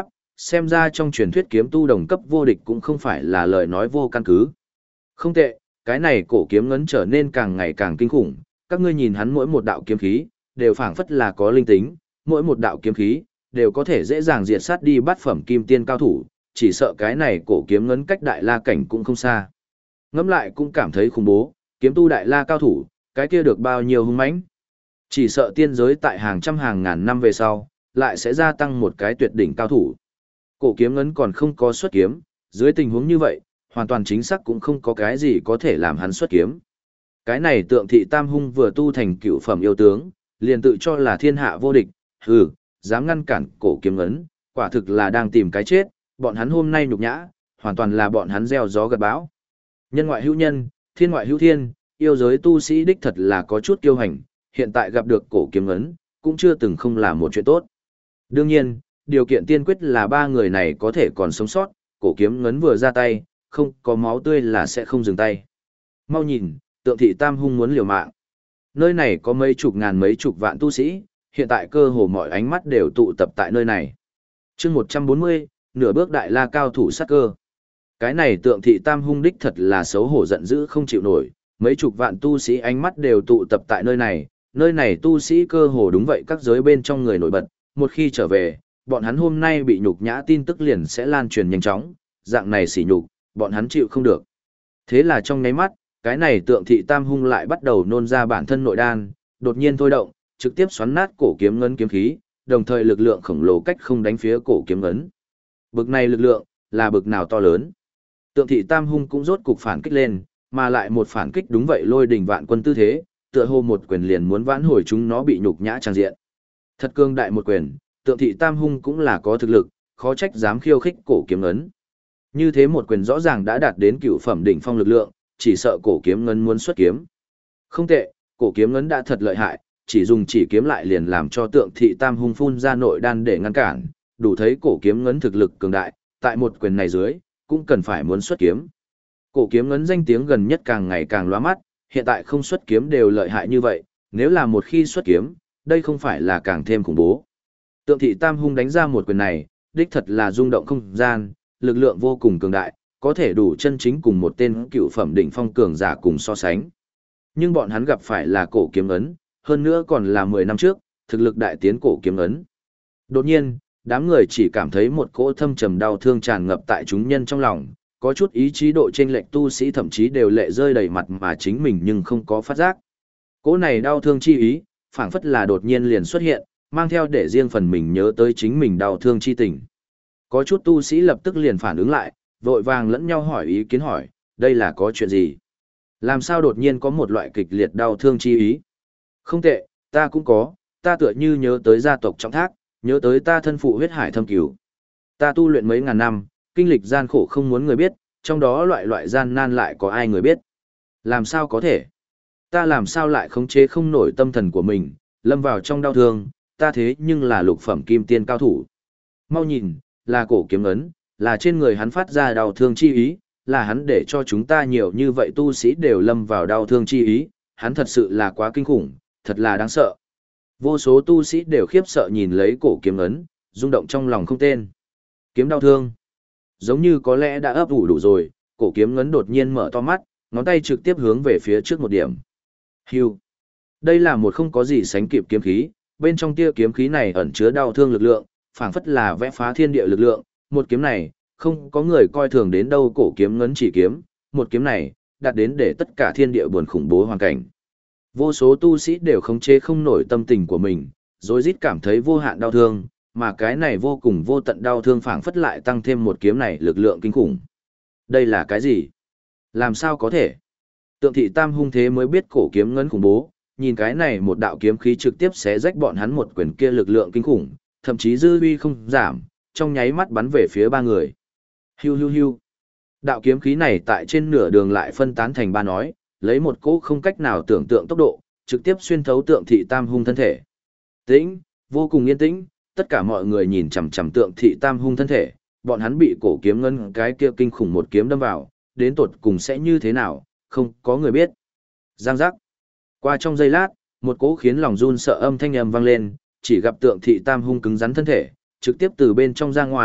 xem ra trong truyền thuyết kiếm tu đồng cấp vô địch cũng không phải là lời nói vô căn cứ. Không tệ, cái này cổ kiếm ngấn trở nên càng ngày càng kinh khủng, các ngươi nhìn hắn mỗi một đạo kiếm khí, đều phảng phất là có linh tính, mỗi một đạo kiếm khí, đều có thể dễ dàng diệt sát đi bát phẩm kim tiên cao thủ, chỉ sợ cái này cổ kiếm ngấn cách đại la cảnh cũng không xa. Ngẫm lại cũng cảm thấy khủng bố, kiếm tu đại la cao thủ, cái kia được bao nhiêu hung mãnh. Chỉ sợ tiên giới tại hàng trăm hàng ngàn năm về sau, lại sẽ gia tăng một cái tuyệt đỉnh cao thủ. Cổ kiếm ngấn còn không có xuất kiếm, dưới tình huống như vậy, hoàn toàn chính xác cũng không có cái gì có thể làm hắn xuất kiếm. Cái này Tượng Thị Tam Hung vừa tu thành cựu phẩm yêu tướng, liền tự cho là thiên hạ vô địch, hừ, dám ngăn cản cổ kiếm ngấn, quả thực là đang tìm cái chết, bọn hắn hôm nay nhục nhã, hoàn toàn là bọn hắn gieo gió gặt bão. Nhân ngoại hữu nhân, thiên ngoại hữu thiên, yêu giới tu sĩ đích thật là có chút kiêu hành, hiện tại gặp được cổ kiếm ngấn, cũng chưa từng không là một chuyện tốt. Đương nhiên, điều kiện tiên quyết là ba người này có thể còn sống sót, cổ kiếm ngấn vừa ra tay, không có máu tươi là sẽ không dừng tay. Mau nhìn, Tượng Thị Tam Hung muốn liều mạng. Nơi này có mấy chục ngàn mấy chục vạn tu sĩ, hiện tại cơ hồ mọi ánh mắt đều tụ tập tại nơi này. Chương 140, nửa bước đại la cao thủ sát cơ. Cái này Tượng Thị Tam Hung đích thật là xấu hổ giận dữ không chịu nổi, mấy chục vạn tu sĩ ánh mắt đều tụ tập tại nơi này tu sĩ cơ hồ đúng vậy các giới bên trong người nổi bật, một khi trở về, bọn hắn hôm nay bị nhục nhã tin tức liền sẽ lan truyền nhanh chóng, dạng này sỉ nhục, bọn hắn chịu không được. Thế là trong nháy mắt, cái này Tượng Thị Tam Hung lại bắt đầu nôn ra bản thân nội đan, đột nhiên thôi động, trực tiếp xoắn nát cổ kiếm ngấn kiếm khí, đồng thời lực lượng khổng lồ cách không đánh phía cổ kiếm ngấn. Bực này lực lượng, là bực nào to lớn. Tượng Thị Tam Hung cũng rốt cục phản kích lên, mà lại một phản kích đúng vậy lôi đình vạn quân tư thế, tựa hồ một quyền liền muốn vãn hồi chúng nó bị nhục nhã tràn diện. Thật cương đại một quyền, Tượng Thị Tam Hung cũng là có thực lực, khó trách dám khiêu khích cổ kiếm ngấn. Như thế một quyền rõ ràng đã đạt đến cựu phẩm đỉnh phong lực lượng, chỉ sợ cổ kiếm ngấn muốn xuất kiếm. Không tệ, cổ kiếm ngấn đã thật lợi hại, chỉ dùng chỉ kiếm lại liền làm cho Tượng Thị Tam Hung phun ra nội đan để ngăn cản, đủ thấy cổ kiếm ngấn thực lực cường đại, tại một quyền này dưới, cũng cần phải muốn xuất kiếm. Cổ kiếm ngấn danh tiếng gần nhất càng ngày càng lóa mắt, hiện tại không xuất kiếm đều lợi hại như vậy, nếu là một khi xuất kiếm, đây không phải là càng thêm khủng bố. Tượng Thị Tam Hung đánh ra một quyền này, đích thật là rung động không gian, lực lượng vô cùng cường đại, có thể đủ chân chính cùng một tên cựu phẩm đỉnh phong cường giả cùng so sánh. Nhưng bọn hắn gặp phải là cổ kiếm ấn, hơn nữa còn là 10 năm trước, thực lực đại tiến cổ kiếm ấn. Đột nhiên, đám người chỉ cảm thấy một cỗ thâm trầm đau thương tràn ngập tại chúng nhân trong lòng, có chút ý chí độ chênh lệch tu sĩ thậm chí đều lệ rơi đầy mặt mà chính mình nhưng không có phát giác. Cỗ này đau thương chi ý, phảng phất là đột nhiên liền xuất hiện, mang theo để riêng phần mình nhớ tới chính mình đau thương chi tình. Có chút tu sĩ lập tức liền phản ứng lại, vội vàng lẫn nhau hỏi ý kiến hỏi, đây là có chuyện gì? Làm sao đột nhiên có một loại kịch liệt đau thương chi ý? Không tệ, ta cũng có, ta tựa như nhớ tới gia tộc trọng thác, nhớ tới ta thân phụ huyết hải thâm cứu. Ta tu luyện mấy ngàn năm, kinh lịch gian khổ không muốn người biết, trong đó loại gian nan lại có ai người biết. Làm sao có thể? Ta làm sao lại khống chế không nổi tâm thần của mình, lâm vào trong đau thương, ta thế nhưng là lục phẩm kim tiên cao thủ. Mau nhìn, là cổ kiếm ấn, là trên người hắn phát ra đau thương chi ý, là hắn để cho chúng ta nhiều như vậy tu sĩ đều lâm vào đau thương chi ý, hắn thật sự là quá kinh khủng, thật là đáng sợ. Vô số tu sĩ đều khiếp sợ nhìn lấy cổ kiếm ấn, rung động trong lòng không tên. Kiếm đau thương. Giống như có lẽ đã ấp ủ đủ rồi, cổ kiếm ngấn đột nhiên mở to mắt, ngón tay trực tiếp hướng về phía trước một điểm. Hưu. Đây là một không có gì sánh kịp kiếm khí, bên trong tia kiếm khí này ẩn chứa đau thương lực lượng, phảng phất là vẽ phá thiên địa lực lượng, một kiếm này, không có người coi thường đến đâu cổ kiếm ngấn chỉ kiếm, một kiếm này, đạt đến để tất cả thiên địa buồn khủng bố hoàn cảnh. Vô số tu sĩ đều khống chế không nổi tâm tình của mình, rối rít cảm thấy vô hạn đau thương, mà cái này vô cùng vô tận đau thương phảng phất lại tăng thêm một kiếm này lực lượng kinh khủng. Đây là cái gì? Làm sao có thể? Tượng Thị Tam Hung thế mới biết cổ kiếm ngấn khủng bố, nhìn cái này một đạo kiếm khí trực tiếp xé rách bọn hắn một quyền kia lực lượng kinh khủng, thậm chí dư uy không giảm, trong nháy mắt bắn về phía ba người. Hiu hiu hiu. Đạo kiếm khí này tại trên nửa đường lại phân tán thành ba nói, lấy một cỗ không cách nào tưởng tượng tốc độ, trực tiếp xuyên thấu Tượng Thị Tam Hung thân thể. Tĩnh, vô cùng yên tĩnh, tất cả mọi người nhìn chằm chằm Tượng Thị Tam Hung thân thể, bọn hắn bị cổ kiếm ngân cái kia kinh khủng một kiếm đâm vào, đến tột cùng sẽ như thế nào, không có người biết. Giang giác. Qua trong giây lát, một cỗ khiến lòng run sợ âm thanh ầm vang lên, chỉ gặp Tượng Thị Tam Hung cứng rắn thân thể, trực tiếp từ bên trong ra ngoài,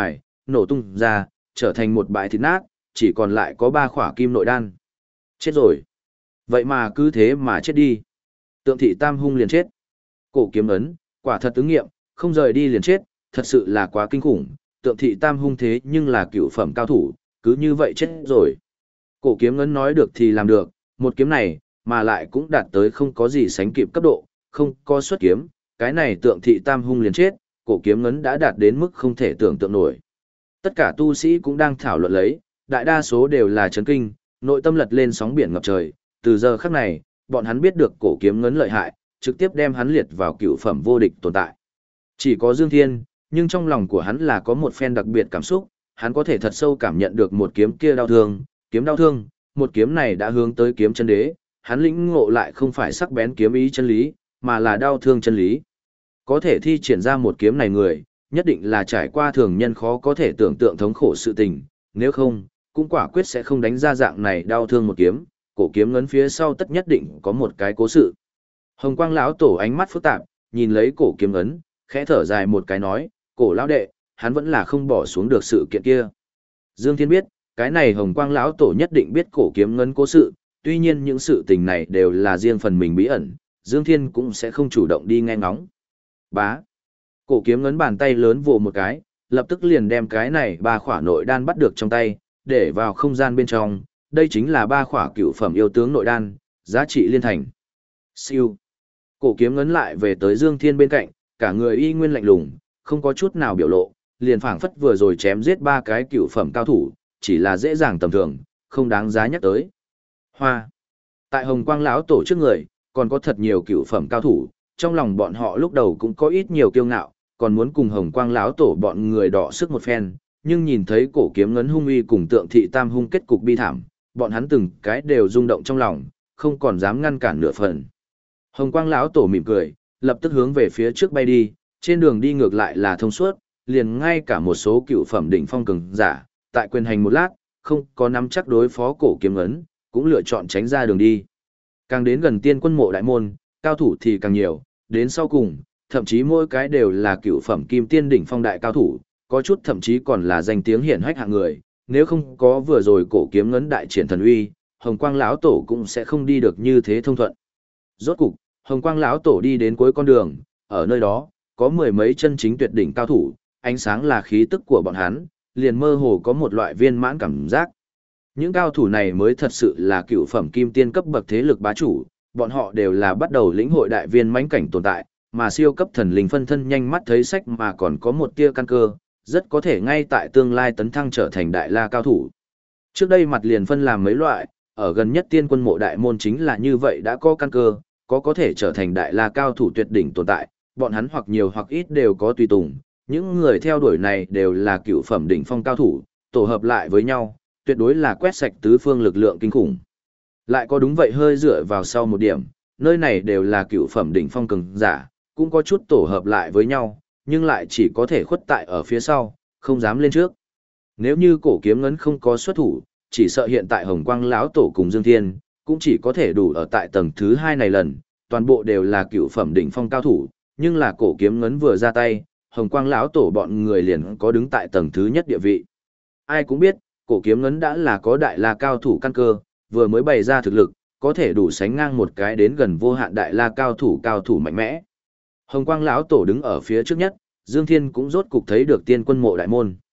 nổ tung ra, trở thành một bãi thịt nát, chỉ còn lại có 3 khỏa kim nội đan. Chết rồi. Vậy mà cứ thế mà chết đi. Tượng thị tam hung liền chết. Cổ kiếm ấn, quả thật ứng nghiệm, không rời đi liền chết, thật sự là quá kinh khủng. Tượng thị tam hung thế nhưng là cựu phẩm cao thủ, cứ như vậy chết rồi. Cổ kiếm ấn nói được thì làm được, một kiếm này, mà lại cũng đạt tới không có gì sánh kịp cấp độ, không có xuất kiếm, cái này tượng thị tam hung liền chết, cổ kiếm ấn đã đạt đến mức không thể tưởng tượng nổi. Tất cả tu sĩ cũng đang thảo luận lấy, đại đa số đều là chấn kinh, nội tâm lật lên sóng biển ngập trời, từ giờ khắc này, bọn hắn biết được cổ kiếm ngấn lợi hại, trực tiếp đem hắn liệt vào cựu phẩm vô địch tồn tại. Chỉ có Dương Thiên, nhưng trong lòng của hắn là có một phen đặc biệt cảm xúc, hắn có thể thật sâu cảm nhận được một kiếm kia đau thương, kiếm đau thương, một kiếm này đã hướng tới kiếm chân đế, hắn lĩnh ngộ lại không phải sắc bén kiếm ý chân lý, mà là đau thương chân lý. Có thể thi triển ra một kiếm này người, nhất định là trải qua thường nhân khó có thể tưởng tượng thống khổ sự tình, nếu không, cũng quả quyết sẽ không đánh ra dạng này đau thương một kiếm, cổ kiếm ngấn phía sau tất nhất định có một cái cố sự. Hồng Quang lão tổ ánh mắt phức tạp, nhìn lấy cổ kiếm ngấn, khẽ thở dài một cái nói, cổ lão đệ, hắn vẫn là không bỏ xuống được sự kiện kia. Dương Thiên biết, cái này Hồng Quang lão tổ nhất định biết cổ kiếm ngấn cố sự, tuy nhiên những sự tình này đều là riêng phần mình bí ẩn, Dương Thiên cũng sẽ không chủ động đi nghe ngóng. Bá. Cổ kiếm ngấn bàn tay lớn vồ một cái, lập tức liền đem cái này 3 khỏa nội đan bắt được trong tay, để vào không gian bên trong, đây chính là 3 khỏa cựu phẩm yêu tướng nội đan, giá trị liên thành. Siêu. Cổ kiếm ngấn lại về tới Dương Thiên bên cạnh, cả người y nguyên lạnh lùng, không có chút nào biểu lộ, liền phảng phất vừa rồi chém giết 3 cái cựu phẩm cao thủ, chỉ là dễ dàng tầm thường, không đáng giá nhắc tới. Hoa. Tại Hồng Quang lão tổ trước người, còn có thật nhiều cựu phẩm cao thủ, trong lòng bọn họ lúc đầu cũng có ít nhiều kiêu ngạo, còn muốn cùng Hồng Quang lão tổ bọn người đọ sức một phen, nhưng nhìn thấy cổ kiếm ngấn hung uy cùng tượng thị tam hung kết cục bi thảm, bọn hắn từng cái đều rung động trong lòng, không còn dám ngăn cản nửa phần. Hồng Quang lão tổ mỉm cười, lập tức hướng về phía trước bay đi, trên đường đi ngược lại là thông suốt, liền ngay cả một số cựu phẩm đỉnh phong cường giả, tại quyền hành một lát, không có nắm chắc đối phó cổ kiếm ngấn, cũng lựa chọn tránh ra đường đi. Càng đến gần tiên quân mộ đại môn, cao thủ thì càng nhiều, đến sau cùng, thậm chí mỗi cái đều là cựu phẩm kim tiên đỉnh phong đại cao thủ, có chút thậm chí còn là danh tiếng hiển hách hạng người, nếu không có vừa rồi cổ kiếm ngấn đại triển thần uy, Hồng Quang lão tổ cũng sẽ không đi được như thế thông thuận. Rốt cục, Hồng Quang lão tổ đi đến cuối con đường, ở nơi đó, có 10 mấy chân chính tuyệt đỉnh cao thủ, ánh sáng là khí tức của bọn hắn, liền mơ hồ có một loại viên mãn cảm giác. Những cao thủ này mới thật sự là cựu phẩm kim tiên cấp bậc thế lực bá chủ, bọn họ đều là bắt đầu lĩnh hội đại viên mãnh cảnh tồn tại, mà siêu cấp thần linh phân thân nhanh mắt thấy sách mà còn có một tia căn cơ, rất có thể ngay tại tương lai tấn thăng trở thành đại la cao thủ. Trước đây mặt liền phân làm mấy loại, ở gần nhất tiên quân mộ đại môn chính là như vậy đã có căn cơ, có thể trở thành đại la cao thủ tuyệt đỉnh tồn tại, bọn hắn hoặc nhiều hoặc ít đều có tùy tùng, những người theo đuổi này đều là cựu phẩm đỉnh phong cao thủ, tổ hợp lại với nhau, tuyệt đối là quét sạch tứ phương lực lượng kinh khủng. Lại có đúng vậy hơi dựa vào sau một điểm, nơi này đều là cựu phẩm đỉnh phong cường giả, cũng có chút tổ hợp lại với nhau, nhưng lại chỉ có thể khuất tại ở phía sau, không dám lên trước. Nếu như cổ kiếm ngấn không có xuất thủ, chỉ sợ hiện tại Hồng Quang lão tổ cùng Dương Thiên, cũng chỉ có thể đủ ở tại tầng thứ 2 này lần, toàn bộ đều là cựu phẩm đỉnh phong cao thủ, nhưng là cổ kiếm ngấn vừa ra tay, Hồng Quang lão tổ bọn người liền có đứng tại tầng thứ nhất địa vị. Ai cũng biết, cổ kiếm ngấn đã là có đại la cao thủ căn cơ, vừa mới bày ra thực lực, có thể đủ sánh ngang một cái đến gần vô hạn đại la cao thủ mạnh mẽ. Hồng Quang lão tổ đứng ở phía trước nhất, Dương Thiên cũng rốt cục thấy được tiên quân mộ đại môn.